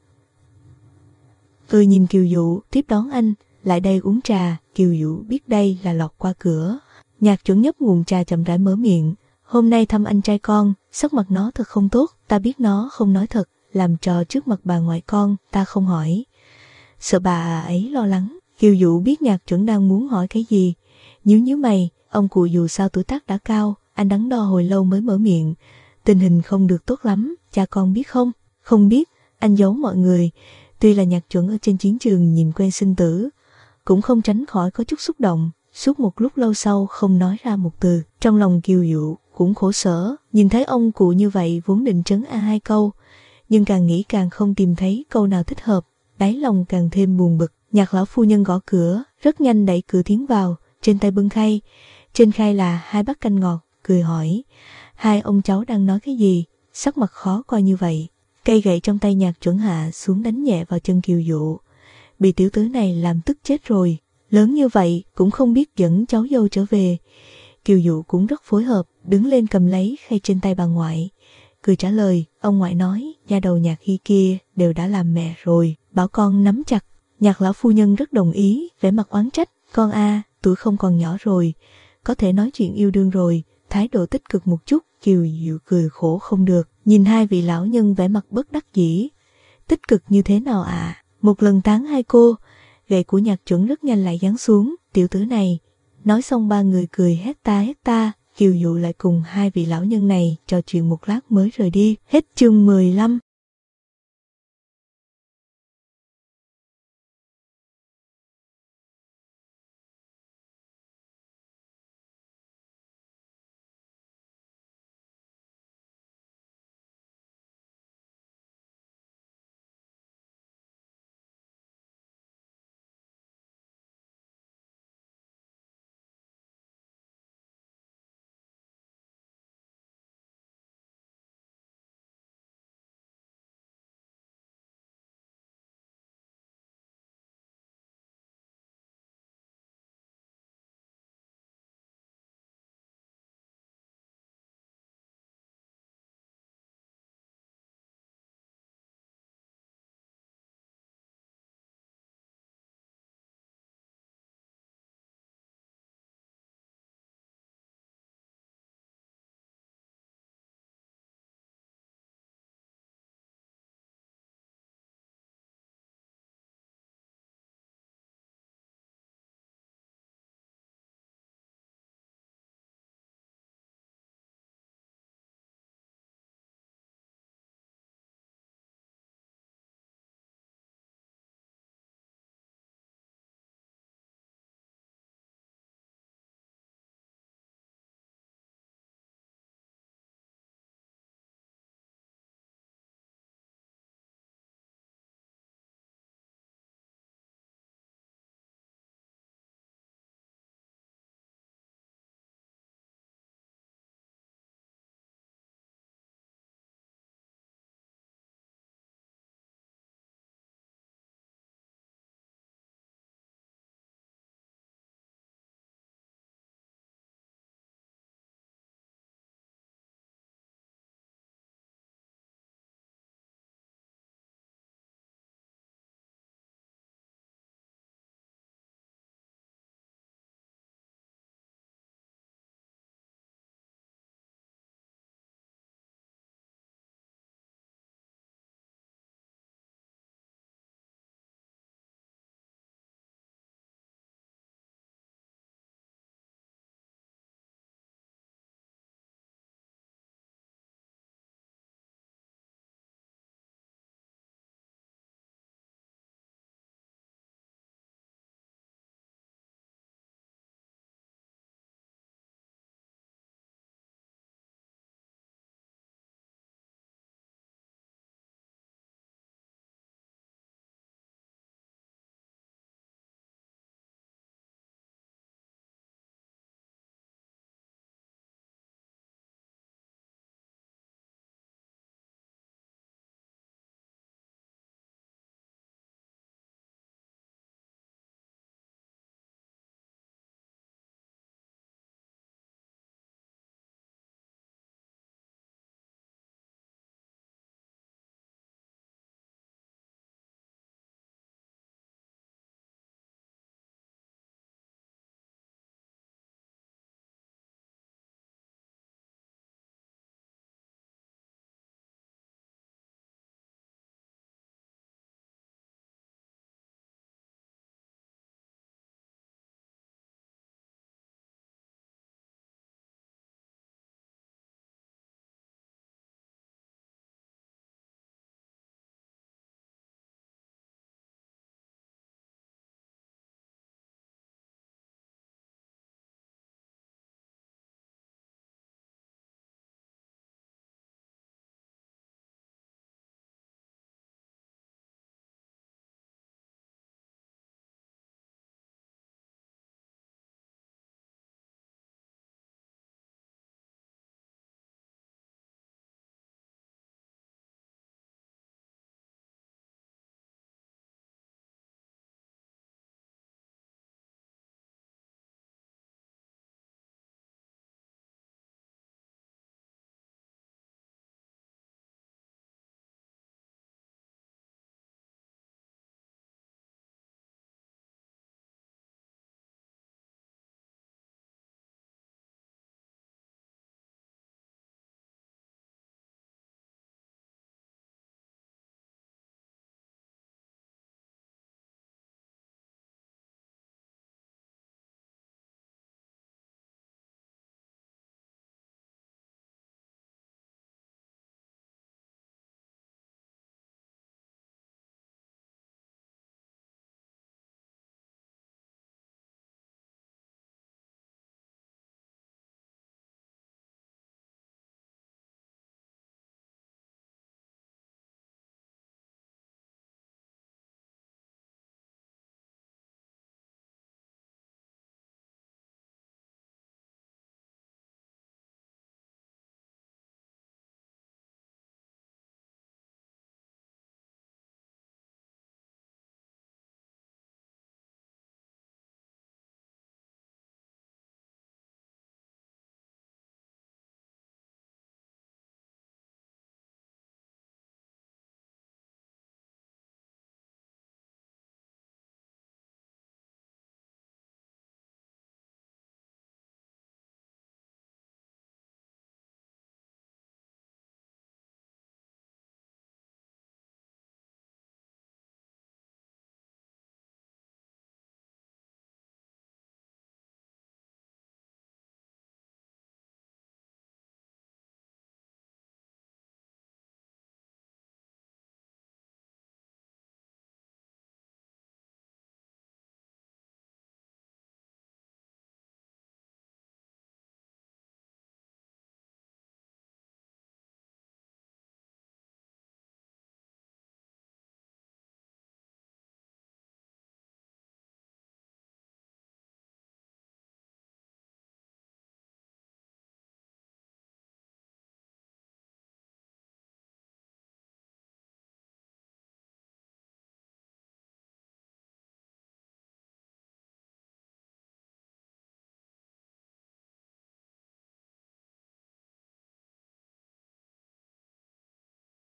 Ừ, nhìn Kiều Dụ, tiếp đón anh, lại đây uống trà. Kiều Dụ biết đây là lọt qua cửa. Nhạc chuẩn nhấp ngụm trà chậm rãi mở miệng, hôm nay thăm anh trai con, sắc mặt nó thật không tốt, ta biết nó không nói thật, làm trò trước mặt bà ngoại con, ta không hỏi, sợ bà ấy lo lắng. Kiều Dụ biết nhạc chuẩn đang muốn hỏi cái gì, nhíu nhíu mày. Ông cụ dù sao tuổi tác đã cao, anh đắn đo hồi lâu mới mở miệng, tình hình không được tốt lắm, cha con biết không? Không biết, anh giấu mọi người. Tuy là nhạc chuẩn ở trên chiến trường nhìn quen sinh tử, cũng không tránh khỏi có chút xúc động, suốt một lúc lâu sau không nói ra một từ. Trong lòng Kiều Dụ cũng khổ sở, nhìn thấy ông cụ như vậy vốn định trấn an hai câu, nhưng càng nghĩ càng không tìm thấy câu nào thích hợp, đáy lòng càng thêm buồn bực. Nhạc lão phu nhân gõ cửa, rất nhanh đẩy cửa tiến vào, trên tay bưng khay, trên khay là hai bát canh ngọt, cười hỏi, hai ông cháu đang nói cái gì, sắc mặt khó coi như vậy. Cây gậy trong tay nhạc chuẩn hạ xuống đánh nhẹ vào chân Kiều Dụ, bị tiểu tứ này làm tức chết rồi, lớn như vậy cũng không biết dẫn cháu dâu trở về. Kiều Dụ cũng rất phối hợp, đứng lên cầm lấy khay trên tay bà ngoại, cười trả lời, ông ngoại nói, nha đầu Nhạc Hy kia đều đã làm mẹ rồi, bảo con nắm chặt. Nhạc lão phu nhân rất đồng ý, vẻ mặt oán trách, con a, tuổi không còn nhỏ rồi, có thể nói chuyện yêu đương rồi, thái độ tích cực một chút. Kiều Dụ cười khổ không được, nhìn hai vị lão nhân vẻ mặt bất đắc dĩ, tích cực như thế nào ạ? À? Một lần tán hai cô, gậy của nhạc chuẩn rất nhanh lại giáng xuống, tiểu tử này. Nói xong ba người cười hét ta hét ta, Kiều Dụ lại cùng hai vị lão nhân này trò chuyện một lát mới rời đi. Hết chương mười lăm.